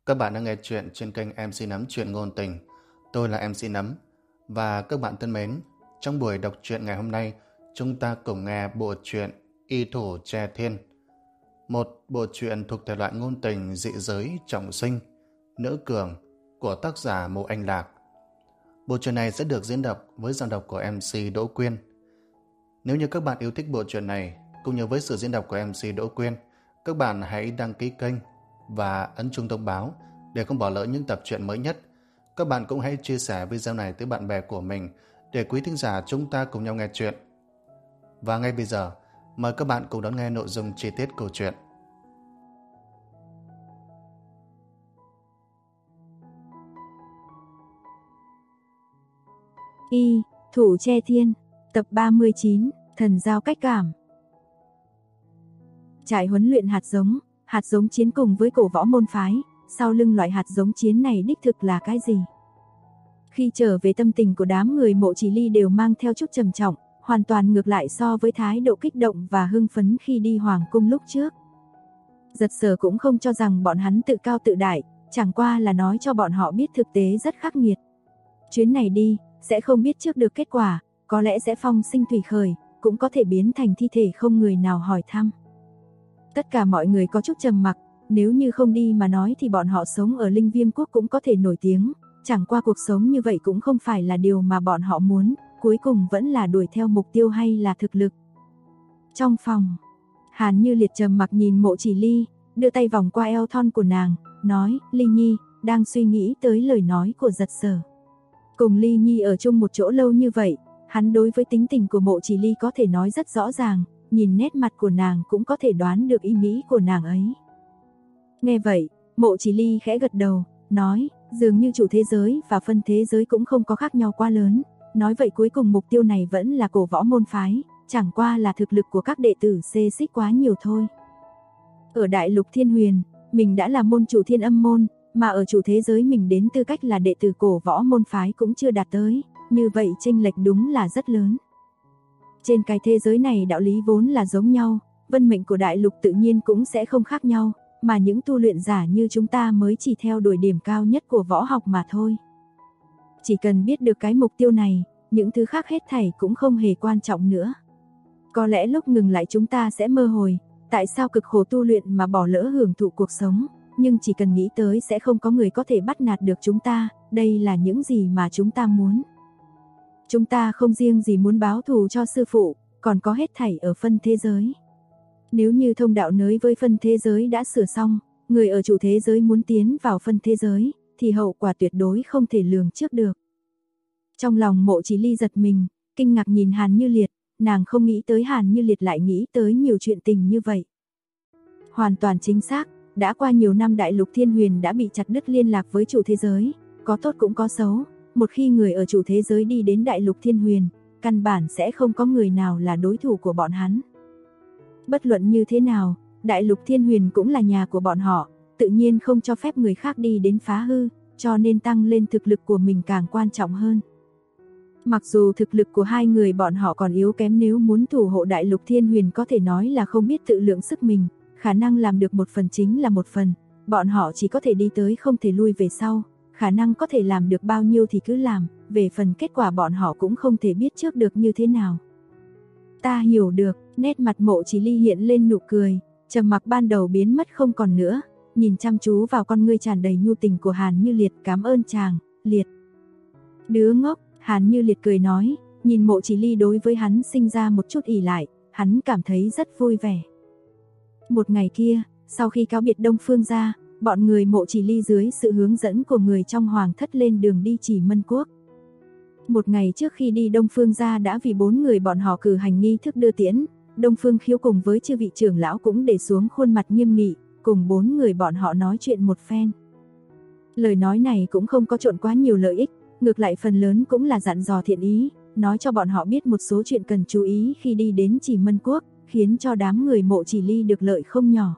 Các bạn đang nghe chuyện trên kênh MC Nấm Chuyện Ngôn Tình. Tôi là MC Nấm. Và các bạn thân mến, trong buổi đọc truyện ngày hôm nay, chúng ta cùng nghe bộ truyện Y Thủ Tre Thiên. Một bộ truyện thuộc thể loại ngôn tình dị giới trọng sinh, nữ cường của tác giả Mộ Anh Lạc. Bộ truyện này sẽ được diễn đọc với giọng đọc của MC Đỗ Quyên. Nếu như các bạn yêu thích bộ truyện này, cũng như với sự diễn đọc của MC Đỗ Quyên, các bạn hãy đăng ký kênh và ấn chuông thông báo để không bỏ lỡ những tập truyện mới nhất. Các bạn cũng hãy chia sẻ video này tới bạn bè của mình để quý thính giả chúng ta cùng nhau nghe chuyện. Và ngay bây giờ, mời các bạn cùng đón nghe nội dung chi tiết câu chuyện. Y Thủ Tre Thiên, tập 39, Thần giao cách cảm. Trại huấn luyện hạt giống chiến cùng với cổ võ môn phái, sau lưng loại hạt giống chiến này đích thực là cái gì? Khi trở về, tâm tình của đám người Mộ Chỉ Ly đều mang theo chút trầm trọng, hoàn toàn ngược lại so với thái độ kích động và hưng phấn khi đi hoàng cung lúc trước. Giật Sở cũng không cho rằng bọn hắn tự cao tự đại, chẳng qua là nói cho bọn họ biết thực tế rất khắc nghiệt. Chuyến này đi, sẽ không biết trước được kết quả, có lẽ sẽ phong sinh thủy khởi, cũng có thể biến thành thi thể không người nào hỏi thăm. Tất cả mọi người có chút trầm mặc, nếu như không đi mà nói thì bọn họ sống ở Linh Viêm Quốc cũng có thể nổi tiếng, chẳng qua cuộc sống như vậy cũng không phải là điều mà bọn họ muốn, cuối cùng vẫn là đuổi theo mục tiêu hay là thực lực. Trong phòng, Hàn Như Liệt trầm mặc nhìn Mộ Chỉ Ly, đưa tay vòng qua eo thon của nàng, nói, Ly Nhi, đang suy nghĩ tới lời nói của Giật Sở. Cùng Ly Nhi ở chung một chỗ lâu như vậy, hắn đối với tính tình của Mộ Chỉ Ly có thể nói rất rõ ràng, nhìn nét mặt của nàng cũng có thể đoán được ý nghĩ của nàng ấy. Nghe vậy, Mộ Chỉ Ly khẽ gật đầu, nói, dường như chủ thế giới và phân thế giới cũng không có khác nhau quá lớn, nói vậy cuối cùng mục tiêu này vẫn là cổ võ môn phái, chẳng qua là thực lực của các đệ tử xê xích quá nhiều thôi. Ở Đại Lục Thiên Huyền, mình đã là môn chủ Thiên Âm môn, mà ở chủ thế giới mình đến tư cách là đệ tử cổ võ môn phái cũng chưa đạt tới, như vậy chênh lệch đúng là rất lớn. Trên cái thế giới này đạo lý vốn là giống nhau, vận mệnh của đại lục tự nhiên cũng sẽ không khác nhau, mà những tu luyện giả như chúng ta mới chỉ theo đuổi điểm cao nhất của võ học mà thôi. Chỉ cần biết được cái mục tiêu này, những thứ khác hết thảy cũng không hề quan trọng nữa. Có lẽ lúc ngừng lại chúng ta sẽ mơ hồi, tại sao cực khổ tu luyện mà bỏ lỡ hưởng thụ cuộc sống, nhưng chỉ cần nghĩ tới sẽ không có người có thể bắt nạt được chúng ta, đây là những gì mà chúng ta muốn. Chúng ta không riêng gì muốn báo thù cho sư phụ, còn có hết thảy ở phân thế giới. Nếu như thông đạo nối với phân thế giới đã sửa xong, người ở chủ thế giới muốn tiến vào phân thế giới, thì hậu quả tuyệt đối không thể lường trước được. Trong lòng Mộ Chỉ Ly giật mình, kinh ngạc nhìn Hàn Như Liệt, nàng không nghĩ tới Hàn Như Liệt lại nghĩ tới nhiều chuyện tình như vậy. Hoàn toàn chính xác, đã qua nhiều năm Đại Lục Thiên Huyền đã bị chặt đứt liên lạc với chủ thế giới, có tốt cũng có xấu. Một khi người ở chủ thế giới đi đến Đại Lục Thiên Huyền, căn bản sẽ không có người nào là đối thủ của bọn hắn. Bất luận như thế nào, Đại Lục Thiên Huyền cũng là nhà của bọn họ, tự nhiên không cho phép người khác đi đến phá hư, cho nên tăng lên thực lực của mình càng quan trọng hơn. Mặc dù thực lực của hai người bọn họ còn yếu kém, nếu muốn thủ hộ Đại Lục Thiên Huyền có thể nói là không biết tự lượng sức mình, khả năng làm được một phần chính là một phần, bọn họ chỉ có thể đi tới không thể lui về sau. Khả năng có thể làm được bao nhiêu thì cứ làm, về phần kết quả bọn họ cũng không thể biết trước được như thế nào. Ta hiểu được, nét mặt Mộ Chỉ Ly hiện lên nụ cười, trầm mặc ban đầu biến mất không còn nữa, nhìn chăm chú vào con ngươi tràn đầy nhu tình của Hàn Như Liệt, cảm ơn chàng, Liệt. Đứa ngốc, Hàn Như Liệt cười nói, nhìn Mộ Chỉ Ly đối với hắn sinh ra một chút ỷ lại, hắn cảm thấy rất vui vẻ. Một ngày kia, sau khi cáo biệt Đông Phương gia, bọn người Mộ Chỉ Ly dưới sự hướng dẫn của người trong hoàng thất lên đường đi Chỉ Mân Quốc. Một ngày trước khi đi, Đông Phương gia đã vì 4 người bọn họ cử hành nghi thức đưa tiễn, Đông Phương Khiếu cùng với chư vị trưởng lão cũng để xuống khuôn mặt nghiêm nghị, cùng 4 người bọn họ nói chuyện một phen. Lời nói này cũng không có trộn quá nhiều lợi ích, ngược lại phần lớn cũng là dặn dò thiện ý, nói cho bọn họ biết một số chuyện cần chú ý khi đi đến Chỉ Mân Quốc, khiến cho đám người Mộ Chỉ Ly được lợi không nhỏ.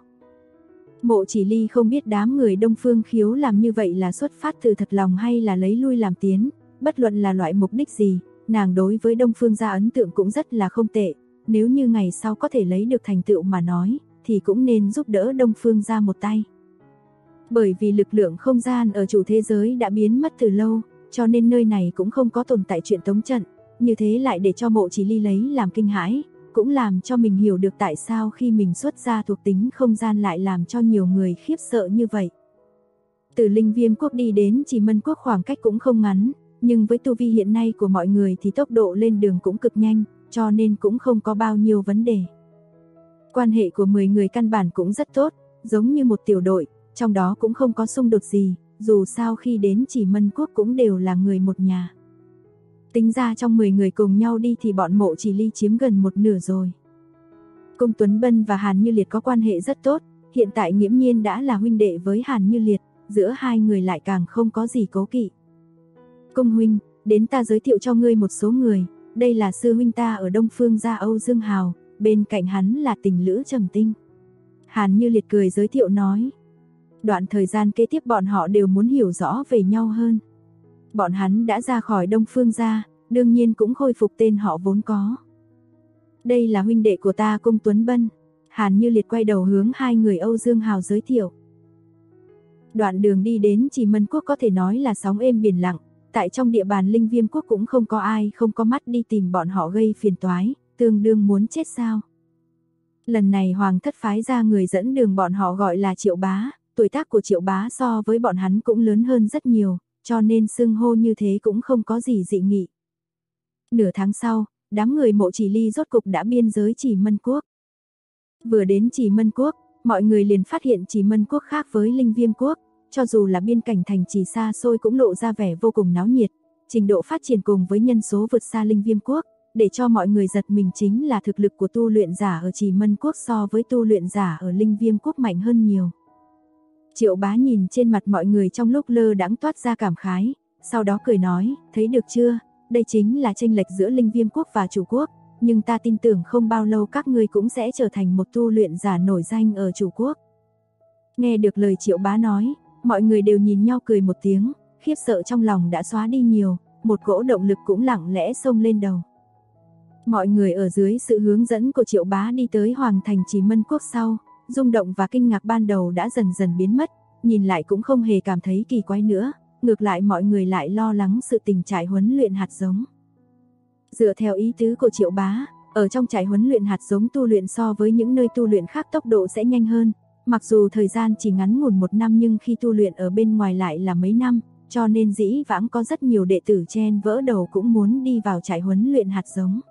Mộ Chỉ Ly không biết đám người Đông Phương Khiếu làm như vậy là xuất phát từ thật lòng hay là lấy lui làm tiến, bất luận là loại mục đích gì, nàng đối với Đông Phương gia ấn tượng cũng rất là không tệ, nếu như ngày sau có thể lấy được thành tựu mà nói, thì cũng nên giúp đỡ Đông Phương gia một tay. Bởi vì lực lượng không gian ở chủ thế giới đã biến mất từ lâu, cho nên nơi này cũng không có tồn tại chuyện tống trận, như thế lại để cho Mộ Chỉ Ly lấy làm kinh hãi, cũng làm cho mình hiểu được tại sao khi mình xuất ra thuộc tính không gian lại làm cho nhiều người khiếp sợ như vậy. Từ Linh Viêm Quốc đi đến Chỉ Mân Quốc khoảng cách cũng không ngắn, nhưng với tu vi hiện nay của mọi người thì tốc độ lên đường cũng cực nhanh, cho nên cũng không có bao nhiêu vấn đề. Quan hệ của 10 người căn bản cũng rất tốt, giống như một tiểu đội, trong đó cũng không có xung đột gì, dù sao khi đến Chỉ Mân Quốc cũng đều là người một nhà. Tính ra trong 10 người cùng nhau đi thì bọn Mộ Chỉ Ly chiếm gần một nửa rồi. Cung Tuấn Bân và Hàn Như Liệt có quan hệ rất tốt, hiện tại nghiễm nhiên đã là huynh đệ với Hàn Như Liệt, giữa hai người lại càng không có gì cố kỵ. Cung huynh, đến ta giới thiệu cho ngươi một số người, đây là sư huynh ta ở Đông Phương gia Âu Dương Hào, bên cạnh hắn là tình lữ Trầm Tinh. Hàn Như Liệt cười giới thiệu nói. Đoạn thời gian kế tiếp bọn họ đều muốn hiểu rõ về nhau hơn. Bọn hắn đã ra khỏi Đông Phương gia, đương nhiên cũng khôi phục tên họ vốn có. Đây là huynh đệ của ta Cung Tuấn Bân. Hàn Như Liệt quay đầu hướng hai người Âu Dương Hào giới thiệu. Đoạn đường đi đến Chỉ Mân Quốc có thể nói là sóng êm biển lặng, tại trong địa bàn Linh Viêm Quốc cũng không có ai không có mắt đi tìm bọn họ gây phiền toái, tương đương muốn chết sao. Lần này Hoàng thất phái ra người dẫn đường bọn họ gọi là Triệu Bá, tuổi tác của Triệu Bá so với bọn hắn cũng lớn hơn rất nhiều, cho nên xưng hô như thế cũng không có gì dị nghị. Nửa tháng sau, đám người Mộ Chỉ Ly rốt cục đã biên giới Chỉ Mân Quốc. Vừa đến Chỉ Mân Quốc, mọi người liền phát hiện Chỉ Mân Quốc khác với Linh Viêm Quốc, cho dù là biên cảnh thành trì xa xôi cũng lộ ra vẻ vô cùng náo nhiệt, trình độ phát triển cùng với nhân số vượt xa Linh Viêm Quốc, để cho mọi người giật mình chính là thực lực của tu luyện giả ở Chỉ Mân Quốc so với tu luyện giả ở Linh Viêm Quốc mạnh hơn nhiều. Triệu Bá nhìn trên mặt mọi người trong lúc lơ đãng toát ra cảm khái, sau đó cười nói, thấy được chưa, đây chính là chênh lệch giữa Linh Viêm Quốc và Chủ Quốc, nhưng ta tin tưởng không bao lâu các ngươi cũng sẽ trở thành một tu luyện giả nổi danh ở Chủ Quốc. Nghe được lời Triệu Bá nói, mọi người đều nhìn nhau cười một tiếng, khiếp sợ trong lòng đã xóa đi nhiều, một cỗ động lực cũng lặng lẽ xông lên đầu. Mọi người ở dưới sự hướng dẫn của Triệu Bá đi tới Hoàng thành Chỉ Mân Quốc sau, rung động và kinh ngạc ban đầu đã dần dần biến mất, nhìn lại cũng không hề cảm thấy kỳ quái nữa, ngược lại mọi người lại lo lắng sự tình trại huấn luyện hạt giống. Dựa theo ý tứ của Triệu Bá, ở trong trại huấn luyện hạt giống tu luyện so với những nơi tu luyện khác tốc độ sẽ nhanh hơn, mặc dù thời gian chỉ ngắn ngủn 1 năm nhưng khi tu luyện ở bên ngoài lại là mấy năm, cho nên dĩ vãng có rất nhiều đệ tử chen vỡ đầu cũng muốn đi vào trại huấn luyện hạt giống.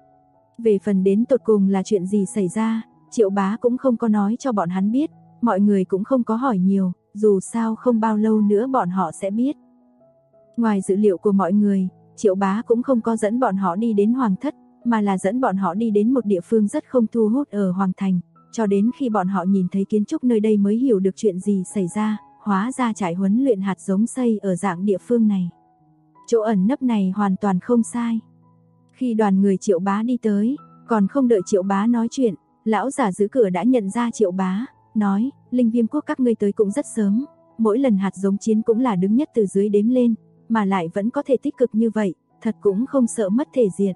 Về phần đến tột cùng là chuyện gì xảy ra, Triệu Bá cũng không có nói cho bọn hắn biết, mọi người cũng không có hỏi nhiều, dù sao không bao lâu nữa bọn họ sẽ biết. Ngoài dữ liệu của mọi người, Triệu Bá cũng không có dẫn bọn họ đi đến Hoàng thất, mà là dẫn bọn họ đi đến một địa phương rất không thu hút ở Hoàng thành, cho đến khi bọn họ nhìn thấy kiến trúc nơi đây mới hiểu được chuyện gì xảy ra, hóa ra trại huấn luyện hạt giống xây ở dạng địa phương này. Chỗ ẩn nấp này hoàn toàn không sai. Khi đoàn người Triệu Bá đi tới, còn không đợi Triệu Bá nói chuyện, lão giả giữ cửa đã nhận ra Triệu Bá, nói, Linh Viêm Quốc các ngươi tới cũng rất sớm, mỗi lần hạt giống chiến cũng là đứng nhất từ dưới đếm lên, mà lại vẫn có thể tích cực như vậy, thật cũng không sợ mất thể diện.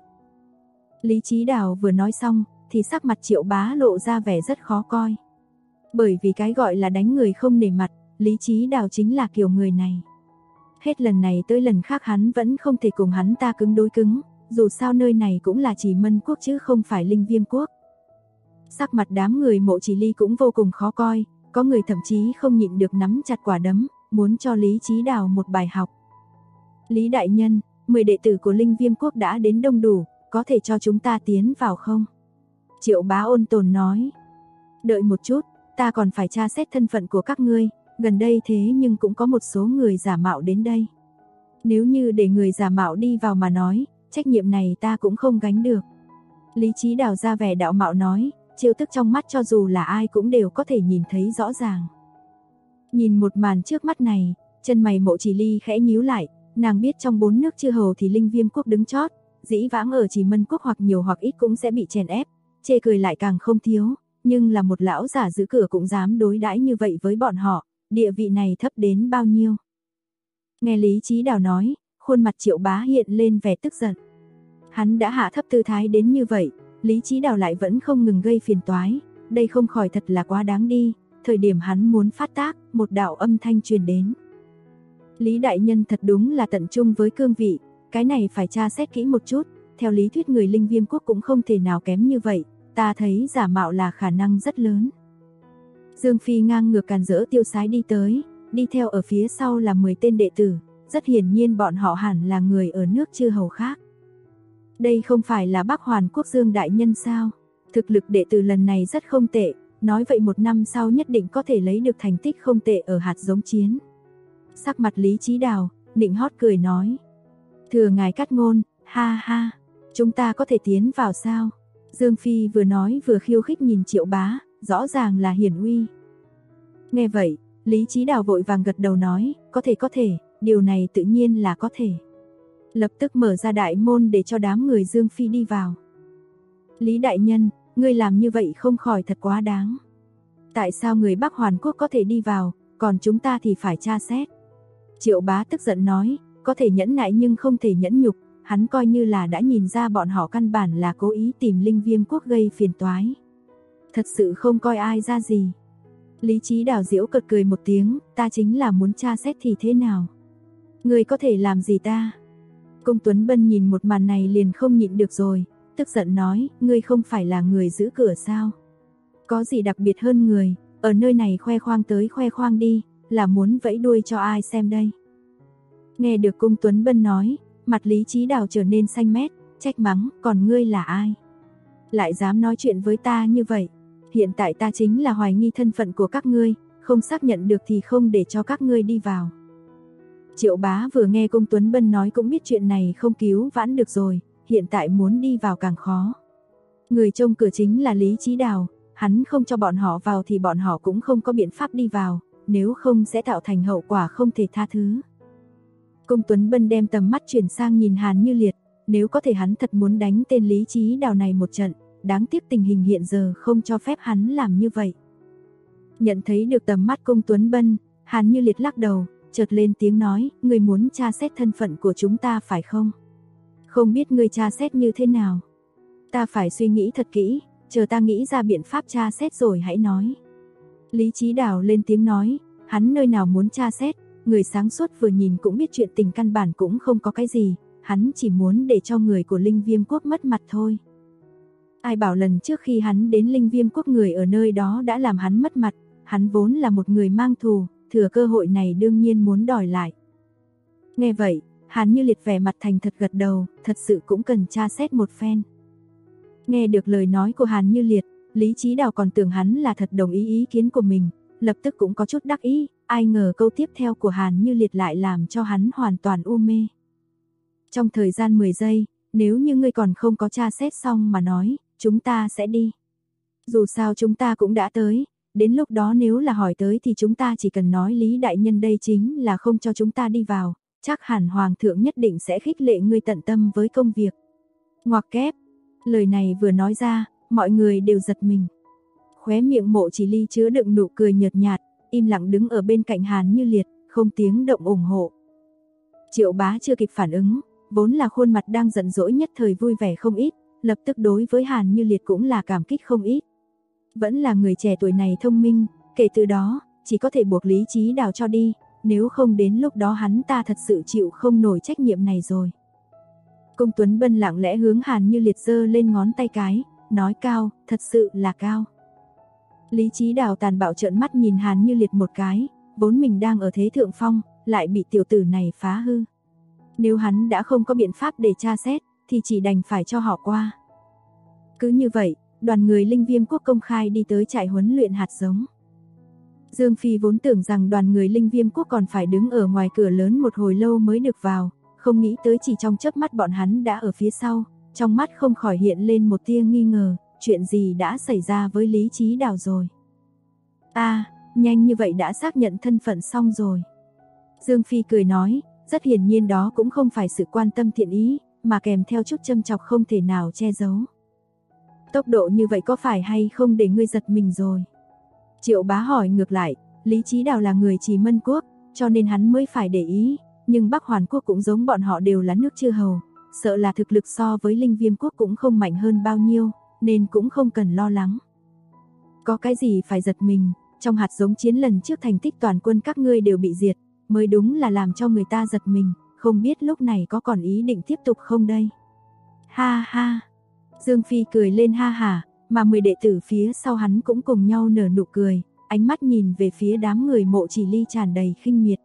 Lý Chí Đào vừa nói xong, thì sắc mặt Triệu Bá lộ ra vẻ rất khó coi. Bởi vì cái gọi là đánh người không nể mặt, Lý Chí Đào chính là kiểu người này. Hết lần này tới lần khác hắn vẫn không thể cùng hắn ta cứng đối cứng, dù sao nơi này cũng là Chỉ Mân Quốc chứ không phải Linh Viêm Quốc. Sắc mặt đám người Mộ Chỉ Ly cũng vô cùng khó coi, có người thậm chí không nhịn được nắm chặt quả đấm, muốn cho Lý Chí Đào một bài học. Lý đại nhân, 10 đệ tử của Linh Viêm Quốc đã đến đông đủ, có thể cho chúng ta tiến vào không? Triệu Bá ôn tồn nói. Đợi một chút, ta còn phải tra xét thân phận của các ngươi, gần đây thế nhưng cũng có một số người giả mạo đến đây. Nếu như để người giả mạo đi vào mà nói, trách nhiệm này ta cũng không gánh được. Lý Chí Đào ra vẻ đạo mạo nói, trêu tức trong mắt cho dù là ai cũng đều có thể nhìn thấy rõ ràng. Nhìn một màn trước mắt này, chân mày Mộ Chỉ Ly khẽ nhíu lại, nàng biết trong 4 nước chư hầu thì Linh Viêm Quốc đứng chót, dĩ vãng ở Chỉ Mân Quốc hoặc nhiều hoặc ít cũng sẽ bị chèn ép, chê cười lại càng không thiếu, nhưng là một lão giả giữ cửa cũng dám đối đãi như vậy với bọn họ, địa vị này thấp đến bao nhiêu. Nghe Lý Chí Đào nói, khuôn mặt Triệu Bá hiện lên vẻ tức giận. Hắn đã hạ thấp tư thái đến như vậy, Lý Chí Đào lại vẫn không ngừng gây phiền toái, đây không khỏi thật là quá đáng đi, thời điểm hắn muốn phát tác, một đạo âm thanh truyền đến. Lý đại nhân thật đúng là tận trung với cương vị, cái này phải tra xét kỹ một chút, theo lý thuyết người Linh Viêm quốc cũng không thể nào kém như vậy, ta thấy giả mạo là khả năng rất lớn. Dương Phi ngang ngược càn rỡ tiêu sái đi tới, đi theo ở phía sau là 10 tên đệ tử, rất hiển nhiên bọn họ hẳn là người ở nước chư hầu khác. Đây không phải là Bắc Hoàn quốc Dương đại nhân sao? Thực lực đệ tử lần này rất không tệ, nói vậy 1 năm sau nhất định có thể lấy được thành tích không tệ ở hạt giống chiến. Sắc mặt Lý Chí Đào, nịnh hót cười nói. Thừa ngài cắt ngôn, ha ha, chúng ta có thể tiến vào sao? Dương Phi vừa nói vừa khiêu khích nhìn Triệu Bá, rõ ràng là hiển uy. Nghe vậy, Lý Chí Đào vội vàng gật đầu nói, có thể, điều này tự nhiên là có thể. Lập tức mở ra đại môn để cho đám người Dương Phi đi vào. Lý đại nhân, ngươi làm như vậy không khỏi thật quá đáng. Tại sao người Bắc Hoàn quốc có thể đi vào, còn chúng ta thì phải tra xét? Triệu Bá tức giận nói, có thể nhẫn nại nhưng không thể nhẫn nhục, hắn coi như là đã nhìn ra bọn họ căn bản là cố ý tìm Linh Viêm quốc gây phiền toái. Thật sự không coi ai ra gì. Lý Chí Đào giễu cợt cười một tiếng, ta chính là muốn tra xét thì thế nào? Ngươi có thể làm gì ta? Công Tuấn Bân nhìn một màn này liền không nhịn được rồi, tức giận nói, ngươi không phải là người giữ cửa sao? Có gì đặc biệt hơn người, ở nơi này khoe khoang tới khoe khoang đi, là muốn vẫy đuôi cho ai xem đây? Nghe được Công Tuấn Bân nói, mặt Lý Chí Đào trở nên xanh mét, trách mắng, còn ngươi là ai? Lại dám nói chuyện với ta như vậy? Hiện tại ta chính là hoài nghi thân phận của các ngươi, không xác nhận được thì không để cho các ngươi đi vào. Triệu Bá vừa nghe Công Tuấn Bân nói cũng biết chuyện này không cứu vãn được rồi, hiện tại muốn đi vào càng khó. Người trông cửa chính là Lý Chí Đào, hắn không cho bọn họ vào thì bọn họ cũng không có biện pháp đi vào, nếu không sẽ tạo thành hậu quả không thể tha thứ. Công Tuấn Bân đem tầm mắt chuyển sang nhìn Hàn Như Liệt, nếu có thể hắn thật muốn đánh tên Lý Chí Đào này một trận, đáng tiếc tình hình hiện giờ không cho phép hắn làm như vậy. Nhận thấy được tầm mắt Công Tuấn Bân, Hàn Như Liệt lắc đầu, chợt lên tiếng nói, ngươi muốn tra xét thân phận của chúng ta phải không? Không biết ngươi tra xét như thế nào? Ta phải suy nghĩ thật kỹ, chờ ta nghĩ ra biện pháp tra xét rồi hãy nói. Lý Chí Đào lên tiếng nói, hắn nơi nào muốn tra xét, người sáng suốt vừa nhìn cũng biết chuyện tình căn bản cũng không có cái gì, hắn chỉ muốn để cho người của Linh Viêm quốc mất mặt thôi. Ai bảo lần trước khi hắn đến Linh Viêm quốc người ở nơi đó đã làm hắn mất mặt, hắn vốn là một người mang thù, thừa cơ hội này đương nhiên muốn đòi lại. Nghe vậy, Hàn Như Liệt vẻ mặt thành thật gật đầu, thật sự cũng cần tra xét một phen. Nghe được lời nói của Hàn Như Liệt, Lý Chí Đào còn tưởng hắn là thật đồng ý kiến của mình, lập tức cũng có chút đắc ý, ai ngờ câu tiếp theo của Hàn Như Liệt lại làm cho hắn hoàn toàn u mê. Trong thời gian 10 giây, nếu như ngươi còn không có tra xét xong mà nói, chúng ta sẽ đi. Dù sao chúng ta cũng đã tới, đến lúc đó nếu là hỏi tới thì chúng ta chỉ cần nói Lý đại nhân đây chính là không cho chúng ta đi vào, chắc hẳn hoàng thượng nhất định sẽ khích lệ ngươi tận tâm với công việc. Ngoặc kép, lời này vừa nói ra, mọi người đều giật mình. Khóe miệng Mộ Chỉ Ly chứa đựng nụ cười nhợt nhạt, im lặng đứng ở bên cạnh Hàn Như Liệt, không tiếng động ủng hộ. Triệu Bá chưa kịp phản ứng, vốn là khuôn mặt đang giận dỗi nhất thời vui vẻ không ít, lập tức đối với Hàn Như Liệt cũng là cảm kích không ít. Vẫn là người trẻ tuổi này thông minh, kể từ đó, chỉ có thể buộc Lý Chí Đào cho đi, nếu không đến lúc đó hắn ta thật sự chịu không nổi trách nhiệm này rồi. Công Tuấn Bân lặng lẽ hướng Hàn Như Liệt giơ lên ngón tay cái, nói cao, thật sự là cao. Lý Chí Đào tàn bạo trợn mắt nhìn Hàn Như Liệt một cái, vốn mình đang ở thế thượng phong, lại bị tiểu tử này phá hư. Nếu hắn đã không có biện pháp để tra xét, thì chỉ đành phải cho họ qua. Cứ như vậy, đoàn người Linh Viêm quốc công khai đi tới trại huấn luyện hạt giống. Dương Phi vốn tưởng rằng đoàn người Linh Viêm quốc còn phải đứng ở ngoài cửa lớn một hồi lâu mới được vào, không nghĩ tới chỉ trong chớp mắt bọn hắn đã ở phía sau, trong mắt không khỏi hiện lên một tia nghi ngờ, chuyện gì đã xảy ra với Lý Chí Đào rồi. Nhanh như vậy đã xác nhận thân phận xong rồi. Dương Phi cười nói, rất hiển nhiên đó cũng không phải sự quan tâm thiện ý, mà kèm theo chút châm chọc không thể nào che giấu. Tốc độ như vậy có phải hay không để ngươi giật mình rồi? Triệu Bá hỏi ngược lại, Lý Chí Đào là người Trì Mân quốc, cho nên hắn mới phải để ý, nhưng Bắc Hoàn quốc cũng giống bọn họ đều là nước chư hầu, sợ là thực lực so với Linh Viêm quốc cũng không mạnh hơn bao nhiêu, nên cũng không cần lo lắng. Có cái gì phải giật mình, trong hạt giống chiến lần trước thành tích toàn quân các ngươi đều bị diệt, mới đúng là làm cho người ta giật mình, không biết lúc này có còn ý định tiếp tục không đây. Ha ha, Dương Phi cười lên ha hả, mà 10 đệ tử phía sau hắn cũng cùng nhau nở nụ cười, ánh mắt nhìn về phía đám người Mộ Chỉ Ly tràn đầy khinh miệt.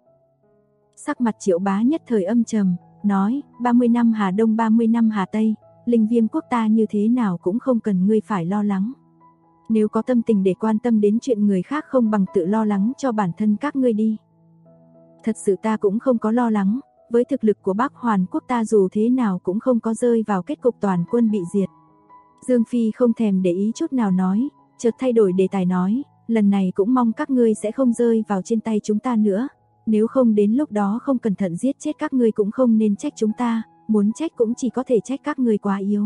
Sắc mặt Triệu Bá nhất thời âm trầm, nói, 30 năm Hà Đông 30 năm Hà Tây, Linh Viêm quốc ta như thế nào cũng không cần ngươi phải lo lắng. Nếu có tâm tình để quan tâm đến chuyện người khác không bằng tự lo lắng cho bản thân các ngươi đi. Thật sự ta cũng không có lo lắng, với thực lực của Bắc Hoàn quốc ta dù thế nào cũng không có rơi vào kết cục toàn quân bị diệt. Dương Phi không thèm để ý chút nào nói, chợt thay đổi đề tài nói, lần này cũng mong các ngươi sẽ không rơi vào trên tay chúng ta nữa, nếu không đến lúc đó không cẩn thận giết chết các ngươi cũng không nên trách chúng ta, muốn trách cũng chỉ có thể trách các ngươi quá yếu.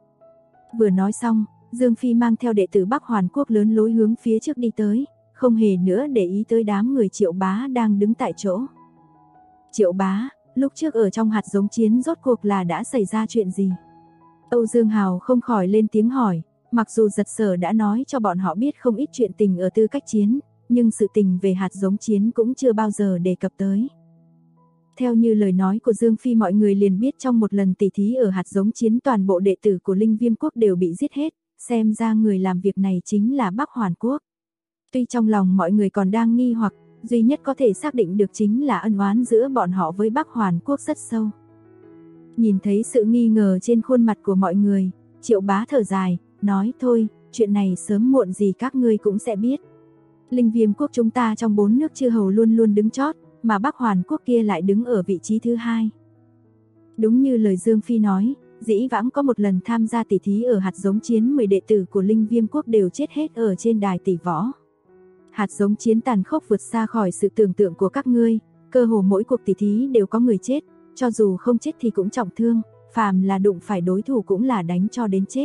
Vừa nói xong, Dương Phi mang theo đệ tử Bắc Hoàn quốc lớn lối hướng phía trước đi tới, không hề nữa để ý tới đám người Triệu Bá đang đứng tại chỗ. Triệu Bá, lúc trước ở trong hạt giống chiến rốt cuộc là đã xảy ra chuyện gì? Âu Dương Hào không khỏi lên tiếng hỏi, mặc dù Giật Sở đã nói cho bọn họ biết không ít chuyện tình ở tư cách chiến, nhưng sự tình về hạt giống chiến cũng chưa bao giờ đề cập tới. Theo như lời nói của Dương Phi mọi người liền biết trong một lần tỉ thí ở hạt giống chiến toàn bộ đệ tử của Linh Viêm quốc đều bị giết hết, xem ra người làm việc này chính là Bắc Hoàn quốc. Tuy trong lòng mọi người còn đang nghi hoặc, duy nhất có thể xác định được chính là ân oán giữa bọn họ với Bắc Hoàn quốc rất sâu. Nhìn thấy sự nghi ngờ trên khuôn mặt của mọi người, Triệu Bá thở dài, nói thôi, chuyện này sớm muộn gì các ngươi cũng sẽ biết. Linh Viêm quốc chúng ta trong 4 nước chư hầu luôn luôn đứng chót, mà Bắc Hoàn quốc kia lại đứng ở vị trí thứ 2. Đúng như lời Dương Phi nói, dĩ vãng có một lần tham gia tỷ thí ở hạt giống chiến 10 đệ tử của Linh Viêm quốc đều chết hết ở trên đài tỷ võ. Hạt giống chiến tàn khốc vượt xa khỏi sự tưởng tượng của các ngươi, cơ hồ mỗi cuộc tỷ thí đều có người chết, cho dù không chết thì cũng trọng thương, phàm là đụng phải đối thủ cũng là đánh cho đến chết.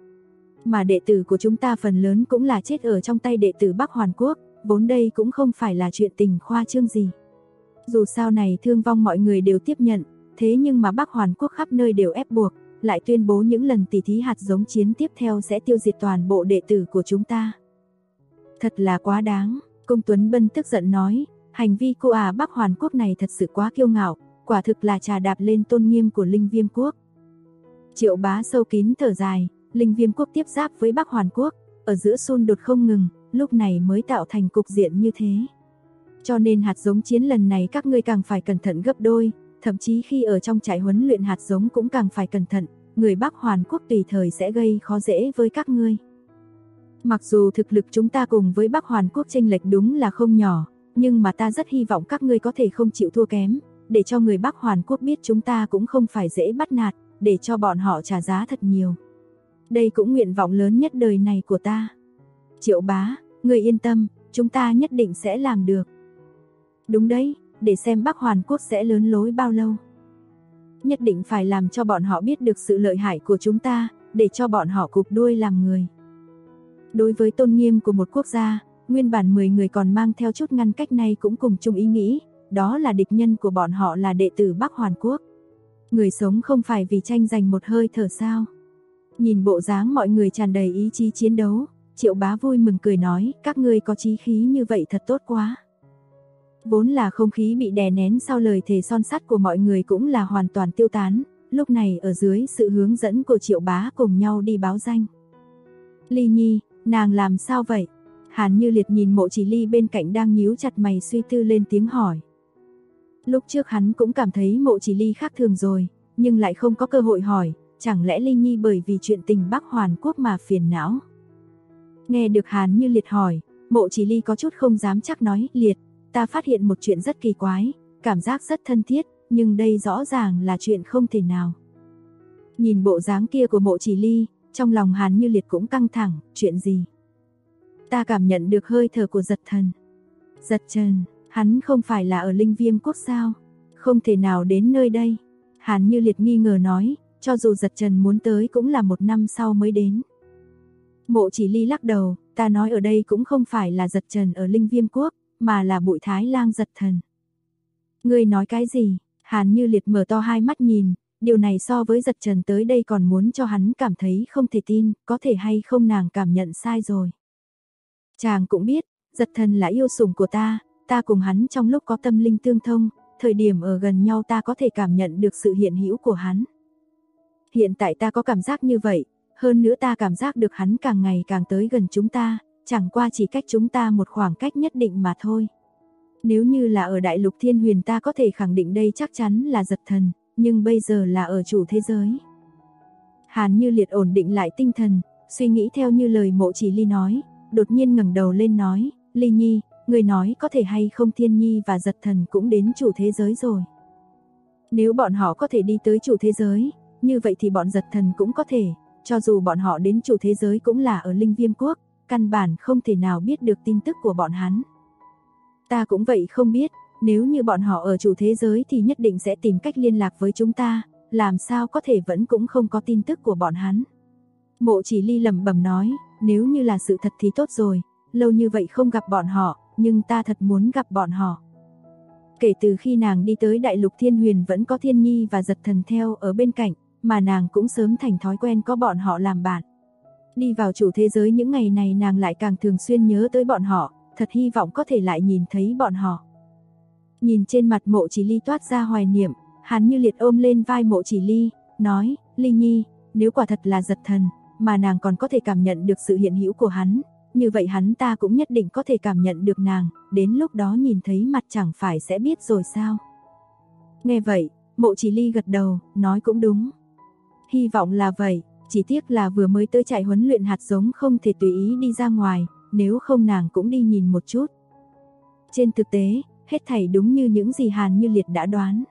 Mà đệ tử của chúng ta phần lớn cũng là chết ở trong tay đệ tử Bắc Hoàn quốc, vốn đây cũng không phải là chuyện tình khoa trương gì. Dù sao này thương vong mọi người đều tiếp nhận, thế nhưng mà Bắc Hoàn quốc khắp nơi đều ép buộc, lại tuyên bố những lần tỷ thí hạt giống chiến tiếp theo sẽ tiêu diệt toàn bộ đệ tử của chúng ta. Thật là quá đáng, Cung Tuấn Bân tức giận nói, hành vi cô Bắc Hoàn quốc này thật sự quá kiêu ngạo, quả thực là trà đạp lên tôn nghiêm của Linh Viêm quốc. Triệu Bá sâu kín thở dài, Linh Viêm quốc tiếp giáp với Bắc Hoàn quốc, ở giữa xung đột không ngừng, lúc này mới tạo thành cục diện như thế. Cho nên hạt giống chiến lần này các ngươi càng phải cẩn thận gấp đôi, thậm chí khi ở trong trại huấn luyện hạt giống cũng càng phải cẩn thận, người Bắc Hoàn quốc tùy thời sẽ gây khó dễ với các ngươi. Mặc dù thực lực chúng ta cùng với Bắc Hoàn quốc chênh lệch đúng là không nhỏ, nhưng mà ta rất hy vọng các ngươi có thể không chịu thua kém, để cho người Bắc Hoàn quốc biết chúng ta cũng không phải dễ bắt nạt, để cho bọn họ trả giá thật nhiều. Đây cũng nguyện vọng lớn nhất đời này của ta. Triệu Bá, ngươi yên tâm, chúng ta nhất định sẽ làm được. Đúng đấy, để xem Bắc Hoàn quốc sẽ lớn lối bao lâu. Nhất định phải làm cho bọn họ biết được sự lợi hại của chúng ta, để cho bọn họ cụp đuôi làm người. Đối với tôn nghiêm của một quốc gia, nguyên bản 10 người còn mang theo chút ngăn cách này cũng cùng chung ý nghĩ, đó là địch nhân của bọn họ là đệ tử Bắc Hoàn quốc. Người sống không phải vì tranh giành một hơi thở sao? Nhìn bộ dáng mọi người tràn đầy ý chí chiến đấu, Triệu Bá vui mừng cười nói, các ngươi có chí khí như vậy thật tốt quá. Vốn là không khí bị đè nén sau lời thề son sắt của mọi người cũng là hoàn toàn tiêu tán, lúc này ở dưới sự hướng dẫn của Triệu Bá cùng nhau đi báo danh. Ly Nhi, nàng làm sao vậy? Hàn Như Liệt nhìn Mộ Chỉ Ly bên cạnh đang nhíu chặt mày suy tư lên tiếng hỏi. Lúc trước hắn cũng cảm thấy Mộ Chỉ Ly khác thường rồi, nhưng lại không có cơ hội hỏi, chẳng lẽ Ly Nhi bởi vì chuyện tình Bắc Hoàn quốc mà phiền não? Nghe được Hàn Như Liệt hỏi, Mộ Chỉ Ly có chút không dám chắc nói, Liệt, ta phát hiện một chuyện rất kỳ quái, cảm giác rất thân thiết, nhưng đây rõ ràng là chuyện không thể nào. Nhìn bộ dáng kia của Mộ Chỉ Ly, trong lòng Hàn Như Liệt cũng căng thẳng, chuyện gì? Ta cảm nhận được hơi thở của Giật Thần. Giật Trần, hắn không phải là ở Linh Viêm quốc sao? Không thể nào đến nơi đây. Hàn Như Liệt nghi ngờ nói, cho dù Giật Trần muốn tới cũng là 1 năm sau mới đến. Mộ Chỉ Ly lắc đầu, ta nói ở đây cũng không phải là Giật Trần ở Linh Viêm quốc, mà là Bụi Thái Lang Giật Thần. Ngươi nói cái gì? Hàn Như Liệt mở to hai mắt nhìn, điều này so với Giật Trần tới đây còn muốn cho hắn cảm thấy không thể tin, có thể hay không nàng cảm nhận sai rồi. Chàng cũng biết, Giật Thần là yêu sủng của ta cùng hắn trong lúc có tâm linh tương thông, thời điểm ở gần nhau ta có thể cảm nhận được sự hiện hữu của hắn. Hiện tại ta có cảm giác như vậy, hơn nữa ta cảm giác được hắn càng ngày càng tới gần chúng ta, chẳng qua chỉ cách chúng ta một khoảng cách nhất định mà thôi. Nếu như là ở Đại Lục Thiên Huyền ta có thể khẳng định đây chắc chắn là Giật Thần, nhưng bây giờ là ở chủ thế giới. Hàn Như Liệt ổn định lại tinh thần, suy nghĩ theo như lời Mộ Chỉ Ly nói, đột nhiên ngẩng đầu lên nói, Ly Nhi, người nói có thể hay không Thiên Nhi và Giật Thần cũng đến chủ thế giới rồi. Nếu bọn họ có thể đi tới chủ thế giới, như vậy thì bọn Giật Thần cũng có thể, cho dù bọn họ đến chủ thế giới cũng là ở Linh Viêm Quốc, căn bản không thể nào biết được tin tức của bọn hắn. Ta cũng vậy không biết, nếu như bọn họ ở chủ thế giới thì nhất định sẽ tìm cách liên lạc với chúng ta, làm sao có thể vẫn cũng không có tin tức của bọn hắn. Mộ Chỉ Ly lẩm bẩm nói, nếu như là sự thật thì tốt rồi, lâu như vậy không gặp bọn họ, nhưng ta thật muốn gặp bọn họ. Kể từ khi nàng đi tới Đại Lục Thiên Huyền vẫn có Thiên Nhi và Giật Thần theo ở bên cạnh, mà nàng cũng sớm thành thói quen có bọn họ làm bạn. Đi vào chủ thế giới những ngày này nàng lại càng thường xuyên nhớ tới bọn họ, thật hy vọng có thể lại nhìn thấy bọn họ. Nhìn trên mặt Mộ Chỉ Ly toát ra hoài niệm, Hàn Như Liệt ôm lên vai Mộ Chỉ Ly, nói, Ly Nhi, nếu quả thật là Giật Thần, mà nàng còn có thể cảm nhận được sự hiện hữu của hắn, như vậy hắn ta cũng nhất định có thể cảm nhận được nàng, đến lúc đó nhìn thấy mặt chẳng phải sẽ biết rồi sao. Nghe vậy, Mộ Chỉ Ly gật đầu, nói cũng đúng. Hy vọng là vậy, chỉ tiếc là vừa mới tới trại huấn luyện hạt giống không thể tùy ý đi ra ngoài, nếu không nàng cũng đi nhìn một chút. Trên thực tế, hết thảy đúng như những gì Hàn Như Liệt đã đoán.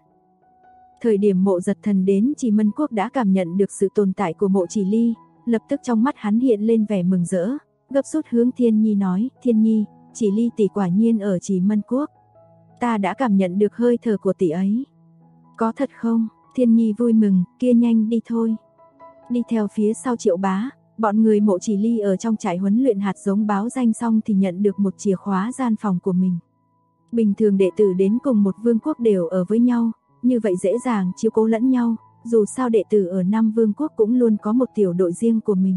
Thời điểm Mộ Giật Thần đến Trì Mân Quốc đã cảm nhận được sự tồn tại của Mộ Chỉ Ly, lập tức trong mắt hắn hiện lên vẻ mừng rỡ, gấp rút hướng Thiên Nhi nói, Thiên Nhi, Chỉ Ly tỷ quả nhiên ở Trì Mân Quốc. Ta đã cảm nhận được hơi thở của tỷ ấy. Có thật không? Thiên Nhi vui mừng, kia nhanh đi thôi. Đi theo phía sau Triệu Bá, bọn người Mộ Chỉ Ly ở trong trại huấn luyện hạt giống báo danh xong thì nhận được một chìa khóa gian phòng của mình. Bình thường đệ tử đến cùng một vương quốc đều ở với nhau, như vậy dễ dàng chiếu cố lẫn nhau, dù sao đệ tử ở 5 vương quốc cũng luôn có một tiểu đội riêng của mình.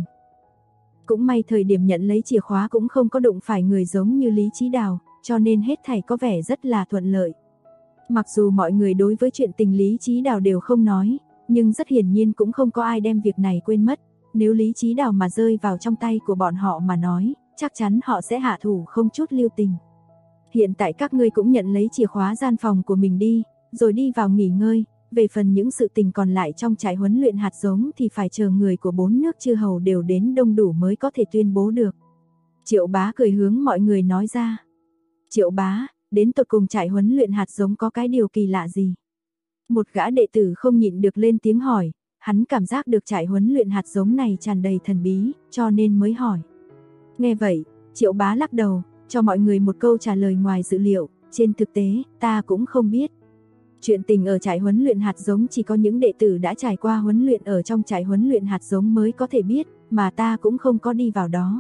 Cũng may thời điểm nhận lấy chìa khóa cũng không có đụng phải người giống như Lý Chí Đào, cho nên hết thảy có vẻ rất là thuận lợi. Mặc dù mọi người đối với chuyện tình Lý Chí Đào đều không nói, nhưng rất hiển nhiên cũng không có ai đem việc này quên mất, nếu Lý Chí Đào mà rơi vào trong tay của bọn họ mà nói, chắc chắn họ sẽ hạ thủ không chút lưu tình. Hiện tại các ngươi cũng nhận lấy chìa khóa gian phòng của mình đi, rồi đi vào nghỉ ngơi, về phần những sự tình còn lại trong trại huấn luyện hạt giống thì phải chờ người của 4 nước chư hầu đều đến đông đủ mới có thể tuyên bố được. Triệu Bá cười hướng mọi người nói ra. Triệu Bá, đến tột cùng trại huấn luyện hạt giống có cái điều kỳ lạ gì? Một gã đệ tử không nhịn được lên tiếng hỏi, hắn cảm giác được trại huấn luyện hạt giống này tràn đầy thần bí, cho nên mới hỏi. Nghe vậy, Triệu Bá lắc đầu, cho mọi người một câu trả lời ngoài dự liệu, trên thực tế, ta cũng không biết. Chuyện tình ở trại huấn luyện hạt giống chỉ có những đệ tử đã trải qua huấn luyện ở trong trại huấn luyện hạt giống mới có thể biết, mà ta cũng không có đi vào đó.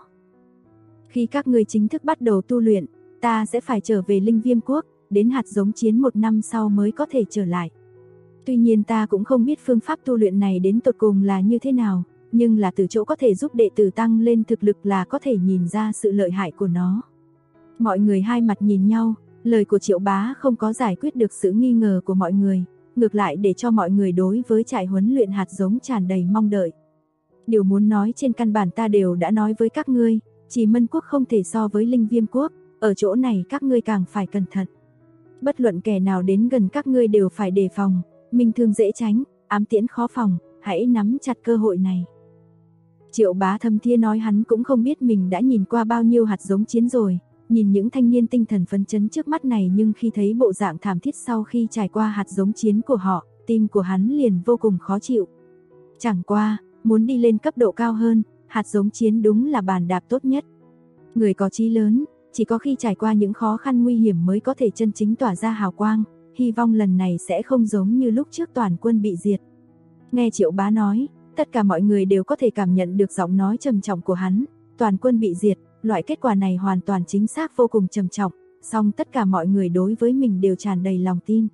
Khi các ngươi chính thức bắt đầu tu luyện, ta sẽ phải trở về Linh Viêm Quốc, đến hạt giống chiến 1 năm sau mới có thể trở lại. Tuy nhiên ta cũng không biết phương pháp tu luyện này đến tột cùng là như thế nào, nhưng là từ chỗ có thể giúp đệ tử tăng lên thực lực là có thể nhìn ra sự lợi hại của nó. Mọi người hai mặt nhìn nhau, lời của Triệu Bá không có giải quyết được sự nghi ngờ của mọi người, ngược lại để cho mọi người đối với trại huấn luyện hạt giống tràn đầy mong đợi. Điều muốn nói trên căn bản ta đều đã nói với các ngươi, Trì Mân Quốc không thể so với Linh Viêm Quốc, ở chỗ này các ngươi càng phải cẩn thận. Bất luận kẻ nào đến gần các ngươi đều phải đề phòng, minh thương dễ tránh, ám tiễn khó phòng, hãy nắm chặt cơ hội này. Triệu Bá thầm thia nói hắn cũng không biết mình đã nhìn qua bao nhiêu hạt giống chiến rồi, nhìn những thanh niên tinh thần phấn chấn trước mắt này nhưng khi thấy bộ dạng thảm thiết sau khi trải qua hạt giống chiến của họ, tim của hắn liền vô cùng khó chịu. Chẳng qua, muốn đi lên cấp độ cao hơn, hạt giống chiến đúng là bàn đạp tốt nhất. Người có chí lớn, chỉ có khi trải qua những khó khăn nguy hiểm mới có thể chân chính tỏa ra hào quang, hy vọng lần này sẽ không giống như lúc trước toàn quân bị diệt. Nghe Triệu Bá nói, tất cả mọi người đều có thể cảm nhận được giọng nói trầm trọng của hắn, toàn quân bị diệt, loại kết quả này hoàn toàn chính xác vô cùng trầm trọng, song tất cả mọi người đối với mình đều tràn đầy lòng tin.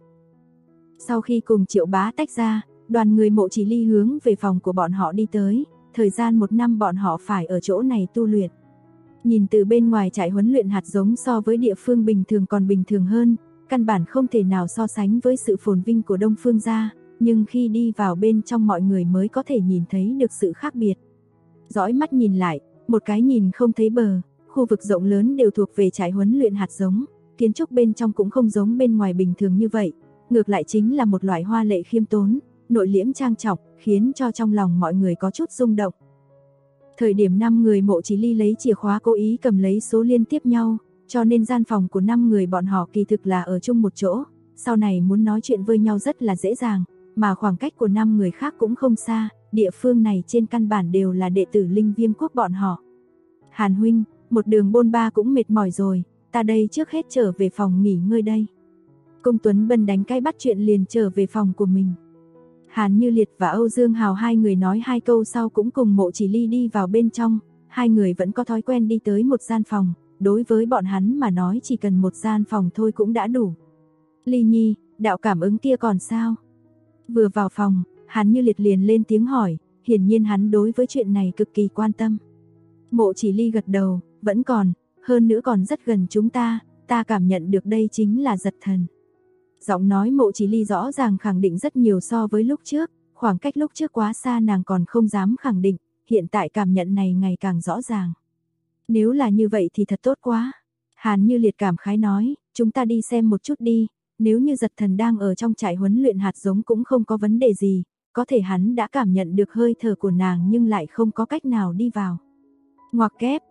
Sau khi cùng Triệu Bá tách ra, đoàn người Mộ Chỉ Ly hướng về phòng của bọn họ đi tới, thời gian 1 năm bọn họ phải ở chỗ này tu luyện. Nhìn từ bên ngoài trại huấn luyện hạt giống so với địa phương bình thường còn bình thường hơn, căn bản không thể nào so sánh với sự phồn vinh của Đông Phương gia, nhưng khi đi vào bên trong mọi người mới có thể nhìn thấy được sự khác biệt. Dõi mắt nhìn lại, một cái nhìn không thấy bờ, khu vực rộng lớn đều thuộc về trại huấn luyện hạt giống, kiến trúc bên trong cũng không giống bên ngoài bình thường như vậy, ngược lại chính là một loại hoa lệ khiêm tốn, nội liễm trang trọng, khiến cho trong lòng mọi người có chút rung động. Thời điểm 5 người Mộ Chỉ Ly lấy chìa khóa cố ý cầm lấy số liên tiếp nhau, cho nên gian phòng của 5 người bọn họ kỳ thực là ở chung một chỗ, sau này muốn nói chuyện với nhau rất là dễ dàng, mà khoảng cách của 5 người khác cũng không xa, địa phương này trên căn bản đều là đệ tử Linh Viêm quốc bọn họ. Hàn huynh, một đường bôn ba cũng mệt mỏi rồi, ta đây trước hết trở về phòng nghỉ ngơi đây. Công Tuấn Bân đánh cái bắt chuyện liền trở về phòng của mình. Hàn Như Liệt và Âu Dương Hào hai người nói hai câu sau cũng cùng Mộ Chỉ Ly đi vào bên trong, hai người vẫn có thói quen đi tới một gian phòng, đối với bọn hắn mà nói chỉ cần một gian phòng thôi cũng đã đủ. Ly Nhi, đạo cảm ứng kia còn sao? Vừa vào phòng, Hàn Như Liệt liền lên tiếng hỏi, hiển nhiên hắn đối với chuyện này cực kỳ quan tâm. Mộ Chỉ Ly gật đầu, vẫn còn, hơn nữa còn rất gần chúng ta cảm nhận được đây chính là giật thần. Giọng nói Mộ Chỉ Ly rõ ràng khẳng định rất nhiều so với lúc trước, khoảng cách lúc trước quá xa nàng còn không dám khẳng định, hiện tại cảm nhận này ngày càng rõ ràng. Nếu là như vậy thì thật tốt quá. Hàn Như Liệt cảm khái nói, chúng ta đi xem một chút đi, nếu như giật thần đang ở trong trại huấn luyện hạt giống cũng không có vấn đề gì, có thể hắn đã cảm nhận được hơi thở của nàng nhưng lại không có cách nào đi vào. Ngoặc kép,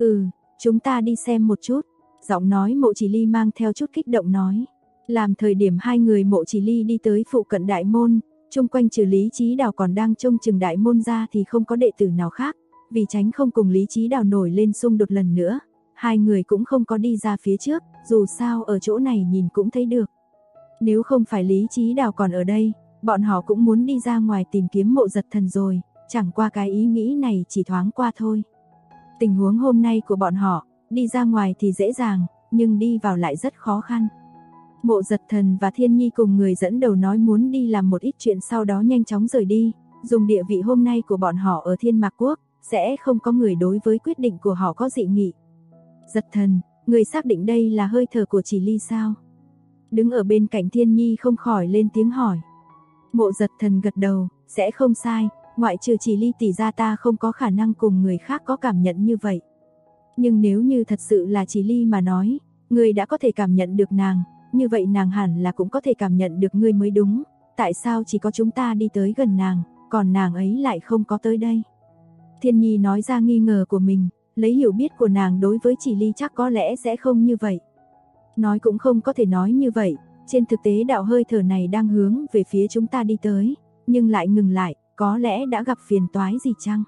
chúng ta đi xem một chút, giọng nói Mộ Chỉ Ly mang theo chút kích động nói. Làm thời điểm hai người Mộ Chỉ Ly đi tới phụ cận đại môn, chung quanh trừ Lý Chí Đào còn đang trông chừng đại môn ra thì không có đệ tử nào khác, vì tránh không cùng Lý Chí Đào nổi lên xung đột lần nữa, hai người cũng không có đi ra phía trước, dù sao ở chỗ này nhìn cũng thấy được. Nếu không phải Lý Chí Đào còn ở đây, bọn họ cũng muốn đi ra ngoài tìm kiếm Mộ Giật Thần rồi, chẳng qua cái ý nghĩ này chỉ thoáng qua thôi. Tình huống hôm nay của bọn họ, đi ra ngoài thì dễ dàng, nhưng đi vào lại rất khó khăn. Mộ Giật Thần và Thiên Nhi cùng người dẫn đầu nói muốn đi làm một ít chuyện sau đó nhanh chóng rời đi, dùng địa vị hôm nay của bọn họ ở Thiên Mạc Quốc, sẽ không có người đối với quyết định của họ có dị nghị. Giật Thần, người xác định đây là hơi thở của Chỉ Ly sao? Đứng ở bên cạnh Thiên Nhi không khỏi lên tiếng hỏi. Mộ Giật Thần gật đầu, sẽ không sai, ngoại trừ Chỉ Ly tỷ ra ta không có khả năng cùng người khác có cảm nhận như vậy. Nhưng nếu như thật sự là Chỉ Ly mà nói, người đã có thể cảm nhận được nàng, như vậy nàng hẳn là cũng có thể cảm nhận được ngươi mới đúng, tại sao chỉ có chúng ta đi tới gần nàng, còn nàng ấy lại không có tới đây? Thiên Nhi nói ra nghi ngờ của mình, lấy hiểu biết của nàng đối với Chỉ Ly chắc có lẽ sẽ không như vậy. Nói cũng không có thể nói như vậy, trên thực tế đạo hơi thở này đang hướng về phía chúng ta đi tới, nhưng lại ngừng lại, có lẽ đã gặp phiền toái gì chăng?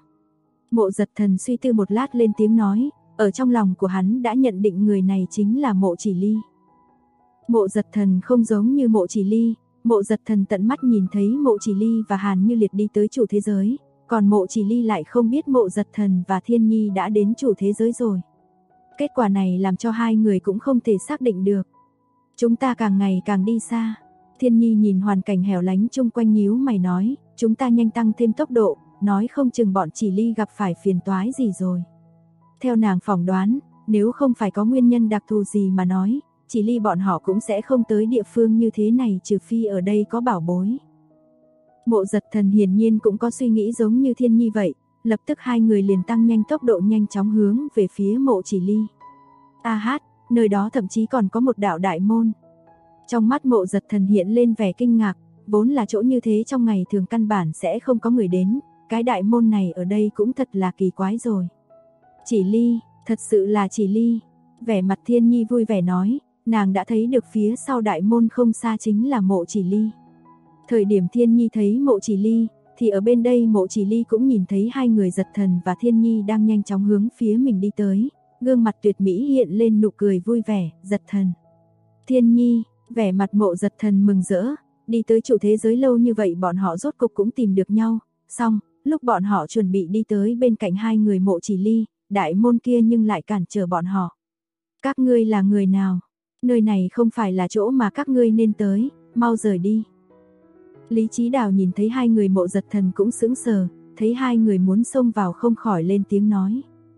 Mộ Giật Thần suy tư một lát lên tiếng nói, ở trong lòng của hắn đã nhận định người này chính là Mộ Chỉ Ly. Mộ Giật Thần không giống như Mộ Chỉ Ly, Mộ Giật Thần tận mắt nhìn thấy Mộ Chỉ Ly và Hàn Như Liệt đi tới chủ thế giới, còn Mộ Chỉ Ly lại không biết Mộ Giật Thần và Thiên Nhi đã đến chủ thế giới rồi. Kết quả này làm cho hai người cũng không thể xác định được. Chúng ta càng ngày càng đi xa. Thiên Nhi nhìn hoàn cảnh hẻo lánh chung quanh nhíu mày nói, chúng ta nhanh tăng thêm tốc độ, nói không chừng bọn Chỉ Ly gặp phải phiền toái gì rồi. Theo nàng phỏng đoán, nếu không phải có nguyên nhân đặc thù gì mà nói, Chỉ Ly bọn họ cũng sẽ không tới địa phương như thế này trừ phi ở đây có bảo bối. Mộ Giật Thần hiển nhiên cũng có suy nghĩ giống như Thiên Nhi vậy, lập tức hai người liền tăng nhanh tốc độ nhanh chóng hướng về phía Mộ Chỉ Ly. Nơi đó thậm chí còn có một đạo đại môn. Trong mắt Mộ Giật Thần hiện lên vẻ kinh ngạc, vốn là chỗ như thế trong ngày thường căn bản sẽ không có người đến, cái đại môn này ở đây cũng thật là kỳ quái rồi. Chỉ Ly, thật sự là Chỉ Ly. Vẻ mặt Thiên Nhi vui vẻ nói, nàng đã thấy được phía sau đại môn không xa chính là Mộ Chỉ Ly. Thời điểm Thiên Nhi thấy Mộ Chỉ Ly, thì ở bên đây Mộ Chỉ Ly cũng nhìn thấy hai người Giật Thần và Thiên Nhi đang nhanh chóng hướng phía mình đi tới, gương mặt tuyệt mỹ hiện lên nụ cười vui vẻ. Giật Thần, Thiên Nhi, vẻ mặt Mộ Giật Thần mừng rỡ, đi tới chủ thế giới lâu như vậy bọn họ rốt cục cũng tìm được nhau. Xong, lúc bọn họ chuẩn bị đi tới bên cạnh hai người Mộ Chỉ Ly, đại môn kia nhưng lại cản trở bọn họ. Các ngươi là người nào? Nơi này không phải là chỗ mà các ngươi nên tới, mau rời đi. Lý Chí Đào nhìn thấy hai người Mộ Giật Thần cũng sững sờ, thấy hai người muốn xông vào không khỏi lên tiếng nói.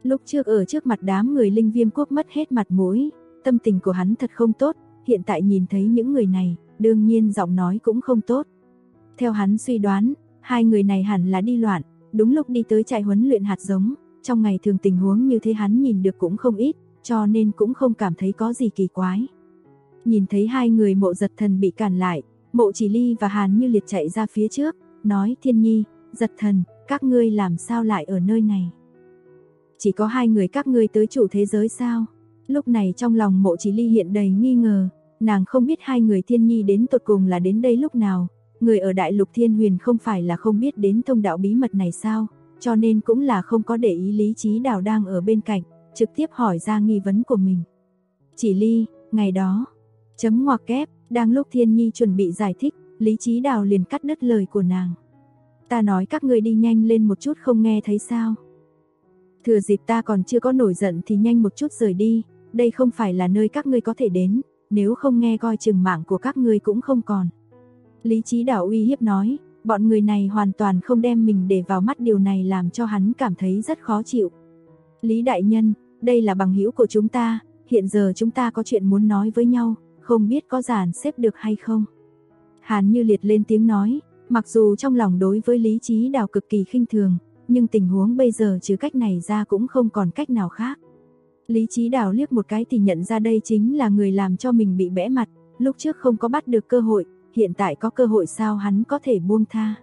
Lúc trước ở trước mặt đám người Linh Viêm Quốc mất hết mặt mũi, tâm tình của hắn thật không tốt, hiện tại nhìn thấy những người này, đương nhiên giọng nói cũng không tốt. Theo hắn suy đoán, hai người này hẳn là đi loạn, đúng lúc đi tới trại huấn luyện hạt giống, trong ngày thường tình huống như thế hắn nhìn được cũng không ít, cho nên cũng không cảm thấy có gì kỳ quái. Nhìn thấy hai người Mộ Giật Thần bị cản lại, Mộ Chỉ Ly và Hàn Như Liệt chạy ra phía trước, nói: Thiên Nhi, Giật Thần, các ngươi làm sao lại ở nơi này? Chỉ có hai người các ngươi tới chủ thế giới sao? Lúc này trong lòng Mộ Chỉ Ly hiện đầy nghi ngờ, nàng không biết hai người Thiên Nhi đến tột cùng là đến đây lúc nào, người ở Đại Lục Thiên Huyền không phải là không biết đến thông đạo bí mật này sao, cho nên cũng là không có để ý Lý Chí Đào đang ở bên cạnh, trực tiếp hỏi ra nghi vấn của mình. Chỉ Ly, ngày đó, chấm ngoặc kép, đang lúc Thiên Nhi chuẩn bị giải thích, Lý Chí Đào liền cắt đứt lời của nàng. Ta nói các ngươi đi nhanh lên một chút không nghe thấy sao? Thừa dịp ta còn chưa có nổi giận thì nhanh một chút rời đi, đây không phải là nơi các ngươi có thể đến, nếu không nghe coi chừng mạng của các ngươi cũng không còn. Lý Chí Đào uy hiếp nói, bọn người này hoàn toàn không đem mình để vào mắt, điều này làm cho hắn cảm thấy rất khó chịu. Lý đại nhân, đây là bằng hữu của chúng ta, hiện giờ chúng ta có chuyện muốn nói với nhau, không biết có dàn xếp được hay không? Hàn Như Liệt lên tiếng nói, mặc dù trong lòng đối với Lý Chí Đào cực kỳ khinh thường, nhưng tình huống bây giờ trừ cách này ra cũng không còn cách nào khác. Lý Chí Đào liếc một cái thì nhận ra đây chính là người làm cho mình bị bẽ mặt, lúc trước không có bắt được cơ hội, hiện tại có cơ hội sao hắn có thể buông tha.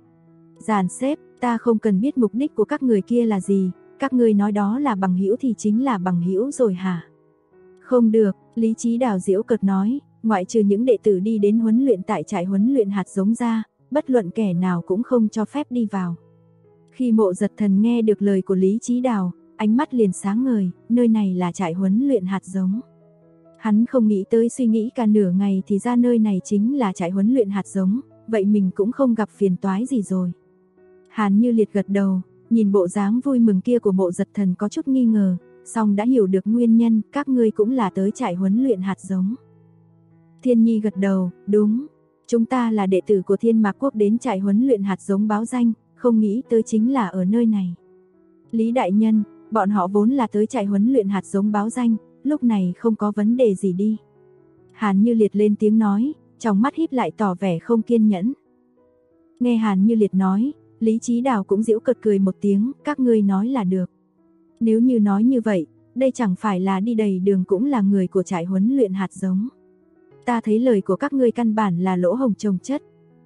Dàn xếp, ta không cần biết mục đích của các người kia là gì, các ngươi nói đó là bằng hữu thì chính là bằng hữu rồi hả? Không được, Lý Chí Đào giễu cợt nói, ngoại trừ những đệ tử đi đến huấn luyện tại trại huấn luyện hạt giống ra, bất luận kẻ nào cũng không cho phép đi vào. Khi Mộ Giật Thần nghe được lời của Lý Chí Đào, ánh mắt liền sáng ngời, nơi này là trại huấn luyện hạt giống. Hắn không nghĩ tới, suy nghĩ cả nửa ngày thì ra nơi này chính là trại huấn luyện hạt giống, vậy mình cũng không gặp phiền toái gì rồi. Hàn Như Liệt gật đầu, nhìn bộ dáng vui mừng kia của Mộ Giật Thần có chút nghi ngờ, song đã hiểu được nguyên nhân, các ngươi cũng là tới trại huấn luyện hạt giống. Thiên Nhi gật đầu, đúng, chúng ta là đệ tử của Thiên Mạc Quốc đến trại huấn luyện hạt giống báo danh, không nghĩ tới chính là ở nơi này. Lý đại nhân, bọn họ vốn là tới trại huấn luyện hạt giống báo danh, lúc này không có vấn đề gì đi. Hàn Như Liệt lên tiếng nói, trong mắt híp lại tỏ vẻ không kiên nhẫn. Nghe Hàn Như Liệt nói, Lý Chí Đào cũng giễu cợt cười một tiếng, các ngươi nói là được. Nếu như nói như vậy, đây chẳng phải là đi đầy đường cũng là người của trại huấn luyện hạt giống. Ta thấy lời của các ngươi căn bản là lỗ hổng chồng chất.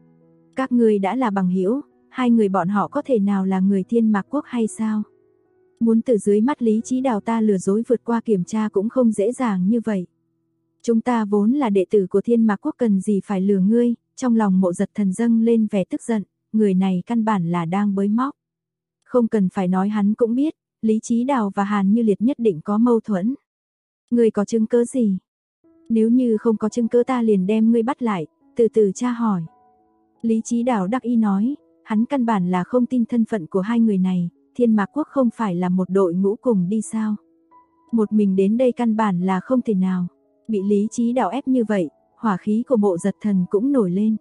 Các ngươi đã là bằng hữu, hai người bọn họ có thể nào là người Thiên Mạc Quốc hay sao? Muốn từ dưới mắt Lý Chí Đào ta lừa dối vượt qua kiểm tra cũng không dễ dàng như vậy. Chúng ta vốn là đệ tử của Thiên Mạc Quốc, cần gì phải lừa ngươi? Trong lòng Mộ Giật Thần dâng lên vẻ tức giận, người này căn bản là đang bới móc. Không cần phải nói hắn cũng biết, Lý Chí Đào và Hàn Như Liệt nhất định có mâu thuẫn. Ngươi có chứng cứ gì? Nếu như không có chứng cứ ta liền đem ngươi bắt lại, từ từ tra hỏi. Lý Chí Đào đắc ý nói, hắn căn bản là không tin thân phận của hai người này, Thiên Mạc Quốc không phải là một đội ngũ cùng đi sao? Một mình đến đây căn bản là không thể nào. Bị Lý Chí Đào ép như vậy, hỏa khí của Mộ Giật Thần cũng nổi lên.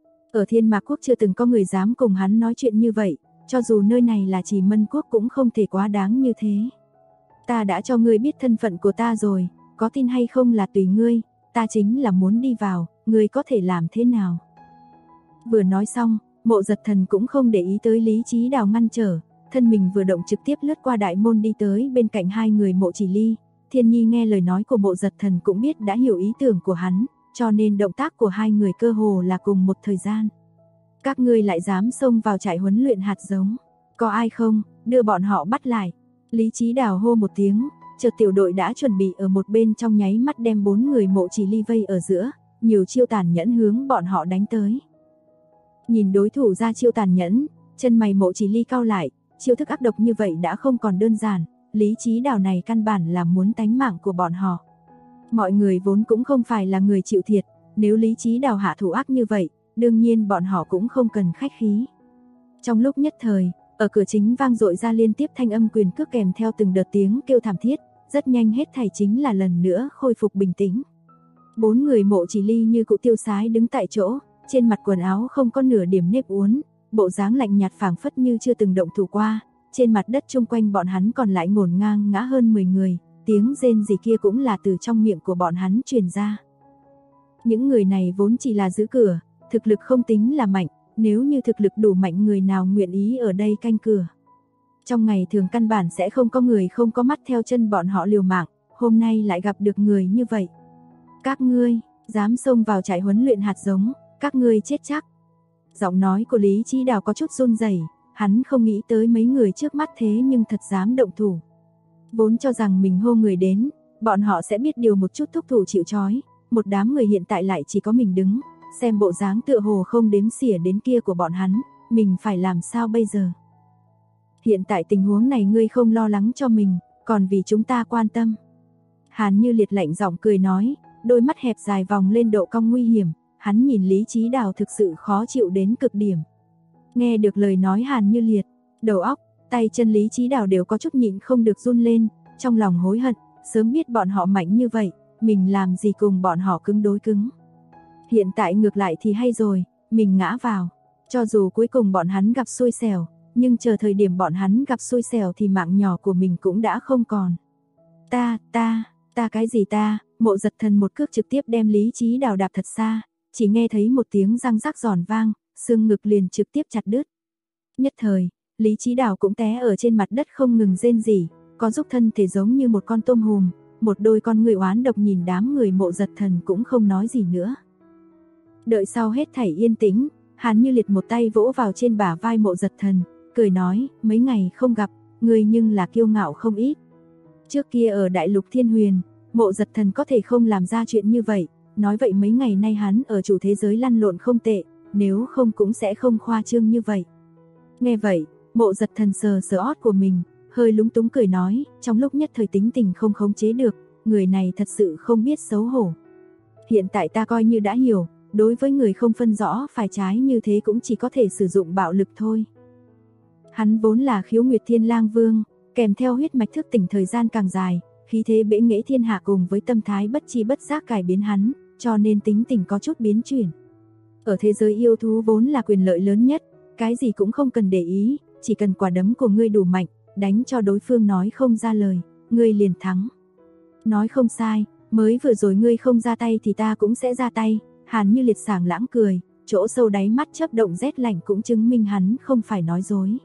Ở Thiên Mạc Quốc chưa từng có người dám cùng hắn nói chuyện như vậy, cho dù nơi này là Chỉ Mân Quốc cũng không thể quá đáng như thế. Ta đã cho ngươi biết thân phận của ta rồi, có tin hay không là tùy ngươi, ta chính là muốn đi vào, ngươi có thể làm thế nào? Vừa nói xong, Mộ Giật Thần cũng không để ý tới Lý Chí Đào ngăn trở, thân mình vừa động trực tiếp lướt qua đại môn đi tới bên cạnh hai người Mộ Chỉ Ly. Thiên Nhi nghe lời nói của Mộ Giật Thần cũng biết đã hiểu ý tưởng của hắn, cho nên động tác của hai người cơ hồ là cùng một thời gian. Các ngươi lại dám xông vào trại huấn luyện hạt giống, có ai không, đưa bọn họ bắt lại. Lý Chí Đào hô một tiếng, chợt tiểu đội đã chuẩn bị ở một bên trong nháy mắt đem 4 người Mộ Chỉ Ly vây ở giữa, nhiều chiêu tàn nhẫn hướng bọn họ đánh tới. Nhìn đối thủ ra chiêu tàn nhẫn, chân mày Mộ Chỉ Ly cau lại, chiêu thức ác độc như vậy đã không còn đơn giản, Lý Chí Đào này căn bản là muốn tánh mạng của bọn họ. Mọi người vốn cũng không phải là người chịu thiệt, nếu Lý Chí Đào hạ thủ ác như vậy, đương nhiên bọn họ cũng không cần khách khí. Trong lúc nhất thời, ở cửa chính vang dội ra liên tiếp thanh âm quyền cước kèm theo từng đợt tiếng kêu thảm thiết, rất nhanh hết thảy chính là lần nữa khôi phục bình tĩnh. 4 người Mộ Chỉ Ly như cụ tiêu sái đứng tại chỗ, trên mặt quần áo không có nửa điểm nếp uốn, bộ dáng lạnh nhạt phảng phất như chưa từng động thủ qua, trên mặt đất chung quanh bọn hắn còn lại ngổn ngang ngã hơn 10 người, tiếng rên rỉ kia cũng là từ trong miệng của bọn hắn truyền ra. Những người này vốn chỉ là giữ cửa, thực lực không tính là mạnh, nếu như thực lực đủ mạnh người nào nguyện ý ở đây canh cửa. Trong ngày thường căn bản sẽ không có người không có mắt theo chân bọn họ liều mạng, hôm nay lại gặp được người như vậy. Các ngươi, dám xông vào trại huấn luyện hạt giống, các ngươi chết chắc. Giọng nói của Lý Chí Đào có chút run rẩy, hắn không nghĩ tới mấy người trước mắt thế nhưng thật dám động thủ. Vốn cho rằng mình hô người đến, bọn họ sẽ biết điều một chút thúc thủ chịu trói, một đám người hiện tại lại chỉ có mình đứng, xem bộ dáng tựa hồ không đếm xỉa đến kia của bọn hắn, mình phải làm sao bây giờ? Hiện tại tình huống này ngươi không lo lắng cho mình, còn vì chúng ta quan tâm. Hàn Như Liệt lạnh giọng cười nói, đôi mắt hẹp dài vòng lên độ cong nguy hiểm, hắn nhìn Lý Chí Đào thực sự khó chịu đến cực điểm. Nghe được lời nói Hàn Như Liệt, đầu óc, tay chân Lý Chí Đào đều có chút nhịn không được run lên, trong lòng hối hận, sớm biết bọn họ mạnh như vậy, mình làm gì cùng bọn họ cứng đối cứng. Hiện tại ngược lại thì hay rồi, mình ngã vào, cho dù cuối cùng bọn hắn gặp xui xẻo, nhưng chờ thời điểm bọn hắn gặp xui xẻo thì mạng nhỏ của mình cũng đã không còn. Ta cái gì ta, Mộ Giật Thần một cước trực tiếp đem Lý Chí Đào đạp thật xa, chỉ nghe thấy một tiếng răng rắc giòn vang, xương ngực liền trực tiếp chặt đứt. Nhất thời, Lý Chí Đào cũng té ở trên mặt đất không ngừng rên rỉ, có giúp thân thể giống như một con tôm hùm, một đôi con người oán độc nhìn đám người Mộ Giật Thần cũng không nói gì nữa. Đợi sau hết thảy yên tĩnh, Hàn Như Liệt một tay vỗ vào trên bả vai Mộ Giật Thần, cười nói, mấy ngày không gặp, ngươi nhưng là kiêu ngạo không ít. Trước kia ở Đại Lục Thiên Huyền, Mộ Giật Thần có thể không làm ra chuyện như vậy, nói vậy mấy ngày nay hắn ở chủ thế giới lăn lộn không tệ, nếu không cũng sẽ không khoa trương như vậy. Nghe vậy, Mộ Giật Thần sờ sờ ót của mình, hơi lúng túng cười nói, trong lúc nhất thời tính tình không khống chế được, người này thật sự không biết xấu hổ. Hiện tại ta coi như đã hiểu, đối với người không phân rõ phải trái như thế cũng chỉ có thể sử dụng bạo lực thôi. Hắn vốn là Khiếu Nguyệt Thiên Lang Vương, kèm theo huyết mạch thức tỉnh thời gian càng dài, khí thế bệ nghệ thiên hạ cùng với tâm thái bất chi bất giác cải biến hắn, cho nên tính tình có chút biến chuyển. Ở thế giới yêu thú vốn là quyền lợi lớn nhất, cái gì cũng không cần để ý, chỉ cần quả đấm của ngươi đủ mạnh, đánh cho đối phương nói không ra lời, ngươi liền thắng. Nói không sai, mới vừa rồi ngươi không ra tay thì ta cũng sẽ ra tay. Hàn Như Liệt sảng lãng cười, chỗ sâu đáy mắt chớp động rét lạnh cũng chứng minh hắn không phải nói dối.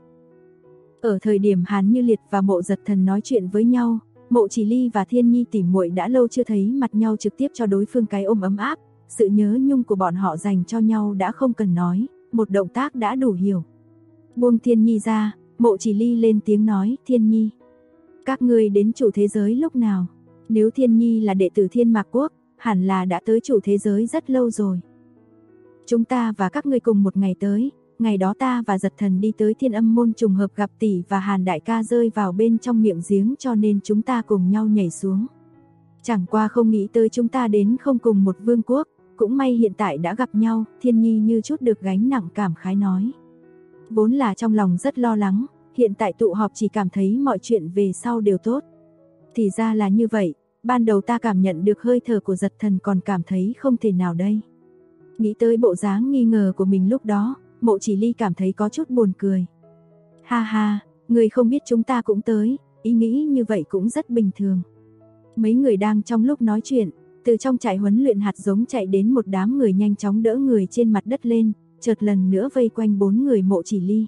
Ở thời điểm Hàn Như Liệt và Mộ Giật Thần nói chuyện với nhau, Mộ Chỉ Ly và Thiên Nhi tỉ muội đã lâu chưa thấy mặt nhau trực tiếp cho đối phương cái ôm ấm áp, sự nhớ nhung của bọn họ dành cho nhau đã không cần nói, một động tác đã đủ hiểu. Buông Thiên Nhi ra, Mộ Chỉ Ly lên tiếng nói, Thiên Nhi, các ngươi đến chủ thế giới lúc nào? Nếu Thiên Nhi là đệ tử Thiên Mạc Quốc, hẳn là đã tới chủ thế giới rất lâu rồi. Chúng ta và các ngươi cùng một ngày tới, ngày đó ta và Giật Thần đi tới Thiên Âm môn trùng hợp gặp tỷ và Hàn đại ca rơi vào bên trong miệng giếng cho nên chúng ta cùng nhau nhảy xuống. Chẳng qua không nghĩ tới chúng ta đến không cùng một vương quốc, cũng may hiện tại đã gặp nhau, Thiên Nhi như chút được gánh nặng cảm khái nói. Vốn là trong lòng rất lo lắng, hiện tại tụ họp chỉ cảm thấy mọi chuyện về sau đều tốt. Thì ra là như vậy, ban đầu ta cảm nhận được hơi thở của Giật Thần còn cảm thấy không thể nào đây. Nghĩ tới bộ dáng nghi ngờ của mình lúc đó, Mộ Chỉ Ly cảm thấy có chút buồn cười. Ha ha, người không biết chúng ta cũng tới, ý nghĩ như vậy cũng rất bình thường. Mấy người đang trong lúc nói chuyện, từ trong trại huấn luyện hạt giống chạy đến một đám người nhanh chóng đỡ người trên mặt đất lên, chợt lần nữa vây quanh 4 người Mộ Chỉ Ly.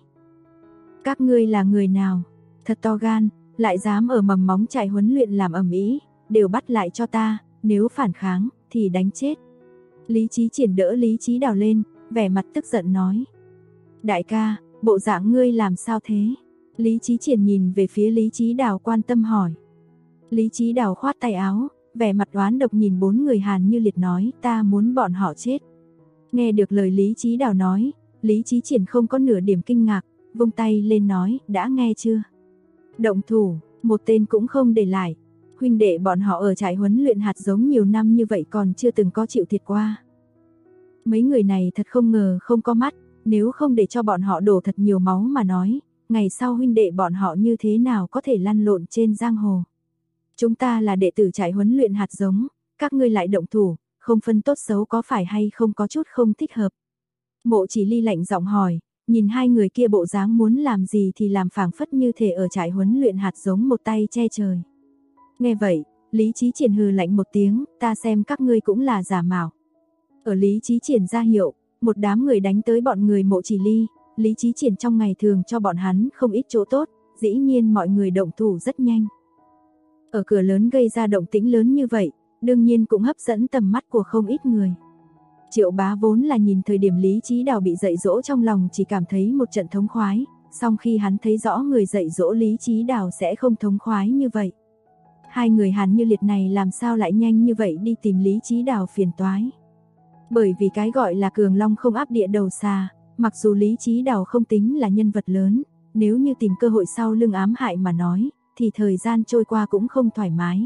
Các ngươi là người nào? Thật to gan, lại dám ở mầm móng trại huấn luyện làm ầm ĩ, đều bắt lại cho ta, nếu phản kháng thì đánh chết. Lý Chí Triển đỡ Lý Chí Đào lên, vẻ mặt tức giận nói. Đại ca, bộ dạng ngươi làm sao thế? Lý Chí Triển nhìn về phía Lý Chí Đào quan tâm hỏi. Lý Chí Đào khoát tay áo, vẻ mặt oán độc nhìn 4 người Hàn Như Liệt nói, ta muốn bọn họ chết. Nghe được lời Lý Chí Đào nói, Lý Chí Triển không có nửa điểm kinh ngạc, vung tay lên nói, đã nghe chưa? Động thủ, một tên cũng không để lại. Huynh đệ bọn họ ở trại huấn luyện hạt giống nhiều năm như vậy còn chưa từng có chịu thiệt qua. Mấy người này thật không ngờ không có mắt, nếu không để cho bọn họ đổ thật nhiều máu mà nói, ngày sau huynh đệ bọn họ như thế nào có thể lăn lộn trên giang hồ. Chúng ta là đệ tử trại huấn luyện hạt giống, các ngươi lại động thủ, không phân tốt xấu có phải hay không có chút không thích hợp. Mộ Chỉ Ly lạnh giọng hỏi, Nhìn hai người kia bộ dáng muốn làm gì thì làm, phảng phất như thể ở trại huấn luyện hạt giống một tay che trời. Nghe vậy, Lý Chí Triển hừ lạnh một tiếng, ta xem các ngươi cũng là giả mạo. Ở Lý Chí Triển ra hiệu, một đám người đánh tới bọn người Mộ Chỉ Ly. Lý Chí Triển trong ngày thường cho bọn hắn không ít chỗ tốt, dĩ nhiên mọi người động thủ rất nhanh. Ở cửa lớn gây ra động tĩnh lớn như vậy, đương nhiên cũng hấp dẫn tầm mắt của không ít người. Triệu Bá vốn là nhìn thời điểm Lý Chí Đào bị dạy dỗ trong lòng chỉ cảm thấy một trận thống khoái, song khi hắn thấy rõ người dạy dỗ Lý Chí Đào sẽ không thống khoái như vậy. Hai người Hàn Như Liệt này làm sao lại nhanh như vậy đi tìm Lý Chí Đào phiền toái. Bởi vì cái gọi là cường long không áp địa đầu xà, mặc dù Lý Chí Đào không tính là nhân vật lớn, nếu như tìm cơ hội sau lưng ám hại mà nói, thì thời gian trôi qua cũng không thoải mái.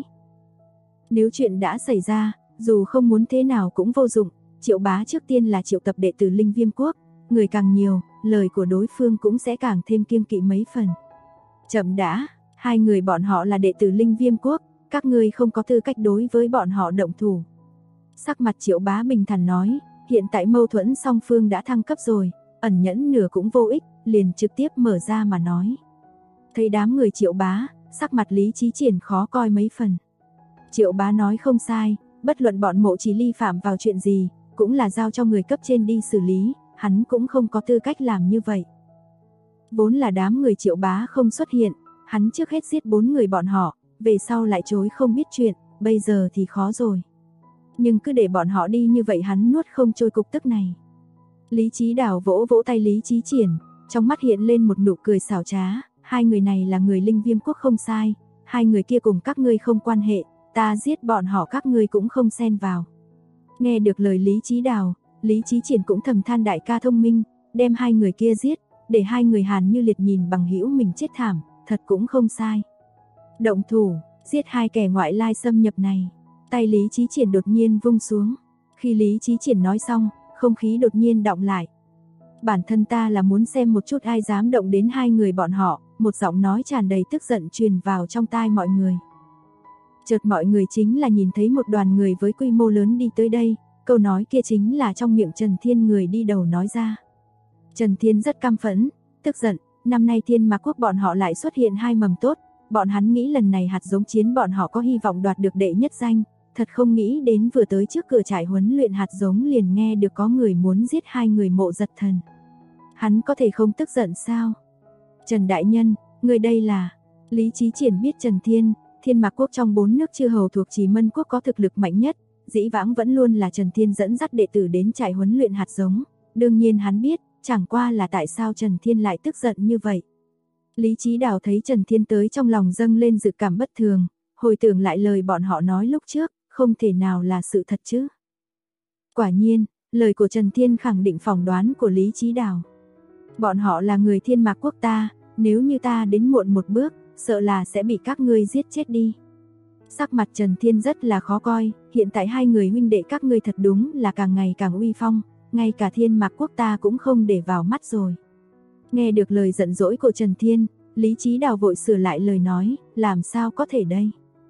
Nếu chuyện đã xảy ra, dù không muốn thế nào cũng vô dụng, Triệu Bá trước tiên là triệu tập đệ tử Linh Viêm Quốc, người càng nhiều, lời của đối phương cũng sẽ càng thêm kiêng kỵ mấy phần. Chậm đã, hai người bọn họ là đệ tử Linh Viêm Quốc, các ngươi không có tư cách đối với bọn họ động thủ. Sắc mặt Triệu Bá bình thản nói, hiện tại mâu thuẫn song phương đã thăng cấp rồi, ẩn nhẫn nửa cũng vô ích, liền trực tiếp mở ra mà nói. Thấy đám người Triệu Bá, sắc mặt Lý Chí Triển khó coi mấy phần. Triệu Bá nói không sai, bất luận bọn Mộ Chỉ Ly phạm vào chuyện gì, cũng là giao cho người cấp trên đi xử lý, hắn cũng không có tư cách làm như vậy. Vốn là đám người Triệu Bá không xuất hiện, hắn trước hết giết 4 người bọn họ, về sau lại chối không biết chuyện, bây giờ thì khó rồi. Nhưng cứ để bọn họ đi như vậy hắn nuốt không trôi cục tức này. Lý Chí Đào vỗ vỗ tay Lý Chí Triển, trong mắt hiện lên một nụ cười xảo trá, hai người này là người Linh Viêm Quốc không sai, hai người kia cùng các ngươi không quan hệ, ta giết bọn họ các ngươi cũng không xen vào. Nghe được lời Lý Chí Đào, Lý Chí Triển cũng thầm than đại ca thông minh, đem hai người kia giết, để hai người Hàn Như Liệt nhìn bằng hữu mình chết thảm, thật cũng không sai. Động thủ, giết hai kẻ ngoại lai xâm nhập này. Tay Lý Chí Triển đột nhiên vung xuống. Khi Lý Chí Triển nói xong, không khí đột nhiên đọng lại. Bản thân ta là muốn xem một chút ai dám động đến hai người bọn họ, một giọng nói tràn đầy tức giận truyền vào trong tai mọi người. Chợt mọi người chính là nhìn thấy một đoàn người với quy mô lớn đi tới đây, câu nói kia chính là trong miệng Trần Thiên người đi đầu nói ra. Trần Thiên rất căm phẫn, tức giận, năm nay Thiên Mạc Quốc bọn họ lại xuất hiện hai mầm tốt, bọn hắn nghĩ lần này hạt giống chiến bọn họ có hy vọng đoạt được đệ nhất danh, thật không nghĩ đến vừa tới trước cửa trại huấn luyện hạt giống liền nghe được có người muốn giết hai người Mộ Giật Thần. Hắn có thể không tức giận sao? Trần Đại Nhân, người đây là... Lý Chí Triển biết Trần Thiên, Thiên Mạc Quốc trong 4 nước chư hầu thuộc Trì Mân Quốc có thực lực mạnh nhất, dĩ vãng vẫn luôn là Trần Thiên dẫn dắt đệ tử đến trại huấn luyện hạt giống, đương nhiên hắn biết, chẳng qua là tại sao Trần Thiên lại tức giận như vậy. Lý Chí Đào thấy Trần Thiên tới trong lòng dâng lên dự cảm bất thường, hồi tưởng lại lời bọn họ nói lúc trước, không thể nào là sự thật chứ. Quả nhiên, lời của Trần Thiên khẳng định phỏng đoán của Lý Chí Đào. Bọn họ là người Thiên Mạc Quốc ta, nếu như ta đến muộn một bước, sợ là sẽ bị các ngươi giết chết đi. Sắc mặt Trần Thiên rất là khó coi, hiện tại hai người huynh đệ các ngươi thật đúng là càng ngày càng uy phong, ngay cả Thiên Mạc Quốc ta cũng không để vào mắt rồi. Nghe được lời giận dỗi của Trần Thiên, Lý Chí Đào vội sửa lại lời nói, làm sao có thể đây?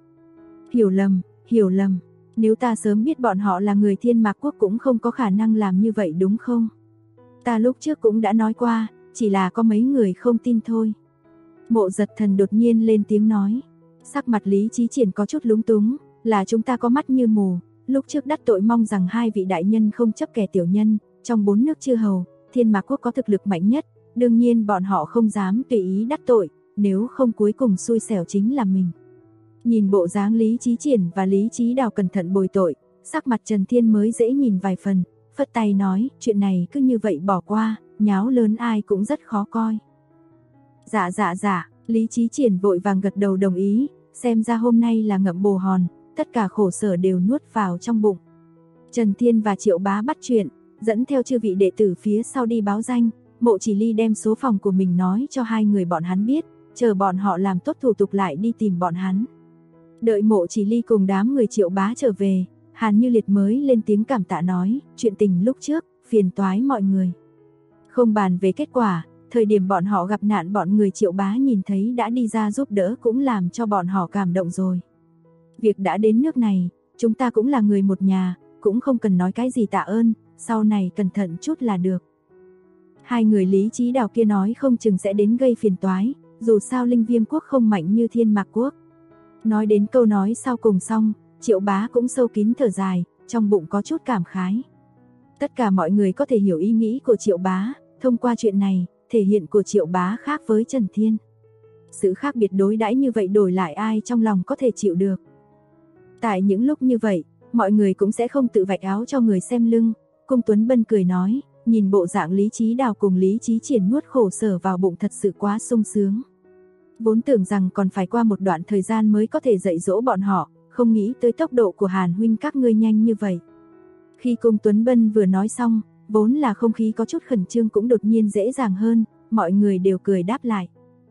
Hiểu lầm, nếu ta sớm biết bọn họ là người Thiên Mạc Quốc cũng không có khả năng làm như vậy đúng không? Ta lúc trước cũng đã nói qua, chỉ là có mấy người không tin thôi. Mộ Giật Thần đột nhiên lên tiếng nói, sắc mặt Lý Chí Triển có chút lúng túng, là chúng ta có mắt như mù, lúc trước đắc tội mong rằng hai vị đại nhân không chấp kẻ tiểu nhân, trong 4 nước chư hầu, Thiên Mạc Quốc có thực lực mạnh nhất, đương nhiên bọn họ không dám tùy ý đắc tội, nếu không cuối cùng xui xẻo chính là mình. Nhìn bộ dáng Lý Chí Triển và Lý Chí Đào cẩn thận bồi tội, sắc mặt Trần Thiên mới dễ nhìn vài phần, phất tay nói, chuyện này cứ như vậy bỏ qua, nháo lớn ai cũng rất khó coi. Dạ, Lý Chí Triển vội vàng gật đầu đồng ý, xem ra hôm nay là ngậm bồ hòn, tất cả khổ sở đều nuốt vào trong bụng. Trần Thiên và Triệu Bá bắt chuyện, dẫn theo chư vị đệ tử phía sau đi báo danh, Mộ Chỉ Ly đem số phòng của mình nói cho hai người bọn hắn biết, chờ bọn họ làm tốt thủ tục lại đi tìm bọn hắn. Đợi Mộ Chỉ Ly cùng đám người Triệu Bá trở về, Hàn Như Liệt mới lên tiếng cảm tạ nói, chuyện tình lúc trước, phiền toái mọi người. Không bàn về kết quả, thời điểm bọn họ gặp nạn bọn người Triệu Bá nhìn thấy đã đi ra giúp đỡ cũng làm cho bọn họ cảm động rồi. Việc đã đến nước này, chúng ta cũng là người một nhà, cũng không cần nói cái gì tạ ơn, sau này cẩn thận chút là được. Hai người Lý Chí Đào kia nói không chừng sẽ đến gây phiền toái, dù sao Linh Viêm quốc không mạnh như Thiên Mạc quốc. Nói đến câu nói sau cùng xong, Triệu Bá cũng sâu kín thở dài, trong bụng có chút cảm khái. Tất cả mọi người có thể hiểu ý nghĩ của Triệu Bá, thông qua chuyện này, thể hiện của Triệu Bá khác với Trần Thiên. Sự khác biệt đối đãi như vậy đổi lại ai trong lòng có thể chịu được. Tại những lúc như vậy, mọi người cũng sẽ không tự vạch áo cho người xem lưng. Cung Tuấn Bân cười nói, nhìn bộ dạng Lý Chí Đào cùng Lý Chí Triển nuốt khổ sở vào bụng thật sự quá sung sướng. Vốn tưởng rằng còn phải qua một đoạn thời gian mới có thể dạy dỗ bọn họ, không nghĩ tới tốc độ của Hàn huynh các ngươi nhanh như vậy. Khi Cung Tuấn Bân vừa nói xong, vốn là không khí có chút khẩn trương cũng đột nhiên dễ dàng hơn, mọi người đều cười đáp lại.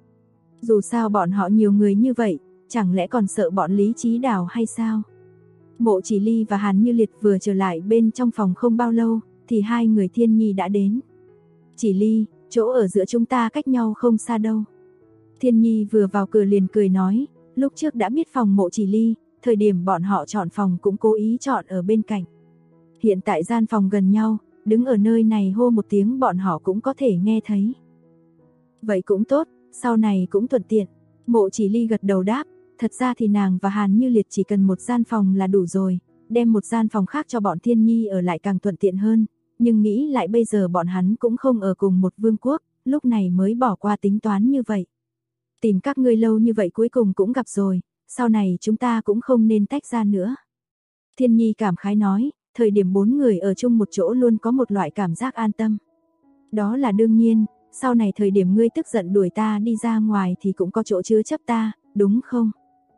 Dù sao bọn họ nhiều người như vậy, chẳng lẽ còn sợ bọn Lý Chí Đào hay sao? Mộ Chỉ Ly và Hàn Như Liệt vừa trở lại bên trong phòng không bao lâu, thì hai người Thiên Nhi đã đến. Chỉ Ly, chỗ ở giữa chúng ta cách nhau không xa đâu. Thiên Nhi vừa vào cửa liền cười nói, lúc trước đã biết phòng Mộ Chỉ Ly, thời điểm bọn họ chọn phòng cũng cố ý chọn ở bên cạnh. Hiện tại gian phòng gần nhau, đứng ở nơi này hô một tiếng bọn họ cũng có thể nghe thấy. Vậy cũng tốt, sau này cũng thuận tiện. Mộ Chỉ Ly gật đầu đáp, thật ra thì nàng và Hàn Như Liệt chỉ cần một gian phòng là đủ rồi, đem một gian phòng khác cho bọn Thiên Nhi ở lại càng thuận tiện hơn, nhưng nghĩ lại bây giờ bọn hắn cũng không ở cùng một vương quốc, lúc này mới bỏ qua tính toán như vậy. Tìm các ngươi lâu như vậy cuối cùng cũng gặp rồi, sau này chúng ta cũng không nên tách ra nữa. Thiên Nhi cảm khái nói, thời điểm 4 người ở chung một chỗ luôn có một loại cảm giác an tâm. Đó là đương nhiên, sau này thời điểm ngươi tức giận đuổi ta đi ra ngoài thì cũng có chỗ chứa chấp ta, đúng không?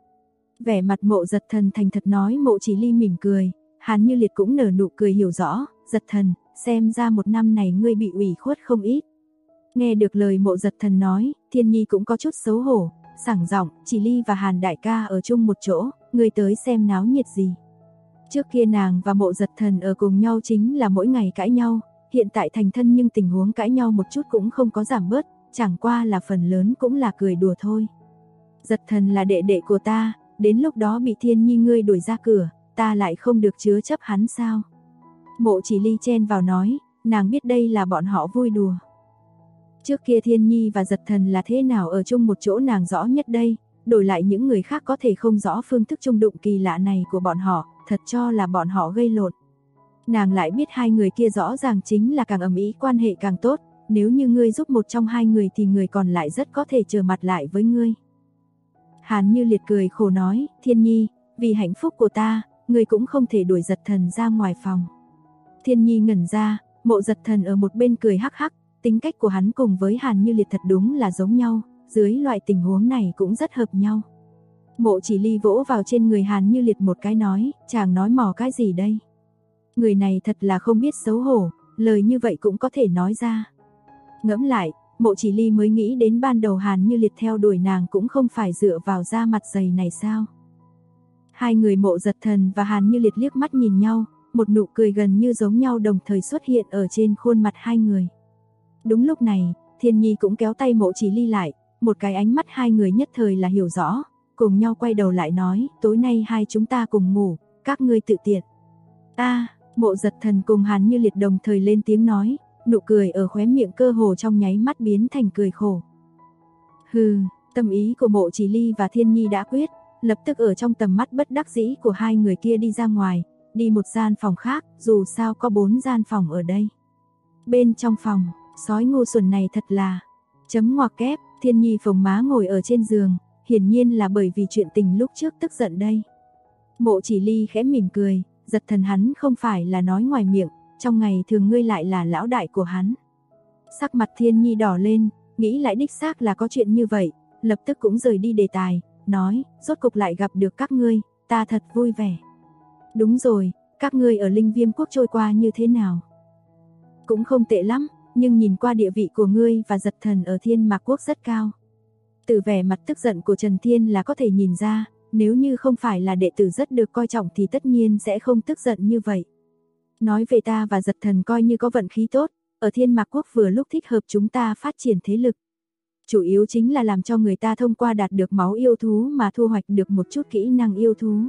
Vẻ mặt Mộ Giật Thần thành thật nói. Mộ Chỉ Ly mỉm cười, Hàn Như Liệt cũng nở nụ cười hiểu rõ, Giật Thần, xem ra một năm này ngươi bị ủy khuất không ít. Nghe được lời Mộ Giật Thần nói, Thiên Nhi cũng có chút xấu hổ, sảng giọng, Chỉ Ly và Hàn đại ca ở chung một chỗ, ngươi tới xem náo nhiệt gì. Trước kia nàng và Mộ Giật Thần ở cùng nhau chính là mỗi ngày cãi nhau, hiện tại thành thân nhưng tình huống cãi nhau một chút cũng không có giảm bớt, chẳng qua là phần lớn cũng là cười đùa thôi. Giật Thần là đệ đệ của ta, đến lúc đó bị Thiên Nhi ngươi đuổi ra cửa, ta lại không được chứa chấp hắn sao? Mộ Chỉ Ly chen vào nói, nàng biết đây là bọn họ vui đùa. Trước kia Thiên Nhi và Giật Thần là thế nào ở chung một chỗ nàng rõ nhất đây, đổi lại những người khác có thể không rõ phương thức chung đụng kỳ lạ này của bọn họ, thật cho là bọn họ gây lộn. Nàng lại biết hai người kia rõ ràng chính là càng ầm ĩ quan hệ càng tốt, nếu như ngươi giúp một trong hai người thì người còn lại rất có thể trở mặt lại với ngươi. Hàn Như Liệt cười khổ nói, Thiên Nhi, vì hạnh phúc của ta, ngươi cũng không thể đuổi Giật Thần ra ngoài phòng. Thiên Nhi ngẩn ra, Mộ Giật Thần ở một bên cười hắc hắc, tính cách của hắn cùng với Hàn Như Liệt thật đúng là giống nhau, dưới loại tình huống này cũng rất hợp nhau. Mộ Chỉ Ly vỗ vào trên người Hàn Như Liệt một cái nói, chàng nói mò cái gì đây? Người này thật là không biết xấu hổ, lời như vậy cũng có thể nói ra. Ngẫm lại, Mộ Chỉ Ly mới nghĩ đến ban đầu Hàn Như Liệt theo đuổi nàng cũng không phải dựa vào da mặt dày này sao? Hai người Mộ Giật Thần và Hàn Như Liệt liếc mắt nhìn nhau, một nụ cười gần như giống nhau đồng thời xuất hiện ở trên khuôn mặt hai người. Đúng lúc này, Thiên Nhi cũng kéo tay Mộ Chỉ Ly lại, một cái ánh mắt hai người nhất thời là hiểu rõ, cùng nhau quay đầu lại nói, tối nay hai chúng ta cùng ngủ, các ngươi tự tiện. Mộ Giật Thần cùng Hàn Như Liệt đồng thời lên tiếng nói, nụ cười ở khóe miệng cơ hồ trong nháy mắt biến thành cười khổ. Hừ, tâm ý của Mộ Chỉ Ly và Thiên Nhi đã quyết, lập tức ở trong tầm mắt bất đắc dĩ của hai người kia đi ra ngoài, đi một gian phòng khác, dù sao có 4 gian phòng ở đây. Bên trong phòng, sói ngu xuẩn này thật là... Chấm ngoặc kép, Thiên Nhi phồng má ngồi ở trên giường, hiển nhiên là bởi vì chuyện tình lúc trước tức giận đây. Mộ Chỉ Ly khẽ mỉm cười, Giật Thần hắn không phải là nói ngoài miệng, trong ngày thường ngươi lại là lão đại của hắn. Sắc mặt Thiên Nhi đỏ lên, nghĩ lại đích xác là có chuyện như vậy, lập tức cũng rời đi đề tài, nói, rốt cục lại gặp được các ngươi, ta thật vui vẻ. Đúng rồi, các ngươi ở Linh Viêm quốc trôi qua như thế nào? Cũng không tệ lắm, nhưng nhìn qua địa vị của ngươi và Giật Thần ở Thiên Mạc quốc rất cao. Từ vẻ mặt tức giận của Trần Thiên là có thể nhìn ra, nếu như không phải là đệ tử rất được coi trọng thì tất nhiên sẽ không tức giận như vậy. Nói về ta và Giật Thần coi như có vận khí tốt, ở Thiên Mạc quốc vừa lúc thích hợp chúng ta phát triển thế lực. Chủ yếu chính là làm cho người ta thông qua đạt được máu yêu thú mà thu hoạch được một chút kỹ năng yêu thú.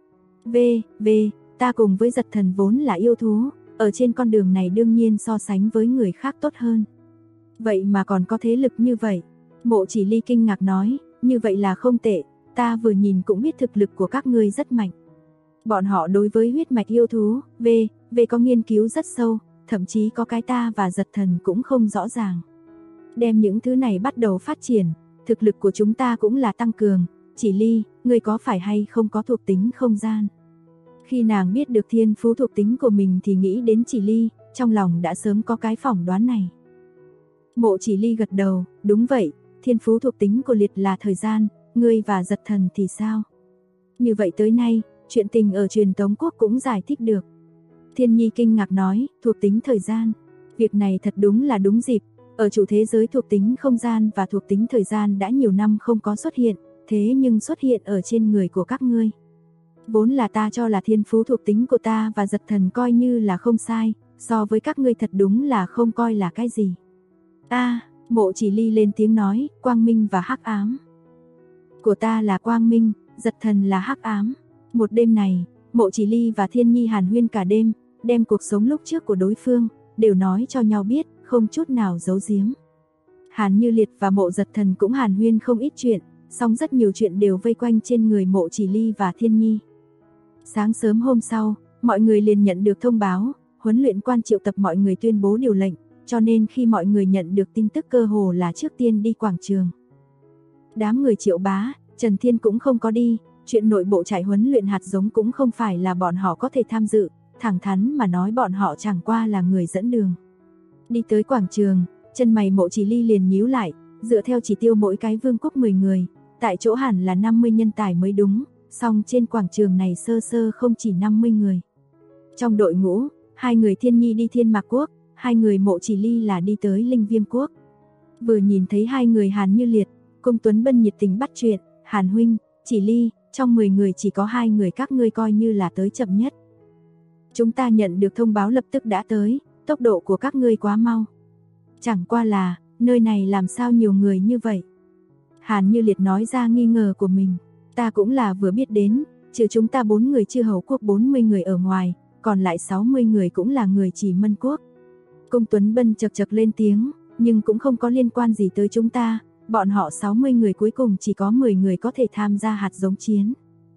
Ta cùng với Giật Thần vốn là yêu thú, ở trên con đường này đương nhiên so sánh với người khác tốt hơn. Vậy mà còn có thế lực như vậy. Mộ Chỉ Ly kinh ngạc nói, như vậy là không tệ, ta vừa nhìn cũng biết thực lực của các ngươi rất mạnh. Bọn họ đối với huyết mạch yêu thú, về có nghiên cứu rất sâu, thậm chí có cái ta và Giật Thần cũng không rõ ràng. Đem những thứ này bắt đầu phát triển, thực lực của chúng ta cũng là tăng cường. Chỉ Ly, ngươi có phải hay không có thuộc tính không gian? Khi nàng biết được thiên phú thuộc tính của mình thì nghĩ đến Chỉ Ly, trong lòng đã sớm có cái phỏng đoán này. Mộ Chỉ Ly gật đầu, đúng vậy, thiên phú thuộc tính của Liệt là thời gian, ngươi và Giật Thần thì sao? Như vậy tới nay, chuyện tình ở truyền Tống Quốc cũng giải thích được. Thiên Nhi kinh ngạc nói, thuộc tính thời gian. Việc này thật đúng là đúng dịp, ở chủ thế giới thuộc tính không gian và thuộc tính thời gian đã nhiều năm không có xuất hiện, thế nhưng xuất hiện ở trên người của các ngươi. Vốn là ta cho là thiên phú thuộc tính của ta và Giật Thần coi như là không sai, so với các ngươi thật đúng là không coi là cái gì. Mộ Chỉ Ly lên tiếng nói, quang minh và hắc ám. Của ta là quang minh, Giật Thần là hắc ám. Một đêm này, Mộ Chỉ Ly và Thiên Nhi hàn huyên cả đêm, đem cuộc sống lúc trước của đối phương đều nói cho nhau biết, không chút nào giấu giếm. Hàn Như Liệt và Mộ Giật Thần cũng hàn huyên không ít chuyện, song rất nhiều chuyện đều vây quanh trên người Mộ Chỉ Ly và Thiên Nhi. Sáng sớm hôm sau, mọi người liền nhận được thông báo, huấn luyện quan triệu tập mọi người tuyên bố điều lệnh, cho nên khi mọi người nhận được tin tức cơ hồ là trước tiên đi quảng trường. Đám người Triệu Bá, Trần Thiên cũng không có đi, chuyện nội bộ trại huấn luyện hạt giống cũng không phải là bọn họ có thể tham dự, thẳng thắn mà nói bọn họ chẳng qua là người dẫn đường. Đi tới quảng trường, chân mày Mộ Chỉ Ly liền nhíu lại, dựa theo chỉ tiêu mỗi cái vương quốc 10 người, tại chỗ hẳn là 50 nhân tài mới đúng, song trên quảng trường này sơ sơ không chỉ 50 người. Trong đội ngũ, 2 người Thiên Nhi đi Thiên Mạc Quốc, 2 người Mộ Chỉ Ly là đi tới Linh Viêm Quốc. Vừa nhìn thấy 2 người Hàn Như Liệt, Cung Tuấn Bân nhiệt tình bắt chuyện, Hàn huynh, Chỉ Ly, trong 10 người chỉ có 2 người các ngươi coi như là tới chậm nhất. Chúng ta nhận được thông báo lập tức đã tới, tốc độ của các ngươi quá mau. Chẳng qua là, nơi này làm sao nhiều người như vậy? Hàn Như Liệt nói ra nghi ngờ của mình, ta cũng là vừa biết đến, trừ chúng ta 4 người Chư Hầu Quốc 40 người ở ngoài, còn lại 60 người cũng là người Chỉ Mân Quốc. Cung Tuấn Bân chật chật lên tiếng, nhưng cũng không có liên quan gì tới chúng ta, bọn họ 60 người cuối cùng chỉ có 10 người có thể tham gia hạt giống chiến.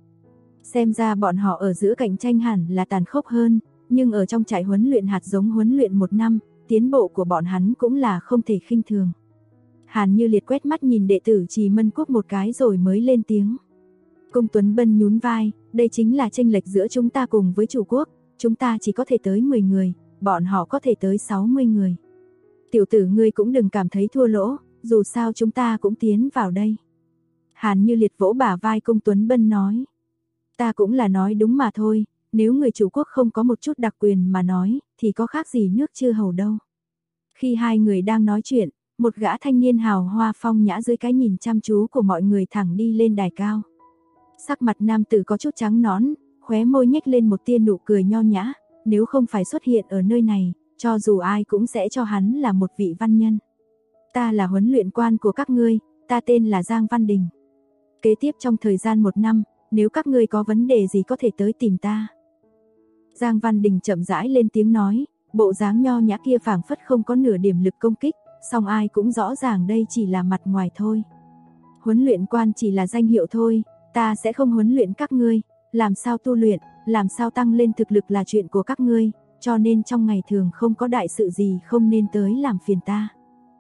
Xem ra bọn họ ở giữa cạnh tranh hẳn là tàn khốc hơn, nhưng ở trong trại huấn luyện hạt giống huấn luyện 1 năm, tiến bộ của bọn hắn cũng là không thể khinh thường. Hàn Như Liệt quét mắt nhìn đệ tử Trì Mân Quốc một cái rồi mới lên tiếng. Cung Tuấn Bân nhún vai, đây chính là chênh lệch giữa chúng ta cùng với chủ quốc, chúng ta chỉ có thể tới 10 người, bọn họ có thể tới 60 người. Tiểu tử ngươi cũng đừng cảm thấy thua lỗ, dù sao chúng ta cũng tiến vào đây. Hàn Như Liệt vỗ bả vai Cung Tuấn Bân nói. Ta cũng là nói đúng mà thôi, nếu người chủ quốc không có một chút đặc quyền mà nói, thì có khác gì nước Chư Hầu đâu. Khi 2 người đang nói chuyện, một gã thanh niên hào hoa phong nhã dưới cái nhìn chăm chú của mọi người thẳng đi lên đài cao. Sắc mặt nam tử có chút trắng nõn, khóe môi nhếch lên một tia nụ cười nho nhã, nếu không phải xuất hiện ở nơi này, cho dù ai cũng sẽ cho hắn là một vị văn nhân. Ta là huấn luyện quan của các ngươi, ta tên là Giang Văn Đình. Kế tiếp trong thời gian 1 năm, nếu các ngươi có vấn đề gì có thể tới tìm ta. Giang Văn Đình chậm rãi lên tiếng nói, bộ dáng nho nhã kia phảng phất không có nửa điểm lực công kích, song ai cũng rõ ràng đây chỉ là mặt ngoài thôi. Huấn luyện quan chỉ là danh hiệu thôi, ta sẽ không huấn luyện các ngươi, làm sao tu luyện, làm sao tăng lên thực lực là chuyện của các ngươi, cho nên trong ngày thường không có đại sự gì không nên tới làm phiền ta.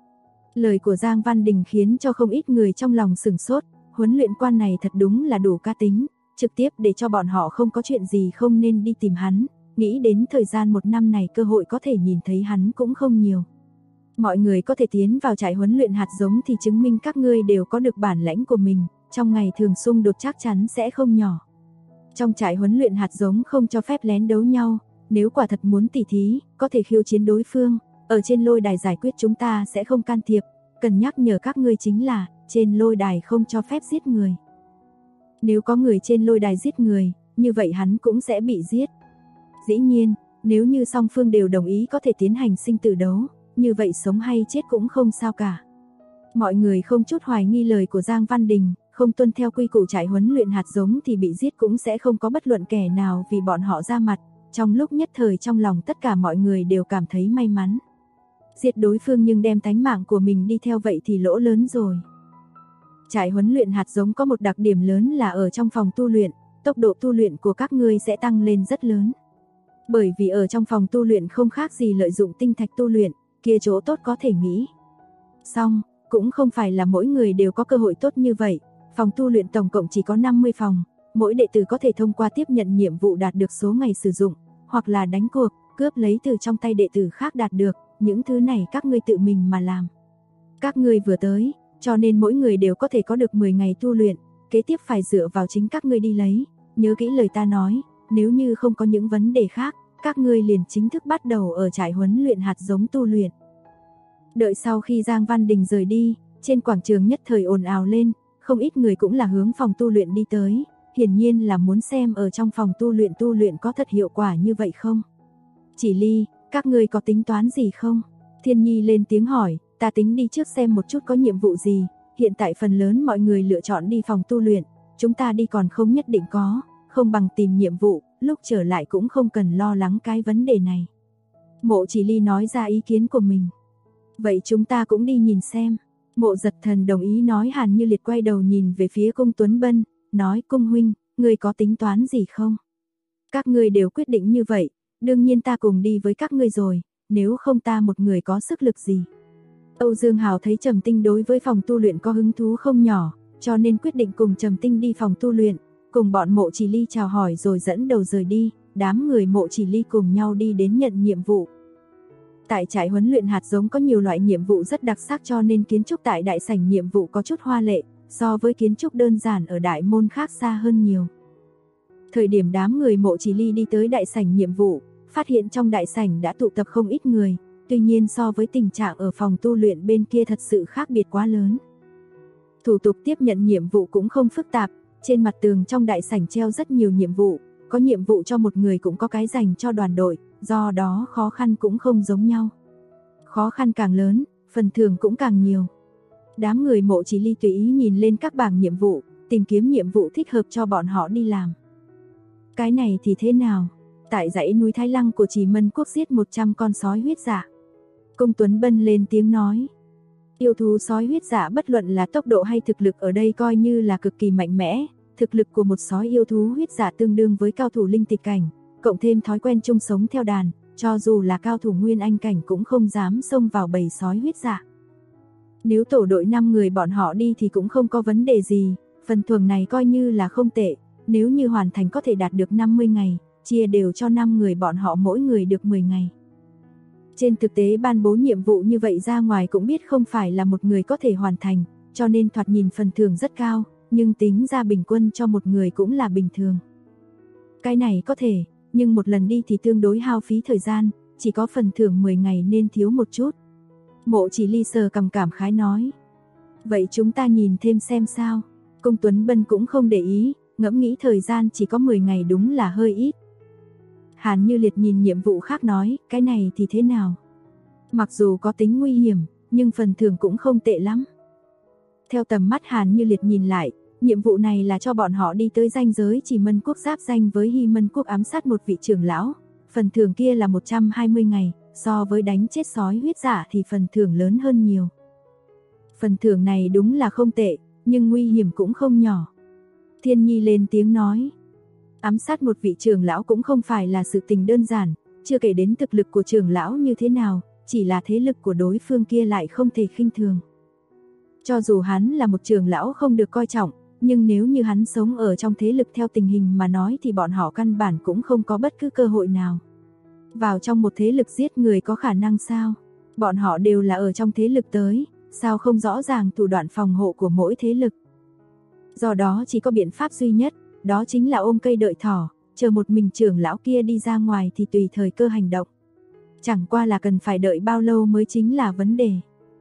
Lời của Giang Văn Đình khiến cho không ít người trong lòng sửng sốt, huấn luyện quan này thật đúng là đủ cá tính, trực tiếp để cho bọn họ không có chuyện gì không nên đi tìm hắn, nghĩ đến thời gian 1 năm này cơ hội có thể nhìn thấy hắn cũng không nhiều. Mọi người có thể tiến vào trại huấn luyện hạt giống thì chứng minh các ngươi đều có được bản lãnh của mình, trong ngày thường xung đột chắc chắn sẽ không nhỏ. Trong trại huấn luyện hạt giống không cho phép lén đấu nhau, nếu quả thật muốn tỉ thí, có thể khiêu chiến đối phương, ở trên lôi đài giải quyết chúng ta sẽ không can thiệp, cần nhắc nhở các ngươi chính là, trên lôi đài không cho phép giết người. Nếu có người trên lôi đài giết người, như vậy hắn cũng sẽ bị giết. Dĩ nhiên, nếu như song phương đều đồng ý có thể tiến hành sinh tử đấu, như vậy sống hay chết cũng không sao cả. Mọi người không chút hoài nghi lời của Giang Văn Đình, không tuân theo quy củ trại huấn luyện hạt giống thì bị giết cũng sẽ không có bất luận kẻ nào vì bọn họ ra mặt. Trong lúc nhất thời trong lòng tất cả mọi người đều cảm thấy may mắn. Diệt đối phương nhưng đem tánh mạng của mình đi theo vậy thì lỗ lớn rồi. Trại huấn luyện hạt giống có một đặc điểm lớn là ở trong phòng tu luyện, tốc độ tu luyện của các ngươi sẽ tăng lên rất lớn. Bởi vì ở trong phòng tu luyện không khác gì lợi dụng tinh thạch tu luyện, kia chỗ tốt có thể nghĩ. Xong, cũng không phải là mỗi người đều có cơ hội tốt như vậy, phòng tu luyện tổng cộng chỉ có 50 phòng, mỗi đệ tử có thể thông qua tiếp nhận nhiệm vụ đạt được số ngày sử dụng, hoặc là đánh cuộc, cướp lấy từ trong tay đệ tử khác đạt được, những thứ này các ngươi tự mình mà làm. Các ngươi vừa tới, cho nên mỗi người đều có thể có được 10 ngày tu luyện, kế tiếp phải dựa vào chính các ngươi đi lấy, nhớ kỹ lời ta nói, nếu như không có những vấn đề khác, các ngươi liền chính thức bắt đầu ở trại huấn luyện hạt giống tu luyện. Đợi sau khi Giang Văn Đình rời đi, trên quảng trường nhất thời ồn ào lên, không ít người cũng là hướng phòng tu luyện đi tới, hiển nhiên là muốn xem ở trong phòng tu luyện có thật hiệu quả như vậy không. Chỉ Ly, các ngươi có tính toán gì không? Thiên Nhi lên tiếng hỏi, ta tính đi trước xem một chút có nhiệm vụ gì, hiện tại phần lớn mọi người lựa chọn đi phòng tu luyện, chúng ta đi còn không nhất định có, không bằng tìm nhiệm vụ, lúc trở lại cũng không cần lo lắng cái vấn đề này. Mộ Chỉ Ly nói ra ý kiến của mình. Vậy chúng ta cũng đi nhìn xem. Mộ Giật Thần đồng ý nói. Hàn Như Liệt quay đầu nhìn về phía Cung Tuấn Bân, nói Cung huynh, ngươi có tính toán gì không? Các ngươi đều quyết định như vậy, đương nhiên ta cùng đi với các ngươi rồi, nếu không ta một người có sức lực gì. Âu Dương Hào thấy Trầm Tinh đối với phòng tu luyện có hứng thú không nhỏ, cho nên quyết định cùng Trầm Tinh đi phòng tu luyện, cùng bọn Mộ Chỉ Ly chào hỏi rồi dẫn đầu rời đi, đám người Mộ Chỉ Ly cùng nhau đi đến nhận nhiệm vụ. Tại trại huấn luyện hạt giống có nhiều loại nhiệm vụ rất đặc sắc cho nên kiến trúc tại đại sảnh nhiệm vụ có chút hoa lệ, so với kiến trúc đơn giản ở đại môn khác xa hơn nhiều. Thời điểm đám người Mộ Chỉ Ly đi tới đại sảnh nhiệm vụ, phát hiện trong đại sảnh đã tụ tập không ít người, tuy nhiên so với tình trạng ở phòng tu luyện bên kia thật sự khác biệt quá lớn. Thủ tục tiếp nhận nhiệm vụ cũng không phức tạp, trên mặt tường trong đại sảnh treo rất nhiều nhiệm vụ, có nhiệm vụ cho một người cũng có cái dành cho đoàn đội, do đó khó khăn cũng không giống nhau. Khó khăn càng lớn, phần thưởng cũng càng nhiều. Đám người Mộ Chỉ Ly tùy ý nhìn lên các bảng nhiệm vụ, tìm kiếm nhiệm vụ thích hợp cho bọn họ đi làm. Cái này thì thế nào? Tại dãy núi Thái Lăng của Chỉ Mân Quốc giết 100 con sói huyết dạ. Cung Tuấn Bân lên tiếng nói. Yêu thú sói huyết dạ bất luận là tốc độ hay thực lực ở đây coi như là cực kỳ mạnh mẽ, thực lực của một sói yêu thú huyết dạ tương đương với cao thủ linh tịch cảnh, cộng thêm thói quen chung sống theo đàn, cho dù là cao thủ nguyên anh cảnh cũng không dám xông vào bầy sói huyết dạ. Nếu tổ đội 5 người bọn họ đi thì cũng không có vấn đề gì, phần thưởng này coi như là không tệ, nếu như hoàn thành có thể đạt được 50 ngày, chia đều cho 5 người bọn họ mỗi người được 10 ngày. Trên thực tế ban bố nhiệm vụ như vậy ra ngoài cũng biết không phải là một người có thể hoàn thành, cho nên thoạt nhìn phần thưởng rất cao, nhưng tính ra bình quân cho một người cũng là bình thường. Cái này có thể, nhưng một lần đi thì tương đối hao phí thời gian, chỉ có phần thưởng 10 ngày nên thiếu một chút. Mộ Chỉ Ly sờ cằm cảm khái nói. Vậy chúng ta nhìn thêm xem sao. Cung Tuấn Bân cũng không để ý, ngẫm nghĩ thời gian chỉ có 10 ngày đúng là hơi ít. Hàn Như Liệt nhìn nhiệm vụ khác nói, cái này thì thế nào? Mặc dù có tính nguy hiểm, nhưng phần thưởng cũng không tệ lắm. Theo tầm mắt Hàn Như Liệt nhìn lại, nhiệm vụ này là cho bọn họ đi tới ranh giới Chỉ Mân Quốc giáp danh với Hy Mân Quốc ám sát một vị trưởng lão. Phần thưởng kia là 120 ngày, so với đánh chết sói huyết dạ thì phần thưởng lớn hơn nhiều. Phần thưởng này đúng là không tệ, nhưng nguy hiểm cũng không nhỏ. Thiên Nhi lên tiếng nói. Ám sát một vị trưởng lão cũng không phải là sự tình đơn giản, chưa kể đến thực lực của trưởng lão như thế nào, chỉ là thế lực của đối phương kia lại không thể khinh thường. Cho dù hắn là một trưởng lão không được coi trọng, nhưng nếu như hắn sống ở trong thế lực theo tình hình mà nói thì bọn họ căn bản cũng không có bất cứ cơ hội nào. Vào trong một thế lực giết người có khả năng sao? Bọn họ đều là ở trong thế lực tới, sao không rõ ràng thủ đoạn phòng hộ của mỗi thế lực. Do đó chỉ có biện pháp duy nhất, đó chính là ôm cây đợi thỏ, chờ một mình trưởng lão kia đi ra ngoài thì tùy thời cơ hành động. Chẳng qua là cần phải đợi bao lâu mới chính là vấn đề.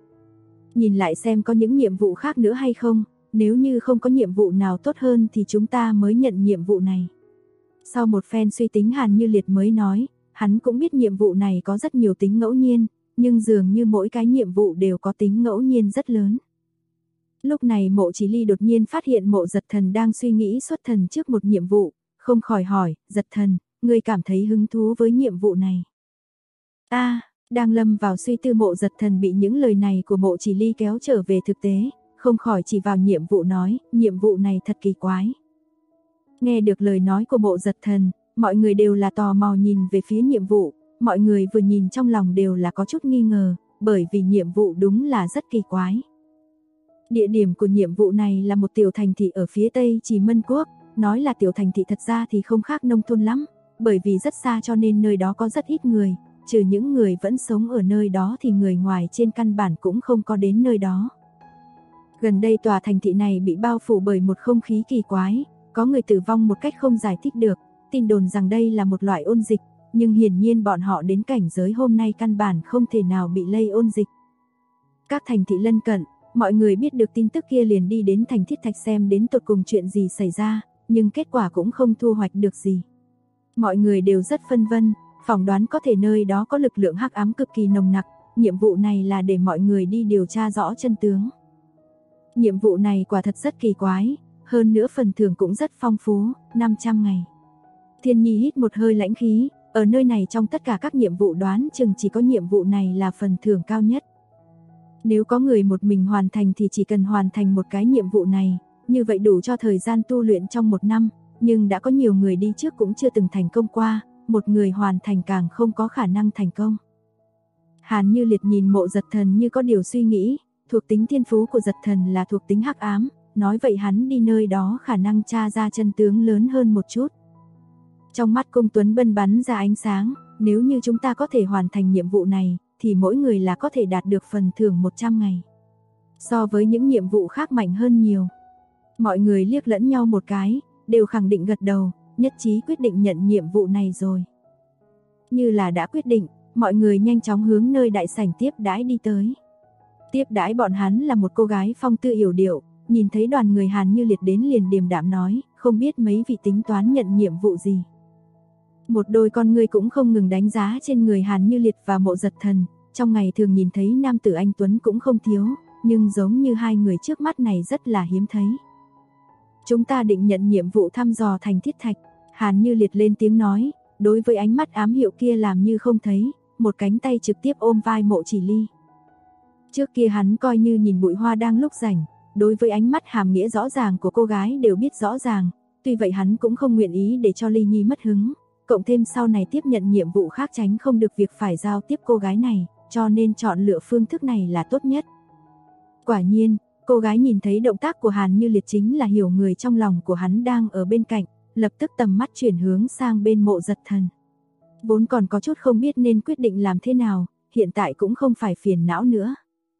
Nhìn lại xem có những nhiệm vụ khác nữa hay không, nếu như không có nhiệm vụ nào tốt hơn thì chúng ta mới nhận nhiệm vụ này. Sau một phen suy tính Hàn Như Liệt mới nói, hắn cũng biết nhiệm vụ này có rất nhiều tính ngẫu nhiên, nhưng dường như mỗi cái nhiệm vụ đều có tính ngẫu nhiên rất lớn. Lúc này Mộ Chỉ Ly đột nhiên phát hiện Mộ Giật Thần đang suy nghĩ xuất thần trước một nhiệm vụ, không khỏi hỏi, Giật Thần, ngươi cảm thấy hứng thú với nhiệm vụ này? Đang lâm vào suy tư, Mộ Giật Thần bị những lời này của Mộ Chỉ Ly kéo trở về thực tế, không khỏi chỉ vào nhiệm vụ nói, nhiệm vụ này thật kỳ quái. Nghe được lời nói của Mộ Giật Thần, mọi người đều là tò mò nhìn về phía nhiệm vụ, mọi người vừa nhìn trong lòng đều là có chút nghi ngờ, bởi vì nhiệm vụ đúng là rất kỳ quái. Địa điểm của nhiệm vụ này là một tiểu thành thị ở phía tây Trì Mân Quốc, nói là tiểu thành thị thật ra thì không khác nông thôn lắm, bởi vì rất xa cho nên nơi đó có rất ít người, trừ những người vẫn sống ở nơi đó thì người ngoài trên căn bản cũng không có đến nơi đó. Gần đây tòa thành thị này bị bao phủ bởi một không khí kỳ quái, có người tử vong một cách không giải thích được, tin đồn rằng đây là một loại ôn dịch, nhưng hiển nhiên bọn họ đến cảnh giới hôm nay căn bản không thể nào bị lây ôn dịch. Các thành thị lân cận, mọi người biết được tin tức kia liền đi đến thành Thiết Thạch xem đến tột cùng chuyện gì xảy ra, nhưng kết quả cũng không thu hoạch được gì. Mọi người đều rất phân vân, phỏng đoán có thể nơi đó có lực lượng hắc ám cực kỳ nồng nặc, nhiệm vụ này là để mọi người đi điều tra rõ chân tướng. Nhiệm vụ này quả thật rất kỳ quái, hơn nữa phần thưởng cũng rất phong phú, 500 ngày. Thiên Nhi hít một hơi lãnh khí, ở nơi này trong tất cả các nhiệm vụ đoán chừng chỉ có nhiệm vụ này là phần thưởng cao nhất. Nếu có người một mình hoàn thành thì chỉ cần hoàn thành một cái nhiệm vụ này, như vậy đủ cho thời gian tu luyện trong 1 năm, nhưng đã có nhiều người đi trước cũng chưa từng thành công qua, một người hoàn thành càng không có khả năng thành công. Hàn Như Liệt nhìn Mộ Giật Thần như có điều suy nghĩ, thuộc tính thiên phú của Giật Thần là thuộc tính hắc ám, nói vậy hắn đi nơi đó khả năng tra ra chân tướng lớn hơn một chút. Trong mắt Cung Tuấn Bân bắn ra ánh sáng, nếu như chúng ta có thể hoàn thành nhiệm vụ này, thì mỗi người là có thể đạt được phần thưởng 100 ngày. So với những nhiệm vụ khác mạnh hơn nhiều. Mọi người liếc lẫn nhau một cái, đều khẳng định gật đầu, nhất trí quyết định nhận nhiệm vụ này rồi. Như là đã quyết định, mọi người nhanh chóng hướng nơi đại sảnh tiếp đãi đi tới. Tiếp đãi bọn hắn là một cô gái phong tư yểu điệu, nhìn thấy đoàn người Hàn Như Liệt đến liền điềm đạm nói, không biết mấy vị tính toán nhận nhiệm vụ gì. Một đôi con ngươi cũng không ngừng đánh giá trên người Hàn Như Liệt và Mộ Giật Thần, trong ngày thường nhìn thấy nam tử anh tuấn cũng không thiếu, nhưng giống như hai người trước mắt này rất là hiếm thấy. Chúng ta định nhận nhiệm vụ thăm dò thành Thiết Thạch, Hàn Như Liệt lên tiếng nói, đối với ánh mắt ám hiệu kia làm như không thấy, một cánh tay trực tiếp ôm vai Mộ Chỉ Ly. Trước kia hắn coi như nhìn Bụi Hoa đang lúc rảnh, đối với ánh mắt hàm nghĩa rõ ràng của cô gái đều biết rõ ràng, tuy vậy hắn cũng không nguyện ý để cho Ly Nhi mất hứng, cộng thêm sau này tiếp nhận nhiệm vụ khác tránh không được việc phải giao tiếp cô gái này, cho nên chọn lựa phương thức này là tốt nhất. Quả nhiên, cô gái nhìn thấy động tác của Hàn Như Liệt chính là hiểu người trong lòng của hắn đang ở bên cạnh, lập tức tầm mắt chuyển hướng sang bên Mộ Giật Thần. Vốn còn có chút không biết nên quyết định làm thế nào, hiện tại cũng không phải phiền não nữa.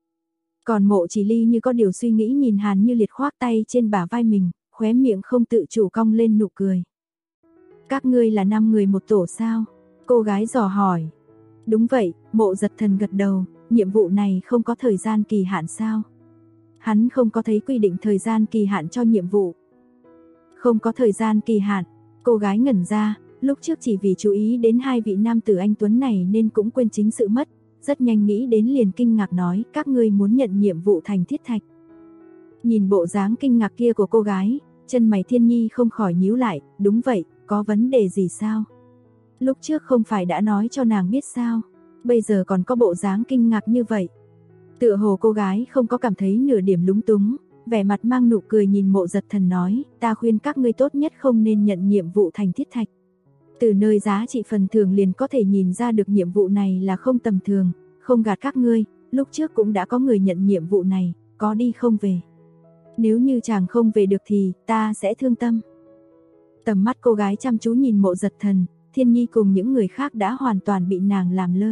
Còn Mộ Chỉ Ly như có điều suy nghĩ nhìn Hàn Như Liệt khoác tay trên bả vai mình, khóe miệng không tự chủ cong lên nụ cười. Các ngươi là 5 người một tổ sao? Cô gái dò hỏi. Đúng vậy, Mộ Giật Thần gật đầu, nhiệm vụ này không có thời gian kỳ hạn sao? Hắn không có thấy quy định thời gian kỳ hạn cho nhiệm vụ. Không có thời gian kỳ hạn, cô gái ngẩn ra, lúc trước chỉ vì chú ý đến hai vị nam tử anh tuấn này nên cũng quên chính sự mất, rất nhanh nghĩ đến liền kinh ngạc nói, các ngươi muốn nhận nhiệm vụ thành Thiết Thạch. Nhìn bộ dáng kinh ngạc kia của cô gái, chân mày Thiên Nhi không khỏi nhíu lại, đúng vậy, có vấn đề gì sao? Lúc trước không phải đã nói cho nàng biết sao, bây giờ còn có bộ dáng kinh ngạc như vậy. Tựa hồ cô gái không có cảm thấy nửa điểm lúng túng, vẻ mặt mang nụ cười nhìn Mộ Giật Thần nói, ta khuyên các ngươi tốt nhất không nên nhận nhiệm vụ thành Thiết Thạch. Từ nơi giá trị phần thưởng liền có thể nhìn ra được nhiệm vụ này là không tầm thường, không gạt các ngươi, lúc trước cũng đã có người nhận nhiệm vụ này, có đi không về. Nếu như chàng không về được thì ta sẽ thương tâm. Tầm mắt cô gái chăm chú nhìn Mộ Giật Thần, Thiên Nhi cùng những người khác đã hoàn toàn bị nàng làm lơ.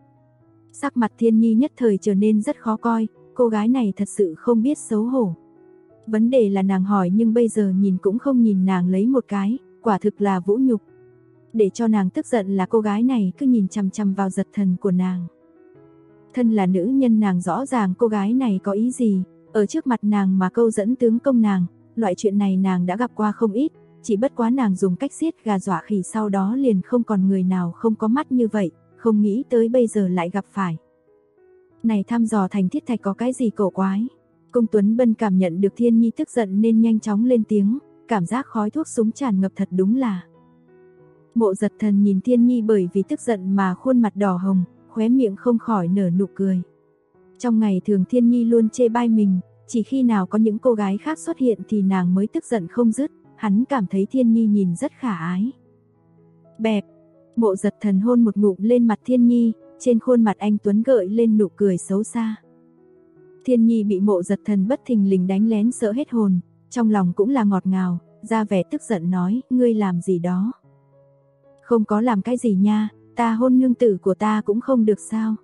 Sắc mặt Thiên Nhi nhất thời trở nên rất khó coi, cô gái này thật sự không biết xấu hổ. Vấn đề là nàng hỏi nhưng bây giờ nhìn cũng không nhìn nàng lấy một cái, quả thực là vũ nhục. Để cho nàng tức giận là cô gái này cứ nhìn chằm chằm vào Giật Thần của nàng. Thân là nữ nhân nàng rõ ràng cô gái này có ý gì, ở trước mặt nàng mà câu dẫn tướng công nàng, loại chuyện này nàng đã gặp qua không ít, chỉ bất quá nàng dùng cách giết gà dọa khỉ sau đó liền không còn người nào không có mắt như vậy, không nghĩ tới bây giờ lại gặp phải. Này thăm dò thành Thiết Thạch có cái gì cổ quái? Cung Tuấn Bân cảm nhận được Thiên Nhi tức giận nên nhanh chóng lên tiếng, cảm giác khói thuốc súng tràn ngập thật đúng là. Mộ Giật Thần nhìn Thiên Nhi bởi vì tức giận mà khuôn mặt đỏ hồng, khóe miệng không khỏi nở nụ cười. Trong ngày thường Thiên Nhi luôn chê bai mình, chỉ khi nào có những cô gái khác xuất hiện thì nàng mới tức giận không dứt, hắn cảm thấy Thiên Nhi nhìn rất khả ái. Bẹp, Mộ Giật Thần hôn một ngụm lên mặt Thiên Nhi, trên khuôn mặt anh tuấn gợi lên nụ cười xấu xa. Thiên Nhi bị Mộ Giật Thần bất thình lình đánh lén sợ hết hồn, trong lòng cũng là ngọt ngào, ra vẻ tức giận nói, ngươi làm gì đó? Không có làm cái gì nha, ta hôn nương tử của ta cũng không được sao?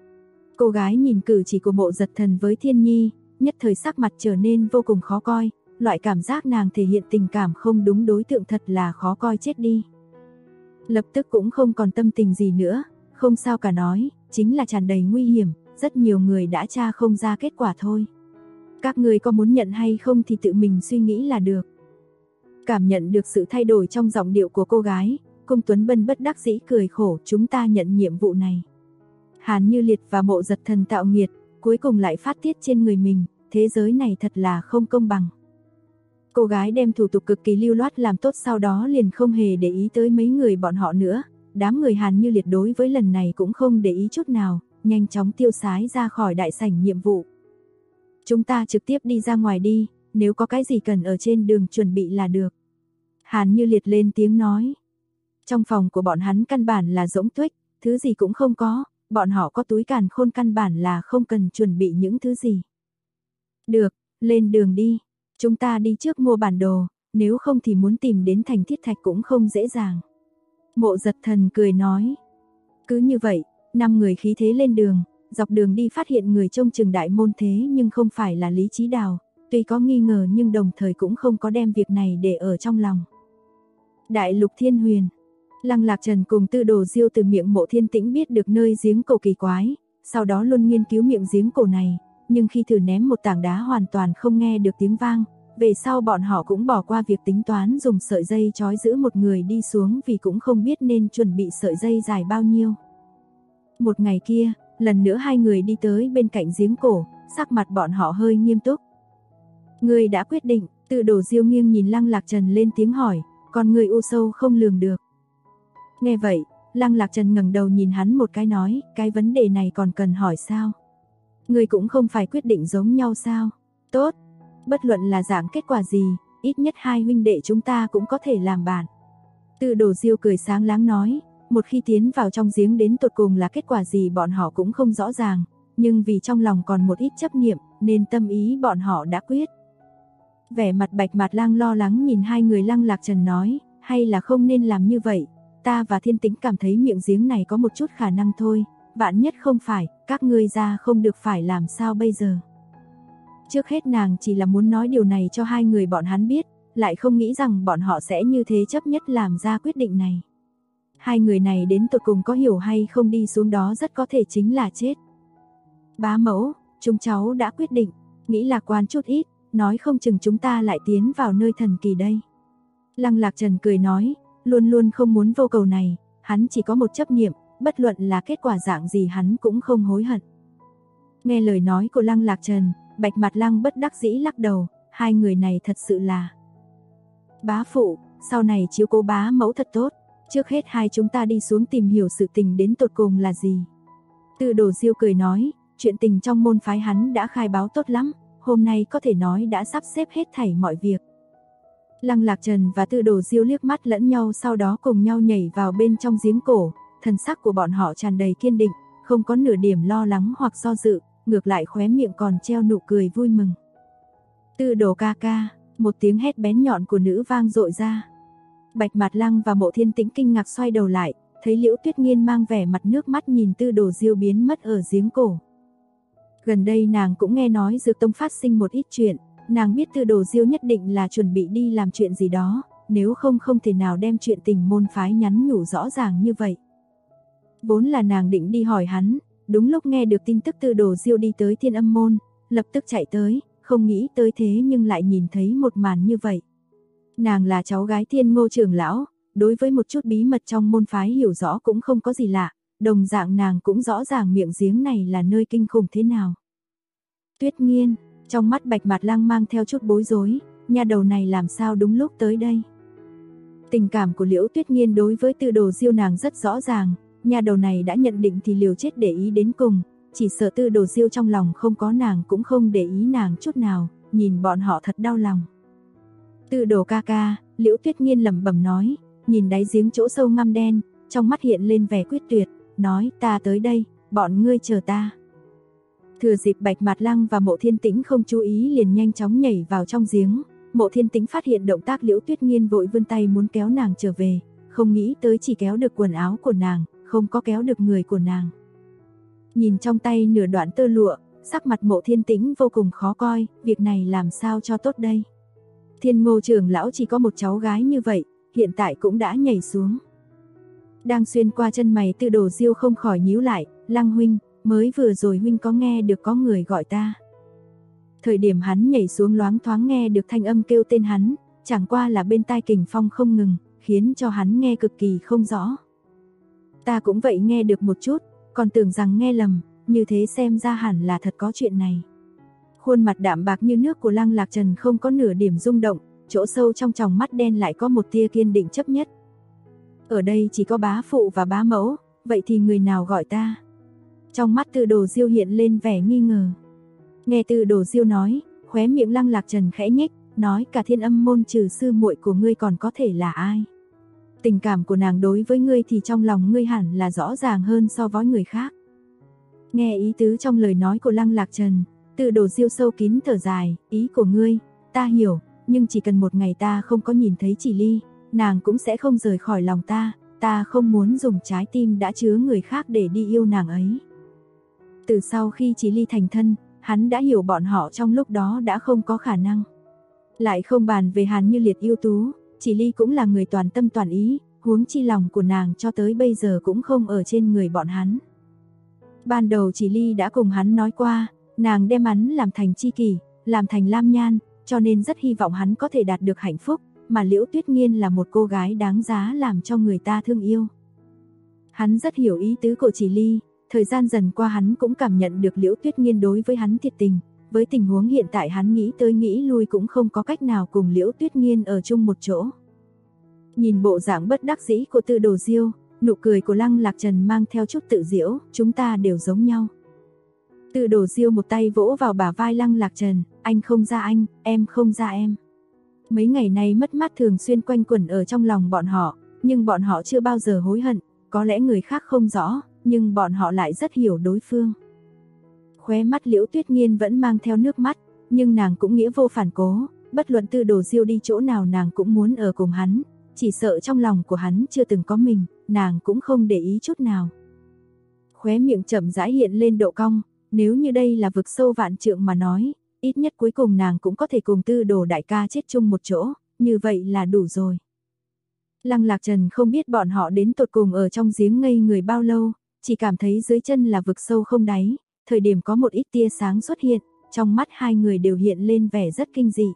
Cô gái nhìn cử chỉ của Mộ Giật Thần với Thiên Nhi, nhất thời sắc mặt trở nên vô cùng khó coi, loại cảm giác nàng thể hiện tình cảm không đúng đối tượng thật là khó coi chết đi. Lập tức cũng không còn tâm tình gì nữa, không sao cả nói, chính là tràn đầy nguy hiểm, rất nhiều người đã tra không ra kết quả thôi. Các người có muốn nhận hay không thì tự mình suy nghĩ là được. Cảm nhận được sự thay đổi trong giọng điệu của cô gái, Cung Tuấn Bân bất đắc dĩ cười khổ, chúng ta nhận nhiệm vụ này. Hàn Như Liệt và Mộ Giật Thần tạo nghiệt, cuối cùng lại phát tiết trên người mình, thế giới này thật là không công bằng. Cô gái đem thủ tục cực kỳ lưu loát làm tốt, sau đó liền không hề để ý tới mấy người bọn họ nữa. Đám người Hàn Như Liệt đối với lần này cũng không để ý chút nào, nhanh chóng tiêu sái ra khỏi đại sảnh nhiệm vụ. Chúng ta trực tiếp đi ra ngoài đi, nếu có cái gì cần ở trên đường chuẩn bị là được. Hàn Như Liệt lên tiếng nói. Trong phòng của bọn hắn căn bản là rỗng tuếch, thứ gì cũng không có, bọn họ có túi càn khôn căn bản là không cần chuẩn bị những thứ gì. Được, lên đường đi, chúng ta đi trước mua bản đồ, nếu không thì muốn tìm đến thành Thiết Thạch cũng không dễ dàng. Mộ Giật Thần cười nói. Cứ như vậy, 5 người khí thế lên đường, dọc đường đi phát hiện người trông chừng đại môn thế nhưng không phải là Lý Chí Đào, tuy có nghi ngờ nhưng đồng thời cũng không có đem việc này để ở trong lòng. Đại Lục Thiên Huyền, Lăng Lạc Trần cùng Tư Đồ Diêu từ miệng Mộ Thiên Tĩnh biết được nơi giếng cổ kỳ quái, sau đó luôn nghiên cứu miệng giếng cổ này, nhưng khi thử ném một tảng đá hoàn toàn không nghe được tiếng vang, về sau bọn họ cũng bỏ qua việc tính toán dùng sợi dây trói giữ một người đi xuống vì cũng không biết nên chuẩn bị sợi dây dài bao nhiêu. Một ngày kia, lần nữa hai người đi tới bên cạnh giếng cổ, sắc mặt bọn họ hơi nghiêm túc. Người đã quyết định, Tư Đồ Diêu nghiêng nhìn Lăng Lạc Trần lên tiếng hỏi, còn người u sâu không lường được. Nghe vậy, Lăng Lạc Trần ngẩng đầu nhìn hắn một cái nói, cái vấn đề này còn cần hỏi sao? Người cũng không phải quyết định giống nhau sao? Tốt, bất luận là dạng kết quả gì, ít nhất hai huynh đệ chúng ta cũng có thể làm bạn. Tư Đồ Diêu cười sáng láng nói, một khi tiến vào trong giếng đến tột cùng là kết quả gì bọn họ cũng không rõ ràng, nhưng vì trong lòng còn một ít chấp niệm, nên tâm ý bọn họ đã quyết. Vẻ mặt Bạch Mạt Lang lo lắng nhìn hai người. Lăng Lạc Trần nói, hay là không nên làm như vậy, ta và Thiên Tĩnh cảm thấy miệng giếng này có một chút khả năng thôi, vạn nhất không phải, các ngươi ra không được phải làm sao bây giờ. Trước hết nàng chỉ là muốn nói điều này cho hai người bọn hắn biết, lại không nghĩ rằng bọn họ sẽ như thế chấp nhất làm ra quyết định này. Hai người này đến tột cùng có hiểu hay không đi xuống đó rất có thể chính là chết. Bá mẫu, chúng cháu đã quyết định, nghĩ lạc quan chút ít, nói không chừng chúng ta lại tiến vào nơi thần kỳ đây. Lăng Lạc Trần cười nói, luôn luôn không muốn vô cầu này, hắn chỉ có một chấp niệm, bất luận là kết quả dạng gì hắn cũng không hối hận. Nghe lời nói của Lăng Lạc Trần, Bạch Mạt Lăng bất đắc dĩ lắc đầu, hai người này thật sự là. Bá phụ, sau này chiếu cố bá mẫu thật tốt, trước hết hai chúng ta đi xuống tìm hiểu sự tình đến tột cùng là gì. Tư Đồ Diêu cười nói, chuyện tình trong môn phái hắn đã khai báo tốt lắm, hôm nay có thể nói đã sắp xếp hết thảy mọi việc. Lăng Lạc Trần và Tư Đồ Diêu liếc mắt lẫn nhau, sau đó cùng nhau nhảy vào bên trong giếng cổ, thần sắc của bọn họ tràn đầy kiên định, không có nửa điểm lo lắng hoặc do dự, ngược lại khóe miệng còn treo nụ cười vui mừng. Tư Đồ ca ca, một tiếng hét bén nhọn của nữ vang dội ra. Bạch Mạt Lăng và Mộ Thiên Tĩnh kinh ngạc xoay đầu lại, thấy Liễu Tuyết Nghiên mang vẻ mặt nước mắt nhìn Tư Đồ Diêu biến mất ở giếng cổ. Gần đây nàng cũng nghe nói Dược Tông phát sinh một ít chuyện, nàng biết Tư Đồ Diêu nhất định là chuẩn bị đi làm chuyện gì đó, nếu không không thể nào đem chuyện tình môn phái nhắn nhủ rõ ràng như vậy. Vốn là nàng định đi hỏi hắn, đúng lúc nghe được tin tức Tư Đồ Diêu đi tới Thiên Âm môn, lập tức chạy tới, không nghĩ tới thế nhưng lại nhìn thấy một màn như vậy. Nàng là cháu gái Thiên Ngô trưởng lão, đối với một chút bí mật trong môn phái hiểu rõ cũng không có gì lạ, đồng dạng nàng cũng rõ ràng miệng giếng này là nơi kinh khủng thế nào. Tuyết Nghiên, trong mắt Bạch Mạt Lăng mang theo chút bối rối, nhà đầu này làm sao đúng lúc tới đây. Tình cảm của Liễu Tuyết Nghiên đối với Tư Đồ Diêu nàng rất rõ ràng, Nhà đầu này đã nhận định thì liều chết để ý đến cùng, chỉ sợ Tư Đồ Diêu trong lòng không có nàng cũng không để ý nàng chút nào, nhìn bọn họ thật đau lòng. Tư Đồ ca ca, Liễu Tuyết Nghiên lẩm bẩm nói, nhìn đáy giếng chỗ sâu ngăm đen, trong mắt hiện lên vẻ quyết tuyệt, nói ta tới đây, bọn ngươi chờ ta. Thừa dịp Bạch Mạt Lăng và Mộ Thiên Tĩnh không chú ý liền nhanh chóng nhảy vào trong giếng. Mộ Thiên Tĩnh phát hiện động tác Liễu Tuyết Nghiên vội vươn tay muốn kéo nàng trở về, không nghĩ tới chỉ kéo được quần áo của nàng, không có kéo được người của nàng. Nhìn trong tay nửa đoạn tơ lụa, sắc mặt Mộ Thiên Tĩnh vô cùng khó coi, việc này làm sao cho tốt đây. Thiên Ngô trưởng lão chỉ có một cháu gái như vậy, hiện tại cũng đã nhảy xuống. Đang xuyên qua chân mày Tư Đồ Diêu không khỏi nhíu lại, Lăng huynh, mới vừa rồi huynh có nghe được có người gọi ta. Thời điểm hắn nhảy xuống loáng thoáng nghe được thanh âm kêu tên hắn, chẳng qua là bên tai kình phong không ngừng, khiến cho hắn nghe cực kỳ không rõ. Ta cũng vậy nghe được một chút, còn tưởng rằng nghe lầm, như thế xem ra hẳn là thật có chuyện này. Khuôn mặt đạm bạc như nước của Lăng Lạc Trần không có nửa điểm rung động, chỗ sâu trong tròng mắt đen lại có một tia kiên định chấp nhất. Ở đây chỉ có bá phụ và bá mẫu, vậy thì người nào gọi ta? Trong mắt Tư Đồ Diêu hiện lên vẻ nghi ngờ. Nghe Tư Đồ Diêu nói, khóe miệng Lăng Lạc Trần khẽ nhếch, nói cả Thiên Âm môn trừ sư muội của ngươi còn có thể là ai? Tình cảm của nàng đối với ngươi thì trong lòng ngươi hẳn là rõ ràng hơn so với người khác. Nghe ý tứ trong lời nói của Lăng Lạc Trần, Tư Đồ Diêu sâu kín thở dài, ý của ngươi, ta hiểu, nhưng chỉ cần một ngày ta không có nhìn thấy Chỉ Ly, nàng cũng sẽ không rời khỏi lòng ta không muốn dùng trái tim đã chứa người khác để đi yêu nàng ấy. Từ sau khi Chỉ Ly thành thân, hắn đã hiểu bọn họ trong lúc đó đã không có khả năng. Lại không bàn về Hàn Như Liệt yêu tú, Chỉ Ly cũng là người toàn tâm toàn ý, huống chi lòng của nàng cho tới bây giờ cũng không ở trên người bọn hắn. Ban đầu Chỉ Ly đã cùng hắn nói qua, nàng đem hắn làm thành tri kỷ, làm thành lam nhan, cho nên rất hy vọng hắn có thể đạt được hạnh phúc, mà Liễu Tuyết Nghiên là một cô gái đáng giá làm cho người ta thương yêu. Hắn rất hiểu ý tứ của Chỉ Ly, thời gian dần qua hắn cũng cảm nhận được Liễu Tuyết Nghiên đối với hắn thiệt tình, với tình huống hiện tại hắn nghĩ tới nghĩ lui cũng không có cách nào cùng Liễu Tuyết Nghiên ở chung một chỗ. Nhìn bộ dạng bất đắc dĩ của Tư Đồ Diêu, nụ cười của Lăng Lạc Trần mang theo chút tự giễu, chúng ta đều giống nhau. Tư Đồ Diêu một tay vỗ vào bả vai Lăng Lạc Trần, anh không ra anh, em không ra em. Mấy ngày nay mất mát thường xuyên quanh quẩn ở trong lòng bọn họ, nhưng bọn họ chưa bao giờ hối hận, có lẽ người khác không rõ, nhưng bọn họ lại rất hiểu đối phương. Khóe mắt Liễu Tuyết Nghiên vẫn mang theo nước mắt, nhưng nàng cũng nghĩa vô phản cố, bất luận Tư Đồ Diêu đi chỗ nào nàng cũng muốn ở cùng hắn, chỉ sợ trong lòng của hắn chưa từng có mình, nàng cũng không để ý chút nào. Khóe miệng chậm rãi hiện lên độ cong, nếu như đây là vực sâu vạn trượng mà nói, ít nhất cuối cùng nàng cũng có thể cùng Tư Đồ đại ca chết chung một chỗ, như vậy là đủ rồi. Lăng Lạc Trần không biết bọn họ đến tột cùng ở trong giếng ngây người bao lâu, chỉ cảm thấy dưới chân là vực sâu không đáy, thời điểm có một ít tia sáng xuất hiện, trong mắt hai người đều hiện lên vẻ rất kinh dị.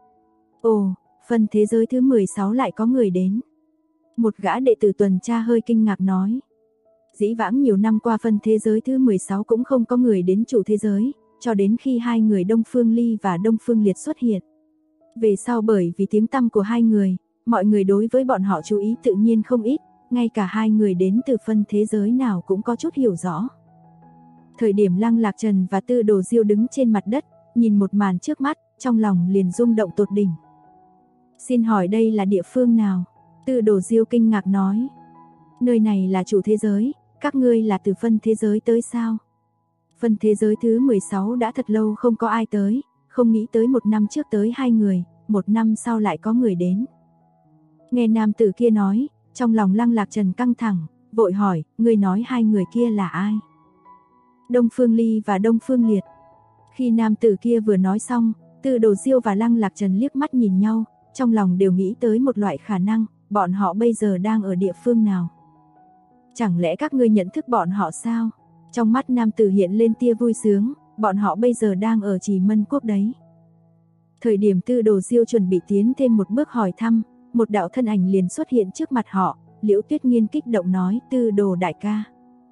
Ồ, phần thế giới thứ 16 lại có người đến. Một gã đệ tử tuần tra hơi kinh ngạc nói. Dĩ vãng nhiều năm qua phần thế giới thứ 16 cũng không có người đến chủ thế giới, cho đến khi hai người Đông Phương Ly và Đông Phương Liệt xuất hiện. Về sau bởi vì tiếng tăm của hai người, mọi người đối với bọn họ chú ý tự nhiên không ít, ngay cả hai người đến từ phân thế giới nào cũng có chút hiểu rõ. Thời điểm Lăng Lạc Trần và Tư Đồ Diêu đứng trên mặt đất, nhìn một màn trước mắt, trong lòng liền rung động tột đỉnh. Xin hỏi đây là địa phương nào? Tư Đồ Diêu kinh ngạc nói. Nơi này là chủ thế giới, các ngươi là từ phân thế giới tới sao? Phân thế giới thứ 16 đã thật lâu không có ai tới, không nghĩ tới một năm trước tới hai người, một năm sau lại có người đến. Nghe nam tử kia nói, trong lòng Lăng Lạc Trần căng thẳng, vội hỏi, ngươi nói hai người kia là ai? Đông Phương Ly và Đông Phương Liệt. Khi nam tử kia vừa nói xong, Tư Đồ Diêu và Lăng Lạc Trần liếc mắt nhìn nhau, trong lòng đều nghĩ tới một loại khả năng, bọn họ bây giờ đang ở địa phương nào? Chẳng lẽ các ngươi nhận thức bọn họ sao? Trong mắt nam tử hiện lên tia vui sướng, bọn họ bây giờ đang ở Trì Mân Quốc đấy. Thời điểm Tư Đồ Diêu chuẩn bị tiến thêm một bước hỏi thăm, một đạo thân ảnh liền xuất hiện trước mặt họ, Liễu Tuyết Nghiên kích động nói, Tư Đồ đại ca.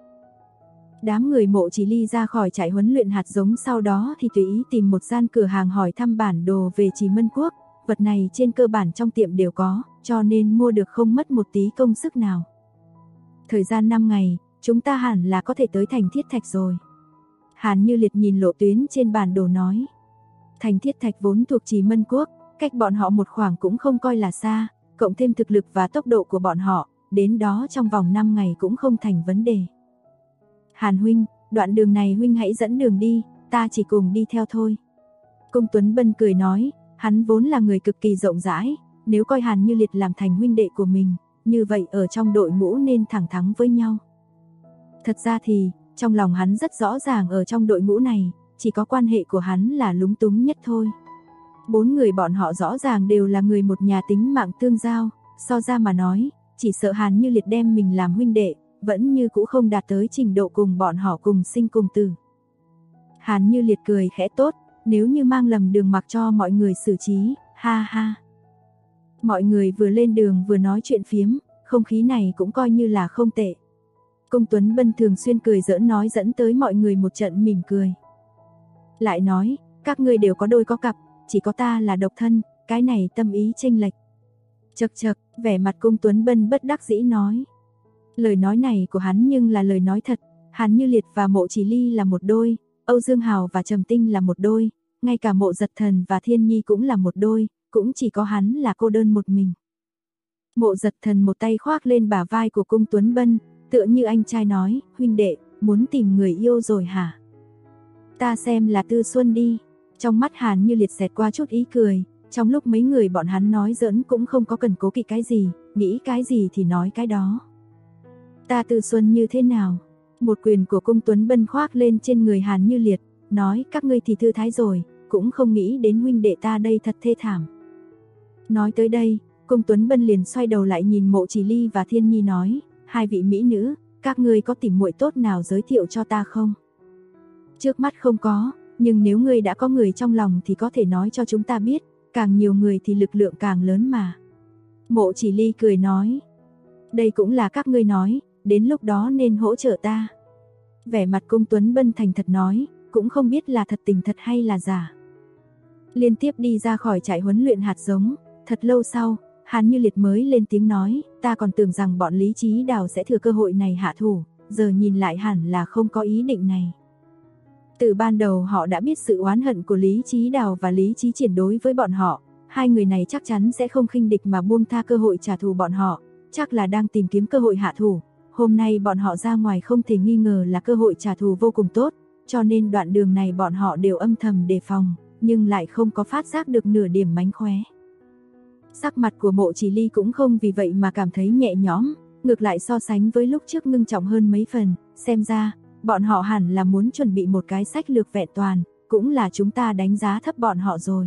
Đám người Mộ Chỉ Ly ra khỏi trại huấn luyện hạt giống, sau đó thì tùy ý tìm một gian cửa hàng hỏi thăm bản đồ về Trì Mân Quốc, vật này trên cơ bản trong tiệm đều có, cho nên mua được không mất một tí công sức nào. Thời gian 5 ngày, chúng ta hẳn là có thể tới thành Thiết Thạch rồi. Hàn Như Liệt nhìn lộ tuyến trên bản đồ nói. Thành Thiết Thạch vốn thuộc Trì Mân Quốc, cách bọn họ một khoảng cũng không coi là xa, cộng thêm thực lực và tốc độ của bọn họ, đến đó trong vòng 5 ngày cũng không thành vấn đề. Hàn huynh, đoạn đường này huynh hãy dẫn đường đi, ta chỉ cùng đi theo thôi. Cung Tuấn Bân cười nói, hắn vốn là người cực kỳ rộng rãi, nếu coi Hàn Như Liệt làm thành huynh đệ của mình, như vậy ở trong đội ngũ nên thẳng thắn với nhau. Thật ra thì, trong lòng hắn rất rõ ràng ở trong đội ngũ này, chỉ có quan hệ của hắn là lúng túng nhất thôi. 4 người bọn họ rõ ràng đều là người một nhà tính mạng tương giao, so ra mà nói, chỉ sợ Hàn Như Liệt đem mình làm huynh đệ, vẫn như cũ không đạt tới trình độ cùng bọn họ cùng sinh cùng tử. Hàn Như Liệt cười khẽ tốt, nếu như mang lầm đường mặc cho mọi người xử trí, ha ha. Mọi người vừa lên đường vừa nói chuyện phiếm, không khí này cũng coi như là không tệ. Cung Tuấn Bân thường xuyên cười giỡn nói dẫn tới mọi người một trận mỉm cười. Lại nói, các ngươi đều có đôi có cặp, chỉ có ta là độc thân, cái này tâm ý chênh lệch. Chậc chậc, vẻ mặt Cung Tuấn Bân bất đắc dĩ nói. Lời nói này của hắn nhưng là lời nói thật, Hàn Như Liệt và Mộ Chỉ Ly là một đôi, Âu Dương Hào và Trầm Tinh là một đôi, ngay cả Mộ Giật Thần và Thiên Nhi cũng là một đôi, cũng chỉ có hắn là cô đơn một mình. Mộ Giật Thần một tay khoác lên bả vai của Cung Tuấn Bân, tựa như anh trai nói, huynh đệ, muốn tìm người yêu rồi hả? Ta xem là Tư Xuân đi. Trong mắt Hàn Như Liệt xẹt qua chút ý cười, trong lúc mấy người bọn hắn nói giỡn cũng không có cần cố kỵ cái gì, nghĩ cái gì thì nói cái đó. Ta Tư Xuân như thế nào? Một quyền của Cung Tuấn Bân khoác lên trên người Hàn Như Liệt, nói các ngươi thì thư thái rồi, cũng không nghĩ đến huynh đệ ta đây thật thê thảm. Nói tới đây, Cung Tuấn Bân liền xoay đầu lại nhìn Mộ Chỉ Ly và Thiên Nhi nói, hai vị mỹ nữ, các ngươi có tìm muội tốt nào giới thiệu cho ta không? Trước mắt không có, nhưng nếu ngươi đã có người trong lòng thì có thể nói cho chúng ta biết, càng nhiều người thì lực lượng càng lớn mà. Mộ Chỉ Ly cười nói, đây cũng là các ngươi nói, đến lúc đó nên hỗ trợ ta. Vẻ mặt Cung Tuấn Bân thành thật nói, cũng không biết là thật tình thật hay là giả. Liên tiếp đi ra khỏi trại huấn luyện hạt giống, thật lâu sau, Hàn Như Liệt mới lên tiếng nói, ta còn tưởng rằng bọn Lý Chí Đào sẽ thừa cơ hội này hạ thủ, giờ nhìn lại hẳn là không có ý định này. Từ ban đầu họ đã biết sự oán hận của Lý Chí Đào và Lý Chí Triển đối với bọn họ, hai người này chắc chắn sẽ không khinh địch mà buông tha cơ hội trả thù bọn họ, chắc là đang tìm kiếm cơ hội hạ thủ. Hôm nay bọn họ ra ngoài không thể nghi ngờ là cơ hội trả thù vô cùng tốt, cho nên đoạn đường này bọn họ đều âm thầm đề phòng, nhưng lại không có phát giác được nửa điểm mánh khóe. Sắc mặt của Mộ Chỉ Ly cũng không vì vậy mà cảm thấy nhẹ nhõm, ngược lại so sánh với lúc trước ngưng trọng hơn mấy phần, xem ra, bọn họ hẳn là muốn chuẩn bị một cái sách lược vẹn toàn, cũng là chúng ta đánh giá thấp bọn họ rồi.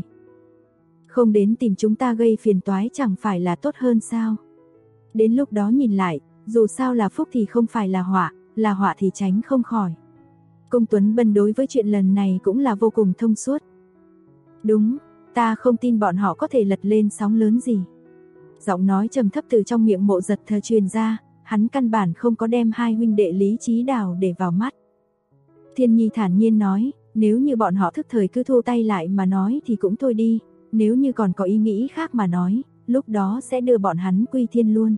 Không đến tìm chúng ta gây phiền toái chẳng phải là tốt hơn sao? Đến lúc đó nhìn lại, dù sao là phúc thì không phải là họa thì tránh không khỏi. Cung Tuấn Bân đối với chuyện lần này cũng là vô cùng thông suốt. Đúng, ta không tin bọn họ có thể lật lên sóng lớn gì. Giọng nói trầm thấp từ trong miệng Mộ Giật Thần truyền ra, hắn căn bản không có đem hai huynh đệ Lý Chí Đào để vào mắt. Thiên Nhi thản nhiên nói, nếu như bọn họ thức thời cứ thu tay lại mà nói thì cũng thôi đi, nếu như còn có ý nghĩ khác mà nói, lúc đó sẽ đưa bọn hắn quy thiên luôn.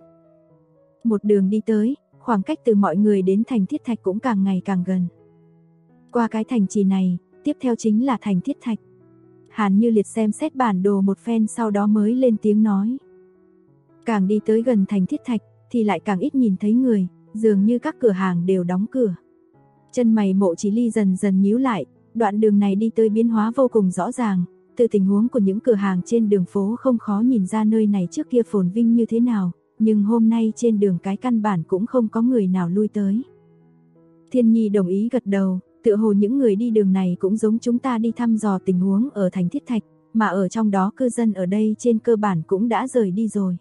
Một đường đi tới, khoảng cách từ mọi người đến thành Thiết Thạch cũng càng ngày càng gần. Qua cái thành trì này, tiếp theo chính là thành Thiết Thạch. Hàn Như Liệt xem xét bản đồ một phen sau đó mới lên tiếng nói. Càng đi tới gần thành Thiết Thạch, thì lại càng ít nhìn thấy người, dường như các cửa hàng đều đóng cửa. Chân mày Mộ Chỉ Ly dần dần nhíu lại, đoạn đường này đi tới biến hóa vô cùng rõ ràng, từ tình huống của những cửa hàng trên đường phố không khó nhìn ra nơi này trước kia phồn vinh như thế nào, nhưng hôm nay trên đường cái căn bản cũng không có người nào lui tới. Thiên Nhi đồng ý gật đầu, tựa hồ những người đi đường này cũng giống chúng ta đi thăm dò tình huống ở thành Thiết Thạch, mà ở trong đó cư dân ở đây trên cơ bản cũng đã rời đi rồi.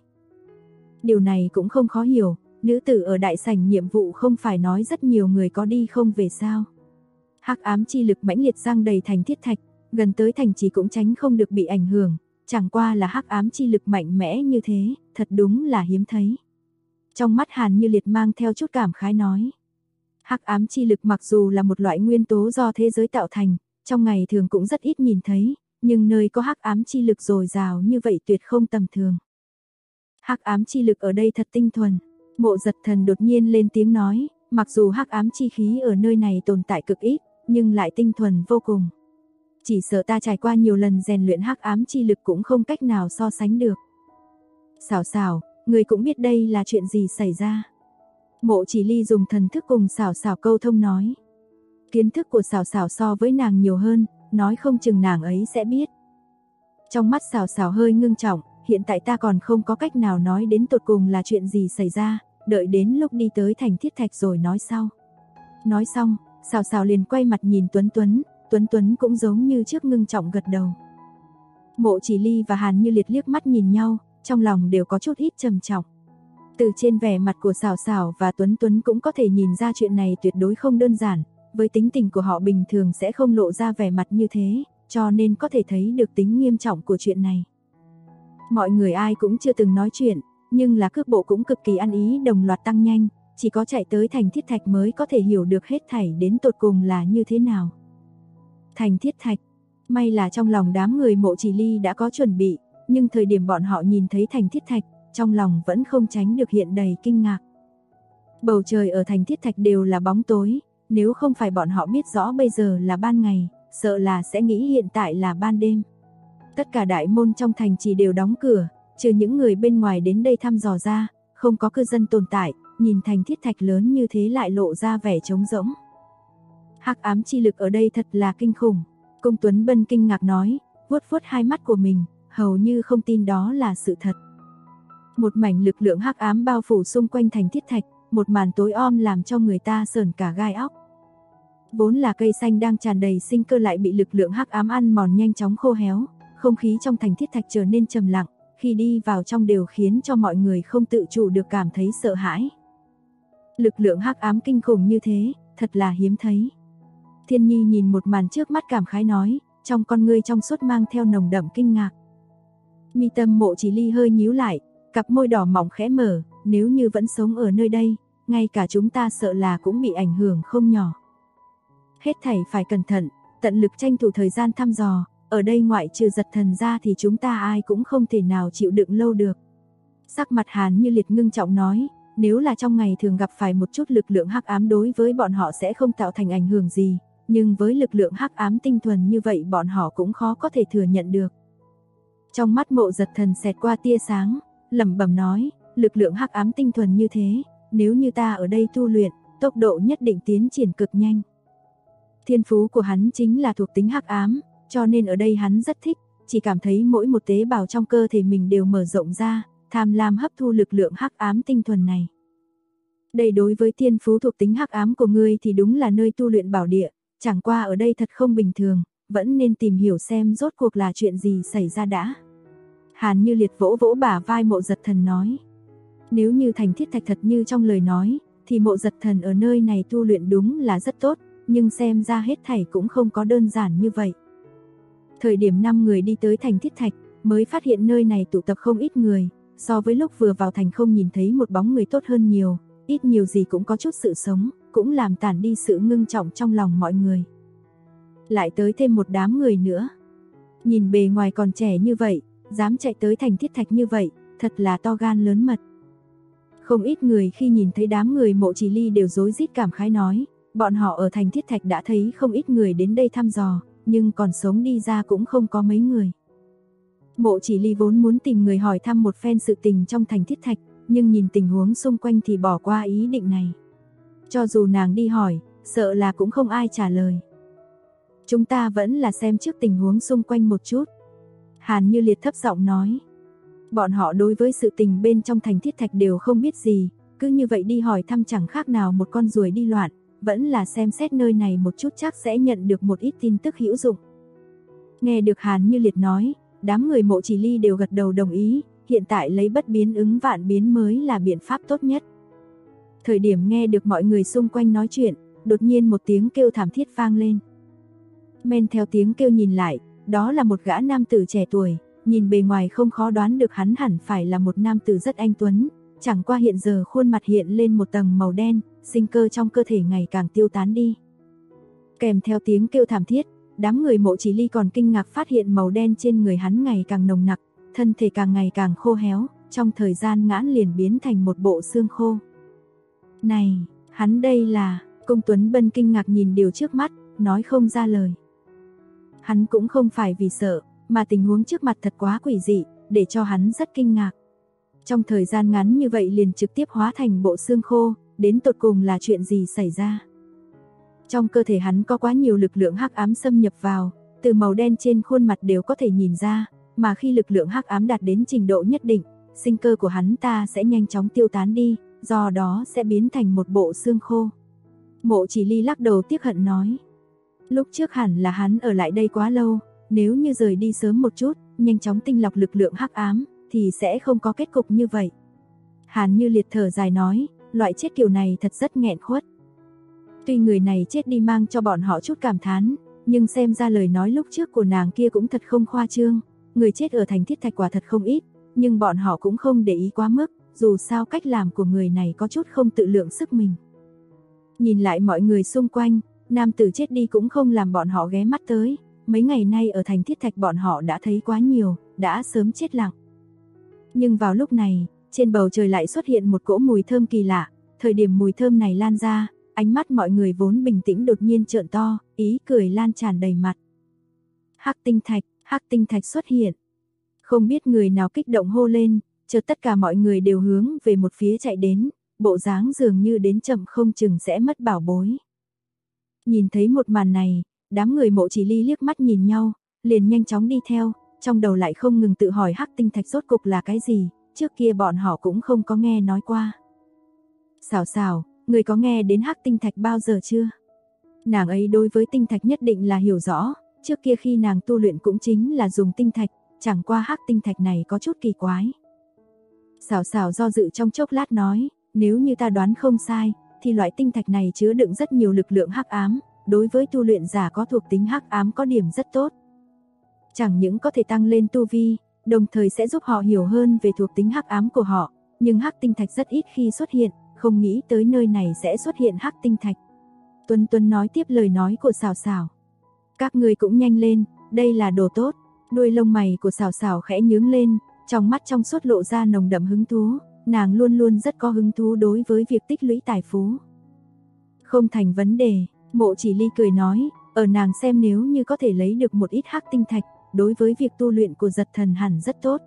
Điều này cũng không khó hiểu, nữ tử ở đại sảnh nhiệm vụ không phải nói rất nhiều người có đi không về sao. Hắc ám chi lực mãnh liệt giăng đầy thành Thiết Thạch, gần tới thành trì cũng tránh không được bị ảnh hưởng, chẳng qua là hắc ám chi lực mạnh mẽ như thế, thật đúng là hiếm thấy. Trong mắt Hàn Như Liệt mang theo chút cảm khái nói. Hắc ám chi lực mặc dù là một loại nguyên tố do thế giới tạo thành, trong ngày thường cũng rất ít nhìn thấy, nhưng nơi có hắc ám chi lực dồi dào như vậy tuyệt không tầm thường. Hắc ám chi lực ở đây thật tinh thuần. Mộ Giật Thần đột nhiên lên tiếng nói, Mặc dù hắc ám chi khí ở nơi này tồn tại cực ít, nhưng lại tinh thuần vô cùng. Chỉ sợ ta trải qua nhiều lần rèn luyện hắc ám chi lực cũng không cách nào so sánh được. Xảo xảo, người cũng biết đây là chuyện gì xảy ra. Mộ Chỉ Ly dùng thần thức cùng xảo xảo câu thông nói. Kiến thức của xảo xảo so với nàng nhiều hơn, nói không chừng nàng ấy sẽ biết. Trong mắt xảo xảo hơi ngưng trọng, hiện tại ta còn không có cách nào nói đến tột cùng là chuyện gì xảy ra, đợi đến lúc đi tới thành Thiết Thạch rồi nói sau. Nói xong, xảo xảo liền quay mặt nhìn Tuấn Tuấn, Tuấn Tuấn cũng giống như trước ngưng trọng gật đầu. Mộ Chỉ Ly và Hàn Như Liệt liếc mắt nhìn nhau, trong lòng đều có chút ít trầm trọng. Từ trên vẻ mặt của xảo xảo và Tuấn Tuấn cũng có thể nhìn ra chuyện này tuyệt đối không đơn giản, với tính tình của họ bình thường sẽ không lộ ra vẻ mặt như thế, cho nên có thể thấy được tính nghiêm trọng của chuyện này. Mọi người ai cũng chưa từng nói chuyện, nhưng là cước bộ cũng cực kỳ ăn ý đồng loạt tăng nhanh, chỉ có chạy tới thành Thiết Thạch mới có thể hiểu được hết thảy đến tột cùng là như thế nào. Thành Thiết Thạch, may là trong lòng đám người Mộ Chỉ Ly đã có chuẩn bị, nhưng thời điểm bọn họ nhìn thấy thành Thiết Thạch, trong lòng vẫn không tránh được hiện đầy kinh ngạc. Bầu trời ở thành Thiết Thạch đều là bóng tối, nếu không phải bọn họ biết rõ bây giờ là ban ngày, sợ là sẽ nghĩ hiện tại là ban đêm. Tất cả đại môn trong thành trì đều đóng cửa, trừ những người bên ngoài đến đây thăm dò ra, không có cư dân tồn tại, nhìn thành Thiết Thạch lớn như thế lại lộ ra vẻ trống rỗng. Hắc ám chi lực ở đây thật là kinh khủng. Cung Tuấn Bân kinh ngạc nói, vuốt vuốt hai mắt của mình, hầu như không tin đó là sự thật. Một mảnh lực lượng hắc ám bao phủ xung quanh thành Thiết Thạch, một màn tối om làm cho người ta sởn cả gai óc. Vốn là cây xanh đang tràn đầy sinh cơ lại bị lực lượng hắc ám ăn mòn nhanh chóng khô héo, không khí trong thành Thiết Thạch trở nên trầm lặng, khi đi vào trong đều khiến cho mọi người không tự chủ được cảm thấy sợ hãi. Lực lượng hắc ám kinh khủng như thế, thật là hiếm thấy. Thiên Nhi nhìn một màn trước mắt cảm khái nói, trong con ngươi trong suốt mang theo nồng đậm kinh ngạc. Mi tâm Mộ Chỉ Ly hơi nhíu lại, cặp môi đỏ mỏng khẽ mở, nếu như vẫn sống ở nơi đây, ngay cả chúng ta sợ là cũng bị ảnh hưởng không nhỏ. Hết thảy phải cẩn thận, tận lực tranh thủ thời gian thăm dò, ở đây ngoại trừ giật thần ra thì chúng ta ai cũng không thể nào chịu đựng lâu được. Sắc mặt Hàn Như Liệt ngưng trọng nói, nếu là trong ngày thường gặp phải một chút lực lượng hắc ám đối với bọn họ sẽ không tạo thành ảnh hưởng gì, nhưng với lực lượng hắc ám tinh thuần như vậy bọn họ cũng khó có thể thừa nhận được. Trong mắt Mộ Giật Thần xẹt qua tia sáng, lẩm bẩm nói, lực lượng hắc ám tinh thuần như thế, nếu như ta ở đây tu luyện, tốc độ nhất định tiến triển cực nhanh. Thiên phú của hắn chính là thuộc tính hắc ám, cho nên ở đây hắn rất thích, chỉ cảm thấy mỗi một tế bào trong cơ thể mình đều mở rộng ra, tham lam hấp thu lực lượng hắc ám tinh thuần này. Đây đối với thiên phú thuộc tính hắc ám của ngươi thì đúng là nơi tu luyện bảo địa, chẳng qua ở đây thật không bình thường, vẫn nên tìm hiểu xem rốt cuộc là chuyện gì xảy ra đã. Hàn Như Liệt vỗ vỗ bả vai Mộ Giật Thần nói. Nếu như thành Thiết Thạch thật như trong lời nói, thì Mộ Giật Thần ở nơi này tu luyện đúng là rất tốt, nhưng xem ra hết thảy cũng không có đơn giản như vậy. Thời điểm 5 người đi tới thành Thiết Thạch, mới phát hiện nơi này tụ tập không ít người, so với lúc vừa vào thành không nhìn thấy một bóng người tốt hơn nhiều, ít nhiều gì cũng có chút sự sống, cũng làm tản đi sự ngưng trọng trong lòng mọi người. Lại tới thêm một đám người nữa. Nhìn bề ngoài còn trẻ như vậy, dám chạy tới thành Thiết Thạch như vậy, thật là to gan lớn mật. Không ít người khi nhìn thấy đám người Mộ Chỉ Ly đều rối rít cảm khái nói, bọn họ ở thành Thiết Thạch đã thấy không ít người đến đây thăm dò, nhưng còn sống đi ra cũng không có mấy người. Mộ Chỉ Ly vốn muốn tìm người hỏi thăm một phen sự tình trong thành Thiết Thạch, nhưng nhìn tình huống xung quanh thì bỏ qua ý định này. Cho dù nàng đi hỏi, sợ là cũng không ai trả lời. Chúng ta vẫn là xem trước tình huống xung quanh một chút. Hàn Như Liệt thấp giọng nói. Bọn họ đối với sự tình bên trong thành Thiết Thạch đều không biết gì, cứ như vậy đi hỏi thăm chẳng khác nào một con ruồi đi loạn, vẫn là xem xét nơi này một chút chắc sẽ nhận được một ít tin tức hữu dụng. Nghe được Hàn Như Liệt nói, đám người Mộ Chỉ Ly đều gật đầu đồng ý, hiện tại lấy bất biến ứng vạn biến mới là biện pháp tốt nhất. Thời điểm nghe được mọi người xung quanh nói chuyện, đột nhiên một tiếng kêu thảm thiết vang lên. Men theo tiếng kêu nhìn lại, đó là một gã nam tử trẻ tuổi, nhìn bề ngoài không khó đoán được hắn hẳn phải là một nam tử rất anh tuấn, chẳng qua hiện giờ khuôn mặt hiện lên một tầng màu đen, sinh cơ trong cơ thể ngày càng tiêu tán đi. Kèm theo tiếng kêu thảm thiết, đám người Mộ Chỉ Ly còn kinh ngạc phát hiện màu đen trên người hắn ngày càng nồng nặc, thân thể càng ngày càng khô héo, trong thời gian ngắn liền biến thành một bộ xương khô. Này, Hắn đây là, Cung Tuấn Bân kinh ngạc nhìn điều trước mắt, nói không ra lời. Hắn cũng không phải vì sợ, mà tình huống trước mặt thật quá quỷ dị, để cho hắn rất kinh ngạc. Trong thời gian ngắn như vậy liền trực tiếp hóa thành bộ xương khô, đến tột cùng là chuyện gì xảy ra? Trong cơ thể hắn có quá nhiều lực lượng hắc ám xâm nhập vào, từ màu đen trên khuôn mặt đều có thể nhìn ra, mà khi lực lượng hắc ám đạt đến trình độ nhất định, sinh cơ của hắn ta sẽ nhanh chóng tiêu tán đi, do đó sẽ biến thành một bộ xương khô. Mộ Chỉ Ly lắc đầu tiếc hận nói, lúc trước hẳn là hắn ở lại đây quá lâu, nếu như rời đi sớm một chút, nhanh chóng tinh lọc lực lượng hắc ám, thì sẽ không có kết cục như vậy. Hàn Như Liệt thở dài nói, loại chết kiểu này thật rất nghẹn khuất. Tuy người này chết đi mang cho bọn họ chút cảm thán, nhưng xem ra lời nói lúc trước của nàng kia cũng thật không khoa trương. Người chết ở thành Thiết Thạch quả thật không ít, nhưng bọn họ cũng không để ý quá mức, dù sao cách làm của người này có chút không tự lượng sức mình. Nhìn lại mọi người xung quanh, nam tử chết đi cũng không làm bọn họ ghé mắt tới. Mấy ngày nay ở thành Thiết Thạch bọn họ đã thấy quá nhiều, đã sớm chết lặng. Nhưng vào lúc này, trên bầu trời lại xuất hiện một cỗ mùi thơm kỳ lạ. Thời điểm mùi thơm này lan ra, ánh mắt mọi người vốn bình tĩnh đột nhiên trợn to, ý cười lan tràn đầy mặt. Hắc tinh thạch xuất hiện. Không biết người nào kích động hô lên, chợt tất cả mọi người đều hướng về một phía chạy đến, bộ dáng dường như đến chậm không chừng sẽ mất bảo bối. Nhìn thấy một màn này, đám người Mộ Chỉ Ly liếc mắt nhìn nhau, liền nhanh chóng đi theo, trong đầu lại không ngừng tự hỏi hắc tinh thạch rốt cục là cái gì, trước kia bọn họ cũng không có nghe nói qua. Xảo xảo, người có nghe đến hắc tinh thạch bao giờ chưa? Nàng ấy đối với tinh thạch nhất định là hiểu rõ, trước kia khi nàng tu luyện cũng chính là dùng tinh thạch, chẳng qua hắc tinh thạch này có chút kỳ quái. Xảo xảo do dự trong chốc lát nói, nếu như ta đoán không sai, thì loại tinh thạch này chứa đựng rất nhiều lực lượng hắc ám, đối với tu luyện giả có thuộc tính hắc ám có điểm rất tốt. Chẳng những có thể tăng lên tu vi, đồng thời sẽ giúp họ hiểu hơn về thuộc tính hắc ám của họ, nhưng hắc tinh thạch rất ít khi xuất hiện, không nghĩ tới nơi này sẽ xuất hiện hắc tinh thạch. Tuấn Tuấn nói tiếp lời nói của Xảo Xảo. Các người cũng nhanh lên, đây là đồ tốt. Đuôi lông mày của Xảo Xảo khẽ nhướng lên, trong mắt trong suốt lộ ra nồng đậm hứng thú, nàng luôn luôn rất có hứng thú đối với việc tích lũy tài phú. Không thành vấn đề, Mộ Chỉ Ly cười nói, ở nàng xem nếu như có thể lấy được một ít hắc tinh thạch, đối với việc tu luyện của giật thần hẳn rất tốt.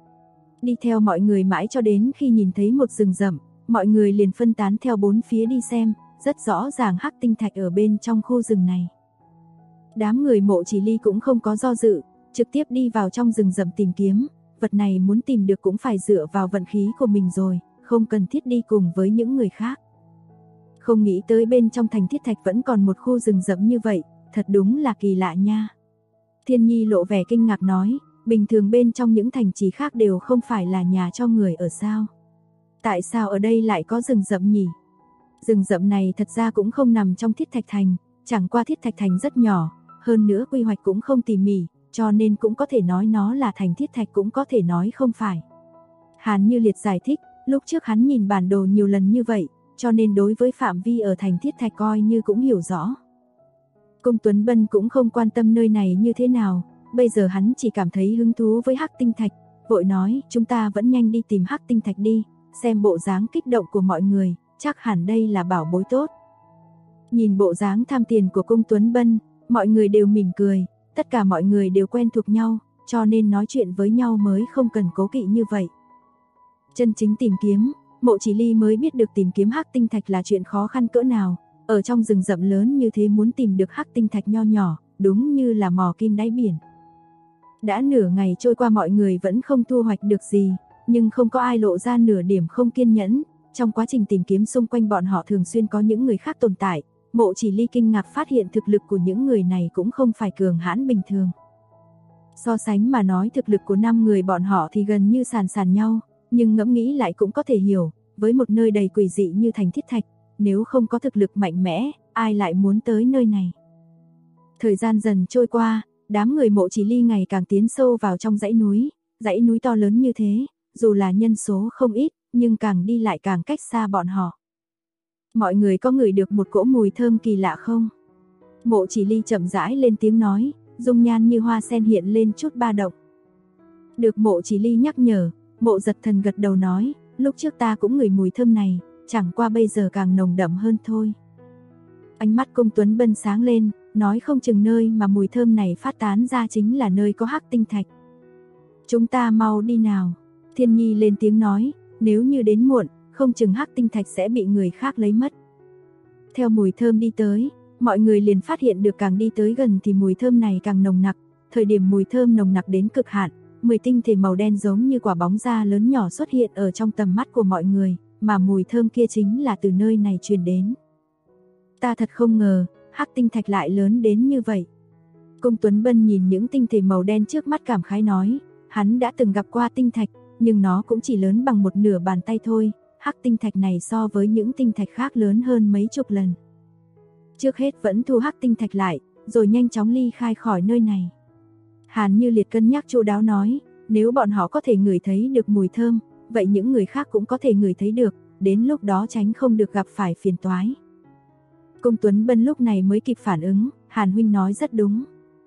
Đi theo mọi người mãi cho đến khi nhìn thấy một rừng rậm, mọi người liền phân tán theo bốn phía đi xem, rất rõ ràng hắc tinh thạch ở bên trong khu rừng này. Đám người Mộ Chỉ Ly cũng không có do dự, trực tiếp đi vào trong rừng rậm tìm kiếm, vật này muốn tìm được cũng phải dựa vào vận khí của mình rồi, không cần thiết đi cùng với những người khác. Không nghĩ tới bên trong thành Thiết Thạch vẫn còn một khu rừng rậm như vậy, thật đúng là kỳ lạ nha. Thiên Nhi lộ vẻ kinh ngạc nói, bình thường bên trong những thành trì khác đều không phải là nhà cho người ở sao? Tại sao ở đây lại có rừng rậm nhỉ? Rừng rậm này thật ra cũng không nằm trong Thiết Thạch Thành, chẳng qua Thiết Thạch Thành rất nhỏ, hơn nữa quy hoạch cũng không tỉ mỉ, cho nên cũng có thể nói nó là thành Thiết Thạch cũng có thể nói không phải. Hàn Như Liệt giải thích, lúc trước hắn nhìn bản đồ nhiều lần như vậy, cho nên đối với phạm vi ở thành Thiết Thạch coi như cũng hiểu rõ. Cung Tuấn Bân cũng không quan tâm nơi này như thế nào, bây giờ hắn chỉ cảm thấy hứng thú với hắc tinh thạch, vội nói, chúng ta vẫn nhanh đi tìm hắc tinh thạch đi, xem bộ dáng kích động của mọi người, chắc hẳn đây là bảo bối tốt. Nhìn bộ dáng tham tiền của Cung Tuấn Bân, mọi người đều mỉm cười, tất cả mọi người đều quen thuộc nhau, cho nên nói chuyện với nhau mới không cần cố kỵ như vậy. Chân chính tìm kiếm, Mộ Chỉ Ly mới biết được tìm kiếm hắc tinh thạch là chuyện khó khăn cỡ nào, ở trong rừng rậm lớn như thế muốn tìm được hắc tinh thạch nho nhỏ, đúng như là mò kim đáy biển. Đã nửa ngày trôi qua mọi người vẫn không thu hoạch được gì, nhưng không có ai lộ ra nửa điểm không kiên nhẫn, trong quá trình tìm kiếm xung quanh bọn họ thường xuyên có những người khác tồn tại. Mộ Chỉ Ly kinh ngạc phát hiện thực lực của những người này cũng không phải cường hãn bình thường. So sánh mà nói thực lực của 5 người bọn họ thì gần như sàn sàn nhau, nhưng ngẫm nghĩ lại cũng có thể hiểu, với một nơi đầy quỷ dị như thành Thiết Thạch, nếu không có thực lực mạnh mẽ, ai lại muốn tới nơi này. Thời gian dần trôi qua, đám người Mộ Chỉ Ly ngày càng tiến sâu vào trong dãy núi to lớn như thế, dù là nhân số không ít, nhưng càng đi lại càng cách xa bọn họ. Mọi người có ngửi được một cỗ mùi thơm kỳ lạ không? Mộ Chỉ Ly chậm rãi lên tiếng nói, dung nhan như hoa sen hiện lên chút ba động. Được Mộ Chỉ Ly nhắc nhở, Mộ Giật Thần gật đầu nói, lúc trước ta cũng ngửi mùi thơm này, chẳng qua bây giờ càng nồng đậm hơn thôi. Ánh mắt Cung Tuấn Bân sáng lên, nói không chừng nơi mà mùi thơm này phát tán ra chính là nơi có hắc tinh thạch. Chúng ta mau đi nào. Thiên Nhi lên tiếng nói, nếu như đến muộn, không chừng hắc tinh thạch sẽ bị người khác lấy mất. Theo mùi thơm đi tới, mọi người liền phát hiện được càng đi tới gần thì mùi thơm này càng nồng nặc. Thời điểm mùi thơm nồng nặc đến cực hạn, 10 tinh thể màu đen giống như quả bóng da lớn nhỏ xuất hiện ở trong tầm mắt của mọi người, mà mùi thơm kia chính là từ nơi này truyền đến. Ta thật không ngờ, hắc tinh thạch lại lớn đến như vậy. Cung Tuấn Bân nhìn những tinh thể màu đen trước mắt cảm khái nói, hắn đã từng gặp qua tinh thạch, nhưng nó cũng chỉ lớn bằng một nửa bàn tay thôi, hắc tinh thạch này so với những tinh thạch khác lớn hơn mấy chục lần. Trước hết vẫn thu hắc tinh thạch lại, rồi nhanh chóng ly khai khỏi nơi này. Hàn Như Liệt cân nhắc chu đáo nói, nếu bọn họ có thể ngửi thấy được mùi thơm, vậy những người khác cũng có thể ngửi thấy được, đến lúc đó tránh không được gặp phải phiền toái. Cung Tuấn Bân lúc này mới kịp phản ứng, Hàn huynh nói rất đúng.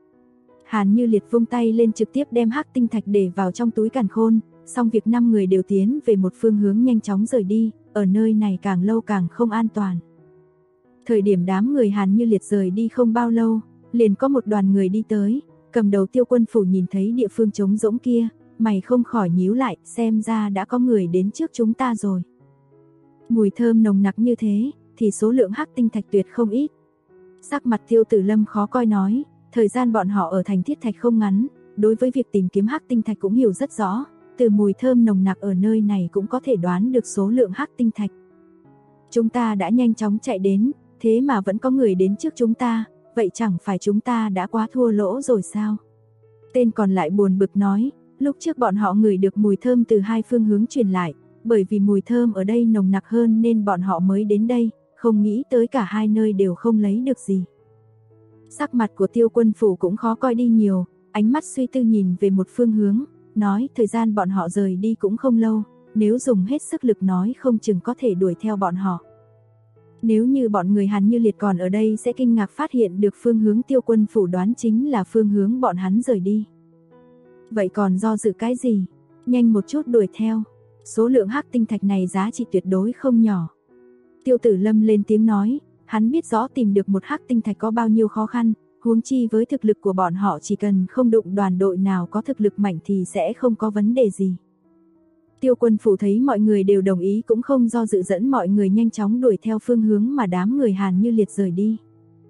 Hàn Như Liệt vung tay lên trực tiếp đem hắc tinh thạch để vào trong túi càn khôn, xong việc 5 người đều tiến về một phương hướng nhanh chóng rời đi, ở nơi này càng lâu càng không an toàn. Thời điểm đám người Hàn Như Liệt rời đi không bao lâu, liền có một đoàn người đi tới, cầm đầu Tiêu Quân Phủ nhìn thấy địa phương trống rỗng kia, mày không khỏi nhíu lại, xem ra đã có người đến trước chúng ta rồi. Mùi thơm nồng nặc như thế, thì số lượng hắc tinh thạch tuyệt không ít. Sắc mặt Tiêu Tử Lâm khó coi nói, thời gian bọn họ ở thành Thiết Thạch không ngắn, đối với việc tìm kiếm hắc tinh thạch cũng hiểu rất rõ, từ mùi thơm nồng nặc ở nơi này cũng có thể đoán được số lượng hắc tinh thạch. Chúng ta đã nhanh chóng chạy đến, thế mà vẫn có người đến trước chúng ta, vậy chẳng phải chúng ta đã quá thua lỗ rồi sao? Tên còn lại buồn bực nói, lúc trước bọn họ ngửi được mùi thơm từ hai phương hướng truyền lại, bởi vì mùi thơm ở đây nồng nặc hơn nên bọn họ mới đến đây, không nghĩ tới cả hai nơi đều không lấy được gì. Sắc mặt của Tiêu Quân Phủ cũng khó coi đi nhiều, ánh mắt suy tư nhìn về một phương hướng, nói thời gian bọn họ rời đi cũng không lâu, nếu dùng hết sức lực nói không chừng có thể đuổi theo bọn họ. Nếu như bọn người Hàn Như Liệt còn ở đây sẽ kinh ngạc phát hiện được phương hướng Tiêu Quân Phủ đoán chính là phương hướng bọn hắn rời đi. Vậy còn do dự cái gì? Nhanh một chút đuổi theo. Số lượng hắc tinh thạch này giá trị tuyệt đối không nhỏ. Tiêu Tử Lâm lên tiếng nói, hắn biết rõ tìm được một hắc tinh thạch có bao nhiêu khó khăn, huống chi với thực lực của bọn họ chỉ cần không đụng đoàn đội nào có thực lực mạnh thì sẽ không có vấn đề gì. Tiêu Quân Phủ thấy mọi người đều đồng ý cũng không do dự dẫn mọi người nhanh chóng đuổi theo phương hướng mà đám người Hàn Như Liệt rời đi.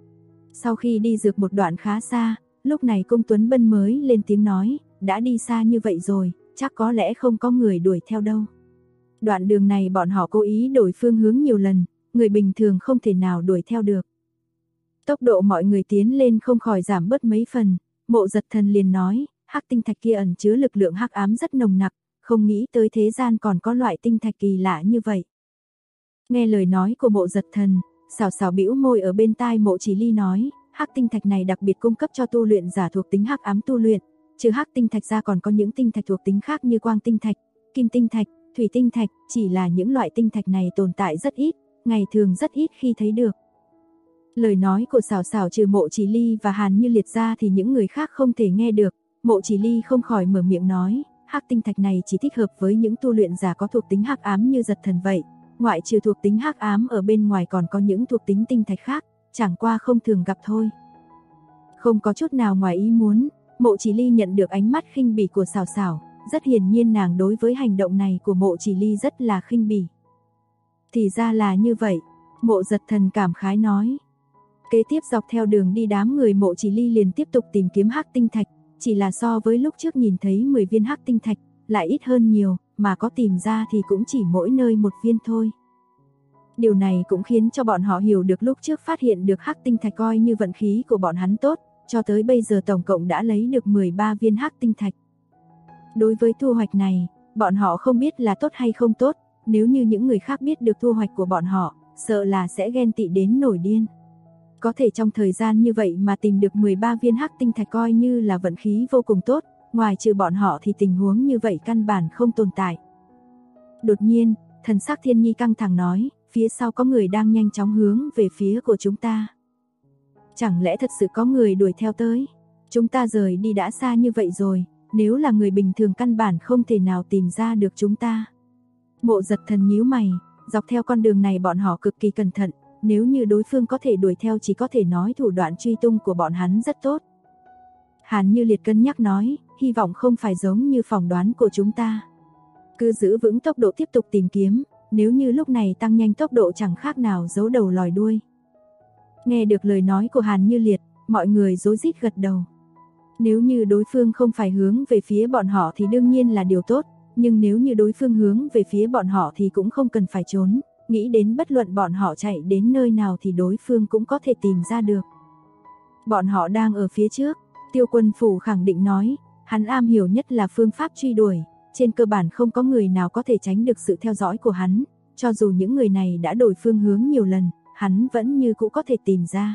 Sau khi đi dược một đoạn khá xa, lúc này Cung Tuấn Bân mới lên tiếng nói, đã đi xa như vậy rồi, chắc có lẽ không có người đuổi theo đâu. Đoạn đường này bọn họ cố ý đổi phương hướng nhiều lần, người bình thường không thể nào đuổi theo được. Tốc độ mọi người tiến lên không khỏi giảm bớt mấy phần, Mộ Giật Thần liền nói, hắc tinh thạch kia ẩn chứa lực lượng hắc ám rất nồng nặc, không nghĩ tới thế gian còn có loại tinh thạch kỳ lạ như vậy. Nghe lời nói của Mộ Giật Thần, xào xào bĩu môi ở bên tai Mộ Chỉ Ly nói, hắc tinh thạch này đặc biệt cung cấp cho tu luyện giả thuộc tính hắc ám tu luyện, trừ hắc tinh thạch ra còn có những tinh thạch thuộc tính khác như quang tinh thạch, kim tinh thạch, thủy tinh thạch, chỉ là những loại tinh thạch này tồn tại rất ít, ngày thường rất ít khi thấy được. Lời nói của xào xào trừ Mộ Chỉ Ly và Hàn Như Liệt ra thì những người khác không thể nghe được, Mộ Chỉ Ly không khỏi mở miệng nói, hắc tinh thạch này chỉ thích hợp với những tu luyện giả có thuộc tính hắc ám như Giật Thần vậy, ngoại trừ thuộc tính hắc ám ở bên ngoài còn có những thuộc tính tinh thạch khác, chẳng qua không thường gặp thôi. Không có chút nào ngoài ý muốn, Mộ Chỉ Ly nhận được ánh mắt khinh bỉ của xào xào, rất hiển nhiên nàng đối với hành động này của Mộ Chỉ Ly rất là khinh bỉ. Thì ra là như vậy, Mộ Giật Thần cảm khái nói. Kế tiếp dọc theo đường đi đám người Mộ Chỉ Ly liền tiếp tục tìm kiếm hắc tinh thạch, chỉ là so với lúc trước nhìn thấy 10 viên hắc tinh thạch, lại ít hơn nhiều, mà có tìm ra thì cũng chỉ mỗi nơi một viên thôi. Điều này cũng khiến cho bọn họ hiểu được lúc trước phát hiện được hắc tinh thạch coi như vận khí của bọn hắn tốt, cho tới bây giờ tổng cộng đã lấy được 13 viên hắc tinh thạch. Đối với thu hoạch này, bọn họ không biết là tốt hay không tốt, nếu như những người khác biết được thu hoạch của bọn họ, sợ là sẽ ghen tị đến nổi điên. Có thể trong thời gian như vậy mà tìm được 13 viên hắc tinh thạch coi như là vận khí vô cùng tốt, ngoài trừ bọn họ thì tình huống như vậy căn bản không tồn tại. Đột nhiên, thần sắc Thiên Nhi căng thẳng nói, phía sau có người đang nhanh chóng hướng về phía của chúng ta. Chẳng lẽ thật sự có người đuổi theo tới? Chúng ta rời đi đã xa như vậy rồi, nếu là người bình thường căn bản không thể nào tìm ra được chúng ta. Mộ Giật Thần nhíu mày, Dọc theo con đường này bọn họ cực kỳ cẩn thận, nếu như đối phương có thể đuổi theo chỉ có thể nói thủ đoạn truy tung của bọn hắn rất tốt. Hàn Như Liệt cân nhắc nói, hy vọng không phải giống như phỏng đoán của chúng ta. Cứ giữ vững tốc độ tiếp tục tìm kiếm, nếu như lúc này tăng nhanh tốc độ chẳng khác nào giấu đầu lòi đuôi. Nghe được lời nói của Hàn Như Liệt, mọi người rối rít gật đầu. Nếu như đối phương không phải hướng về phía bọn họ thì đương nhiên là điều tốt, nhưng nếu như đối phương hướng về phía bọn họ thì cũng không cần phải trốn, nghĩ đến bất luận bọn họ chạy đến nơi nào thì đối phương cũng có thể tìm ra được. Bọn họ đang ở phía trước, Tiêu Quân Phủ khẳng định nói, hắn am hiểu nhất là phương pháp truy đuổi, trên cơ bản không có người nào có thể tránh được sự theo dõi của hắn, cho dù những người này đã đổi phương hướng nhiều lần, hắn vẫn như cũ có thể tìm ra.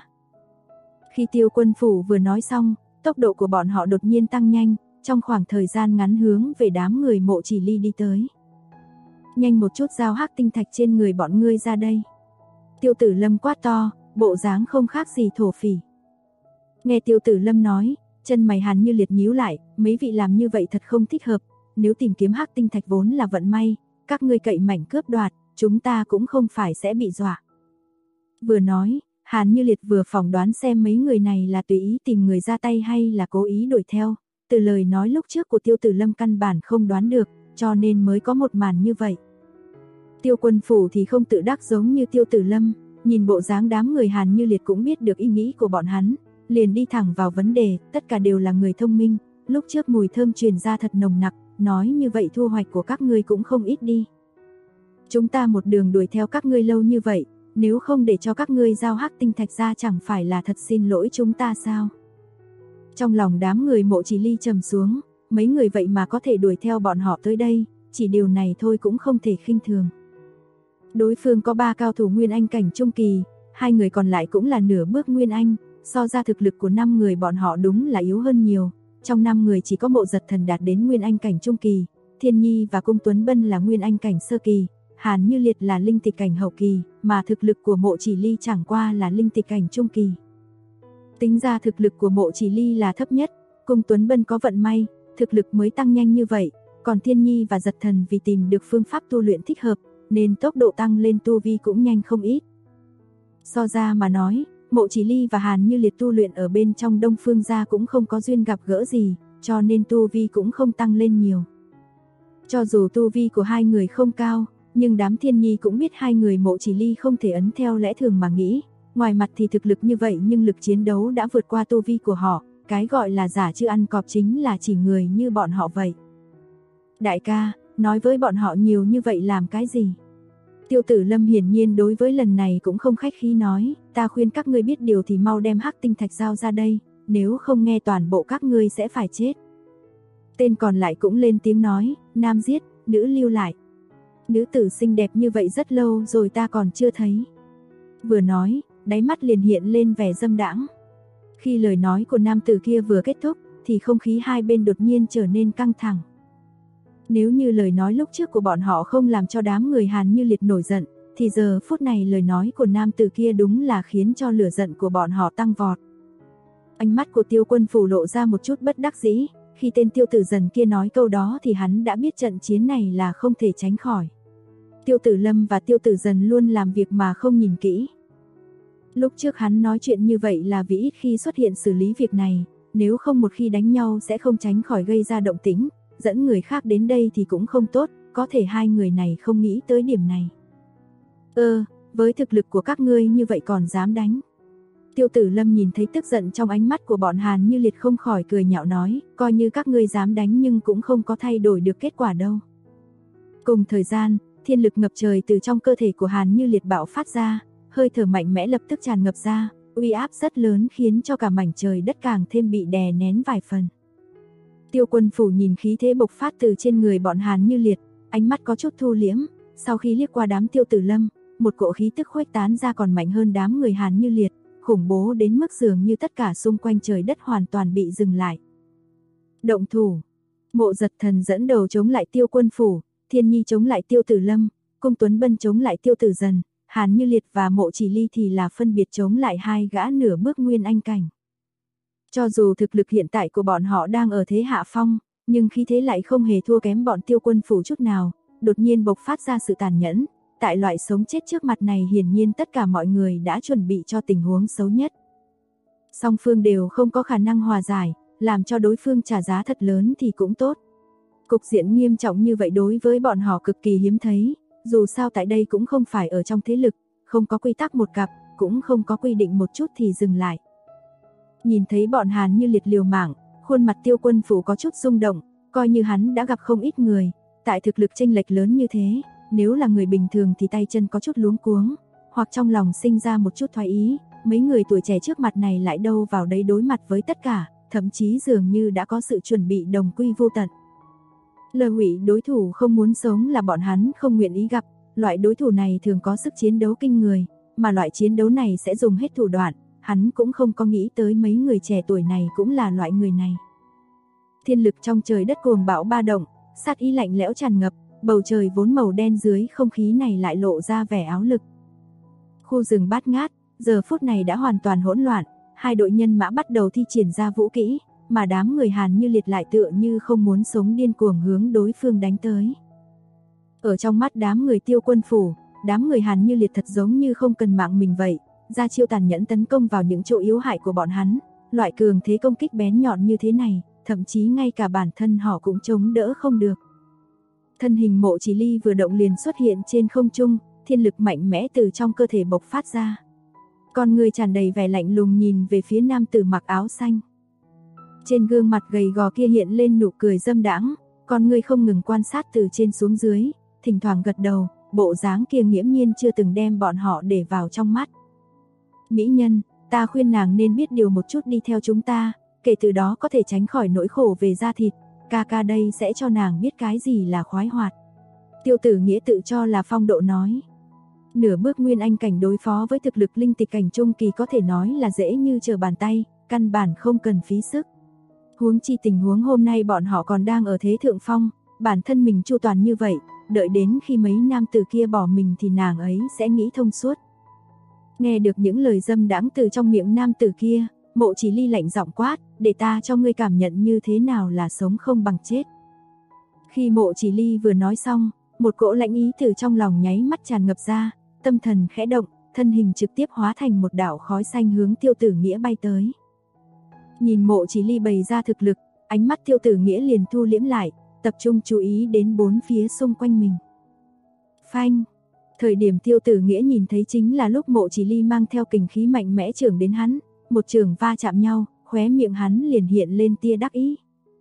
Khi Tiêu Quân Phủ vừa nói xong, tốc độ của bọn họ đột nhiên tăng nhanh, trong khoảng thời gian ngắn hướng về đám người Mộ Chỉ Ly đi tới. Nhanh một chút giao hắc tinh thạch trên người bọn ngươi ra đây. Tiêu Tử Lâm quát to, bộ dáng không khác gì thổ phỉ. Nghe Tiêu Tử Lâm nói, chân mày Hàn Như Liệt nhíu lại, mấy vị làm như vậy thật không thích hợp, nếu tìm kiếm hắc tinh thạch vốn là vận may, các ngươi cậy mạnh cướp đoạt, chúng ta cũng không phải sẽ bị dọa. Vừa nói, Hàn Như Liệt vừa phỏng đoán xem mấy người này là tùy ý tìm người ra tay hay là cố ý đuổi theo, từ lời nói lúc trước của Tiêu Tử Lâm căn bản không đoán được, cho nên mới có một màn như vậy. Tiêu Quân Phủ thì không tự đắc giống như Tiêu Tử Lâm, nhìn bộ dáng đám người Hàn Như Liệt cũng biết được ý nghĩ của bọn hắn, liền đi thẳng vào vấn đề, tất cả đều là người thông minh, lúc trước mùi thơm truyền ra thật nồng nặc, nói như vậy thu hoạch của các ngươi cũng không ít đi. Chúng ta một đường đuổi theo các ngươi lâu như vậy, nếu không để cho các ngươi giao hắc tinh thạch ra chẳng phải là thật xin lỗi chúng ta sao? Trong lòng đám người Mộ Chỉ Ly trầm xuống, mấy người vậy mà có thể đuổi theo bọn họ tới đây, chỉ điều này thôi cũng không thể khinh thường. Đối phương có 3 cao thủ Nguyên Anh cảnh trung kỳ, 2 người còn lại cũng là nửa bước Nguyên Anh, so ra thực lực của 5 người bọn họ đúng là yếu hơn nhiều. Trong 5 người chỉ có Mộ Giật Thần đạt đến Nguyên Anh cảnh trung kỳ, Thiên Nhi và Cung Tuấn Bân là Nguyên Anh cảnh sơ kỳ, Hàn Như Liệt là linh tịch cảnh hậu kỳ, mà thực lực của Mộ Chỉ Ly chẳng qua là linh tịch cảnh trung kỳ. Tính ra thực lực của Mộ Chỉ Ly là thấp nhất, Cung Tuấn Bân có vận may, thực lực mới tăng nhanh như vậy, còn Thiên Nhi và Giật Thần vì tìm được phương pháp tu luyện thích hợp, nên tốc độ tăng lên tu vi cũng nhanh không ít. So ra mà nói, Mộ Chỉ Ly và Hàn Như Liệt tu luyện ở bên trong Đông Phương gia cũng không có duyên gặp gỡ gì, cho nên tu vi cũng không tăng lên nhiều. Cho dù tu vi của hai người không cao, nhưng đám Thiên Nhi cũng biết hai người Mộ Chỉ Ly không thể ấn theo lẽ thường mà nghĩ, ngoài mặt thì thực lực như vậy nhưng lực chiến đấu đã vượt qua tu vi của họ, cái gọi là giả chưa ăn cọp chính là chỉ người như bọn họ vậy. Đại ca, nói với bọn họ nhiều như vậy làm cái gì? Tiêu Tử Lâm hiển nhiên đối với lần này cũng không khách khí nói, ta khuyên các ngươi biết điều thì mau đem hắc tinh thạch giao ra đây, nếu không nghe toàn bộ các ngươi sẽ phải chết. Tên còn lại cũng lên tiếng nói, nam giết, nữ lưu lại. Nữ tử xinh đẹp như vậy rất lâu rồi ta còn chưa thấy. Vừa nói, đáy mắt liền hiện lên vẻ dâm đãng. Khi lời nói của nam tử kia vừa kết thúc, thì không khí hai bên đột nhiên trở nên căng thẳng. Nếu như lời nói lúc trước của bọn họ không làm cho đám người Hàn Như Liệt nổi giận, thì giờ phút này lời nói của nam tử kia đúng là khiến cho lửa giận của bọn họ tăng vọt. Ánh mắt của Tiêu Quân Phủ lộ ra một chút bất đắc dĩ, khi tên Tiêu Tử Dần kia nói câu đó thì hắn đã biết trận chiến này là không thể tránh khỏi. Tiêu Tử Lâm và Tiêu Tử Dần luôn làm việc mà không nhìn kỹ. Lúc trước hắn nói chuyện như vậy là vì ít khi xuất hiện xử lý việc này, nếu không một khi đánh nhau sẽ không tránh khỏi gây ra động tĩnh, dẫn người khác đến đây thì cũng không tốt, có thể hai người này không nghĩ tới điểm này. Với thực lực của các ngươi như vậy còn dám đánh. Tiêu Tử Lâm nhìn thấy tức giận trong ánh mắt của bọn Hàn Như Liệt không khỏi cười nhạo nói, coi như các ngươi dám đánh nhưng cũng không có thay đổi được kết quả đâu. Cùng thời gian, thiên lực ngập trời từ trong cơ thể của Hàn Như Liệt bạo phát ra, hơi thở mạnh mẽ lập tức tràn ngập ra, uy áp rất lớn khiến cho cả mảnh trời đất càng thêm bị đè nén vài phần. Tiêu Quân Phủ nhìn khí thế bộc phát từ trên người bọn Hàn Như Liệt, ánh mắt có chút thu liễm, sau khi liếc qua đám Tiêu Tử Lâm, một cỗ khí tức khuếch tán ra còn mạnh hơn đám người Hàn Như Liệt, khủng bố đến mức dường như tất cả xung quanh trời đất hoàn toàn bị dừng lại. Động thủ, Mộ Giật Thần dẫn đầu chống lại Tiêu Quân Phủ, Thiên Nhi chống lại Tiêu Tử Lâm, Cung Tuấn Bân chống lại Tiêu Tử Dần, Hàn Như Liệt và Mộ Chỉ Ly thì là phân biệt chống lại hai gã nửa bước Nguyên Anh cảnh. Cho dù thực lực hiện tại của bọn họ đang ở thế hạ phong, nhưng khí thế lại không hề thua kém bọn Tiêu Quân Phủ chút nào, đột nhiên bộc phát ra sự tàn nhẫn, tại loại sống chết trước mặt này hiển nhiên tất cả mọi người đã chuẩn bị cho tình huống xấu nhất. Song phương đều không có khả năng hòa giải, làm cho đối phương trả giá thật lớn thì cũng tốt. Cục diện nghiêm trọng như vậy đối với bọn họ cực kỳ hiếm thấy, dù sao tại đây cũng không phải ở trong thế lực, không có quy tắc một cặp, cũng không có quy định một chút thì dừng lại. Nhìn thấy bọn Hàn Như Liệt liều mạng, khuôn mặt Tiêu Quân Phủ có chút rung động, coi như hắn đã gặp không ít người, tại thực lực chênh lệch lớn như thế, nếu là người bình thường thì tay chân có chút luống cuống, hoặc trong lòng sinh ra một chút thoái ý, mấy người tuổi trẻ trước mặt này lại đâu vào đấy đối mặt với tất cả, thậm chí dường như đã có sự chuẩn bị đồng quy vô tận. Lơ hủy đối thủ không muốn sống là bọn hắn không nguyện ý gặp, loại đối thủ này thường có sức chiến đấu kinh người, mà loại chiến đấu này sẽ dùng hết thủ đoạn, hắn cũng không có nghĩ tới mấy người trẻ tuổi này cũng là loại người này. Thiên lực trong trời đất cuồng bão ba động, sát ý lạnh lẽo tràn ngập, bầu trời vốn màu đen dưới không khí này lại lộ ra vẻ áo lực. Khu rừng bát ngát, giờ phút này đã hoàn toàn hỗn loạn, hai đội nhân mã bắt đầu thi triển ra vũ kỹ, mà đám người Hàn Như Liệt lại tựa như không muốn sống điên cuồng hướng đối phương đánh tới. Ở trong mắt đám người Tiêu Quân Phủ, đám người Hàn Như Liệt thật giống như không cần mạng mình vậy, ra chiêu tàn nhẫn tấn công vào những chỗ yếu hại của bọn hắn, loại cường thế công kích bén nhọn như thế này, thậm chí ngay cả bản thân họ cũng chống đỡ không được. Thân hình Mộ Chỉ Ly vừa động liền xuất hiện trên không trung, thiên lực mạnh mẽ từ trong cơ thể bộc phát ra. Con người tràn đầy vẻ lạnh lùng nhìn về phía nam tử mặc áo xanh. Trên gương mặt gầy gò kia hiện lên nụ cười dâm đãng, con người không ngừng quan sát từ trên xuống dưới, thỉnh thoảng gật đầu, bộ dáng kia nghiễm nhiên chưa từng đem bọn họ để vào trong mắt. Mỹ nhân, ta khuyên nàng nên biết điều một chút đi theo chúng ta, kể từ đó có thể tránh khỏi nỗi khổ về da thịt, ca ca đây sẽ cho nàng biết cái gì là khoái hoạt. Tiêu Tử Nghĩa tự cho là phong độ nói. Nửa bước nguyên anh cảnh đối phó với thực lực linh tịch cảnh trung kỳ có thể nói là dễ như trở bàn tay, căn bản không cần phí sức. Huống chi tình huống hôm nay bọn họ còn đang ở thế thượng phong, bản thân mình chu toàn như vậy, đợi đến khi mấy nam tử kia bỏ mình thì nàng ấy sẽ nghĩ thông suốt. Nghe được những lời dâm đãng từ trong miệng nam tử kia, Mộ Chỉ Ly lạnh giọng quát, để ta cho ngươi cảm nhận như thế nào là sống không bằng chết. Khi Mộ Chỉ Ly vừa nói xong, một cỗ lãnh ý từ trong lòng nháy mắt tràn ngập ra, tâm thần khẽ động, thân hình trực tiếp hóa thành một đạo khói xanh hướng Tiêu Tử Nghĩa bay tới. Nhìn Mộ Chỉ Ly bày ra thực lực, ánh mắt Tiêu Tử Nghĩa liền thu liễm lại, tập trung chú ý đến bốn phía xung quanh mình. Phanh! Thời điểm Tiêu Tử Nghĩa nhìn thấy chính là lúc Mộ Chỉ Ly mang theo kình khí mạnh mẽ chưởng đến hắn, một chưởng va chạm nhau, khóe miệng hắn liền hiện lên tia đắc ý.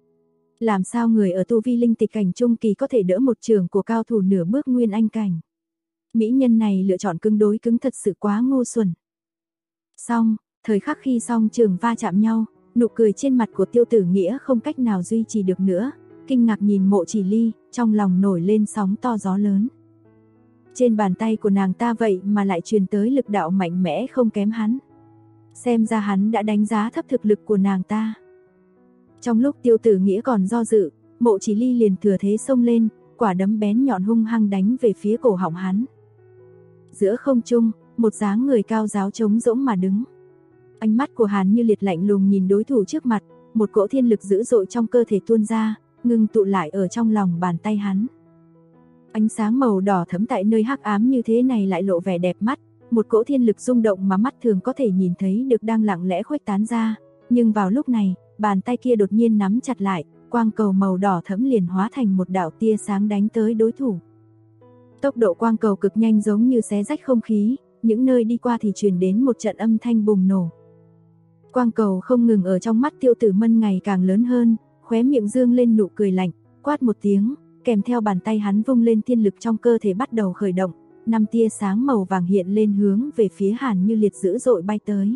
Làm sao người ở tu vi linh tịch cảnh trung kỳ có thể đỡ một chưởng của cao thủ nửa bước nguyên anh cảnh? Mỹ nhân này lựa chọn cứng đối cứng thật sự quá ngu xuẩn. Xong, thời khắc khi song chưởng va chạm nhau, nụ cười trên mặt của Tiêu Tử Nghĩa không cách nào duy trì được nữa, kinh ngạc nhìn Mộ Chỉ Ly, trong lòng nổi lên sóng to gió lớn. Trên bàn tay của nàng ta vậy mà lại truyền tới lực đạo mạnh mẽ không kém hắn. Xem ra hắn đã đánh giá thấp thực lực của nàng ta. Trong lúc Tiêu Tử Nghĩa còn do dự, Mộ Chỉ Ly liền thừa thế xông lên, quả đấm bén nhọn hung hăng đánh về phía cổ họng hắn. Giữa không trung, một dáng người cao giáo trống rỗng mà đứng. Ánh mắt của Hàn Như Liệt lạnh lùng nhìn đối thủ trước mặt, một cỗ thiên lực dữ dội trong cơ thể tuôn ra, ngưng tụ lại ở trong lòng bàn tay hắn. Ánh sáng màu đỏ thẫm tại nơi hắc ám như thế này lại lộ vẻ đẹp mắt, một cỗ thiên lực rung động mà mắt thường có thể nhìn thấy được đang lặng lẽ khuếch tán ra, nhưng vào lúc này, bàn tay kia đột nhiên nắm chặt lại, quang cầu màu đỏ thẫm liền hóa thành một đạo tia sáng đánh tới đối thủ. Tốc độ quang cầu cực nhanh giống như xé rách không khí, những nơi đi qua thì truyền đến một trận âm thanh bùng nổ. Quang cầu không ngừng ở trong mắt Tiêu Tử Mân ngày càng lớn hơn, khóe miệng dương lên nụ cười lạnh, quát một tiếng, kèm theo bàn tay hắn vung lên thiên lực trong cơ thể bắt đầu khởi động, 5 tia sáng màu vàng hiện lên hướng về phía Hàn Như Liệt dữ dội bay tới.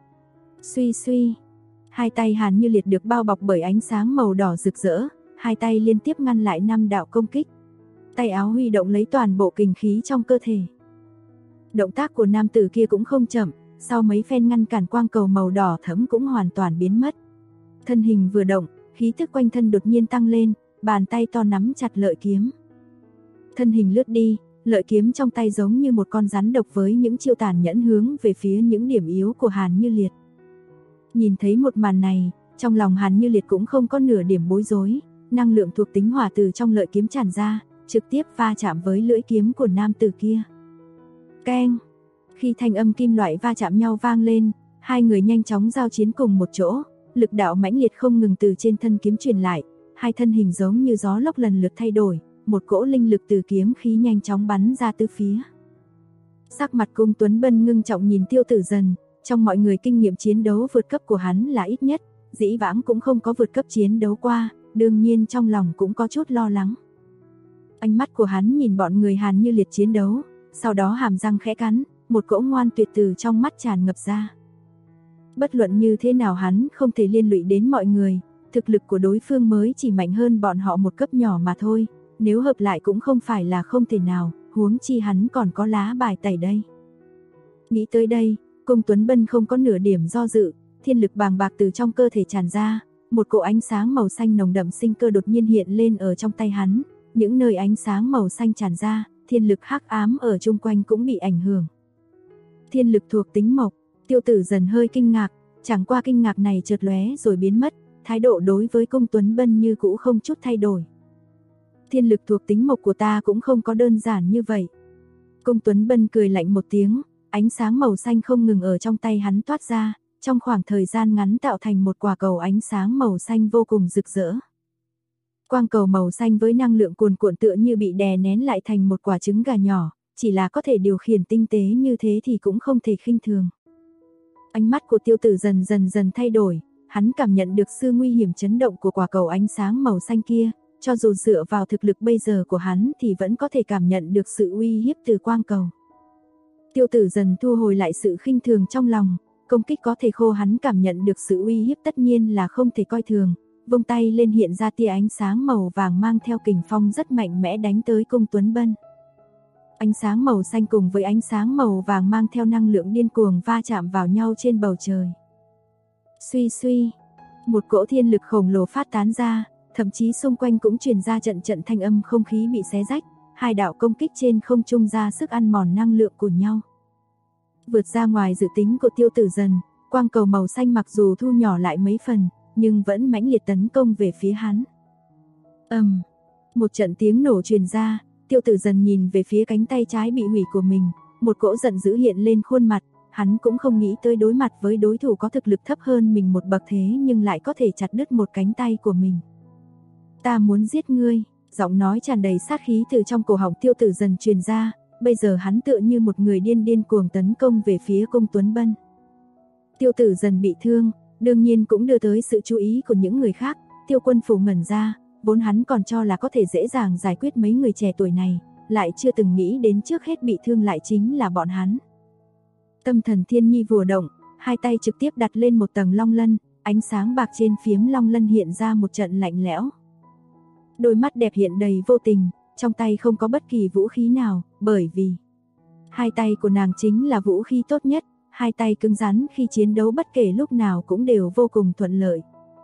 Suy suy, hai tay Hàn Như Liệt được bao bọc bởi ánh sáng màu đỏ rực rỡ, hai tay liên tiếp ngăn lại 5 đạo công kích. Tay áo huy động lấy toàn bộ kình khí trong cơ thể. Động tác của nam tử kia cũng không chậm, sau mấy phen ngăn cản quang cầu màu đỏ thẫm cũng hoàn toàn biến mất. Thân hình vừa động, khí tức quanh thân đột nhiên tăng lên, bàn tay to nắm chặt lợi kiếm. Thân hình lướt đi, lợi kiếm trong tay giống như một con rắn độc với những chiêu tàn nhẫn hướng về phía những điểm yếu của Hàn Như Liệt. Nhìn thấy một màn này, trong lòng Hàn Như Liệt cũng không có nửa điểm bối rối, năng lượng thuộc tính hỏa từ trong lợi kiếm tràn ra, trực tiếp va chạm với lưỡi kiếm của nam tử kia. Keng! Khi thanh âm kim loại va chạm nhau vang lên, hai người nhanh chóng giao chiến cùng một chỗ, lực đạo mãnh liệt không ngừng từ trên thân kiếm truyền lại, hai thân hình giống như gió lốc lần lượt thay đổi, một cỗ linh lực từ kiếm khí nhanh chóng bắn ra tứ phía. Sắc mặt Cung Tuấn Bân ngưng trọng nhìn Tiêu Tử Dần, trong mọi người kinh nghiệm chiến đấu vượt cấp của hắn là ít nhất, dĩ vãng cũng không có vượt cấp chiến đấu qua, đương nhiên trong lòng cũng có chút lo lắng. Ánh mắt của hắn nhìn bọn người Hàn Như Liệt chiến đấu, sau đó hàm răng khẽ cắn, một cỗ ngoan tuyệt từ trong mắt tràn ngập ra. Bất luận như thế nào hắn không thể liên lụy đến mọi người, thực lực của đối phương mới chỉ mạnh hơn bọn họ một cấp nhỏ mà thôi, nếu hợp lại cũng không phải là không thể nào, huống chi hắn còn có lá bài tẩy đây. Nghĩ tới đây, Cung Tuấn Bân không có nửa điểm do dự, thiên lực bàng bạc từ trong cơ thể tràn ra, một cỗ ánh sáng màu xanh nồng đậm sinh cơ đột nhiên hiện lên ở trong tay hắn, những nơi ánh sáng màu xanh tràn ra, thiên lực hắc ám ở chung quanh cũng bị ảnh hưởng. Thiên lực thuộc tính mộc, Tiêu Tử Dần hơi kinh ngạc, chẳng qua kinh ngạc này chợt lóe rồi biến mất, thái độ đối với Cung Tuấn Bân như cũ không chút thay đổi. Thiên lực thuộc tính mộc của ta cũng không có đơn giản như vậy. Cung Tuấn Bân cười lạnh một tiếng, ánh sáng màu xanh không ngừng ở trong tay hắn toát ra, trong khoảng thời gian ngắn tạo thành một quả cầu ánh sáng màu xanh vô cùng rực rỡ. Quang cầu màu xanh với năng lượng cuồn cuộn tựa như bị đè nén lại thành một quả trứng gà nhỏ, chỉ là có thể điều khiển tinh tế như thế thì cũng không thể khinh thường. Ánh mắt của Tiêu Tử dần dần thay đổi, hắn cảm nhận được sự nguy hiểm chấn động của quả cầu ánh sáng màu xanh kia, cho dù dựa vào thực lực bây giờ của hắn thì vẫn có thể cảm nhận được sự uy hiếp từ quang cầu. Tiêu Tử dần thu hồi lại sự khinh thường trong lòng, công kích có thể khô hắn cảm nhận được sự uy hiếp tất nhiên là không thể coi thường, vung tay lên hiện ra tia ánh sáng màu vàng mang theo kình phong rất mạnh mẽ đánh tới Cung Tuấn Bân. Ánh sáng màu xanh cùng với ánh sáng màu vàng mang theo năng lượng điên cuồng va chạm vào nhau trên bầu trời. Suy suy, một cỗ thiên lực khổng lồ phát tán ra, thậm chí xung quanh cũng truyền ra trận trận thanh âm không khí bị xé rách, hai đạo công kích trên không trung ra sức ăn mòn năng lượng của nhau. Vượt ra ngoài dự tính của Tiêu Tử dần, quang cầu màu xanh mặc dù thu nhỏ lại mấy phần, nhưng vẫn mãnh liệt tấn công về phía hắn. Một trận tiếng nổ truyền ra, Tiêu Tử dần nhìn về phía cánh tay trái bị hủy của mình, một cỗ giận dữ hiện lên khuôn mặt, hắn cũng không nghĩ tới đối mặt với đối thủ có thực lực thấp hơn mình một bậc thế nhưng lại có thể chặt đứt một cánh tay của mình. Ta muốn giết ngươi, giọng nói tràn đầy sát khí từ trong cổ họng Tiêu Tử dần truyền ra, bây giờ hắn tựa như một người điên cuồng tấn công về phía Cung Tuấn Bân. Tiêu Tử dần bị thương, đương nhiên cũng đưa tới sự chú ý của những người khác, Tiêu Quân Phủ ngẩn ra, vốn hắn còn cho là có thể dễ dàng giải quyết mấy người trẻ tuổi này, lại chưa từng nghĩ đến trước hết bị thương lại chính là bọn hắn. Tâm thần Thiên Nhi vừa động, hai tay trực tiếp đặt lên một tầng long lân, ánh sáng bạc trên phiếm long lân hiện ra một trận lạnh lẽo. Đôi mắt đẹp hiện đầy vô tình, trong tay không có bất kỳ vũ khí nào, bởi vì hai tay của nàng chính là vũ khí tốt nhất, hai tay cứng rắn khi chiến đấu bất kể lúc nào cũng đều vô cùng thuận lợi.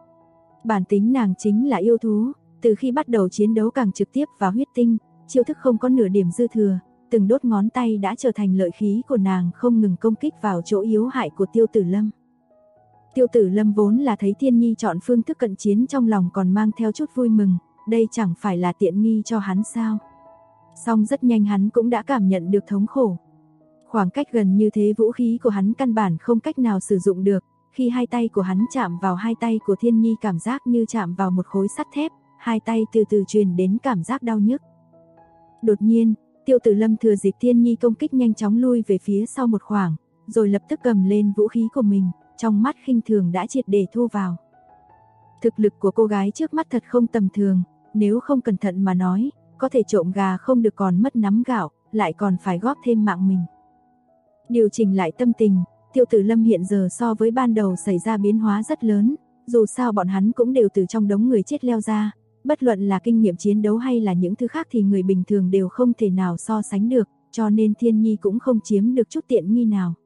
Bản tính nàng chính là yêu thú, từ khi bắt đầu chiến đấu càng trực tiếp và huyết tinh, chiêu thức không có nửa điểm dư thừa, từng đốt ngón tay đã trở thành lợi khí của nàng không ngừng công kích vào chỗ yếu hại của Tiêu Tử Lâm. Tiêu Tử Lâm vốn là thấy Thiên Nhi chọn phương thức cận chiến trong lòng còn mang theo chút vui mừng, đây chẳng phải là tiện nghi cho hắn sao. Song rất nhanh hắn cũng đã cảm nhận được thống khổ. Khoảng cách gần như thế vũ khí của hắn căn bản không cách nào sử dụng được, khi hai tay của hắn chạm vào hai tay của Thiên Nhi cảm giác như chạm vào một khối sắt thép, hai tay từ từ truyền đến cảm giác đau nhức. Đột nhiên, Tiêu Tử Lâm thừa dịp Thiên Nhi công kích nhanh chóng lui về phía sau một khoảng, rồi lập tức cầm lên vũ khí của mình, trong mắt khinh thường đã triệt để thu vào. Thực lực của cô gái trước mắt thật không tầm thường, nếu không cẩn thận mà nói, có thể trộm gà không được còn mất nắm gạo, lại còn phải góp thêm mạng mình. Điều chỉnh lại tâm tình, Tiêu Tử Lâm hiện giờ so với ban đầu xảy ra biến hóa rất lớn, dù sao bọn hắn cũng đều từ trong đống người chết leo ra, bất luận là kinh nghiệm chiến đấu hay là những thứ khác thì người bình thường đều không thể nào so sánh được, cho nên Thiên Nhi cũng không chiếm được chút tiện nghi nào.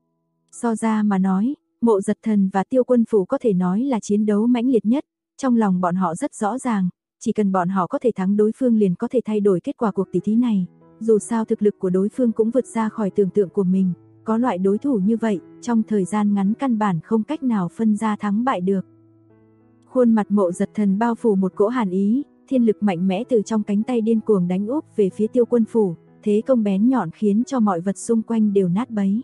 So ra mà nói, Mộ Giật Thần và Tiêu Quân Phủ có thể nói là chiến đấu mãnh liệt nhất, trong lòng bọn họ rất rõ ràng, chỉ cần bọn họ có thể thắng đối phương liền có thể thay đổi kết quả cuộc tỷ thí này, dù sao thực lực của đối phương cũng vượt ra khỏi tưởng tượng của mình, có loại đối thủ như vậy, trong thời gian ngắn căn bản không cách nào phân ra thắng bại được. Khuôn mặt Mộ Giật Thần bao phủ một cỗ hàn ý, thiên lực mạnh mẽ từ trong cánh tay điên cuồng đánh úp về phía Tiêu Quân Phủ, thế công bén nhọn khiến cho mọi vật xung quanh đều nát bấy.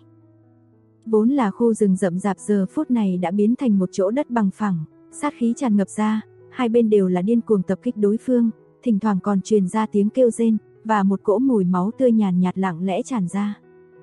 Vốn là khu rừng rậm rạp giờ phút này đã biến thành một chỗ đất bằng phẳng, sát khí tràn ngập ra, hai bên đều là điên cuồng tập kích đối phương, thỉnh thoảng còn truyền ra tiếng kêu rên, và một cỗ mùi máu tươi nhàn nhạt lặng lẽ tràn ra.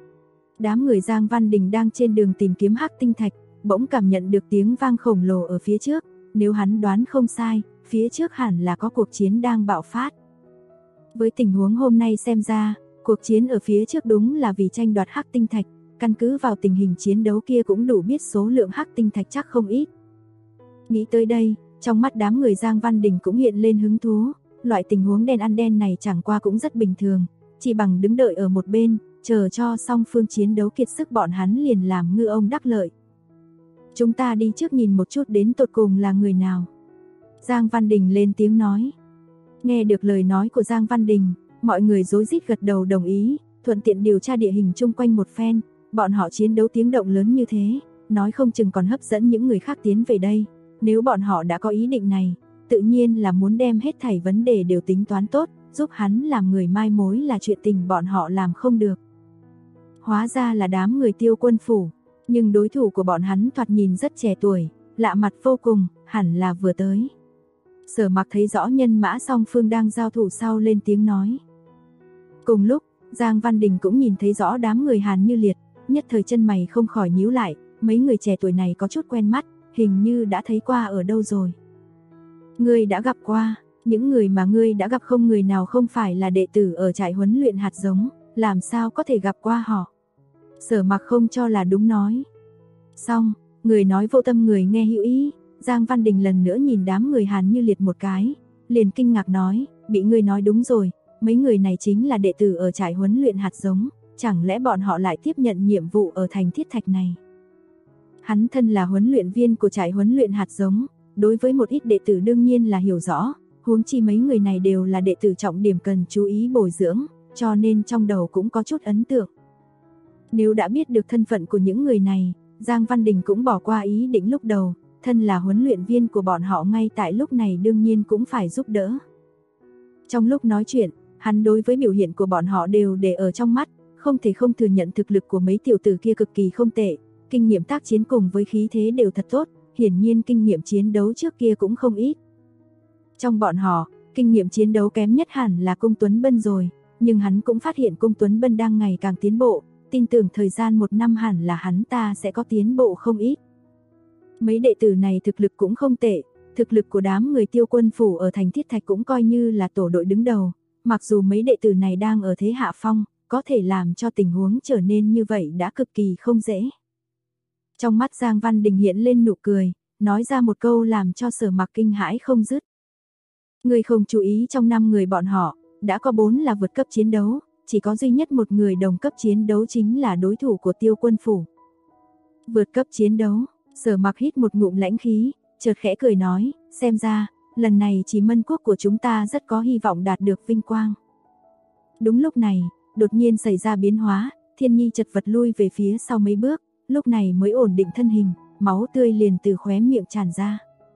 Đám người Giang Văn Đình đang trên đường tìm kiếm hắc tinh thạch, bỗng cảm nhận được tiếng vang khổng lồ ở phía trước, nếu hắn đoán không sai, phía trước hẳn là có cuộc chiến đang bạo phát. Với tình huống hôm nay xem ra, cuộc chiến ở phía trước đúng là vì tranh đoạt hắc tinh thạch, căn cứ vào tình hình chiến đấu kia cũng đủ biết số lượng hắc tinh thạch chắc không ít. Nghĩ tới đây, trong mắt đám người Giang Văn Đình cũng hiện lên hứng thú, loại tình huống đen ăn đen này chẳng qua cũng rất bình thường, chỉ bằng đứng đợi ở một bên, chờ cho song phương chiến đấu kiệt sức bọn hắn liền làm ngư ông đắc lợi. Chúng ta đi trước nhìn một chút đến tột cùng là người nào. Giang Văn Đình lên tiếng nói. Nghe được lời nói của Giang Văn Đình, mọi người rối rít gật đầu đồng ý, thuận tiện điều tra địa hình chung quanh một phen, bọn họ chiến đấu tiếng động lớn như thế, nói không chừng còn hấp dẫn những người khác tiến về đây. Nếu bọn họ đã có ý định này, tự nhiên là muốn đem hết thảy vấn đề đều tính toán tốt, giúp hắn làm người mai mối là chuyện tình bọn họ làm không được. Hóa ra là đám người Tiêu Quân Phủ, nhưng đối thủ của bọn hắn thoạt nhìn rất trẻ tuổi, lạ mặt vô cùng, hẳn là vừa tới. Sở Mặc thấy rõ nhân mã song phương đang giao thủ sau lên tiếng nói. Cùng lúc, Giang Văn Đình cũng nhìn thấy rõ đám người Hàn Như Liệt, nhất thời chân mày không khỏi nhíu lại, mấy người trẻ tuổi này có chút quen mắt, hình như đã thấy qua ở đâu rồi. Ngươi đã gặp qua, những người mà ngươi đã gặp không người nào không phải là đệ tử ở trại huấn luyện hạt giống, làm sao có thể gặp qua họ. Sở Mặc không cho là đúng nói. Xong, người nói vô tâm người nghe hữu ý, Giang Văn Đình lần nữa nhìn đám người Hàn Như Liệt một cái, liền kinh ngạc nói, bị ngươi nói đúng rồi, mấy người này chính là đệ tử ở trại huấn luyện hạt giống, chẳng lẽ bọn họ lại tiếp nhận nhiệm vụ ở thành Thiết Thạch này. Hắn thân là huấn luyện viên của trại huấn luyện hạt giống, đối với một ít đệ tử đương nhiên là hiểu rõ, huống chi mấy người này đều là đệ tử trọng điểm cần chú ý bồi dưỡng, cho nên trong đầu cũng có chút ấn tượng. Nếu đã biết được thân phận của những người này, Giang Văn Đình cũng bỏ qua ý định lúc đầu, thân là huấn luyện viên của bọn họ ngay tại lúc này đương nhiên cũng phải giúp đỡ. Trong lúc nói chuyện, hắn đối với biểu hiện của bọn họ đều để ở trong mắt, không thể không thừa nhận thực lực của mấy tiểu tử kia cực kỳ không tệ, kinh nghiệm tác chiến cùng với khí thế đều thật tốt, hiển nhiên kinh nghiệm chiến đấu trước kia cũng không ít. Trong bọn họ, kinh nghiệm chiến đấu kém nhất hẳn là Cung Tuấn Bân rồi, nhưng hắn cũng phát hiện Cung Tuấn Bân đang ngày càng tiến bộ, tin tưởng thời gian 1 năm hẳn là hắn ta sẽ có tiến bộ không ít. Mấy đệ tử này thực lực cũng không tệ, thực lực của đám người Tiêu Quân Phủ ở thành Thiết Thạch cũng coi như là tổ đội đứng đầu, mặc dù mấy đệ tử này đang ở thế hạ phong, có thể làm cho tình huống trở nên như vậy đã cực kỳ không dễ. Trong mắt Giang Văn Đình hiện lên nụ cười, nói ra một câu làm cho Sở Mặc kinh hãi không dứt. Người không chú ý trong 5 người bọn họ, đã có 4 là vượt cấp chiến đấu, chỉ có duy nhất một người đồng cấp chiến đấu chính là đối thủ của Tiêu Quân Phủ. Vượt cấp chiến đấu, Sở Mặc hít một ngụm lãnh khí, chợt khẽ cười nói, xem ra, lần này Chỉ Mân quốc của chúng ta rất có hy vọng đạt được vinh quang. Đúng lúc này, đột nhiên xảy ra biến hóa, Thiên Nhi chật vật lui về phía sau mấy bước, lúc này mới ổn định thân hình, máu tươi liền từ khóe miệng tràn ra.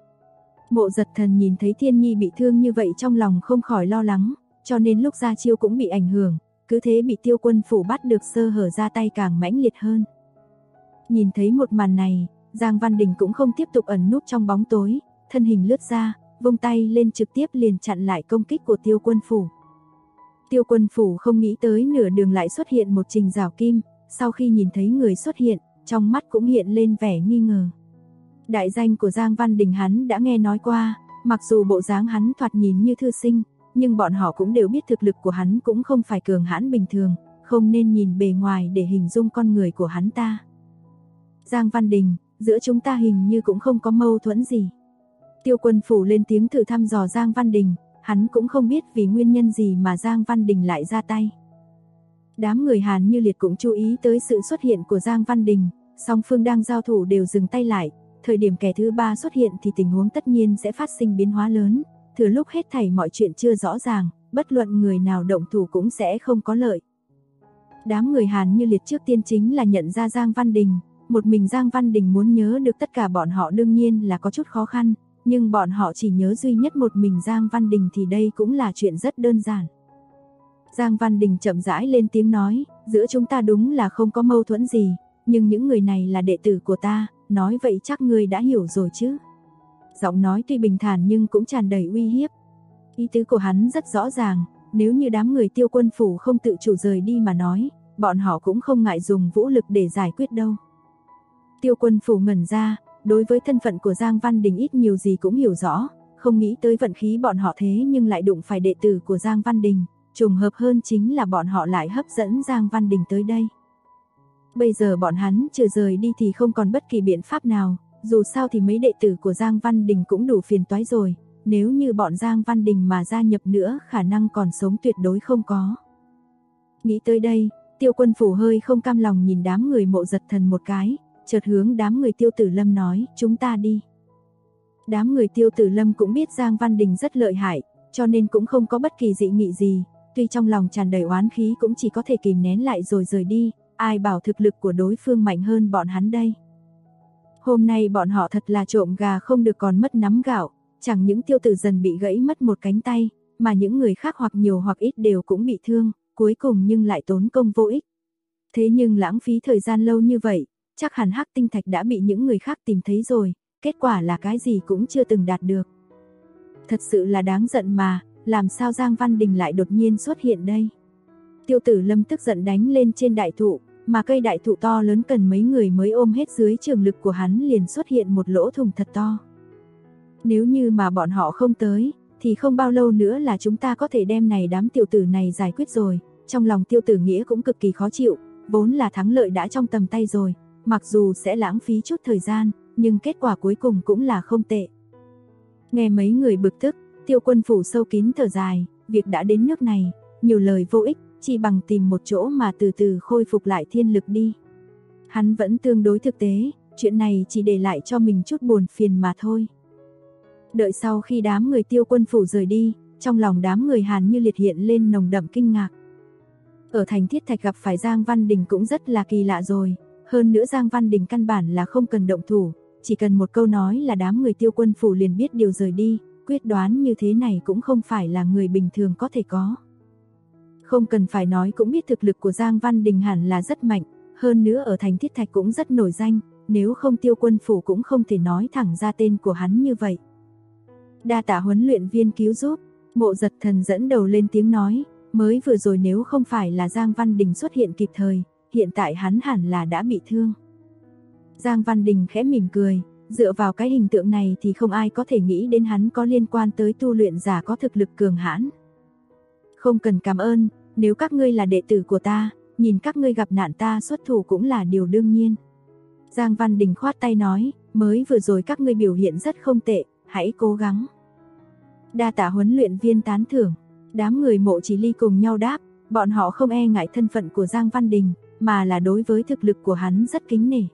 Mộ Giật Thần nhìn thấy Thiên Nhi bị thương như vậy trong lòng không khỏi lo lắng, cho nên lúc ra chiêu cũng bị ảnh hưởng, cứ thế bị Tiêu Quân Phủ bắt được sơ hở ra tay càng mãnh liệt hơn. Nhìn thấy một màn này, Giang Văn Đình cũng không tiếp tục ẩn núp trong bóng tối, thân hình lướt ra, vung tay lên trực tiếp liền chặn lại công kích của Tiêu Quân Phủ. Tiêu Quân Phủ không nghĩ tới nửa đường lại xuất hiện một Trình Giảo Kim, sau khi nhìn thấy người xuất hiện, trong mắt cũng hiện lên vẻ nghi ngờ. Đại danh của Giang Văn Đình hắn đã nghe nói qua, mặc dù bộ dáng hắn thoạt nhìn như thư sinh, nhưng bọn họ cũng đều biết thực lực của hắn cũng không phải cường hãn bình thường, không nên nhìn bề ngoài để hình dung con người của hắn ta. Giang Văn Đình, giữa chúng ta hình như cũng không có mâu thuẫn gì. Tiêu Quân Phủ lên tiếng thử thăm dò Giang Văn Đình, hắn cũng không biết vì nguyên nhân gì mà Giang Văn Đình lại ra tay. Đám người Hàn Như Liệt cũng chú ý tới sự xuất hiện của Giang Văn Đình, song phương đang giao thủ đều dừng tay lại, thời điểm kẻ thứ ba xuất hiện thì tình huống tất nhiên sẽ phát sinh biến hóa lớn, thừa lúc hết thảy mọi chuyện chưa rõ ràng, bất luận người nào động thủ cũng sẽ không có lợi. Đám người Hàn Như Liệt trước tiên chính là nhận ra Giang Văn Đình, một mình Giang Văn Đình muốn nhớ được tất cả bọn họ đương nhiên là có chút khó khăn, nhưng bọn họ chỉ nhớ duy nhất một mình Giang Văn Đình thì đây cũng là chuyện rất đơn giản. Giang Văn Đình chậm rãi lên tiếng nói, giữa chúng ta đúng là không có mâu thuẫn gì, nhưng những người này là đệ tử của ta, nói vậy chắc ngươi đã hiểu rồi chứ. Giọng nói tuy bình thản nhưng cũng tràn đầy uy hiếp. Ý tứ của hắn rất rõ ràng, nếu như đám người Tiêu Quân Phủ không tự chủ rời đi mà nói, bọn họ cũng không ngại dùng vũ lực để giải quyết đâu. Tiêu Quân Phủ ngẩn ra, đối với thân phận của Giang Văn Đình ít nhiều gì cũng hiểu rõ, không nghĩ tới vận khí bọn họ thế nhưng lại đụng phải đệ tử của Giang Văn Đình, trùng hợp hơn chính là bọn họ lại hấp dẫn Giang Văn Đình tới đây. Bây giờ bọn hắn chưa rời đi thì không còn bất kỳ biện pháp nào, dù sao thì mấy đệ tử của Giang Văn Đình cũng đủ phiền toái rồi, nếu như bọn Giang Văn Đình mà gia nhập nữa khả năng còn sống tuyệt đối không có. Nghĩ tới đây, Tiêu Quân Phủ hơi không cam lòng nhìn đám người Mộ Giật Thần một cái, chợt hướng đám người Tiêu Tử Lâm nói, chúng ta đi. Đám người Tiêu Tử Lâm cũng biết Giang Văn Đình rất lợi hại, cho nên cũng không có bất kỳ dị nghị gì, tuy trong lòng tràn đầy oán khí cũng chỉ có thể kìm nén lại rồi rời đi, ai bảo thực lực của đối phương mạnh hơn bọn hắn đây. Hôm nay bọn họ thật là trộm gà không được còn mất nắm gạo, chẳng những Tiêu Tử Dần bị gãy mất một cánh tay, mà những người khác hoặc nhiều hoặc ít đều cũng bị thương, cuối cùng nhưng lại tốn công vô ích. Thế nhưng lãng phí thời gian lâu như vậy, chắc hẳn hắc tinh thạch đã bị những người khác tìm thấy rồi, kết quả là cái gì cũng chưa từng đạt được. Thật sự là đáng giận mà, làm sao Giang Văn Đình lại đột nhiên xuất hiện đây? Tiêu Tử Lâm tức giận đánh lên trên đại thụ, mà cây đại thụ to lớn cần mấy người mới ôm hết dưới trường lực của hắn liền xuất hiện một lỗ thủng thật to. Nếu như mà bọn họ không tới, thì không bao lâu nữa là chúng ta có thể đem này đám tiểu tử này giải quyết rồi. Trong lòng Tiêu Tử Nghĩa cũng cực kỳ khó chịu, vốn là thắng lợi đã trong tầm tay rồi, mặc dù sẽ lãng phí chút thời gian, nhưng kết quả cuối cùng cũng là không tệ. Nghe mấy người bực tức, Tiêu Quân Phủ sâu kín thở dài, việc đã đến nước này, nhiều lời vô ích, chỉ bằng tìm một chỗ mà từ từ khôi phục lại thiên lực đi. Hắn vẫn tương đối thực tế, chuyện này chỉ để lại cho mình chút buồn phiền mà thôi. Đợi sau khi đám người Tiêu Quân Phủ rời đi, trong lòng đám người Hàn Như Liệt hiện lên nồng đậm kinh ngạc. Ở thành Thiết Thạch gặp phải Giang Văn Đình cũng rất là kỳ lạ rồi, hơn nữa Giang Văn Đình căn bản là không cần động thủ, chỉ cần một câu nói là đám người Tiêu Quân Phủ liền biết điều rời đi, quyết đoán như thế này cũng không phải là người bình thường có thể có. Không cần phải nói cũng biết thực lực của Giang Văn Đình hẳn là rất mạnh, hơn nữa ở thành Thiết Thạch cũng rất nổi danh, nếu không Tiêu Quân Phủ cũng không thể nói thẳng ra tên của hắn như vậy. Đa tạ huấn luyện viên cứu giúp, Mộ Giật Thần dẫn đầu lên tiếng nói, mới vừa rồi nếu không phải là Giang Văn Đình xuất hiện kịp thời, hiện tại hắn hẳn là đã bị thương. Giang Văn Đình khẽ mỉm cười, dựa vào cái hình tượng này thì không ai có thể nghĩ đến hắn có liên quan tới tu luyện giả có thực lực cường hãn. Không cần cảm ơn, nếu các ngươi là đệ tử của ta, nhìn các ngươi gặp nạn ta xuất thủ cũng là điều đương nhiên. Giang Văn Đình khoát tay nói, mới vừa rồi các ngươi biểu hiện rất không tệ, hãy cố gắng. Đa tạ huấn luyện viên tán thưởng, đám người Mộ Chỉ Ly cùng nhau đáp, bọn họ không e ngại thân phận của Giang Văn Đình, mà là đối với thực lực của hắn rất kính nể.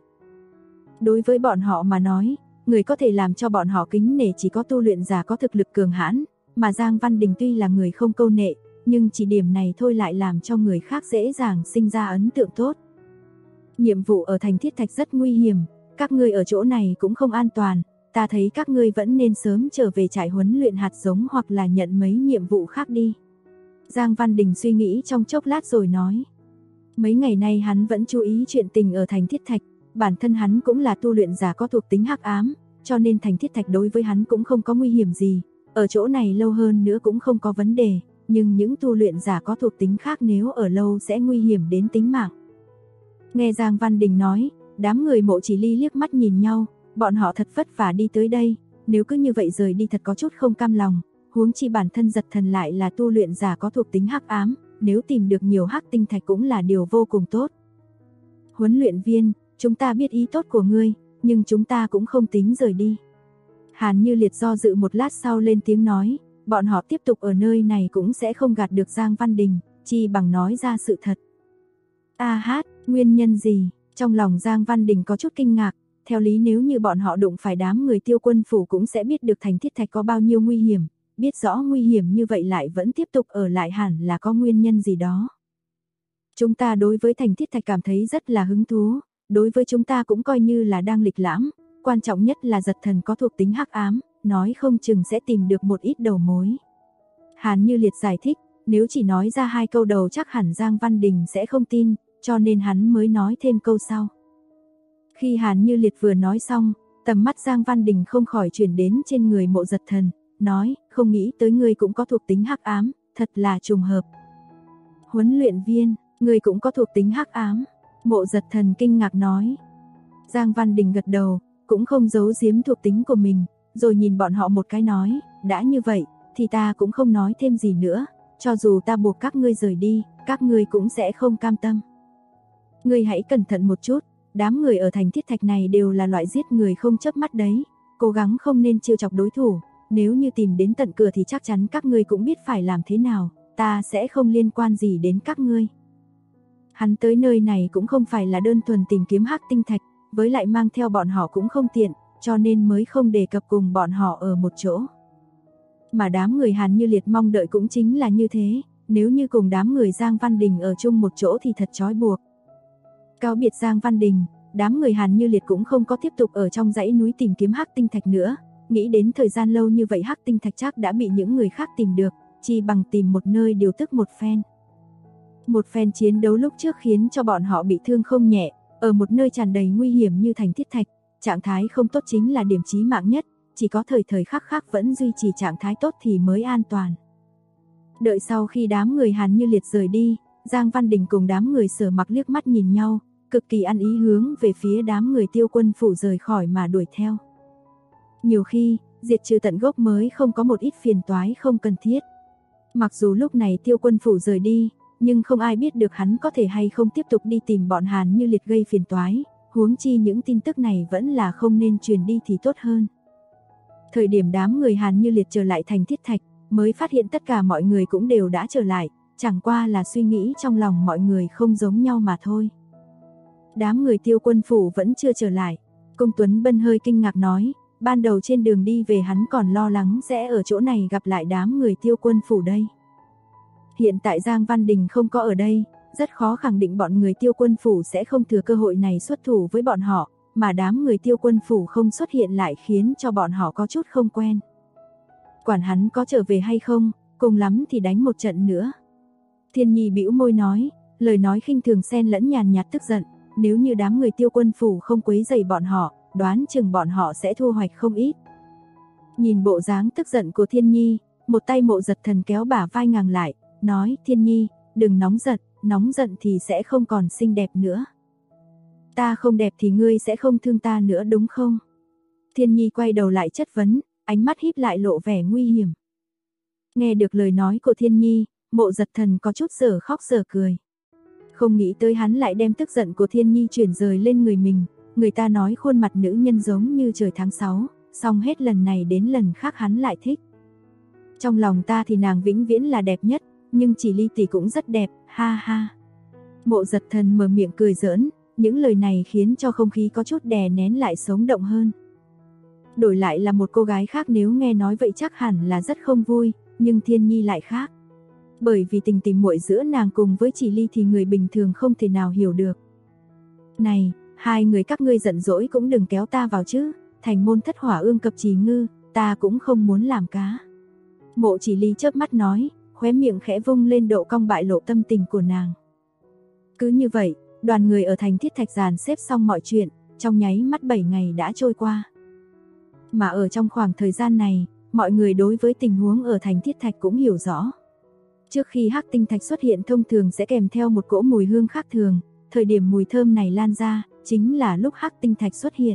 Đối với bọn họ mà nói, người có thể làm cho bọn họ kính nể chỉ có tu luyện giả có thực lực cường hãn, mà Giang Văn Đình tuy là người không câu nệ, nhưng chỉ điểm này thôi lại làm cho người khác dễ dàng sinh ra ấn tượng tốt. Nhiệm vụ ở thành Thiết Thạch rất nguy hiểm, các ngươi ở chỗ này cũng không an toàn, ta thấy các ngươi vẫn nên sớm trở về trại huấn luyện hạt giống hoặc là nhận mấy nhiệm vụ khác đi. Giang Văn Đình suy nghĩ trong chốc lát rồi nói. Mấy ngày nay hắn vẫn chú ý chuyện tình ở thành Thiết Thạch, bản thân hắn cũng là tu luyện giả có thuộc tính hắc ám, cho nên thành Thiết Thạch đối với hắn cũng không có nguy hiểm gì, ở chỗ này lâu hơn nữa cũng không có vấn đề, nhưng những tu luyện giả có thuộc tính khác nếu ở lâu sẽ nguy hiểm đến tính mạng. Nghe Giang Văn Đình nói, đám người Mộ Chỉ Ly liếc mắt nhìn nhau, bọn họ thật vất vả đi tới đây, nếu cứ như vậy rời đi thật có chút không cam lòng, huống chi bản thân Giật Thần lại là tu luyện giả có thuộc tính hắc ám, nếu tìm được nhiều hắc tinh thạch cũng là điều vô cùng tốt. Huấn luyện viên, chúng ta biết ý tốt của ngươi, nhưng chúng ta cũng không tính rời đi. Hàn Như Liệt do dự một lát sau lên tiếng nói, bọn họ tiếp tục ở nơi này cũng sẽ không gạt được Giang Văn Đình, chi bằng nói ra sự thật. Nguyên nhân gì? Trong lòng Giang Văn Đình có chút kinh ngạc, theo lý nếu như bọn họ đụng phải đám người Tiêu Quân Phủ cũng sẽ biết được thành Thiết Thạch có bao nhiêu nguy hiểm, biết rõ nguy hiểm như vậy lại vẫn tiếp tục ở lại hẳn là có nguyên nhân gì đó. Chúng ta đối với thành Thiết Thạch cảm thấy rất là hứng thú, đối với chúng ta cũng coi như là đang lịch lãm, quan trọng nhất là Giật Thần có thuộc tính hắc ám, nói không chừng sẽ tìm được một ít đầu mối. Hàn Như Liệt giải thích, nếu chỉ nói ra 2 câu đầu chắc hẳn Giang Văn Đình sẽ không tin, cho nên hắn mới nói thêm câu sau. Khi Hàn Như Liệt vừa nói xong, tầm mắt Giang Văn Đình không khỏi chuyển đến trên người Mộ Giật Thần, nói, không nghĩ tới ngươi cũng có thuộc tính hắc ám, thật là trùng hợp. Huấn luyện viên, ngươi cũng có thuộc tính hắc ám. Mộ Giật Thần kinh ngạc nói. Giang Văn Đình gật đầu, cũng không giấu giếm thuộc tính của mình, rồi nhìn bọn họ một cái nói, đã như vậy, thì ta cũng không nói thêm gì nữa, cho dù ta buộc các ngươi rời đi, các ngươi cũng sẽ không cam tâm. Ngươi hãy cẩn thận một chút, đám người ở thành Thiết Thạch này đều là loại giết người không chớp mắt đấy, cố gắng không nên trêu chọc đối thủ, nếu như tìm đến tận cửa thì chắc chắn các ngươi cũng biết phải làm thế nào, ta sẽ không liên quan gì đến các ngươi. Hắn tới nơi này cũng không phải là đơn thuần tìm kiếm hắc tinh thạch, với lại mang theo bọn họ cũng không tiện, cho nên mới không đề cập cùng bọn họ ở một chỗ. Mà đám người Hàn Như Liệt mong đợi cũng chính là như thế, nếu như cùng đám người Giang Văn Đình ở chung một chỗ thì thật trói buộc. Cáo biệt Giang Văn Đình, đám người Hàn Như Liệt cũng không có tiếp tục ở trong dãy núi tìm kiếm hắc tinh thạch nữa, nghĩ đến thời gian lâu như vậy hắc tinh thạch chắc đã bị những người khác tìm được, chi bằng tìm một nơi điều tức một phen. Một phen chiến đấu lúc trước khiến cho bọn họ bị thương không nhẹ, ở một nơi tràn đầy nguy hiểm như thành Thiết Thạch, trạng thái không tốt chính là điểm chí mạng nhất, chỉ có thời thời khắc khắc vẫn duy trì trạng thái tốt thì mới an toàn. Đợi sau khi đám người Hàn Như Liệt rời đi, Giang Văn Đình cùng đám người Sở Mặc liếc mắt nhìn nhau, cực kỳ ăn ý hướng về phía đám người Tiêu Quân phủ rời khỏi mà đuổi theo. Nhiều khi, diệt trừ tận gốc mới không có một ít phiền toái không cần thiết. Mặc dù lúc này Tiêu Quân phủ rời đi, nhưng không ai biết được hắn có thể hay không tiếp tục đi tìm bọn Hàn Như Liệt gây phiền toái, huống chi những tin tức này vẫn là không nên truyền đi thì tốt hơn. Thời điểm đám người Hàn Như Liệt trở lại thành Thiết Thạch, mới phát hiện tất cả mọi người cũng đều đã trở lại, chẳng qua là suy nghĩ trong lòng mọi người không giống nhau mà thôi. Đám người Tiêu Quân phủ vẫn chưa trở lại, Công Tuấn Bân hơi kinh ngạc nói, ban đầu trên đường đi về hắn còn lo lắng sẽ ở chỗ này gặp lại đám người Tiêu Quân phủ đây. Hiện tại Giang Văn Đình không có ở đây, rất khó khẳng định bọn người Tiêu Quân phủ sẽ không thừa cơ hội này xuất thủ với bọn họ, mà đám người Tiêu Quân phủ không xuất hiện lại khiến cho bọn họ có chút không quen. Quản hắn có trở về hay không, cùng lắm thì đánh một trận nữa. Thiên Nhi bĩu môi nói, lời nói khinh thường xen lẫn nhàn nhạt tức giận, nếu như đám người Tiêu Quân phủ không quấy rầy bọn họ, đoán chừng bọn họ sẽ thu hoạch không ít. Nhìn bộ dáng tức giận của Thiên Nhi, một tay Mộ Giật Thần kéo bả vai nàng lại, nói, Thiên Nhi, đừng nóng giận thì sẽ không còn xinh đẹp nữa. Ta không đẹp thì ngươi sẽ không thương ta nữa đúng không? Thiên Nhi quay đầu lại chất vấn, ánh mắt híp lại lộ vẻ nguy hiểm. Nghe được lời nói của Thiên Nhi, Mộ Giật Thần có chút dở khóc dở cười. Không nghĩ tới hắn lại đem tức giận của Thiên Nhi chuyển rời lên người mình, người ta nói khuôn mặt nữ nhân giống như trời tháng 6, xong hết lần này đến lần khác hắn lại thích. Trong lòng ta thì nàng vĩnh viễn là đẹp nhất, nhưng chỉ Ly tỷ cũng rất đẹp, ha ha. Mộ Giật Thần mở miệng cười giỡn, những lời này khiến cho không khí có chút đè nén lại sống động hơn. Đổi lại là một cô gái khác nếu nghe nói vậy chắc hẳn là rất không vui, nhưng Thiên Nhi lại khác. Bởi vì tình tỉ muội giữa nàng cùng với chỉ Ly thì người bình thường không thể nào hiểu được. Này, hai người các ngươi giận dỗi cũng đừng kéo ta vào chứ, thành môn thất hỏa ương cập trì ngư, ta cũng không muốn làm cá. Mộ chỉ Ly chớp mắt nói, khóe miệng khẽ vung lên độ cong bại lộ tâm tình của nàng. Cứ như vậy, đoàn người ở thành Thiết Thạch dàn xếp xong mọi chuyện, trong nháy mắt 7 ngày đã trôi qua. Mà ở trong khoảng thời gian này, mọi người đối với tình huống ở thành Thiết Thạch cũng hiểu rõ. Trước khi hắc tinh thạch xuất hiện thông thường sẽ kèm theo một cỗ mùi hương khác thường, thời điểm mùi thơm này lan ra, chính là lúc hắc tinh thạch xuất hiện.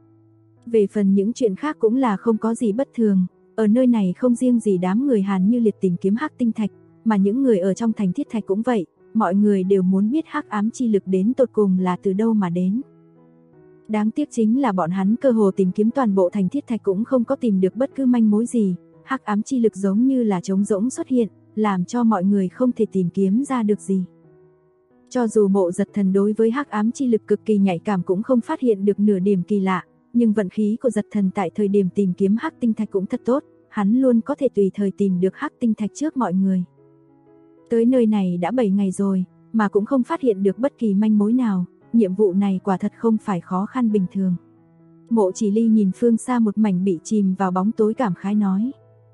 Về phần những chuyện khác cũng là không có gì bất thường, ở nơi này không riêng gì đám người Hàn Như Liệt tìm kiếm hắc tinh thạch, mà những người ở trong thành Thiết Thạch cũng vậy, mọi người đều muốn biết hắc ám chi lực đến tột cùng là từ đâu mà đến. Đáng tiếc chính là bọn hắn cơ hồ tìm kiếm toàn bộ thành Thiết Thạch cũng không có tìm được bất cứ manh mối gì, hắc ám chi lực giống như là trống rỗng xuất hiện, làm cho mọi người không thể tìm kiếm ra được gì. Cho dù Mộ Giật Thần đối với hắc ám chi lực cực kỳ nhạy cảm cũng không phát hiện được nửa điểm kỳ lạ, nhưng vận khí của Giật Thần tại thời điểm tìm kiếm hắc tinh thạch cũng thật tốt, hắn luôn có thể tùy thời tìm được hắc tinh thạch trước mọi người. Tới nơi này đã 7 ngày rồi, mà cũng không phát hiện được bất kỳ manh mối nào, nhiệm vụ này quả thật không phải khó khăn bình thường. Mộ Chỉ Ly nhìn phương xa một mảnh bị chìm vào bóng tối cảm khái nói.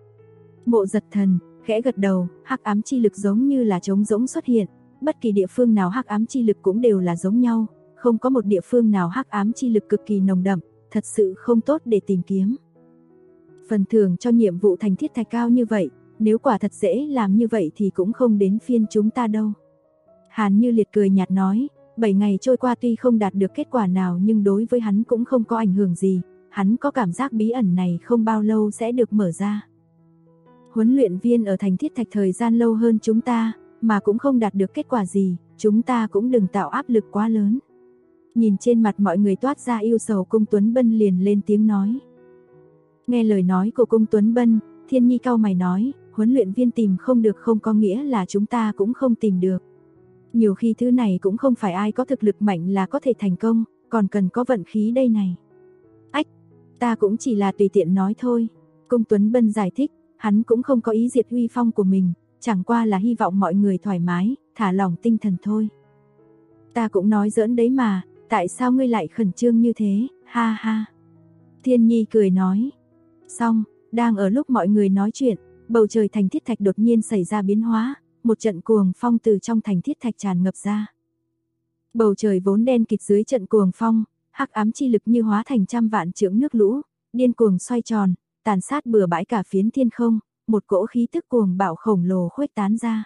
Mộ Giật Thần khẽ gật đầu, hắc ám chi lực giống như là trống rỗng xuất hiện, bất kỳ địa phương nào hắc ám chi lực cũng đều là giống nhau, không có một địa phương nào hắc ám chi lực cực kỳ nồng đậm, thật sự không tốt để tìm kiếm. Phần thưởng cho nhiệm vụ thành thiết thạch cao như vậy, nếu quả thật dễ làm như vậy thì cũng không đến phiên chúng ta đâu. Hàn Như Liệt cười nhạt nói, 7 ngày trôi qua tuy không đạt được kết quả nào nhưng đối với hắn cũng không có ảnh hưởng gì, hắn có cảm giác bí ẩn này không bao lâu sẽ được mở ra. Huấn luyện viên ở thành thiết thạch thời gian lâu hơn chúng ta, mà cũng không đạt được kết quả gì, chúng ta cũng đừng tạo áp lực quá lớn. Nhìn trên mặt mọi người toát ra yêu sầu, Cung Tuấn Bân liền lên tiếng nói. Nghe lời nói của Cung Tuấn Bân, Thiên Nhi cau mày nói, huấn luyện viên tìm không được không có nghĩa là chúng ta cũng không tìm được. Nhiều khi thứ này cũng không phải ai có thực lực mạnh là có thể thành công, còn cần có vận khí đây này. Ách, ta cũng chỉ là tùy tiện nói thôi. Cung Tuấn Bân giải thích, hắn cũng không có ý diệt uy phong của mình, chẳng qua là hy vọng mọi người thoải mái, thả lỏng tinh thần thôi. Ta cũng nói giỡn đấy mà, tại sao ngươi lại khẩn trương như thế, ha ha. Thiên Nhi cười nói. Xong, đang ở lúc mọi người nói chuyện, bầu trời thành thiết thạch đột nhiên xảy ra biến hóa, một trận cuồng phong từ trong thành thiết thạch tràn ngập ra. Bầu trời vốn đen kịt dưới trận cuồng phong, hắc ám chi lực như hóa thành trăm vạn trượng nước lũ, điên cuồng xoay tròn, tàn sát bừa bãi cả phiến thiên không, một cỗ khí tức cuồng bạo khổng lồ khuếch tán ra.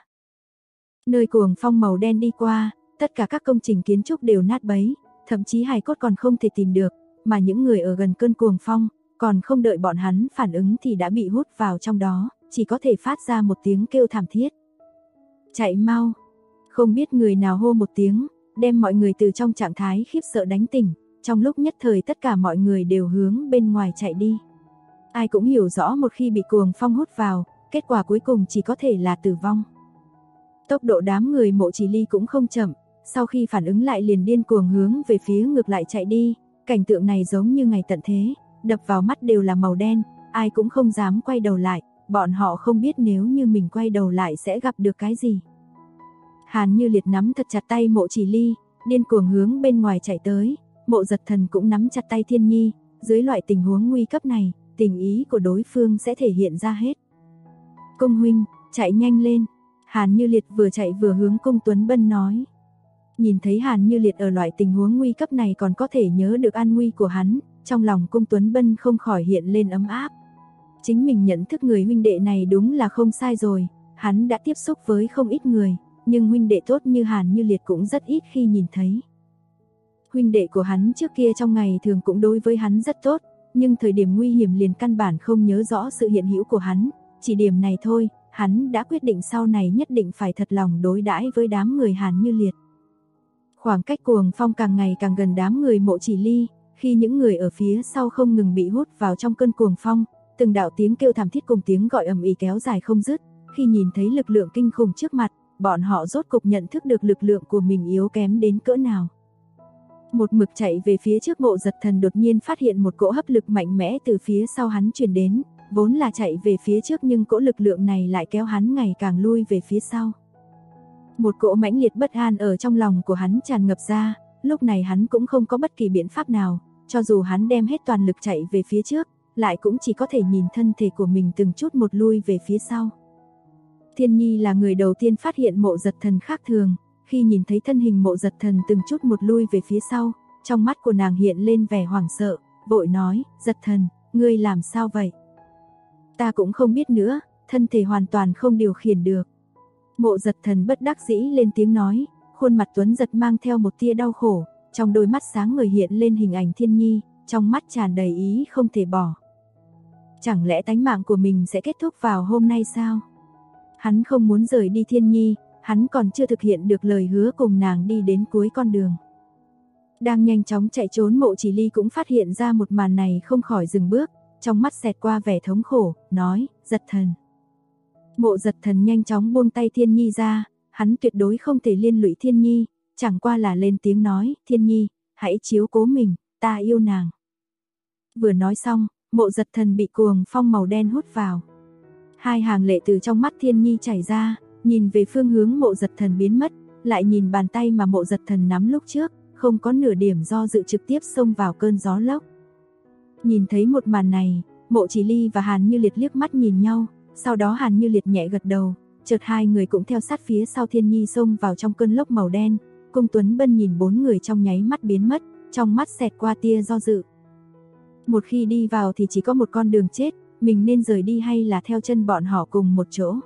Nơi cuồng phong màu đen đi qua, tất cả các công trình kiến trúc đều nát bấy, thậm chí hài cốt còn không thể tìm được, mà những người ở gần cơn cuồng phong, còn không đợi bọn hắn phản ứng thì đã bị hút vào trong đó, chỉ có thể phát ra một tiếng kêu thảm thiết. Chạy mau! Không biết người nào hô một tiếng, đem mọi người từ trong trạng thái khiếp sợ đánh tỉnh, trong lúc nhất thời tất cả mọi người đều hướng bên ngoài chạy đi. Ai cũng hiểu rõ một khi bị cuồng phong hút vào, kết quả cuối cùng chỉ có thể là tử vong. Tốc độ đám người Mộ Chỉ Ly cũng không chậm, sau khi phản ứng lại liền điên cuồng hướng về phía ngược lại chạy đi, cảnh tượng này giống như ngày tận thế, đập vào mắt đều là màu đen, ai cũng không dám quay đầu lại, bọn họ không biết nếu như mình quay đầu lại sẽ gặp được cái gì. Hàn Như Liệt nắm thật chặt tay Mộ Chỉ Ly, điên cuồng hướng bên ngoài chạy tới, Mộ Giật Thần cũng nắm chặt tay Thiên Nhi, dưới loại tình huống nguy cấp này, tình ý của đối phương sẽ thể hiện ra hết. Cung huynh, chạy nhanh lên. Hàn Như Liệt vừa chạy vừa hướng Cung Tuấn Bân nói. Nhìn thấy Hàn Như Liệt ở loại tình huống nguy cấp này còn có thể nhớ được an nguy của hắn, trong lòng Cung Tuấn Bân không khỏi hiện lên ấm áp. Chính mình nhận thức người huynh đệ này đúng là không sai rồi, hắn đã tiếp xúc với không ít người, nhưng huynh đệ tốt như Hàn Như Liệt cũng rất ít khi nhìn thấy. Huynh đệ của hắn trước kia trong ngày thường cũng đối với hắn rất tốt, nhưng thời điểm nguy hiểm liền căn bản không nhớ rõ sự hiện hữu của hắn, chỉ điểm này thôi, hắn đã quyết định sau này nhất định phải thật lòng đối đãi với đám người Hàn Như Liệt. Khoảng cách cuồng phong càng ngày càng gần đám người Mộ Chỉ Ly, khi những người ở phía sau không ngừng bị hút vào trong cơn cuồng phong, từng đạo tiếng kêu thảm thiết cùng tiếng gọi ầm ĩ kéo dài không dứt, khi nhìn thấy lực lượng kinh khủng trước mặt, bọn họ rốt cục nhận thức được lực lượng của mình yếu kém đến cỡ nào. Một mực chạy về phía trước Mộ Giật Thần đột nhiên phát hiện một cỗ hấp lực mạnh mẽ từ phía sau hắn truyền đến, vốn là chạy về phía trước nhưng cỗ lực lượng này lại kéo hắn ngày càng lui về phía sau. Một cỗ mãnh liệt bất an ở trong lòng của hắn tràn ngập ra, lúc này hắn cũng không có bất kỳ biện pháp nào, cho dù hắn đem hết toàn lực chạy về phía trước, lại cũng chỉ có thể nhìn thân thể của mình từng chút một lui về phía sau. Thiên Nhi là người đầu tiên phát hiện Mộ Giật Thần khác thường, khi nhìn thấy thân hình Mộ Giật Thần từng chút một lui về phía sau, trong mắt của nàng hiện lên vẻ hoảng sợ, vội nói, Giật Thần, ngươi làm sao vậy? Ta cũng không biết nữa, thân thể hoàn toàn không điều khiển được. Mộ Giật Thần bất đắc dĩ lên tiếng nói, khuôn mặt tuấn giật mang theo một tia đau khổ, trong đôi mắt sáng ngời hiện lên hình ảnh Thiên Nhi, trong mắt tràn đầy ý không thể bỏ. Chẳng lẽ tánh mạng của mình sẽ kết thúc vào hôm nay sao? Hắn không muốn rời đi Thiên Nhi, hắn còn chưa thực hiện được lời hứa cùng nàng đi đến cuối con đường. Đang nhanh chóng chạy trốn Mộ Chỉ Ly cũng phát hiện ra một màn này không khỏi dừng bước, trong mắt xẹt qua vẻ thống khổ, nói, Giật Thần. Mộ Giật Thần nhanh chóng buông tay Thiên Nhi ra, hắn tuyệt đối không thể liên lụy Thiên Nhi, chẳng qua là lên tiếng nói, Thiên Nhi, hãy chiếu cố mình, ta yêu nàng. Vừa nói xong, Mộ Giật Thần bị cuồng phong màu đen hút vào. Hai hàng lệ từ trong mắt Thiên Nhi chảy ra, nhìn về phương hướng Mộ Giật Thần biến mất, lại nhìn bàn tay mà Mộ Giật Thần nắm lúc trước, không có nửa điểm do dự trực tiếp xông vào cơn gió lốc. Nhìn thấy một màn này, Mộ Chỉ Ly và Hàn Như Liệt liếc mắt nhìn nhau, sau đó Hàn Như Liệt nhẹ gật đầu, chợt hai người cũng theo sát phía sau Thiên Nhi xông vào trong cơn lốc màu đen. Cung Tuấn Bân nhìn bốn người trong nháy mắt biến mất, trong mắt xẹt qua tia do dự. Một khi đi vào thì chỉ có một con đường chết, mình nên rời đi hay là theo chân bọn họ cùng một chỗ.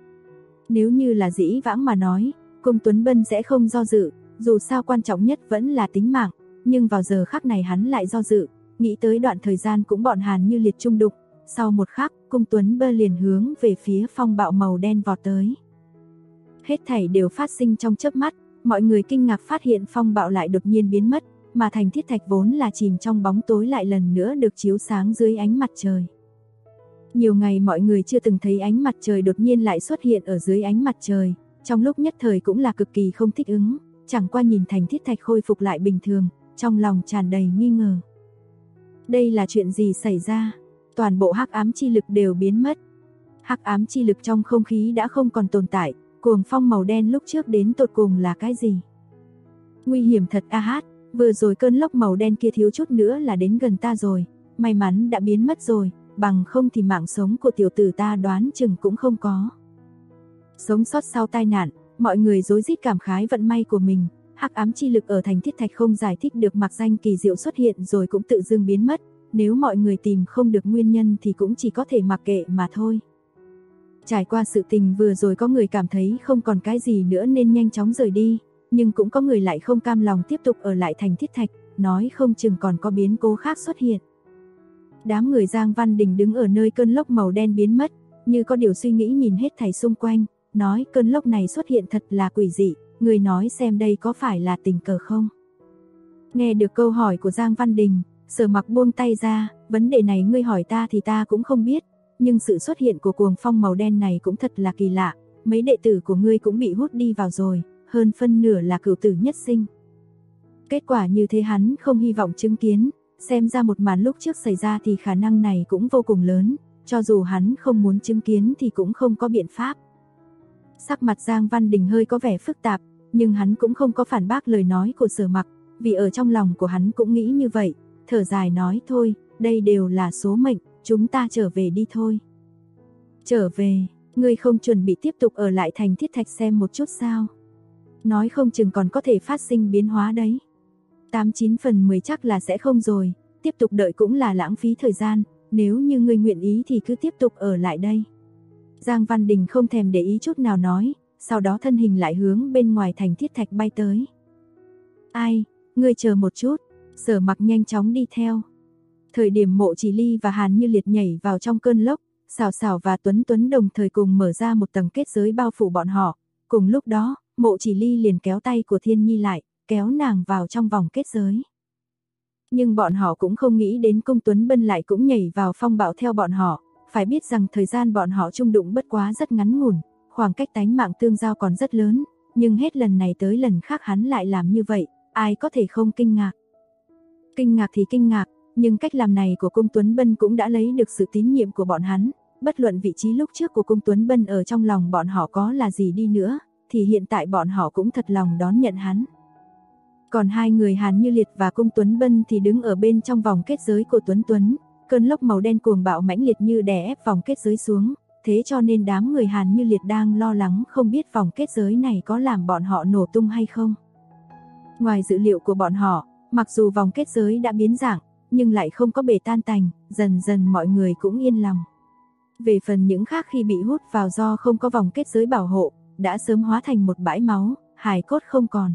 Nếu như là dĩ vãng mà nói, Cung Tuấn Bân sẽ không do dự, dù sao quan trọng nhất vẫn là tính mạng, nhưng vào giờ khắc này hắn lại do dự, nghĩ tới đoạn thời gian cũng bọn Hàn Như Liệt chung đụng. Sau một khắc, Cung Tuấn Bân liền hướng về phía phong bạo màu đen vọt tới. Hết thảy đều phát sinh trong chớp mắt, mọi người kinh ngạc phát hiện phong bạo lại đột nhiên biến mất, mà thành thiết thạch vốn là chìm trong bóng tối lại lần nữa được chiếu sáng dưới ánh mặt trời. Nhiều ngày mọi người chưa từng thấy ánh mặt trời đột nhiên lại xuất hiện ở dưới ánh mặt trời, trong lúc nhất thời cũng là cực kỳ không thích ứng, chẳng qua nhìn thành thiết thạch khôi phục lại bình thường, trong lòng tràn đầy nghi ngờ. Đây là chuyện gì xảy ra? Toàn bộ hắc ám chi lực đều biến mất. Hắc ám chi lực trong không khí đã không còn tồn tại, cuồng phong màu đen lúc trước đến tột cùng là cái gì? Nguy hiểm thật a hát, vừa rồi cơn lốc màu đen kia thiếu chút nữa là đến gần ta rồi, may mắn đã biến mất rồi, bằng không thì mạng sống của tiểu tử ta đoán chừng cũng không có. Sống sót sau tai nạn, mọi người rối rít cảm khái vận may của mình, hắc ám chi lực ở thành thiết thạch không giải thích được mặc danh kỳ diệu xuất hiện rồi cũng tự dưng biến mất, nếu mọi người tìm không được nguyên nhân thì cũng chỉ có thể mặc kệ mà thôi. Trải qua sự tình vừa rồi có người cảm thấy không còn cái gì nữa nên nhanh chóng rời đi, nhưng cũng có người lại không cam lòng tiếp tục ở lại thành thiết thạch, nói không chừng còn có biến cố khác xuất hiện. Đám người Giang Văn Đình đứng ở nơi cơn lốc màu đen biến mất, như có điều suy nghĩ nhìn hết thảy xung quanh, nói cơn lốc này xuất hiện thật là quỷ dị, người nói xem đây có phải là tình cờ không? Nghe được câu hỏi của Giang Văn Đình, Sở Mặc buông tay ra, vấn đề này ngươi hỏi ta thì ta cũng không biết, nhưng sự xuất hiện của cuồng phong màu đen này cũng thật là kỳ lạ, mấy đệ tử của ngươi cũng bị hút đi vào rồi, hơn phân nửa là cửu tử nhất sinh. Kết quả như thế hắn không hy vọng chứng kiến, xem ra một màn lúc trước xảy ra thì khả năng này cũng vô cùng lớn, cho dù hắn không muốn chứng kiến thì cũng không có biện pháp. Sắc mặt Giang Văn Đình hơi có vẻ phức tạp, nhưng hắn cũng không có phản bác lời nói của Sở Mặc, vì ở trong lòng của hắn cũng nghĩ như vậy, thở dài nói thôi, đây đều là số mệnh, chúng ta trở về đi thôi. Trở về, ngươi không chuẩn bị tiếp tục ở lại thành thiết thạch xem một chút sao? Nói không chừng còn có thể phát sinh biến hóa đấy. 89 phần 10 chắc là sẽ không rồi, tiếp tục đợi cũng là lãng phí thời gian, nếu như ngươi nguyện ý thì cứ tiếp tục ở lại đây. Giang Văn Đình không thèm để ý chút nào nói, sau đó thân hình lại hướng bên ngoài thành thiết thạch bay tới. Ai, ngươi chờ một chút, Sở Mặc nhanh chóng đi theo. Thời điểm Mộ Chỉ Ly và Hàn Như Liệt nhảy vào trong cơn lốc, Sảo Sảo và Tuấn Tuấn đồng thời cùng mở ra một tầng kết giới bao phủ bọn họ. Cùng lúc đó, Mộ Chỉ Ly liền kéo tay của Thiên Nhi lại, kéo nàng vào trong vòng kết giới. Nhưng bọn họ cũng không nghĩ đến Cung Tuấn Bân lại cũng nhảy vào phong bạo theo bọn họ, phải biết rằng thời gian bọn họ chung đụng bất quá rất ngắn ngủn, khoảng cách tánh mạng tương giao còn rất lớn, nhưng hết lần này tới lần khác hắn lại làm như vậy, ai có thể không kinh ngạc. Kinh ngạc thì kinh ngạc, nhưng cách làm này của Cung Tuấn Bân cũng đã lấy được sự tín nhiệm của bọn hắn, bất luận vị trí lúc trước của Cung Tuấn Bân ở trong lòng bọn họ có là gì đi nữa, thì hiện tại bọn họ cũng thật lòng đón nhận hắn. Còn hai người Hàn Như Liệt và Cung Tuấn Bân thì đứng ở bên trong vòng kết giới của Tuấn Tuấn, cơn lốc màu đen cuồng bạo mãnh liệt như đè ép vòng kết giới xuống, thế cho nên đám người Hàn Như Liệt đang lo lắng không biết vòng kết giới này có làm bọn họ nổ tung hay không. Ngoài dữ liệu của bọn họ, mặc dù vòng kết giới đã biến dạng, nhưng lại không có bể tan tành, dần dần mọi người cũng yên lòng. Về phần những khác khi bị hút vào do không có vòng kết giới bảo hộ, đã sớm hóa thành một bãi máu, hài cốt không còn.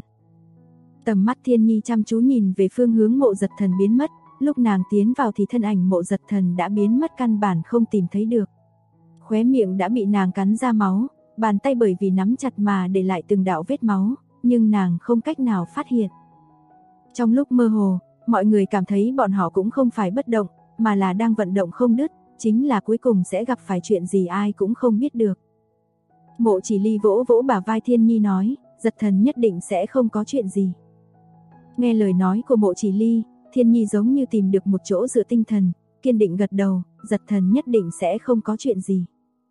Tầm mắt Thiên Nhi chăm chú nhìn về phương hướng Mộ Giật Thần biến mất, lúc nàng tiến vào thì thân ảnh Mộ Giật Thần đã biến mất căn bản không tìm thấy được. Khóe miệng đã bị nàng cắn ra máu, bàn tay bởi vì nắm chặt mà để lại từng đạo vết máu, nhưng nàng không cách nào phát hiện. Trong lúc mơ hồ, mọi người cảm thấy bọn họ cũng không phải bất động, mà là đang vận động không đứt, chính là cuối cùng sẽ gặp phải chuyện gì ai cũng không biết được. Mộ Chỉ Ly vỗ vỗ bả vai Thiên Nhi nói, Giật Thần nhất định sẽ không có chuyện gì. Nghe lời nói của Mộ Chỉ Ly, Thiên Nhi giống như tìm được một chỗ dựa tinh thần, kiên định gật đầu, Giật Thần nhất định sẽ không có chuyện gì.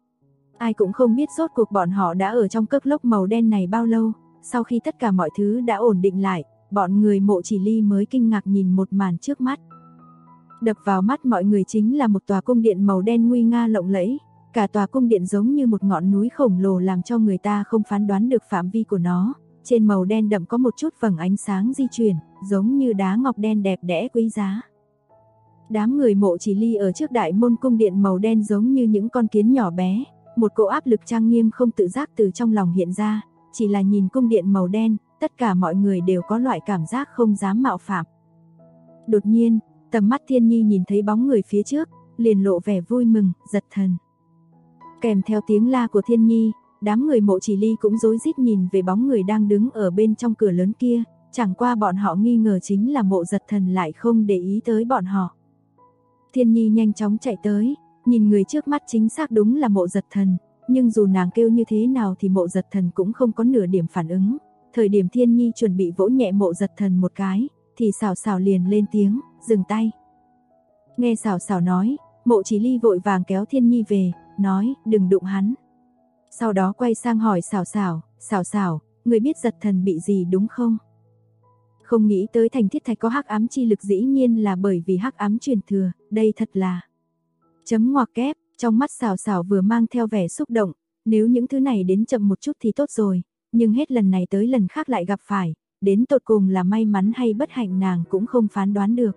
Ai cũng không biết rốt cuộc bọn họ đã ở trong cơn lốc màu đen này bao lâu, sau khi tất cả mọi thứ đã ổn định lại, bọn người Mộ Chỉ Ly mới kinh ngạc nhìn một màn trước mắt. Đập vào mắt mọi người chính là một tòa cung điện màu đen nguy nga lộng lẫy, cả tòa cung điện giống như một ngọn núi khổng lồ làm cho người ta không phán đoán được phạm vi của nó. Trên màu đen đậm có một chút vầng ánh sáng di chuyển, giống như đá ngọc đen đẹp đẽ quý giá. Đám người Mộ Chỉ Ly ở trước đại môn cung điện màu đen giống như những con kiến nhỏ bé, một cỗ áp lực trang nghiêm không tự giác từ trong lòng hiện ra, chỉ là nhìn cung điện màu đen, tất cả mọi người đều có loại cảm giác không dám mạo phạm. Đột nhiên, tầm mắt Thiên Nhi nhìn thấy bóng người phía trước, liền lộ vẻ vui mừng, giật thần. Kèm theo tiếng la của Thiên Nhi, đám người Mộ Chỉ Ly cũng rối rít nhìn về bóng người đang đứng ở bên trong cửa lớn kia, chẳng qua bọn họ nghi ngờ chính là Mộ Giật Thần lại không để ý tới bọn họ. Thiên Nhi nhanh chóng chạy tới, nhìn người trước mắt chính xác đúng là Mộ Giật Thần, nhưng dù nàng kêu như thế nào thì Mộ Giật Thần cũng không có nửa điểm phản ứng. Thời điểm Thiên Nhi chuẩn bị vỗ nhẹ Mộ Giật Thần một cái, thì Sảo Sảo liền lên tiếng, dừng tay. Nghe Sảo Sảo nói, Mộ Chỉ Ly vội vàng kéo Thiên Nhi về, nói, đừng đụng hắn. Sau đó quay sang hỏi Sảo Sảo, Sảo Sảo, người biết Giật Thần bị gì đúng không? Không nghĩ tới Thành Thiết Thạch có hắc ám chi lực, dĩ nhiên là bởi vì hắc ám truyền thừa, đây thật là... Chấm ngoặc kép, trong mắt Sảo Sảo vừa mang theo vẻ xúc động, nếu những thứ này đến chậm một chút thì tốt rồi, nhưng hết lần này tới lần khác lại gặp phải, đến tột cùng là may mắn hay bất hạnh nàng cũng không phán đoán được.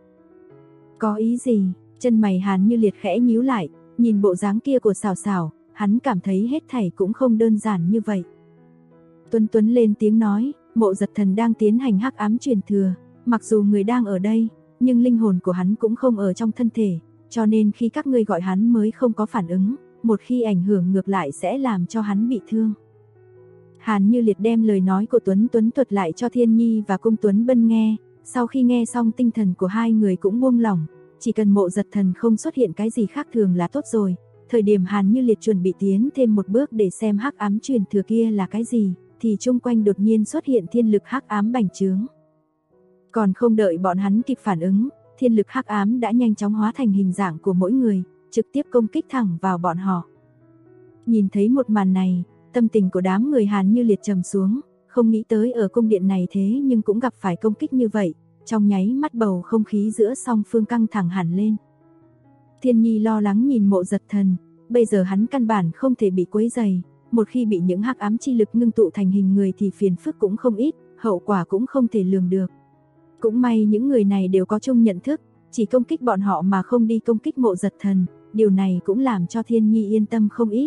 Có ý gì? Chân mày Hàn Như Liệt khẽ nhíu lại, nhìn bộ dáng kia của Sảo Sảo, hắn cảm thấy hết thảy cũng không đơn giản như vậy. Tuấn Tuấn lên tiếng nói, Mộ Giật Thần đang tiến hành hắc ám truyền thừa, mặc dù người đang ở đây, nhưng linh hồn của hắn cũng không ở trong thân thể, cho nên khi các ngươi gọi hắn mới không có phản ứng, một khi ảnh hưởng ngược lại sẽ làm cho hắn bị thương. Hàn Như Liệt đem lời nói của Tuấn Tuấn thuật lại cho Thiên Nhi và Cung Tuấn Bân nghe, sau khi nghe xong tinh thần của hai người cũng buông lỏng, chỉ cần Mộ Giật Thần không xuất hiện cái gì khác thường là tốt rồi. Thời điểm Hàn Như Liệt chuẩn bị tiến thêm một bước để xem hắc ám truyền thừa kia là cái gì, thì chung quanh đột nhiên xuất hiện thiên lực hắc ám bành trướng. Còn không đợi bọn hắn kịp phản ứng, thiên lực hắc ám đã nhanh chóng hóa thành hình dạng của mỗi người, trực tiếp công kích thẳng vào bọn họ. Nhìn thấy một màn này, tâm tình của đám người Hàn Như Liệt trầm xuống, không nghĩ tới ở cung điện này thế nhưng cũng gặp phải công kích như vậy, trong nháy mắt bầu không khí giữa song phương căng thẳng hẳn lên. Thiên Nhi lo lắng nhìn Mộ Giật Thần, bây giờ hắn căn bản không thể bị quấy rầy, một khi bị những hắc ám chi lực ngưng tụ thành hình người thì phiền phức cũng không ít, hậu quả cũng không thể lường được. Cũng may những người này đều có chung nhận thức, chỉ công kích bọn họ mà không đi công kích Mộ Giật Thần, điều này cũng làm cho Thiên Nhi yên tâm không ít.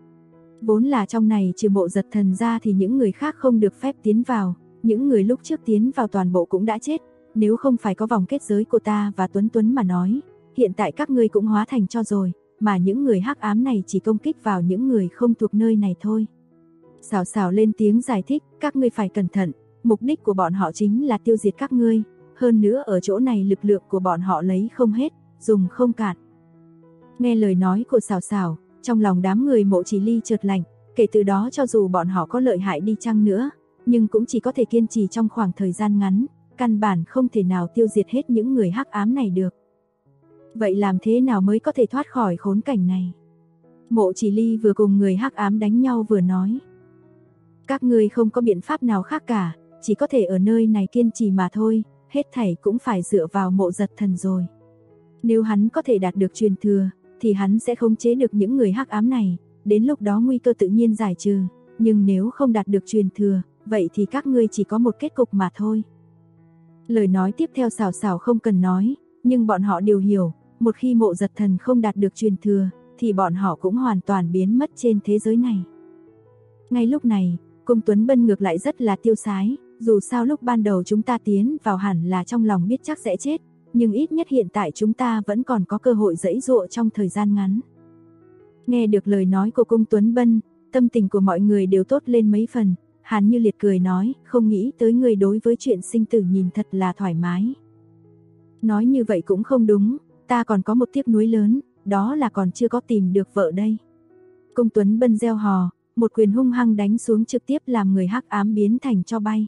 Vốn là trong này trừ Mộ Giật Thần ra thì những người khác không được phép tiến vào, những người lúc trước tiến vào toàn bộ cũng đã chết, nếu không phải có vòng kết giới của ta và Tuấn Tuấn mà nói, hiện tại các ngươi cũng hóa thành cho rồi, mà những người hắc ám này chỉ công kích vào những người không thuộc nơi này thôi. Sảo Sảo lên tiếng giải thích, các ngươi phải cẩn thận, mục đích của bọn họ chính là tiêu diệt các ngươi, hơn nữa ở chỗ này lực lượng của bọn họ lấy không hết, dùng không cạn. Nghe lời nói của Sảo Sảo, trong lòng đám người Mộ Chỉ Ly chợt lạnh, kể từ đó cho dù bọn họ có lợi hại đi chăng nữa, nhưng cũng chỉ có thể kiên trì trong khoảng thời gian ngắn, căn bản không thể nào tiêu diệt hết những người hắc ám này được. Vậy làm thế nào mới có thể thoát khỏi khốn cảnh này? Mộ Chỉ Ly vừa cùng người hắc ám đánh nhau vừa nói. Các ngươi không có biện pháp nào khác cả, chỉ có thể ở nơi này kiên trì mà thôi, hết thảy cũng phải dựa vào Mộ Giật Thần rồi. Nếu hắn có thể đạt được truyền thừa, thì hắn sẽ khống chế được những người hắc ám này, đến lúc đó nguy cơ tự nhiên giải trừ, nhưng nếu không đạt được truyền thừa, vậy thì các ngươi chỉ có một kết cục mà thôi. Lời nói tiếp theo Sảo Sảo không cần nói, nhưng bọn họ đều hiểu, một khi Mộ Giật Thần không đạt được truyền thừa, thì bọn họ cũng hoàn toàn biến mất trên thế giới này. Ngay lúc này, Cung Tuấn Bân ngược lại rất là tiêu sái, dù sao lúc ban đầu chúng ta tiến vào hẳn là trong lòng biết chắc sẽ chết, nhưng ít nhất hiện tại chúng ta vẫn còn có cơ hội giãy giụa trong thời gian ngắn. Nghe được lời nói của Cung Tuấn Bân, tâm tình của mọi người đều tốt lên mấy phần. Hàn Như Liệt cười nói, không nghĩ tới người đối với chuyện sinh tử nhìn thật là thoải mái. Nói như vậy cũng không đúng, ta còn có một tiếc nuối lớn, đó là còn chưa có tìm được vợ đây. Cung Tuấn Bân reo hò, một quyền hung hăng đánh xuống trực tiếp làm người hắc ám biến thành tro bay.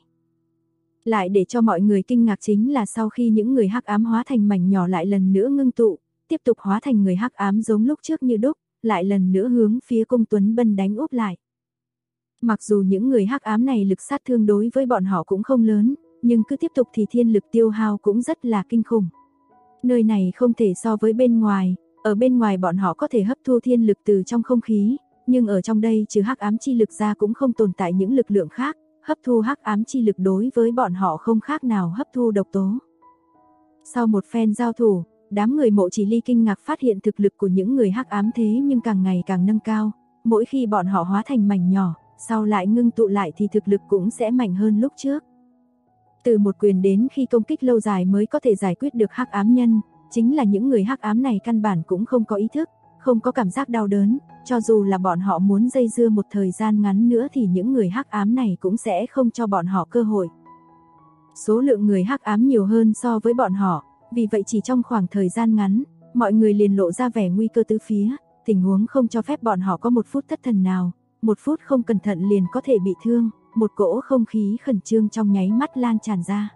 Lại để cho mọi người kinh ngạc chính là sau khi những người hắc ám hóa thành mảnh nhỏ lại lần nữa ngưng tụ, tiếp tục hóa thành người hắc ám giống lúc trước như đúc, lại lần nữa hướng phía Cung Tuấn Bân đánh úp lại. Mặc dù những người hắc ám này lực sát thương đối với bọn họ cũng không lớn, nhưng cứ tiếp tục thì thiên lực tiêu hao cũng rất là kinh khủng. Nơi này không thể so với bên ngoài, ở bên ngoài bọn họ có thể hấp thu thiên lực từ trong không khí, nhưng ở trong đây trừ hắc ám chi lực ra cũng không tồn tại những lực lượng khác, hấp thu hắc ám chi lực đối với bọn họ không khác nào hấp thu độc tố. Sau một phen giao thủ, đám người Mộ Chỉ Ly kinh ngạc phát hiện thực lực của những người hắc ám thế nhưng càng ngày càng nâng cao, mỗi khi bọn họ hóa thành mảnh nhỏ, sau lại ngưng tụ lại thì thực lực cũng sẽ mạnh hơn lúc trước. Từ một quyền đến khi công kích lâu dài mới có thể giải quyết được hắc ám nhân, chính là những người hắc ám này căn bản cũng không có ý thức, không có cảm giác đau đớn, cho dù là bọn họ muốn dây dưa một thời gian ngắn nữa thì những người hắc ám này cũng sẽ không cho bọn họ cơ hội. Số lượng người hắc ám nhiều hơn so với bọn họ, vì vậy chỉ trong khoảng thời gian ngắn, mọi người liền lộ ra vẻ nguy cơ tứ phía, tình huống không cho phép bọn họ có một phút thất thần nào, một phút không cẩn thận liền có thể bị thương, một cỗ không khí khẩn trương trong nháy mắt lan tràn ra.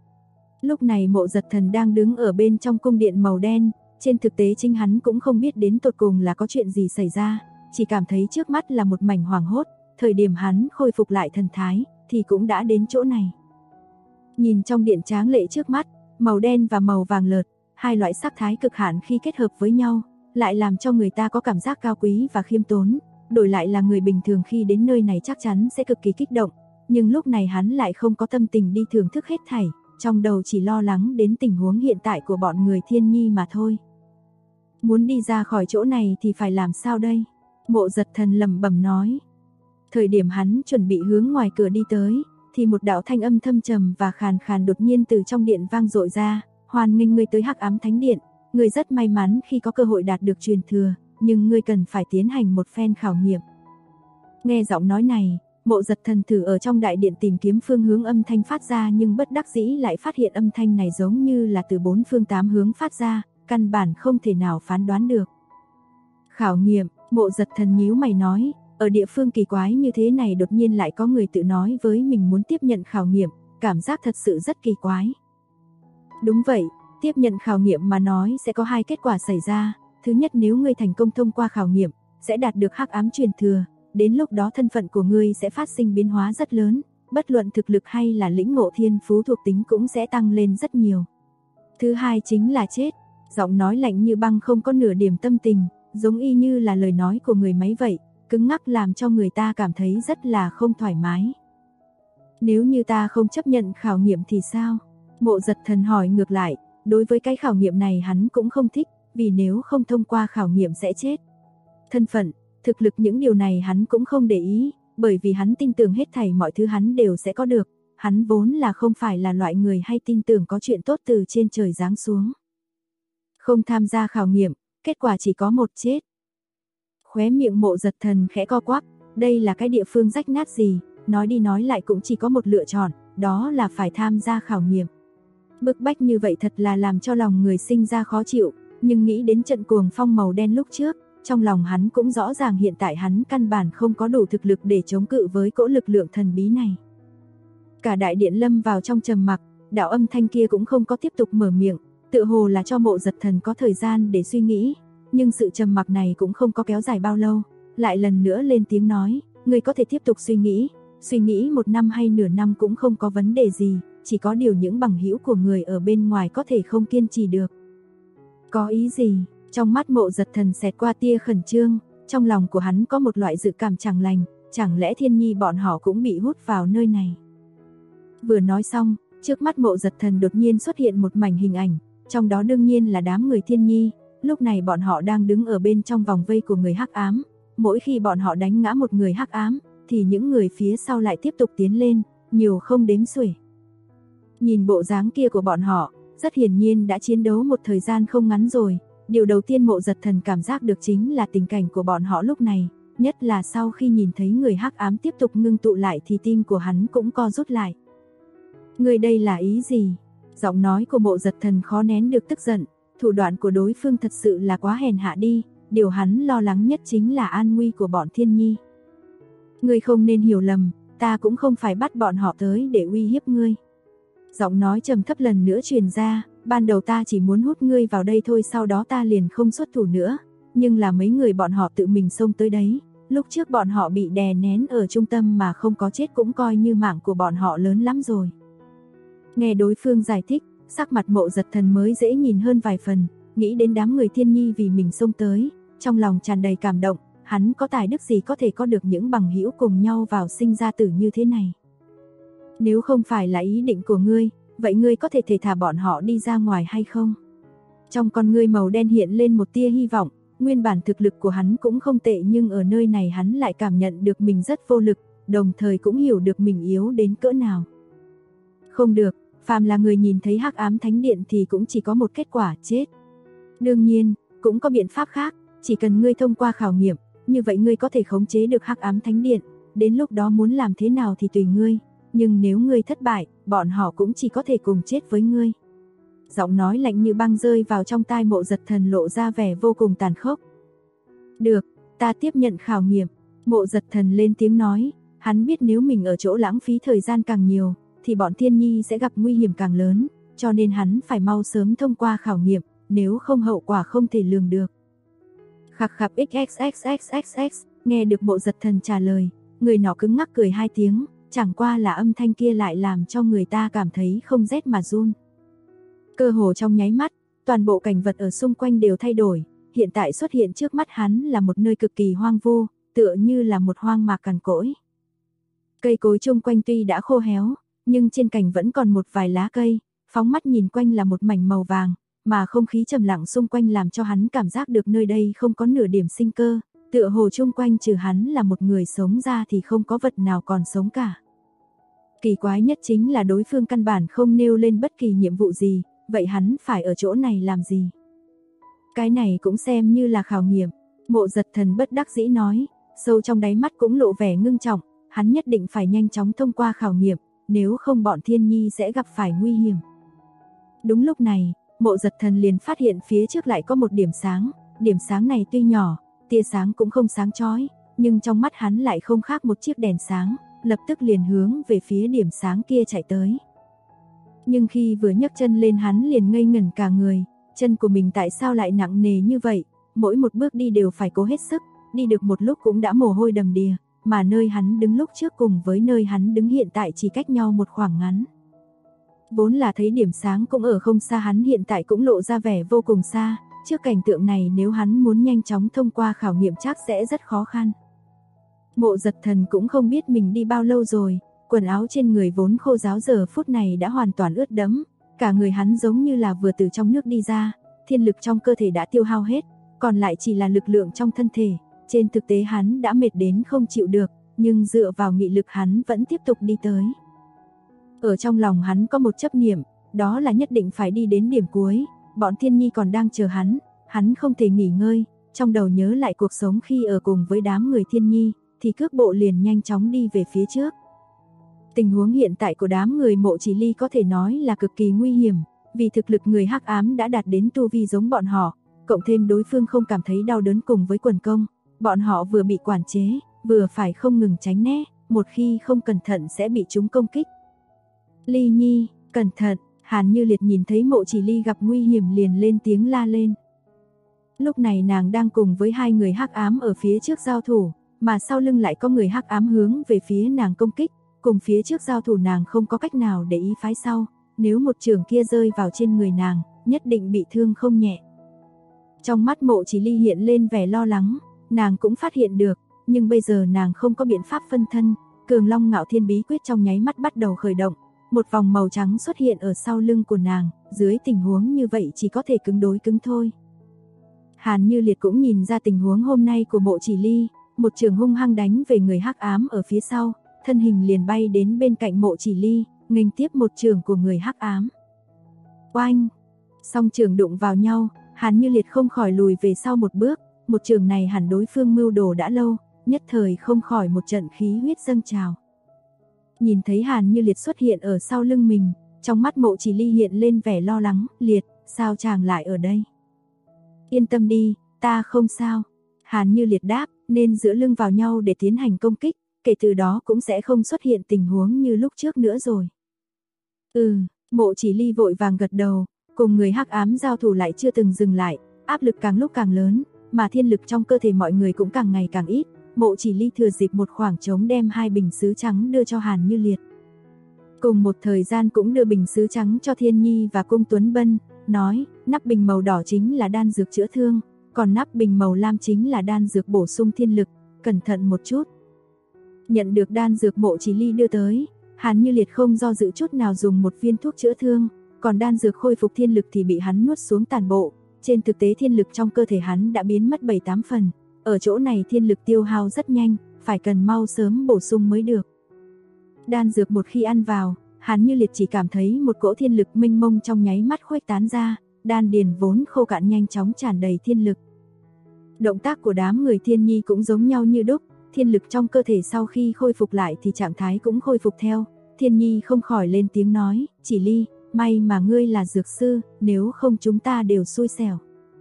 Lúc này Mộ Giật Thần đang đứng ở bên trong cung điện màu đen, trên thực tế chính hắn cũng không biết đến tột cùng là có chuyện gì xảy ra, chỉ cảm thấy trước mắt là một mảnh hoảng hốt, thời điểm hắn khôi phục lại thần thái, thì cũng đã đến chỗ này. Nhìn trong điện tráng lệ trước mắt, màu đen và màu vàng lợt, hai loại sắc thái cực hạn khi kết hợp với nhau, lại làm cho người ta có cảm giác cao quý và khiêm tốn, đổi lại là người bình thường khi đến nơi này chắc chắn sẽ cực kỳ kích động, nhưng lúc này hắn lại không có tâm tình đi thưởng thức hết thảy, trong đầu chỉ lo lắng đến tình huống hiện tại của bọn người Thiên Nhi mà thôi. Muốn đi ra khỏi chỗ này thì phải làm sao đây? Mộ Giật Thần lẩm bẩm nói. Thời điểm hắn chuẩn bị hướng ngoài cửa đi tới, thì một đạo thanh âm thâm trầm và khàn khàn đột nhiên từ trong điện vang dội ra, hoan nghênh ngươi tới Hắc Ám Thánh Điện, ngươi rất may mắn khi có cơ hội đạt được truyền thừa, nhưng ngươi cần phải tiến hành một phen khảo nghiệm. Nghe giọng nói này, Mộ Giật Thần thử ở trong đại điện tìm kiếm phương hướng âm thanh phát ra nhưng bất đắc dĩ lại phát hiện âm thanh này giống như là từ bốn phương tám hướng phát ra, căn bản không thể nào phán đoán được. Khảo nghiệm, Mộ Giật Thần nhíu mày nói, ở địa phương kỳ quái như thế này đột nhiên lại có người tự nói với mình muốn tiếp nhận khảo nghiệm, cảm giác thật sự rất kỳ quái. Đúng vậy, tiếp nhận khảo nghiệm mà nói sẽ có hai kết quả xảy ra, thứ nhất nếu ngươi thành công thông qua khảo nghiệm, sẽ đạt được hắc ám truyền thừa, đến lúc đó thân phận của ngươi sẽ phát sinh biến hóa rất lớn, bất luận thực lực hay là lĩnh ngộ thiên phú thuộc tính cũng sẽ tăng lên rất nhiều. Thứ hai chính là chết, giọng nói lạnh như băng không có nửa điểm tâm tình, giống y như là lời nói của người máy vậy, cứng ngắc làm cho người ta cảm thấy rất là không thoải mái. Nếu như ta không chấp nhận khảo nghiệm thì sao? Mộ Giật Thần hỏi ngược lại, đối với cái khảo nghiệm này hắn cũng không thích, vì nếu không thông qua khảo nghiệm sẽ chết. Thân phận, thực lực những điều này hắn cũng không để ý, bởi vì hắn tin tưởng hết thảy mọi thứ hắn đều sẽ có được, hắn vốn là không phải là loại người hay tin tưởng có chuyện tốt từ trên trời giáng xuống. Không tham gia khảo nghiệm, kết quả chỉ có một chết. Khóe miệng Mộ Giật Thần khẽ co quắp, đây là cái địa phương rách nát gì, nói đi nói lại cũng chỉ có một lựa chọn, đó là phải tham gia khảo nghiệm. Bức bách như vậy thật là làm cho lòng người sinh ra khó chịu, nhưng nghĩ đến trận cuồng phong màu đen lúc trước, trong lòng hắn cũng rõ ràng hiện tại hắn căn bản không có đủ thực lực để chống cự với cỗ lực lượng thần bí này. Cả đại điện lâm vào trong trầm mặc, đạo âm thanh kia cũng không có tiếp tục mở miệng, tựa hồ là cho Mộ Giật Thần có thời gian để suy nghĩ, nhưng sự trầm mặc này cũng không có kéo dài bao lâu, lại lần nữa lên tiếng nói, ngươi có thể tiếp tục suy nghĩ 1 năm hay nửa năm cũng không có vấn đề gì, chỉ có điều những bằng hữu của người ở bên ngoài có thể không kiên trì được. Có ý gì? Trong mắt Mộ Giật Thần xẹt qua tia khẩn trương, trong lòng của hắn có một loại dự cảm chẳng lành, chẳng lẽ Thiên Nhi bọn họ cũng bị hút vào nơi này. Vừa nói xong, trước mắt Mộ Giật Thần đột nhiên xuất hiện một mảnh hình ảnh, trong đó đương nhiên là đám người Thiên Nhi, lúc này bọn họ đang đứng ở bên trong vòng vây của người hắc ám, mỗi khi bọn họ đánh ngã một người hắc ám, thì những người phía sau lại tiếp tục tiến lên, nhiều không đếm xuể. Nhìn bộ dáng kia của bọn họ, rất hiển nhiên đã chiến đấu một thời gian không ngắn rồi. Điều đầu tiên Mộ Giật Thần cảm giác được chính là tình cảnh của bọn họ lúc này, nhất là sau khi nhìn thấy người hắc ám tiếp tục ngưng tụ lại thì tim của hắn cũng co rút lại. Người đây là ý gì? Giọng nói của Mộ Giật Thần khó nén được tức giận, thủ đoạn của đối phương thật sự là quá hèn hạ đi, điều hắn lo lắng nhất chính là an nguy của bọn Thiên Nhi. Ngươi không nên hiểu lầm, ta cũng không phải bắt bọn họ tới để uy hiếp ngươi. Giọng nói trầm thấp lần nữa truyền ra, ban đầu ta chỉ muốn hút ngươi vào đây thôi, sau đó ta liền không xuất thủ nữa, nhưng là mấy người bọn họ tự mình xông tới đấy, lúc trước bọn họ bị đè nén ở trung tâm mà không có chết cũng coi như mạng của bọn họ lớn lắm rồi. Nghe đối phương giải thích, sắc mặt Mộ Giật Thần mới dễ nhìn hơn vài phần, nghĩ đến đám người Thiên Nhi vì mình xông tới, trong lòng tràn đầy cảm động, hắn có tài đức gì có thể có được những bằng hữu cùng nhau vào sinh ra tử như thế này. Nếu không phải là ý định của ngươi, vậy ngươi có thể thả bọn họ đi ra ngoài hay không? Trong con ngươi màu đen hiện lên một tia hy vọng, nguyên bản thực lực của hắn cũng không tệ nhưng ở nơi này hắn lại cảm nhận được mình rất vô lực, đồng thời cũng hiểu được mình yếu đến cỡ nào. Không được, phàm là người nhìn thấy Hắc Ám Thánh Điện thì cũng chỉ có một kết quả, chết. Đương nhiên, cũng có biện pháp khác, chỉ cần ngươi thông qua khảo nghiệm, như vậy ngươi có thể khống chế được Hắc Ám Thánh Điện, đến lúc đó muốn làm thế nào thì tùy ngươi, nhưng nếu ngươi thất bại, bọn họ cũng chỉ có thể cùng chết với ngươi. Giọng nói lạnh như băng rơi vào trong tai Mộ Giật Thần lộ ra vẻ vô cùng tàn khốc. Được, ta tiếp nhận khảo nghiệm. Mộ Giật Thần lên tiếng nói, hắn biết nếu mình ở chỗ lãng phí thời gian càng nhiều, thì bọn Thiên Nhi sẽ gặp nguy hiểm càng lớn, cho nên hắn phải mau sớm thông qua khảo nghiệm, nếu không hậu quả không thể lường được. Khặc khặc xxxxxx, nghe được Mộ Giật Thần trả lời, người nọ cứng ngắc cười hai tiếng, chẳng qua là âm thanh kia lại làm cho người ta cảm thấy không rét mà run. Cơ hồ trong nháy mắt, toàn bộ cảnh vật ở xung quanh đều thay đổi, hiện tại xuất hiện trước mắt hắn là một nơi cực kỳ hoang vu, tựa như là một hoang mạc cằn cỗi. Cây cối chung quanh tuy đã khô héo, nhưng trên cành vẫn còn một vài lá cây, phóng mắt nhìn quanh là một mảnh màu vàng, mà không khí trầm lặng xung quanh làm cho hắn cảm giác được nơi đây không có nửa điểm sinh cơ, tựa hồ chung quanh trừ hắn là một người sống ra thì không có vật nào còn sống cả. Kỳ quái nhất chính là đối phương căn bản không nêu lên bất kỳ nhiệm vụ gì, vậy hắn phải ở chỗ này làm gì? Cái này cũng xem như là khảo nghiệm, Mộ Giật Thần bất đắc dĩ nói, sâu trong đáy mắt cũng lộ vẻ ngưng trọng, hắn nhất định phải nhanh chóng thông qua khảo nghiệm, nếu không bọn Thiên Nhi sẽ gặp phải nguy hiểm. Đúng lúc này, Mộ Giật Thần liền phát hiện phía trước lại có một điểm sáng này tuy nhỏ, tia sáng cũng không sáng chói, nhưng trong mắt hắn lại không khác một chiếc đèn sáng, lập tức liền hướng về phía điểm sáng kia chạy tới. Nhưng khi vừa nhấc chân lên hắn liền ngây ngẩn cả người, chân của mình tại sao lại nặng nề như vậy, mỗi một bước đi đều phải cố hết sức, đi được một lúc cũng đã mồ hôi đầm đìa, mà nơi hắn đứng lúc trước cùng với nơi hắn đứng hiện tại chỉ cách nhau một khoảng ngắn. Vốn là thấy điểm sáng cũng ở không xa, hắn hiện tại cũng lộ ra vẻ vô cùng xa, trước cảnh tượng này nếu hắn muốn nhanh chóng thông qua khảo nghiệm chắc sẽ rất khó khăn. Mộ Giật Thần cũng không biết mình đi bao lâu rồi, quần áo trên người vốn khô ráo giờ phút này đã hoàn toàn ướt đẫm, cả người hắn giống như là vừa từ trong nước đi ra, thiên lực trong cơ thể đã tiêu hao hết, còn lại chỉ là lực lượng trong thân thể, trên thực tế hắn đã mệt đến không chịu được, nhưng dựa vào nghị lực hắn vẫn tiếp tục đi tới. Ở trong lòng hắn có một chấp niệm, đó là nhất định phải đi đến điểm cuối, bọn Thiên Nhi còn đang chờ hắn không thể nghỉ ngơi, trong đầu nhớ lại cuộc sống khi ở cùng với đám người Thiên Nhi, thì cước bộ liền nhanh chóng đi về phía trước. Tình huống hiện tại của đám người Mộ Chỉ Ly có thể nói là cực kỳ nguy hiểm, vì thực lực người Hắc Ám đã đạt đến tu vi giống bọn họ, cộng thêm đối phương không cảm thấy đau đớn cùng với quần công, bọn họ vừa bị quản chế, vừa phải không ngừng tránh né, một khi không cẩn thận sẽ bị chúng công kích. Ly Nhi, cẩn thận, Hàn Như Liệt nhìn thấy Mộ Chỉ Ly gặp nguy hiểm liền lên tiếng la lên. Lúc này nàng đang cùng với hai người Hắc Ám ở phía trước giao thủ, mà sau lưng lại có người Hắc Ám hướng về phía nàng công kích, cùng phía trước giao thủ nàng không có cách nào để ý phái sau, nếu một trường kia rơi vào trên người nàng, nhất định bị thương không nhẹ. Trong mắt Mộ Chỉ Ly hiện lên vẻ lo lắng, nàng cũng phát hiện được, nhưng bây giờ nàng không có biện pháp phân thân, Cường Long Ngạo Thiên Bí Quyết trong nháy mắt bắt đầu khởi động, một vòng màu trắng xuất hiện ở sau lưng của nàng, dưới tình huống như vậy chỉ có thể cứng đối cứng thôi. Hàn Như Liệt cũng nhìn ra tình huống hôm nay của Mộ Chỉ Ly, một trường hung hăng đánh về người Hắc Ám ở phía sau, thân hình liền bay đến bên cạnh Mộ Chỉ Ly, nghênh tiếp một trường của người Hắc Ám. Oanh! Song trường đụng vào nhau, Hàn Như Liệt không khỏi lùi về sau một bước, một trường này hẳn đối phương mưu đồ đã lâu, nhất thời không khỏi một trận khí huyết dâng trào. Nhìn thấy Hàn Như Liệt xuất hiện ở sau lưng mình, trong mắt Mộ Chỉ Ly hiện lên vẻ lo lắng, Liệt, sao chàng lại ở đây? Yên tâm đi, ta không sao. Hàn Như Liệt đáp, nên dựa lưng vào nhau để tiến hành công kích, kể từ đó cũng sẽ không xuất hiện tình huống như lúc trước nữa rồi. Mộ Chỉ Ly vội vàng gật đầu, cùng người Hắc Ám giao thủ lại chưa từng dừng lại, áp lực càng lúc càng lớn, mà thiên lực trong cơ thể mọi người cũng càng ngày càng ít. Mộ Chỉ Ly thừa dịp một khoảng trống đem hai bình sứ trắng đưa cho Hàn Như Liệt. Cùng một thời gian cũng đưa bình sứ trắng cho Thiên Nhi và Cung Tuấn Bân, nói, nắp bình màu đỏ chính là đan dược chữa thương, còn nắp bình màu lam chính là đan dược bổ sung thiên lực, cẩn thận một chút. Nhận được đan dược Mộ Chỉ Ly đưa tới, Hàn Như Liệt không do dự chút nào dùng một viên thuốc chữa thương, còn đan dược khôi phục thiên lực thì bị hắn nuốt xuống toàn bộ. Trên thực tế thiên lực trong cơ thể hắn đã biến mất 7-8 phần, ở chỗ này thiên lực tiêu hao rất nhanh, phải cần mau sớm bổ sung mới được. Đan dược một khi ăn vào, Hàn Như Liệt chỉ cảm thấy một cỗ thiên lực mênh mông trong nháy mắt khuếch tán ra, đan điền vốn khô cạn nhanh chóng tràn đầy thiên lực. Động tác của đám người Thiên Nhi cũng giống nhau như đúc, thiên lực trong cơ thể sau khi khôi phục lại thì trạng thái cũng khôi phục theo. Thiên Nhi không khỏi lên tiếng nói, Chỉ Ly, may mà ngươi là dược sư, nếu không chúng ta đều xui xẻo.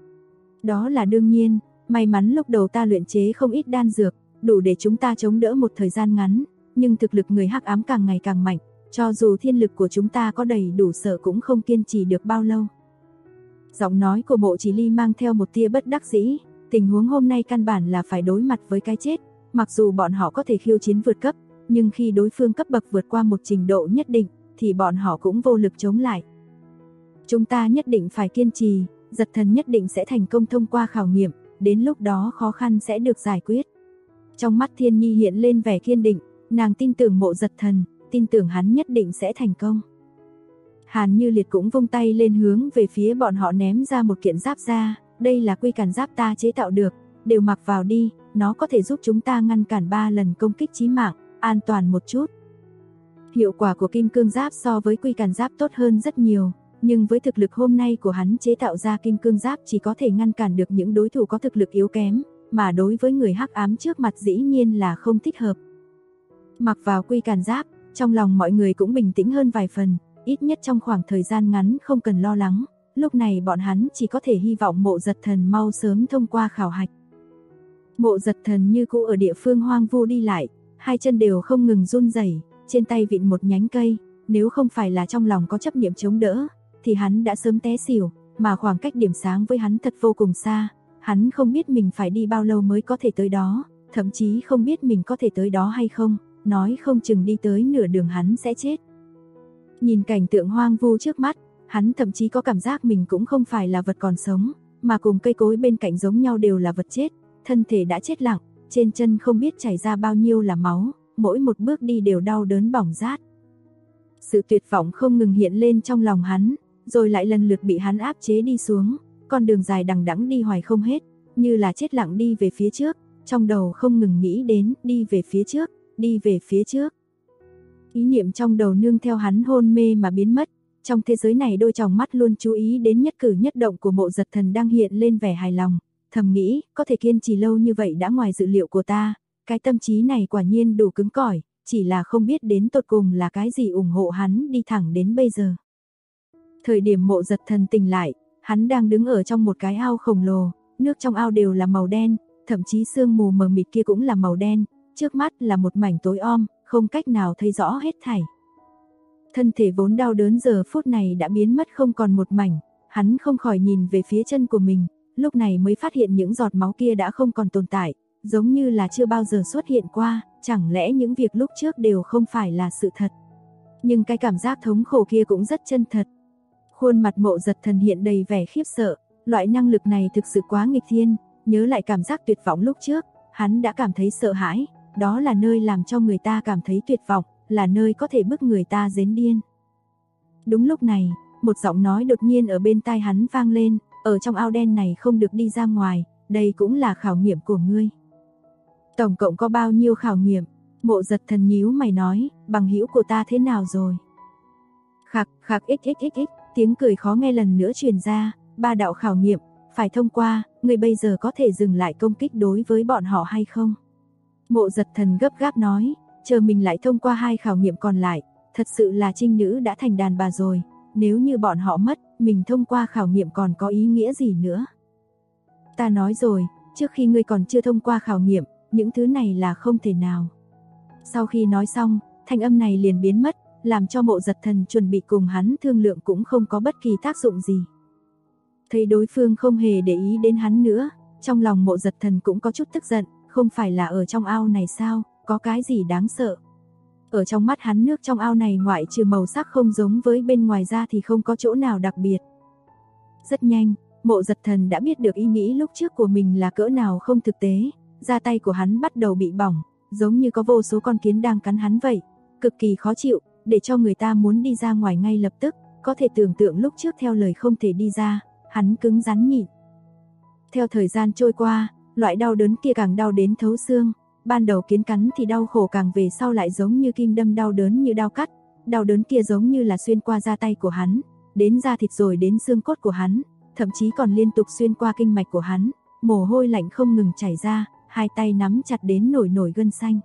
Đó là đương nhiên, may mắn lúc đầu ta luyện chế không ít đan dược, đủ để chúng ta chống đỡ một thời gian ngắn, nhưng thực lực người hắc ám càng ngày càng mạnh, cho dù thiên lực của chúng ta có đầy đủ sợ cũng không kiên trì được bao lâu. Giọng nói của Mộ Chỉ Ly mang theo một tia bất đắc dĩ, tình huống hôm nay căn bản là phải đối mặt với cái chết, mặc dù bọn họ có thể khiêu chiến vượt cấp, nhưng khi đối phương cấp bậc vượt qua một trình độ nhất định, thì bọn họ cũng vô lực chống lại. Chúng ta nhất định phải kiên trì, Giật Thần nhất định sẽ thành công thông qua khảo nghiệm, đến lúc đó khó khăn sẽ được giải quyết. Trong mắt Thiên Nhi hiện lên vẻ kiên định, nàng tin tưởng Mộ Giật Thần, tin tưởng hắn nhất định sẽ thành công. Hàn Như Liệt cũng vung tay lên hướng về phía bọn họ ném ra một kiện giáp ra, đây là quy càn giáp ta chế tạo được, đều mặc vào đi, nó có thể giúp chúng ta ngăn cản 3 lần công kích chí mạng, an toàn một chút. Hiệu quả của kim cương giáp so với quy càn giáp tốt hơn rất nhiều, nhưng với thực lực hôm nay của hắn chế tạo ra kim cương giáp chỉ có thể ngăn cản được những đối thủ có thực lực yếu kém, mà đối với người hắc ám trước mặt dĩ nhiên là không thích hợp. Mặc vào quy càn giáp, trong lòng mọi người cũng bình tĩnh hơn vài phần, ít nhất trong khoảng thời gian ngắn không cần lo lắng, lúc này bọn hắn chỉ có thể hy vọng Mộ Giật Thần mau sớm thông qua khảo hạch. Mộ Giật Thần như cũ ở địa phương hoang vu đi lại, hai chân đều không ngừng run rẩy, trên tay vịn một nhánh cây, nếu không phải là trong lòng có chấp niệm chống đỡ, thì hắn đã sớm té xỉu, mà khoảng cách điểm sáng với hắn thật vô cùng xa, hắn không biết mình phải đi bao lâu mới có thể tới đó, thậm chí không biết mình có thể tới đó hay không, nói không chừng đi tới nửa đường hắn sẽ chết. Nhìn cảnh tượng hoang vu trước mắt, hắn thậm chí có cảm giác mình cũng không phải là vật còn sống, mà cùng cây cối bên cạnh giống nhau đều là vật chết, thân thể đã chết lặng, trên chân không biết chảy ra bao nhiêu là máu, mỗi một bước đi đều đau đớn bỏng rát. Sự tuyệt vọng không ngừng hiện lên trong lòng hắn, rồi lại lần lượt bị hắn áp chế đi xuống, con đường dài đằng đẵng đi hoài không hết, như là chết lặng đi về phía trước, trong đầu không ngừng nghĩ đến đi về phía trước, đi về phía trước. Ý niệm trong đầu nương theo hắn hôn mê mà biến mất, trong thế giới này đôi tròng mắt luôn chú ý đến nhất cử nhất động của Mộ Giật Thần đang hiện lên vẻ hài lòng, thầm nghĩ, có thể kiên trì lâu như vậy đã ngoài dự liệu của ta, cái tâm trí này quả nhiên đủ cứng cỏi, chỉ là không biết đến tột cùng là cái gì ủng hộ hắn đi thẳng đến bây giờ. Thời điểm Mộ Giật Thần tỉnh lại, hắn đang đứng ở trong một cái ao khổng lồ, nước trong ao đều là màu đen, thậm chí sương mù mờ mịt kia cũng là màu đen, trước mắt là một mảnh tối om, không cách nào thấy rõ hết thảy. Thân thể vốn đau đớn giờ phút này đã biến mất không còn một mảnh, hắn không khỏi nhìn về phía chân của mình, lúc này mới phát hiện những giọt máu kia đã không còn tồn tại, giống như là chưa bao giờ xuất hiện qua, chẳng lẽ những việc lúc trước đều không phải là sự thật. Nhưng cái cảm giác thống khổ kia cũng rất chân thật. Khuôn mặt Mộ Giật Thần hiện đầy vẻ khiếp sợ, loại năng lực này thực sự quá nghịch thiên, nhớ lại cảm giác tuyệt vọng lúc trước, hắn đã cảm thấy sợ hãi, đó là nơi làm cho người ta cảm thấy tuyệt vọng, là nơi có thể bức người ta giến điên. Đúng lúc này, một giọng nói đột nhiên ở bên tai hắn vang lên, ở trong ao đen này không được đi ra ngoài, đây cũng là khảo nghiệm của ngươi. Tổng cộng có bao nhiêu khảo nghiệm? Mộ Giật Thần nhíu mày nói, bằng hữu của ta thế nào rồi? Khạc khạc xxxx, tiếng cười khó nghe lần nữa truyền ra, 3 đạo khảo nghiệm, phải thông qua, ngươi bây giờ có thể dừng lại công kích đối với bọn họ hay không? Mộ Giật Thần gấp gáp nói, chờ mình lại thông qua 2 khảo nghiệm còn lại, thật sự là trinh nữ đã thành đàn bà rồi, nếu như bọn họ mất, mình thông qua khảo nghiệm còn có ý nghĩa gì nữa? Ta nói rồi, trước khi ngươi còn chưa thông qua khảo nghiệm, những thứ này là không thể nào. Sau khi nói xong, thanh âm này liền biến mất, làm cho Mộ Giật Thần chuẩn bị cùng hắn thương lượng cũng không có bất kỳ tác dụng gì. Thấy đối phương không hề để ý đến hắn nữa, trong lòng Mộ Giật Thần cũng có chút tức giận, không phải là ở trong ao này sao, có cái gì đáng sợ. Ở trong mắt hắn nước trong ao này ngoại trừ màu sắc không giống với bên ngoài ra thì không có chỗ nào đặc biệt. Rất nhanh, Mộ Giật Thần đã biết được ý nghĩ lúc trước của mình là cỡ nào không thực tế, da tay của hắn bắt đầu bị bỏng, giống như có vô số con kiến đang cắn hắn vậy, cực kỳ khó chịu, để cho người ta muốn đi ra ngoài ngay lập tức, có thể tưởng tượng lúc trước theo lời không thể đi ra, hắn cứng rắn nhịn. Theo thời gian trôi qua, loại đau đớn kia càng đau đến thấu xương, ban đầu kiến cắn thì đau khổ càng về sau lại giống như kim đâm đau đớn như đao cắt, đau đớn kia giống như là xuyên qua da tay của hắn, đến da thịt rồi đến xương cốt của hắn, thậm chí còn liên tục xuyên qua kinh mạch của hắn, mồ hôi lạnh không ngừng chảy ra, hai tay nắm chặt đến nổi nổi gân xanh.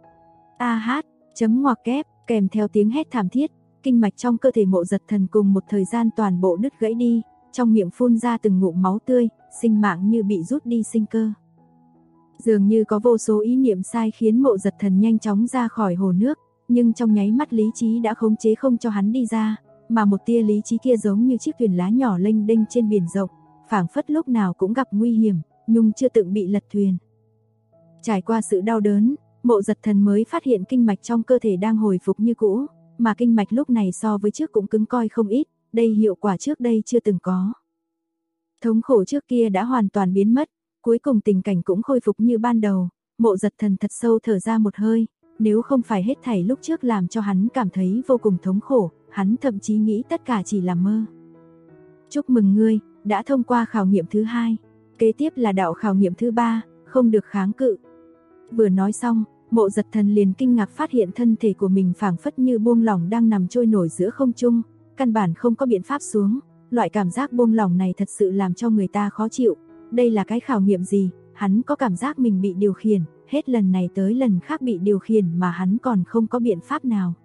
A hát, chấm ngoặc kép, kèm theo tiếng hét thảm thiết, kinh mạch trong cơ thể Mộ Giật Thần cùng một thời gian toàn bộ đứt gãy đi, trong miệng phun ra từng ngụm máu tươi, sinh mạng như bị rút đi sinh cơ. Dường như có vô số ý niệm sai khiến Mộ Giật Thần nhanh chóng ra khỏi hồ nước, nhưng trong nháy mắt lý trí đã khống chế không cho hắn đi ra, mà một tia lý trí kia giống như chiếc thuyền lá nhỏ lênh đênh trên biển rộng, phảng phất lúc nào cũng gặp nguy hiểm, nhưng chưa từng bị lật thuyền. Trải qua sự đau đớn, Mộ Giật Thần mới phát hiện kinh mạch trong cơ thể đang hồi phục như cũ, mà kinh mạch lúc này so với trước cũng cứng coi không ít, đây hiệu quả trước đây chưa từng có. Thống khổ trước kia đã hoàn toàn biến mất, cuối cùng tình cảnh cũng khôi phục như ban đầu, Mộ Giật Thần thật sâu thở ra một hơi, nếu không phải hết thảy lúc trước làm cho hắn cảm thấy vô cùng thống khổ, hắn thậm chí nghĩ tất cả chỉ là mơ. Chúc mừng ngươi, đã thông qua khảo nghiệm thứ 2, kế tiếp là đạo khảo nghiệm thứ 3, không được kháng cự. Vừa nói xong, Mộ Giật Thần liền kinh ngạc phát hiện thân thể của mình phảng phất như buông lỏng đang nằm trôi nổi giữa không trung, căn bản không có biện pháp xuống, loại cảm giác buông lỏng này thật sự làm cho người ta khó chịu. Đây là cái khảo nghiệm gì? Hắn có cảm giác mình bị điều khiển, hết lần này tới lần khác bị điều khiển mà hắn còn không có biện pháp nào.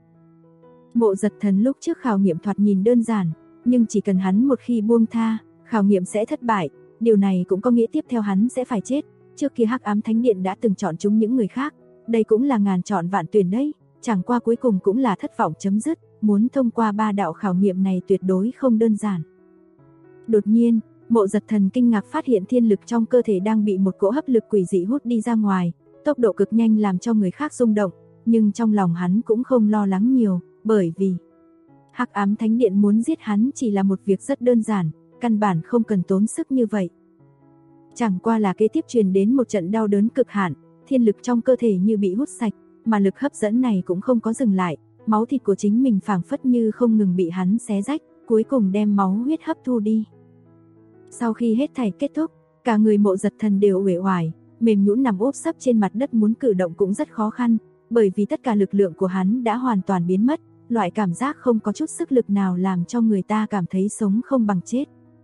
Mộ Giật Thần lúc trước khảo nghiệm thoạt nhìn đơn giản, nhưng chỉ cần hắn một khi buông tha, khảo nghiệm sẽ thất bại, điều này cũng có nghĩa tiếp theo hắn sẽ phải chết. Trước kia Hắc Ám Thánh Điện đã từng chọn chúng những người khác, đây cũng là ngàn chọn vạn tuyển đấy, chẳng qua cuối cùng cũng là thất vọng chấm dứt, muốn thông qua 3 đạo khảo nghiệm này tuyệt đối không đơn giản. Đột nhiên, Mộ Giật Thần kinh ngạc phát hiện thiên lực trong cơ thể đang bị một cỗ hấp lực quỷ dị hút đi ra ngoài, tốc độ cực nhanh làm cho người khác rung động, nhưng trong lòng hắn cũng không lo lắng nhiều, bởi vì Hắc Ám Thánh Điện muốn giết hắn chỉ là một việc rất đơn giản, căn bản không cần tốn sức như vậy. Chẳng qua là kế tiếp truyền đến một trận đau đớn cực hạn, thiên lực trong cơ thể như bị hút sạch, mà lực hấp dẫn này cũng không có dừng lại, máu thịt của chính mình phảng phất như không ngừng bị hắn xé rách, cuối cùng đem máu huyết hấp thu đi. Sau khi hết thảy kết thúc, cả người Mộ Giật Thần đều uể oải, mềm nhũn nằm úp sấp trên mặt đất, muốn cử động cũng rất khó khăn, bởi vì tất cả lực lượng của hắn đã hoàn toàn biến mất, loại cảm giác không có chút sức lực nào làm cho người ta cảm thấy sống không bằng chết.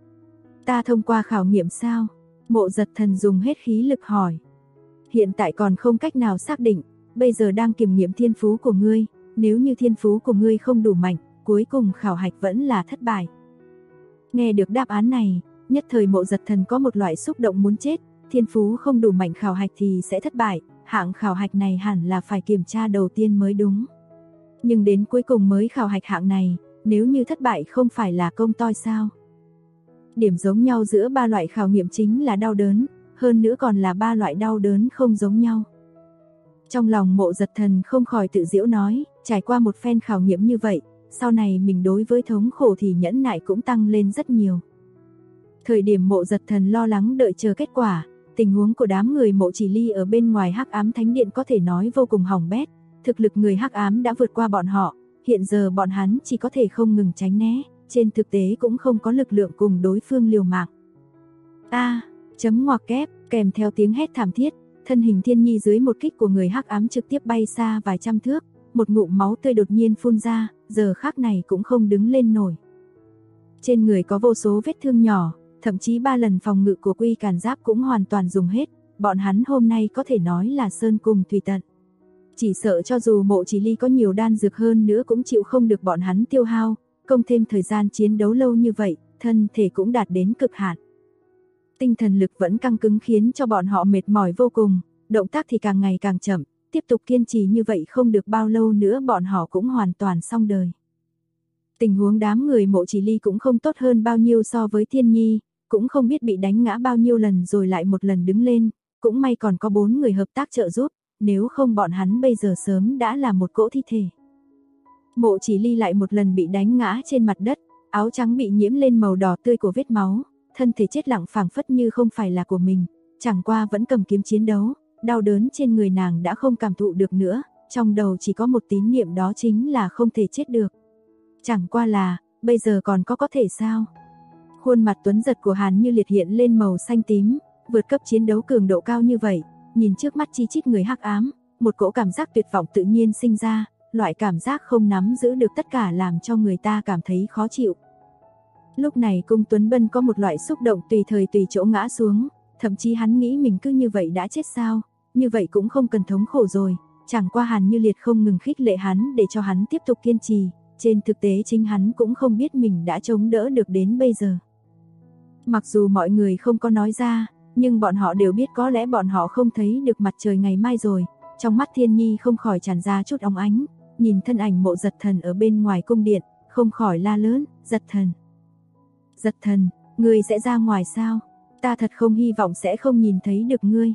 Ta thông qua khảo nghiệm sao? Mộ Giật Thần dùng hết khí lực hỏi. Hiện tại còn không cách nào xác định, bây giờ đang kiểm nghiệm thiên phú của ngươi, nếu như thiên phú của ngươi không đủ mạnh, cuối cùng khảo hạch vẫn là thất bại. Nghe được đáp án này, nhất thời Mộ Giật Thần có một loại xúc động muốn chết, thiên phú không đủ mạnh khảo hạch thì sẽ thất bại, hạng khảo hạch này hẳn là phải kiểm tra đầu tiên mới đúng. Nhưng đến cuối cùng mới khảo hạch hạng này, nếu như thất bại không phải là công toi sao? Điểm giống nhau giữa 3 loại khảo nghiệm chính là đau đớn, hơn nữa còn là 3 loại đau đớn không giống nhau. Trong lòng Mộ Giật Thần không khỏi tự giễu nói, trải qua một phen khảo nghiệm như vậy, sau này mình đối với thống khổ thì nhẫn nại cũng tăng lên rất nhiều. Thời điểm Mộ Giật Thần lo lắng đợi chờ kết quả, tình huống của đám người Mộ Chỉ Ly ở bên ngoài Hắc Ám Thánh Điện có thể nói vô cùng hỏng bét, thực lực người Hắc Ám đã vượt qua bọn họ, hiện giờ bọn hắn chỉ có thể không ngừng tránh né, trên thực tế cũng không có lực lượng cùng đối phương liều mạng. Chấm ngoặc kép, kèm theo tiếng hét thảm thiết, thân hình Thiên Nhi dưới một kích của người Hắc Ám trực tiếp bay xa vài trăm thước, một ngụm máu tươi đột nhiên phun ra, giờ khắc này cũng không đứng lên nổi. Trên người có vô số vết thương nhỏ, thậm chí 3 lần phòng ngự của Quy Càn Giáp cũng hoàn toàn dùng hết, bọn hắn hôm nay có thể nói là sơn cùng thủy tận. Chỉ sợ cho dù Mộ Chỉ Ly có nhiều đan dược hơn nữa cũng chịu không được bọn hắn tiêu hao, công thêm thời gian chiến đấu lâu như vậy, thân thể cũng đạt đến cực hạn. Tinh thần lực vẫn căng cứng khiến cho bọn họ mệt mỏi vô cùng, động tác thì càng ngày càng chậm, tiếp tục kiên trì như vậy không được bao lâu nữa bọn họ cũng hoàn toàn xong đời. Tình huống đám người Mộ Chỉ Ly cũng không tốt hơn bao nhiêu so với Thiên Nhi, cũng không biết bị đánh ngã bao nhiêu lần rồi lại một lần đứng lên, cũng may còn có 4 người hợp tác trợ giúp, nếu không bọn hắn bây giờ sớm đã là một cỗ thi thể. Mộ Chỉ Ly lại một lần bị đánh ngã trên mặt đất, áo trắng bị nhiễm lên màu đỏ tươi của vết máu, thân thể chết lặng phảng phất như không phải là của mình, chẳng qua vẫn cầm kiếm chiến đấu, đau đớn trên người nàng đã không cảm thụ được nữa, trong đầu chỉ có một tín niệm đó chính là không thể chết được. Chẳng qua là, bây giờ còn có thể sao? Khuôn mặt tuấn giật của Hàn Như Liệt hiện lên màu xanh tím, vượt cấp chiến đấu cường độ cao như vậy, nhìn trước mắt chi chít người hắc ám, một cỗ cảm giác tuyệt vọng tự nhiên sinh ra, loại cảm giác không nắm giữ được tất cả làm cho người ta cảm thấy khó chịu. Lúc này Cung Tuấn Bân có một loại xúc động tùy thời tùy chỗ ngã xuống, thậm chí hắn nghĩ mình cứ như vậy đã chết sao, như vậy cũng không cần thống khổ rồi, chẳng qua Hàn Như Liệt không ngừng khích lệ hắn để cho hắn tiếp tục kiên trì, trên thực tế chính hắn cũng không biết mình đã chống đỡ được đến bây giờ. Mặc dù mọi người không có nói ra, nhưng bọn họ đều biết có lẽ bọn họ không thấy được mặt trời ngày mai rồi, trong mắt Thiên Nhi không khỏi tràn ra chút óng ánh, nhìn thân ảnh Mộ Giật Thần ở bên ngoài cung điện, không khỏi la lớn, Giật Thần. Giật Thần, ngươi sẽ ra ngoài sao? Ta thật không hy vọng sẽ không nhìn thấy được ngươi.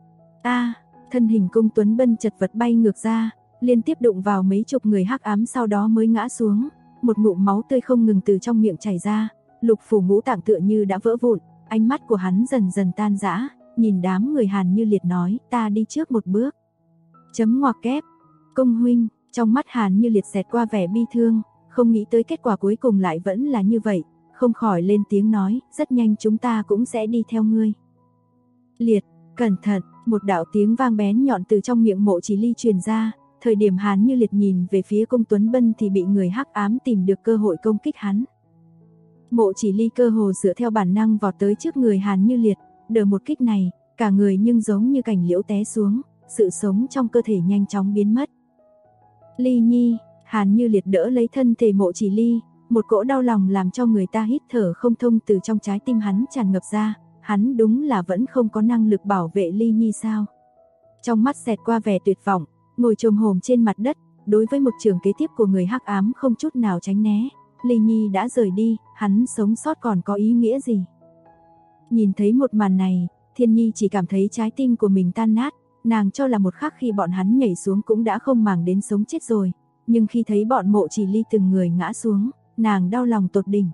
Thân hình Cung Tuấn Bân chật vật bay ngược ra, liên tiếp đụng vào mấy chục người hắc ám sau đó mới ngã xuống, một ngụm máu tươi không ngừng từ trong miệng chảy ra, lục phủ ngũ tạng tựa như đã vỡ vụn, ánh mắt của hắn dần dần tan rã, nhìn đám người Hàn Như Liệt nói, ta đi trước một bước. Chấm ngoặc kép, Cung huynh, trong mắt Hàn Như Liệt xẹt qua vẻ bi thương, không nghĩ tới kết quả cuối cùng lại vẫn là như vậy, không khỏi lên tiếng nói, rất nhanh chúng ta cũng sẽ đi theo ngươi. Liệt, cẩn thận, một đạo tiếng vang bén nhọn từ trong miệng Mộ Chỉ Ly truyền ra, thời điểm Hàn Như Liệt nhìn về phía Cung Tuấn Bân thì bị người hắc ám tìm được cơ hội công kích hắn. Mộ Chỉ Ly cơ hồ dựa theo bản năng vọt tới trước người Hàn Như Liệt, đỡ một kích này, cả người nhưng giống như cành liễu té xuống, sự sống trong cơ thể nhanh chóng biến mất. Ly Nhi, Hàn Như Liệt đỡ lấy thân thể Mộ Chỉ Ly, một cỗ đau lòng làm cho người ta hít thở không thông từ trong trái tim hắn tràn ngập ra, hắn đúng là vẫn không có năng lực bảo vệ Ly Nhi sao? Trong mắt xẹt qua vẻ tuyệt vọng, ngồi chồm hổm trên mặt đất, đối với một trường kế tiếp của người hắc ám không chút nào tránh né. Ly Nhi đã rời đi, hắn sống sót còn có ý nghĩa gì? Nhìn thấy một màn này, Thiên Nhi chỉ cảm thấy trái tim của mình tan nát, nàng cho là một khắc khi bọn hắn nhảy xuống cũng đã không màng đến sống chết rồi, nhưng khi thấy bọn Mộ Chỉ Ly từng người ngã xuống, nàng đau lòng tột đỉnh.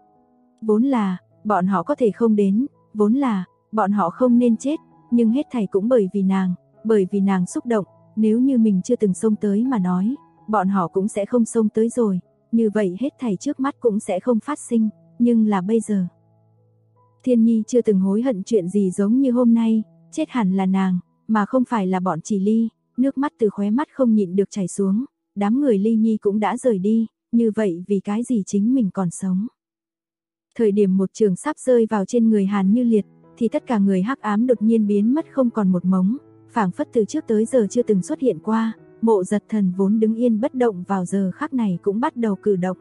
Vốn là, bọn họ có thể không đến, vốn là, bọn họ không nên chết, nhưng hết thảy cũng bởi vì nàng xúc động, nếu như mình chưa từng xông tới mà nói, bọn họ cũng sẽ không xông tới rồi, như vậy hết thảy trước mắt cũng sẽ không phát sinh, nhưng là bây giờ. Thiên Nhi chưa từng hối hận chuyện gì giống như hôm nay, chết hẳn là nàng, mà không phải là bọn Chỉ Ly, nước mắt từ khóe mắt không nhịn được chảy xuống, đám người Ly Nhi cũng đã rời đi, như vậy vì cái gì chính mình còn sống. Thời điểm một trường sắp rơi vào trên người Hàn Như Liệt, thì tất cả người hắc ám đột nhiên biến mất không còn một mống, phảng phất từ trước tới giờ chưa từng xuất hiện qua, Mộ Giật Thần vốn đứng yên bất động vào giờ khắc này cũng bắt đầu cử động.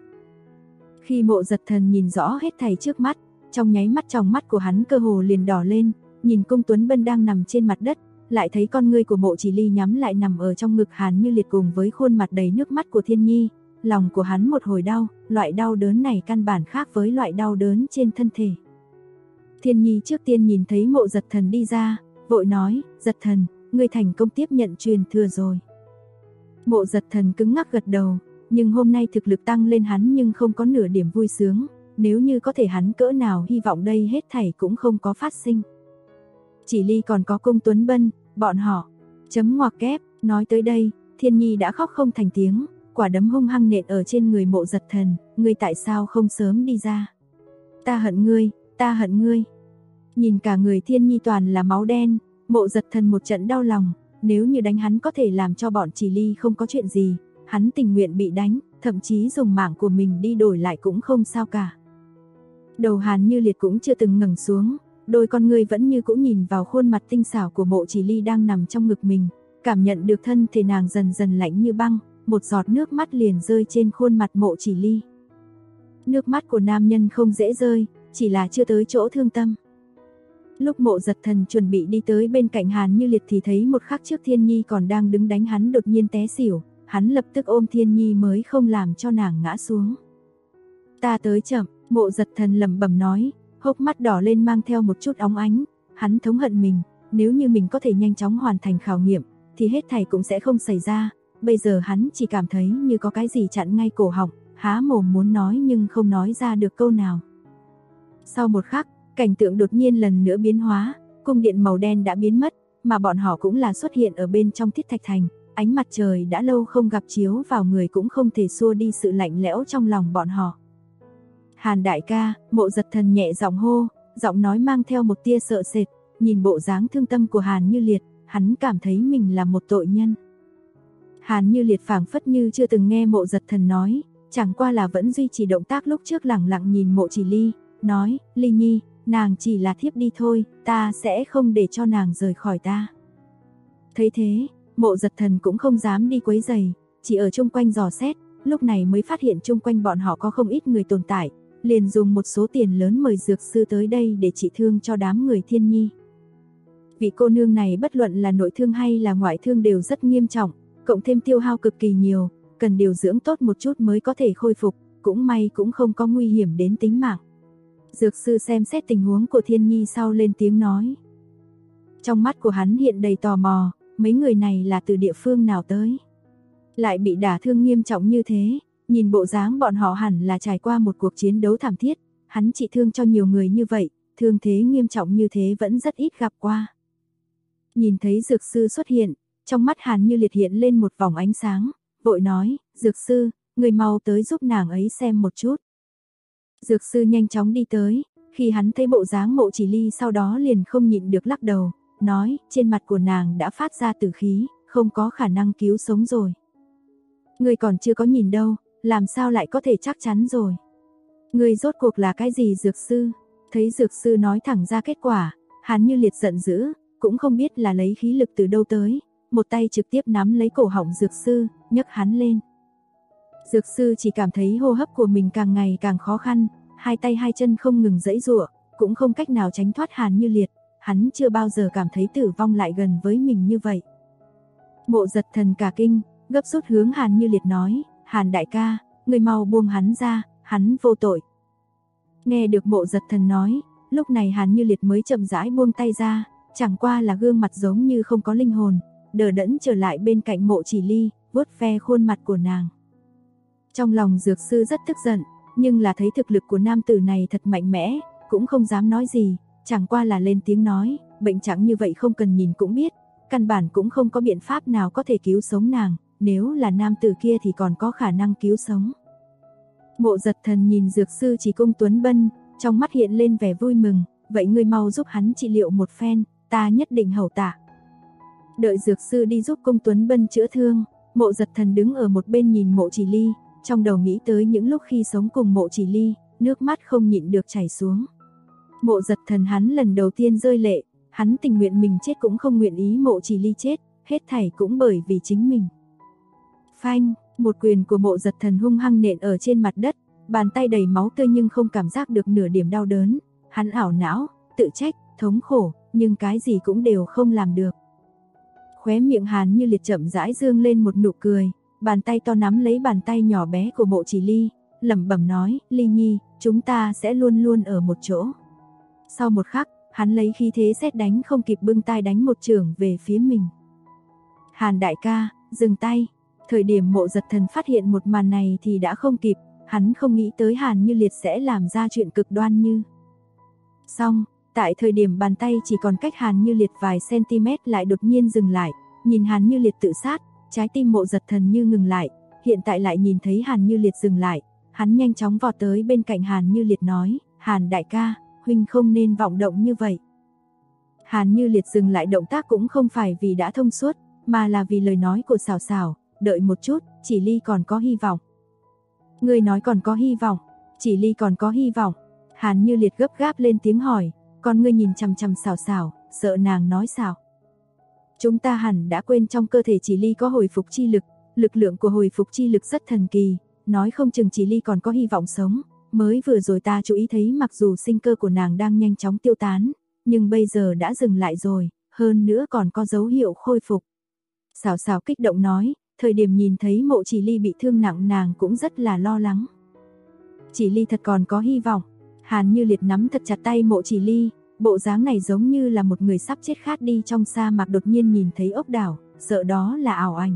Khi Mộ Giật Thần nhìn rõ hết thảy trước mắt, trong nháy mắt tròng mắt của hắn cơ hồ liền đỏ lên, nhìn Cung Tuấn Bân đang nằm trên mặt đất, lại thấy con ngươi của Mộ Chỉ Ly nhắm lại nằm ở trong ngực Hàn Như Liệt cùng với khuôn mặt đầy nước mắt của Thiên Nhi, lòng của hắn một hồi đau, loại đau đớn này căn bản khác với loại đau đớn trên thân thể. Thiên Nhi trước tiên nhìn thấy Mộ Giật Thần đi ra, vội nói, Giật Thần, ngươi thành công tiếp nhận truyền thừa rồi. Mộ Giật Thần cứng ngắc gật đầu, nhưng hôm nay thực lực tăng lên hắn nhưng không có nửa điểm vui sướng, nếu như có thể hắn cỡ nào hy vọng đây hết thảy cũng không có phát sinh. Chỉ Ly còn có Cung Tuấn Bân, bọn họ, chấm ngoặc kép, nói tới đây, Thiên Nhi đã khóc không thành tiếng, quả đấm hung hăng nện ở trên người Mộ Giật Thần, ngươi tại sao không sớm đi ra? Ta hận ngươi, ta hận ngươi. Nhìn cả người Thiên Nhi toàn là máu đen, Mộ Giật Thần một trận đau lòng, nếu như đánh hắn có thể làm cho bọn Chỉ Ly không có chuyện gì, hắn tình nguyện bị đánh, thậm chí dùng mạng của mình đi đổi lại cũng không sao cả. Đầu Hàn Như Liệt cũng chưa từng ngẩng xuống, đôi con ngươi vẫn như cũ nhìn vào khuôn mặt tinh xảo của Mộ Chỉ Ly đang nằm trong ngực mình, cảm nhận được thân thể nàng dần dần lạnh như băng, một giọt nước mắt liền rơi trên khuôn mặt Mộ Chỉ Ly. Nước mắt của nam nhân không dễ rơi, chỉ là chưa tới chỗ thương tâm. Lúc Mộ Giật Thần chuẩn bị đi tới bên cạnh Hàn Như Liệt thì thấy một khắc trước Thiên Nhi còn đang đứng đánh hắn đột nhiên té xỉu, hắn lập tức ôm Thiên Nhi mới không làm cho nàng ngã xuống. Ta tới chậm, Mộ Giật Thần lẩm bẩm nói, hốc mắt đỏ lên mang theo một chút óng ánh, hắn thống hận mình, nếu như mình có thể nhanh chóng hoàn thành khảo nghiệm, thì hết thảy cũng sẽ không xảy ra. Bây giờ hắn chỉ cảm thấy như có cái gì chặn ngay cổ họng, há mồm muốn nói nhưng không nói ra được câu nào. Sau một khắc, cảnh tượng đột nhiên lần nữa biến hóa, cung điện màu đen đã biến mất, mà bọn họ cũng là xuất hiện ở bên trong Thiết Thạch Thành. Ánh mặt trời đã lâu không gặp chiếu vào người cũng không thể xua đi sự lạnh lẽo trong lòng bọn họ. Hàn đại ca, Mộ Giật Thần nhẹ giọng hô, giọng nói mang theo một tia sợ sệt, nhìn bộ dáng thương tâm của Hàn Như Liệt, hắn cảm thấy mình là một tội nhân. Hàn Như Liệt phảng phất như chưa từng nghe Mộ Giật Thần nói, chẳng qua là vẫn duy trì động tác lúc trước lẳng lặng nhìn Mộ Chỉ Ly, nói, Ly Nhi, nàng chỉ là thiếp đi thôi, ta sẽ không để cho nàng rời khỏi ta. Thấy thế, Mộ Giật Thần cũng không dám đi quấy rầy, chỉ ở chung quanh dò xét, lúc này mới phát hiện chung quanh bọn họ có không ít người tồn tại, liền dùng một số tiền lớn mời dược sư tới đây để trị thương cho đám người Thiên Nhi. Vị cô nương này bất luận là nội thương hay là ngoại thương đều rất nghiêm trọng, cộng thêm tiêu hao cực kỳ nhiều, cần điều dưỡng tốt một chút mới có thể khôi phục, cũng may cũng không có nguy hiểm đến tính mạng. Dược sư xem xét tình huống của Thiên Nhi sau lên tiếng nói. Trong mắt của hắn hiện đầy tò mò, mấy người này là từ địa phương nào tới? Lại bị đả thương nghiêm trọng như thế, nhìn bộ dáng bọn họ hẳn là trải qua một cuộc chiến đấu thảm thiết, hắn trị thương cho nhiều người như vậy, thương thế nghiêm trọng như thế vẫn rất ít gặp qua. Nhìn thấy dược sư xuất hiện, trong mắt Hàn Như Liệt hiện lên một vòng ánh sáng, vội nói, dược sư, người mau tới giúp nàng ấy xem một chút. Dược sư nhanh chóng đi tới, khi hắn thấy bộ dáng Mộ Chỉ Ly sau đó liền không nhịn được lắc đầu, nói, trên mặt của nàng đã phát ra tử khí, không có khả năng cứu sống rồi. Người còn chưa có nhìn đâu, làm sao lại có thể chắc chắn rồi. Người rốt cuộc là cái gì dược sư? Thấy dược sư nói thẳng ra kết quả, Hàn Như Liệt giận dữ, cũng không biết là lấy khí lực từ đâu tới, một tay trực tiếp nắm lấy cổ họng dược sư, nhấc hắn lên. Dược sư chỉ cảm thấy hô hấp của mình càng ngày càng khó khăn, hai tay hai chân không ngừng giãy giụa, cũng không cách nào tránh thoát Hàn Như Liệt, hắn chưa bao giờ cảm thấy tử vong lại gần với mình như vậy. Mộ Giật Thần cả kinh, gấp rút hướng Hàn Như Liệt nói, Hàn đại ca, người mau buông hắn ra, hắn vô tội. Nghe được Mộ Giật Thần nói, lúc này Hàn Như Liệt mới chậm rãi buông tay ra, chẳng qua là gương mặt giống như không có linh hồn, đờ đẫn trở lại bên cạnh Mộ Chỉ Ly, vuốt ve khuôn mặt của nàng. Trong lòng dược sư rất tức giận, nhưng là thấy thực lực của nam tử này thật mạnh mẽ, cũng không dám nói gì, chẳng qua là lên tiếng nói, bệnh trạng như vậy không cần nhìn cũng biết, căn bản cũng không có biện pháp nào có thể cứu sống nàng, nếu là nam tử kia thì còn có khả năng cứu sống. Mộ Giật Thần nhìn dược sư Chỉ Cung Tuấn Bân, trong mắt hiện lên vẻ vui mừng, vậy ngươi mau giúp hắn trị liệu một phen, ta nhất định hầu tạ. Đợi dược sư đi giúp Cung Tuấn Bân chữa thương, Mộ Giật Thần đứng ở một bên nhìn Mộ Chỉ Ly, trong đầu nghĩ tới những lúc khi sống cùng Mộ Chỉ Ly, nước mắt không nhịn được chảy xuống. Mộ Giật Thần hắn lần đầu tiên rơi lệ, hắn tình nguyện mình chết cũng không nguyện ý Mộ Chỉ Ly chết, hết thảy cũng bởi vì chính mình. Phanh, một quyền của Mộ Giật Thần hung hăng nện ở trên mặt đất, bàn tay đầy máu tươi nhưng không cảm giác được nửa điểm đau đớn, hắn ảo não, tự trách, thống khổ, nhưng cái gì cũng đều không làm được. Khóe miệng Hàn Như Liệt chậm rãi dương lên một nụ cười, bàn tay to nắm lấy bàn tay nhỏ bé của Mộ Chỉ Ly, lẩm bẩm nói, Ly Nhi, chúng ta sẽ luôn luôn ở một chỗ. Sau một khắc, hắn lấy khí thế sét đánh không kịp bưng tay đánh một chưởng về phía mình. Hàn đại ca, dừng tay. Thời điểm Mộ Giật Thần phát hiện một màn này thì đã không kịp, hắn không nghĩ tới Hàn Như Liệt sẽ làm ra chuyện cực đoan như. Xong, tại thời điểm bàn tay chỉ còn cách Hàn Như Liệt vài cm lại đột nhiên dừng lại, nhìn Hàn Như Liệt tự sát, trái tim Mộ Giật Thần như ngừng lại, hiện tại lại nhìn thấy Hàn Như Liệt dừng lại, hắn nhanh chóng vọt tới bên cạnh Hàn Như Liệt nói, Hàn đại ca, huynh không nên vọng động như vậy. Hàn Như Liệt dừng lại động tác cũng không phải vì đã thông suốt, mà là vì lời nói của Sảo Sảo, đợi một chút, Chỉ Ly còn có hy vọng. Ngươi nói còn có hy vọng, Chỉ Ly còn có hy vọng. Hàn Như Liệt gấp gáp lên tiếng hỏi, còn ngươi nhìn chằm chằm Sảo Sảo, sợ nàng nói sao? Chúng ta hẳn đã quên trong cơ thể Chỉ Ly có hồi phục chi lực, lực lượng của hồi phục chi lực rất thần kỳ, nói không chừng Chỉ Ly còn có hy vọng sống. Mới vừa rồi ta chú ý thấy mặc dù sinh cơ của nàng đang nhanh chóng tiêu tán, nhưng bây giờ đã dừng lại rồi, hơn nữa còn có dấu hiệu khôi phục. Sảo Sảo kích động nói, thời điểm nhìn thấy Mộ Chỉ Ly bị thương nặng nàng cũng rất là lo lắng. Chỉ Ly thật còn có hy vọng. Hàn Như Liệt nắm thật chặt tay Mộ Chỉ Ly, bộ dáng này giống như là một người sắp chết khát đi trong sa mạc đột nhiên nhìn thấy ốc đảo, sợ đó là ảo ảnh.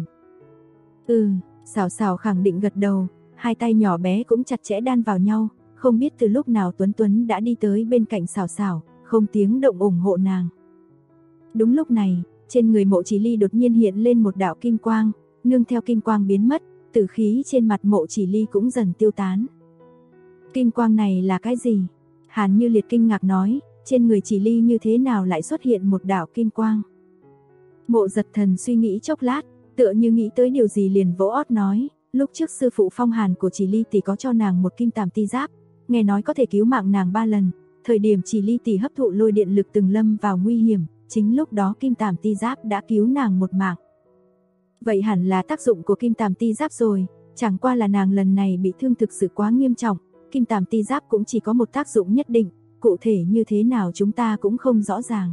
Xảo Xảo khẳng định gật đầu, hai tay nhỏ bé cũng chặt chẽ đan vào nhau, không biết từ lúc nào Tuấn Tuấn đã đi tới bên cạnh Xảo Xảo, không tiếng động ủng hộ nàng. Đúng lúc này, trên người Mộ Chỉ Ly đột nhiên hiện lên một đạo kim quang, nương theo kim quang biến mất, tử khí trên mặt Mộ Chỉ Ly cũng dần tiêu tán. Kim quang này là cái gì? Hàn Như Liệt kinh ngạc nói, trên người Chỉ Ly như thế nào lại xuất hiện một đạo kim quang? Mộ Giật Thần suy nghĩ chốc lát, tựa như nghĩ tới điều gì liền vỗ ót nói, lúc trước sư phụ phong hàn của Chỉ Ly tỷ có cho nàng một kim tàm ti giáp, nghe nói có thể cứu mạng nàng 3 lần, thời điểm Chỉ Ly tỷ hấp thụ lôi điện lực từng lâm vào nguy hiểm, chính lúc đó kim tàm ti giáp đã cứu nàng một mạng. Vậy hẳn là tác dụng của kim tàm ti giáp rồi, chẳng qua là nàng lần này bị thương thực sự quá nghiêm trọng, kim tàm ti giáp cũng chỉ có một tác dụng nhất định, cụ thể như thế nào chúng ta cũng không rõ ràng.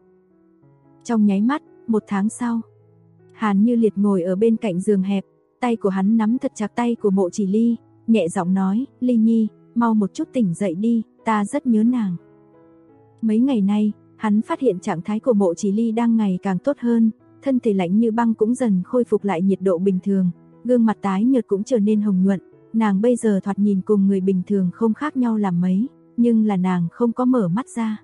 Trong nháy mắt, 1 tháng sau, Hàn Như Liệt ngồi ở bên cạnh giường hẹp, tay của hắn nắm thật chặt tay của Mộ Chỉ Ly, nhẹ giọng nói, Ly Nhi, mau một chút tỉnh dậy đi, ta rất nhớ nàng. Mấy ngày nay, hắn phát hiện trạng thái của Mộ Chỉ Ly đang ngày càng tốt hơn, thân thể lạnh như băng cũng dần khôi phục lại nhiệt độ bình thường, gương mặt tái nhợt cũng trở nên hồng nhuận, nàng bây giờ thoạt nhìn cùng người bình thường không khác nhau là mấy, nhưng là nàng không có mở mắt ra.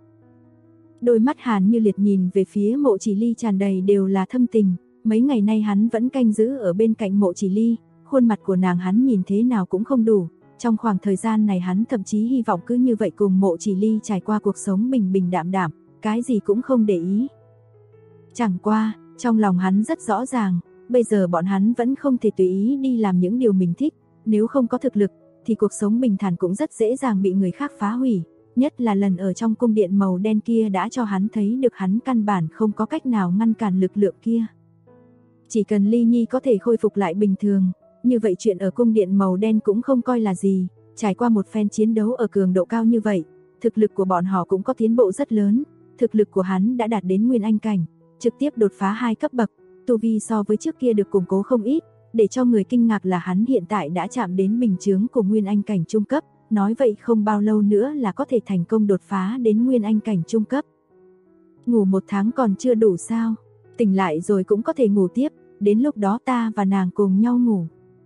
Đôi mắt Hàn Như Liệt nhìn về phía Mộ Chỉ Ly tràn đầy đều là thâm tình, mấy ngày nay hắn vẫn canh giữ ở bên cạnh Mộ Chỉ Ly, khuôn mặt của nàng hắn nhìn thế nào cũng không đủ, trong khoảng thời gian này hắn thậm chí hy vọng cứ như vậy cùng Mộ Chỉ Ly trải qua cuộc sống bình bình đạm đạm, cái gì cũng không để ý. Chẳng qua, trong lòng hắn rất rõ ràng, bây giờ bọn hắn vẫn không thể tùy ý đi làm những điều mình thích, nếu không có thực lực, thì cuộc sống bình thản cũng rất dễ dàng bị người khác phá hủy, nhất là lần ở trong cung điện màu đen kia đã cho hắn thấy được hắn căn bản không có cách nào ngăn cản lực lượng kia. Chỉ cần Ly Nhi có thể khôi phục lại bình thường, như vậy chuyện ở cung điện màu đen cũng không coi là gì, trải qua một phen chiến đấu ở cường độ cao như vậy, thực lực của bọn họ cũng có tiến bộ rất lớn, thực lực của hắn đã đạt đến Nguyên Anh cảnh, trực tiếp đột phá 2 cấp bậc, tu vi so với trước kia được củng cố không ít, để cho người kinh ngạc là hắn hiện tại đã chạm đến bình chướng của Nguyên Anh cảnh trung cấp, nói vậy không bao lâu nữa là có thể thành công đột phá đến Nguyên Anh cảnh trung cấp. Ngủ 1 tháng còn chưa đủ sao? Tỉnh lại rồi cũng có thể ngủ tiếp, đến lúc đó ta và nàng cùng nhau ngủ.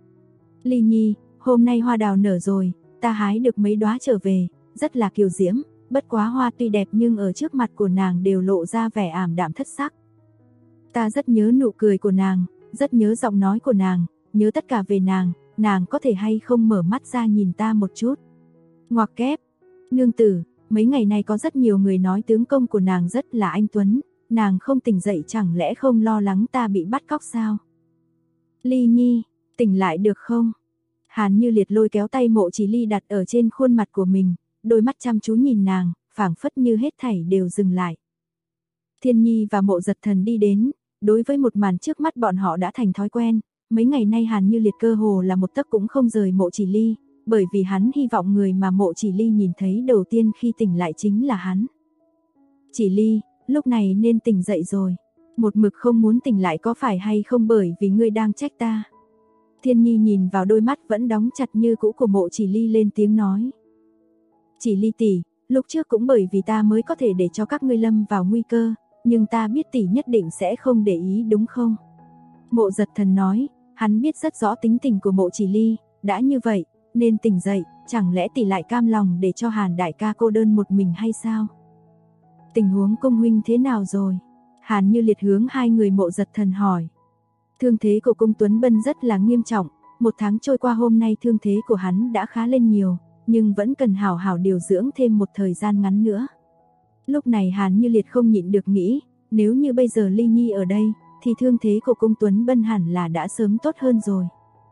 Ly Nhi, hôm nay hoa đào nở rồi, ta hái được mấy đóa trở về, rất là kiều diễm, bất quá hoa tuy đẹp nhưng ở trước mặt của nàng đều lộ ra vẻ ảm đạm thất sắc. Ta rất nhớ nụ cười của nàng, rất nhớ giọng nói của nàng, nhớ tất cả về nàng có thể hay không mở mắt ra nhìn ta một chút. Ngoặc kép, nương tử, mấy ngày nay có rất nhiều người nói tướng công của nàng rất là anh tuấn, nàng không tỉnh dậy chẳng lẽ không lo lắng ta bị bắt cóc sao? Ly Nhi, tỉnh lại được không? Hàn Như Liệt lôi kéo tay Mộ Chỉ Ly đặt ở trên khuôn mặt của mình, đôi mắt chăm chú nhìn nàng, phảng phất như hết thảy đều dừng lại. Thiên Nhi và Mộ Giật Thần đi đến, đối với một màn trước mắt bọn họ đã thành thói quen, mấy ngày nay Hàn Như Liệt cơ hồ là một tấc cũng không rời Mộ Chỉ Ly, bởi vì hắn hy vọng người mà Mộ Chỉ Ly nhìn thấy đầu tiên khi tỉnh lại chính là hắn. Chỉ Ly, lúc này nên tỉnh dậy rồi, một mực không muốn tỉnh lại có phải hay không bởi vì ngươi đang trách ta? Thiên Nhi nhìn vào đôi mắt vẫn đóng chặt như cũ của Mộ Chỉ Ly lên tiếng nói. Chỉ Ly tỷ, lúc trước cũng bởi vì ta mới có thể để cho các ngươi lâm vào nguy cơ, nhưng ta biết tỷ nhất định sẽ không để ý đúng không? Mộ Giật Thần nói, hắn biết rất rõ tính tình của Mộ Chỉ Ly, đã như vậy, nên tỉnh dậy, chẳng lẽ tỷ lại cam lòng để cho Hàn đại ca cô đơn một mình hay sao? Tình huống cung huynh thế nào rồi? Hàn Như Liệt hướng hai người Mộ Giật Thần hỏi. Thương thế của cung Tuấn Bân rất là nghiêm trọng, 1 tháng trôi qua hôm nay thương thế của hắn đã khá lên nhiều, nhưng vẫn cần hảo hảo điều dưỡng thêm một thời gian ngắn nữa. Lúc này Hàn Như Liệt không nhịn được nghĩ, nếu như bây giờ Ly Nhi ở đây, thì thương thế của cung Tuấn Bân hẳn là đã sớm tốt hơn rồi.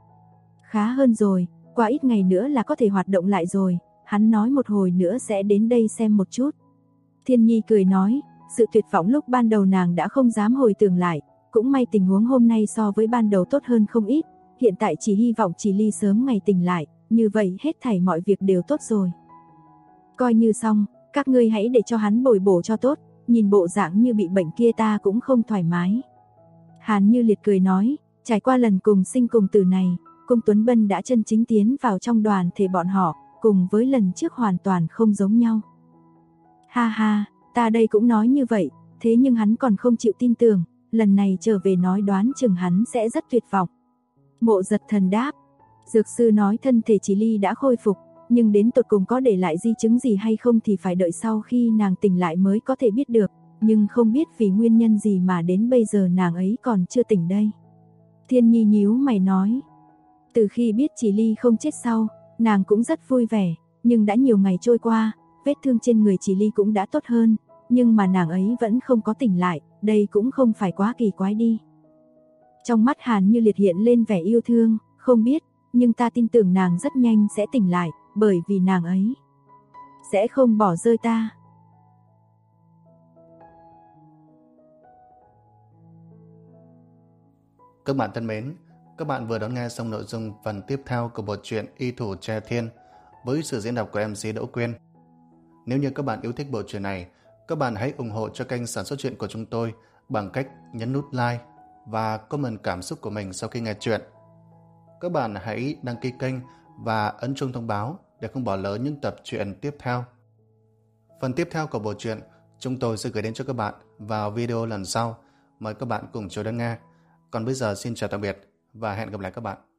Khá hơn rồi, qua ít ngày nữa là có thể hoạt động lại rồi, hắn nói một hồi nữa sẽ đến đây xem một chút. Thiên Nhi cười nói, sự tuyệt vọng lúc ban đầu nàng đã không dám hồi tưởng lại, cũng may tình huống hôm nay so với ban đầu tốt hơn không ít, hiện tại chỉ hy vọng Chỉ Ly sớm ngày tỉnh lại, như vậy hết thảy mọi việc đều tốt rồi. Coi như xong, các ngươi hãy để cho hắn bồi bổ cho tốt, nhìn bộ dạng như bị bệnh kia ta cũng không thoải mái. Hàn Như Liệt cười nói, trải qua lần cùng sinh cùng tử này, cung Tuấn Bân đã chân chính tiến vào trong đoàn thể bọn họ, cùng với lần trước hoàn toàn không giống nhau. Ha ha, ta đây cũng nói như vậy, thế nhưng hắn còn không chịu tin tưởng, lần này trở về nói đoán chừng hắn sẽ rất tuyệt vọng. Mộ Giật Thần đáp, dược sư nói thân thể Chỉ Ly đã khôi phục, nhưng đến tột cùng có để lại di chứng gì hay không thì phải đợi sau khi nàng tỉnh lại mới có thể biết được, nhưng không biết vì nguyên nhân gì mà đến bây giờ nàng ấy còn chưa tỉnh đây. Thiên Nhi nhíu mày nói, từ khi biết Chỉ Ly không chết sau, nàng cũng rất vui vẻ, nhưng đã nhiều ngày trôi qua, vết thương trên người Chỉ Ly cũng đã tốt hơn, nhưng mà nàng ấy vẫn không có tỉnh lại, đây cũng không phải quá kỳ quái đi. Trong mắt Hàn Như Liệt hiện lên vẻ yêu thương, không biết, nhưng ta tin tưởng nàng rất nhanh sẽ tỉnh lại, bởi vì nàng ấy sẽ không bỏ rơi ta. Các bạn thân mến, các bạn vừa đón nghe xong nội dung phần tiếp theo của bộ truyện Y Thủ Tre Thiên với sự diễn đọc của MC Đỗ Quyên. Nếu như các bạn yêu thích bộ truyện này, các bạn hãy ủng hộ cho kênh sản xuất truyện của chúng tôi bằng cách nhấn nút like và comment cảm xúc của mình sau khi nghe truyện. Các bạn hãy đăng ký kênh và ấn chuông thông báo để không bỏ lỡ những tập truyện tiếp theo. Phần tiếp theo của bộ truyện chúng tôi sẽ gửi đến cho các bạn vào video lần sau. Mời các bạn cùng chờ đón nghe. Còn bây giờ xin chào tạm biệt và hẹn gặp lại các bạn.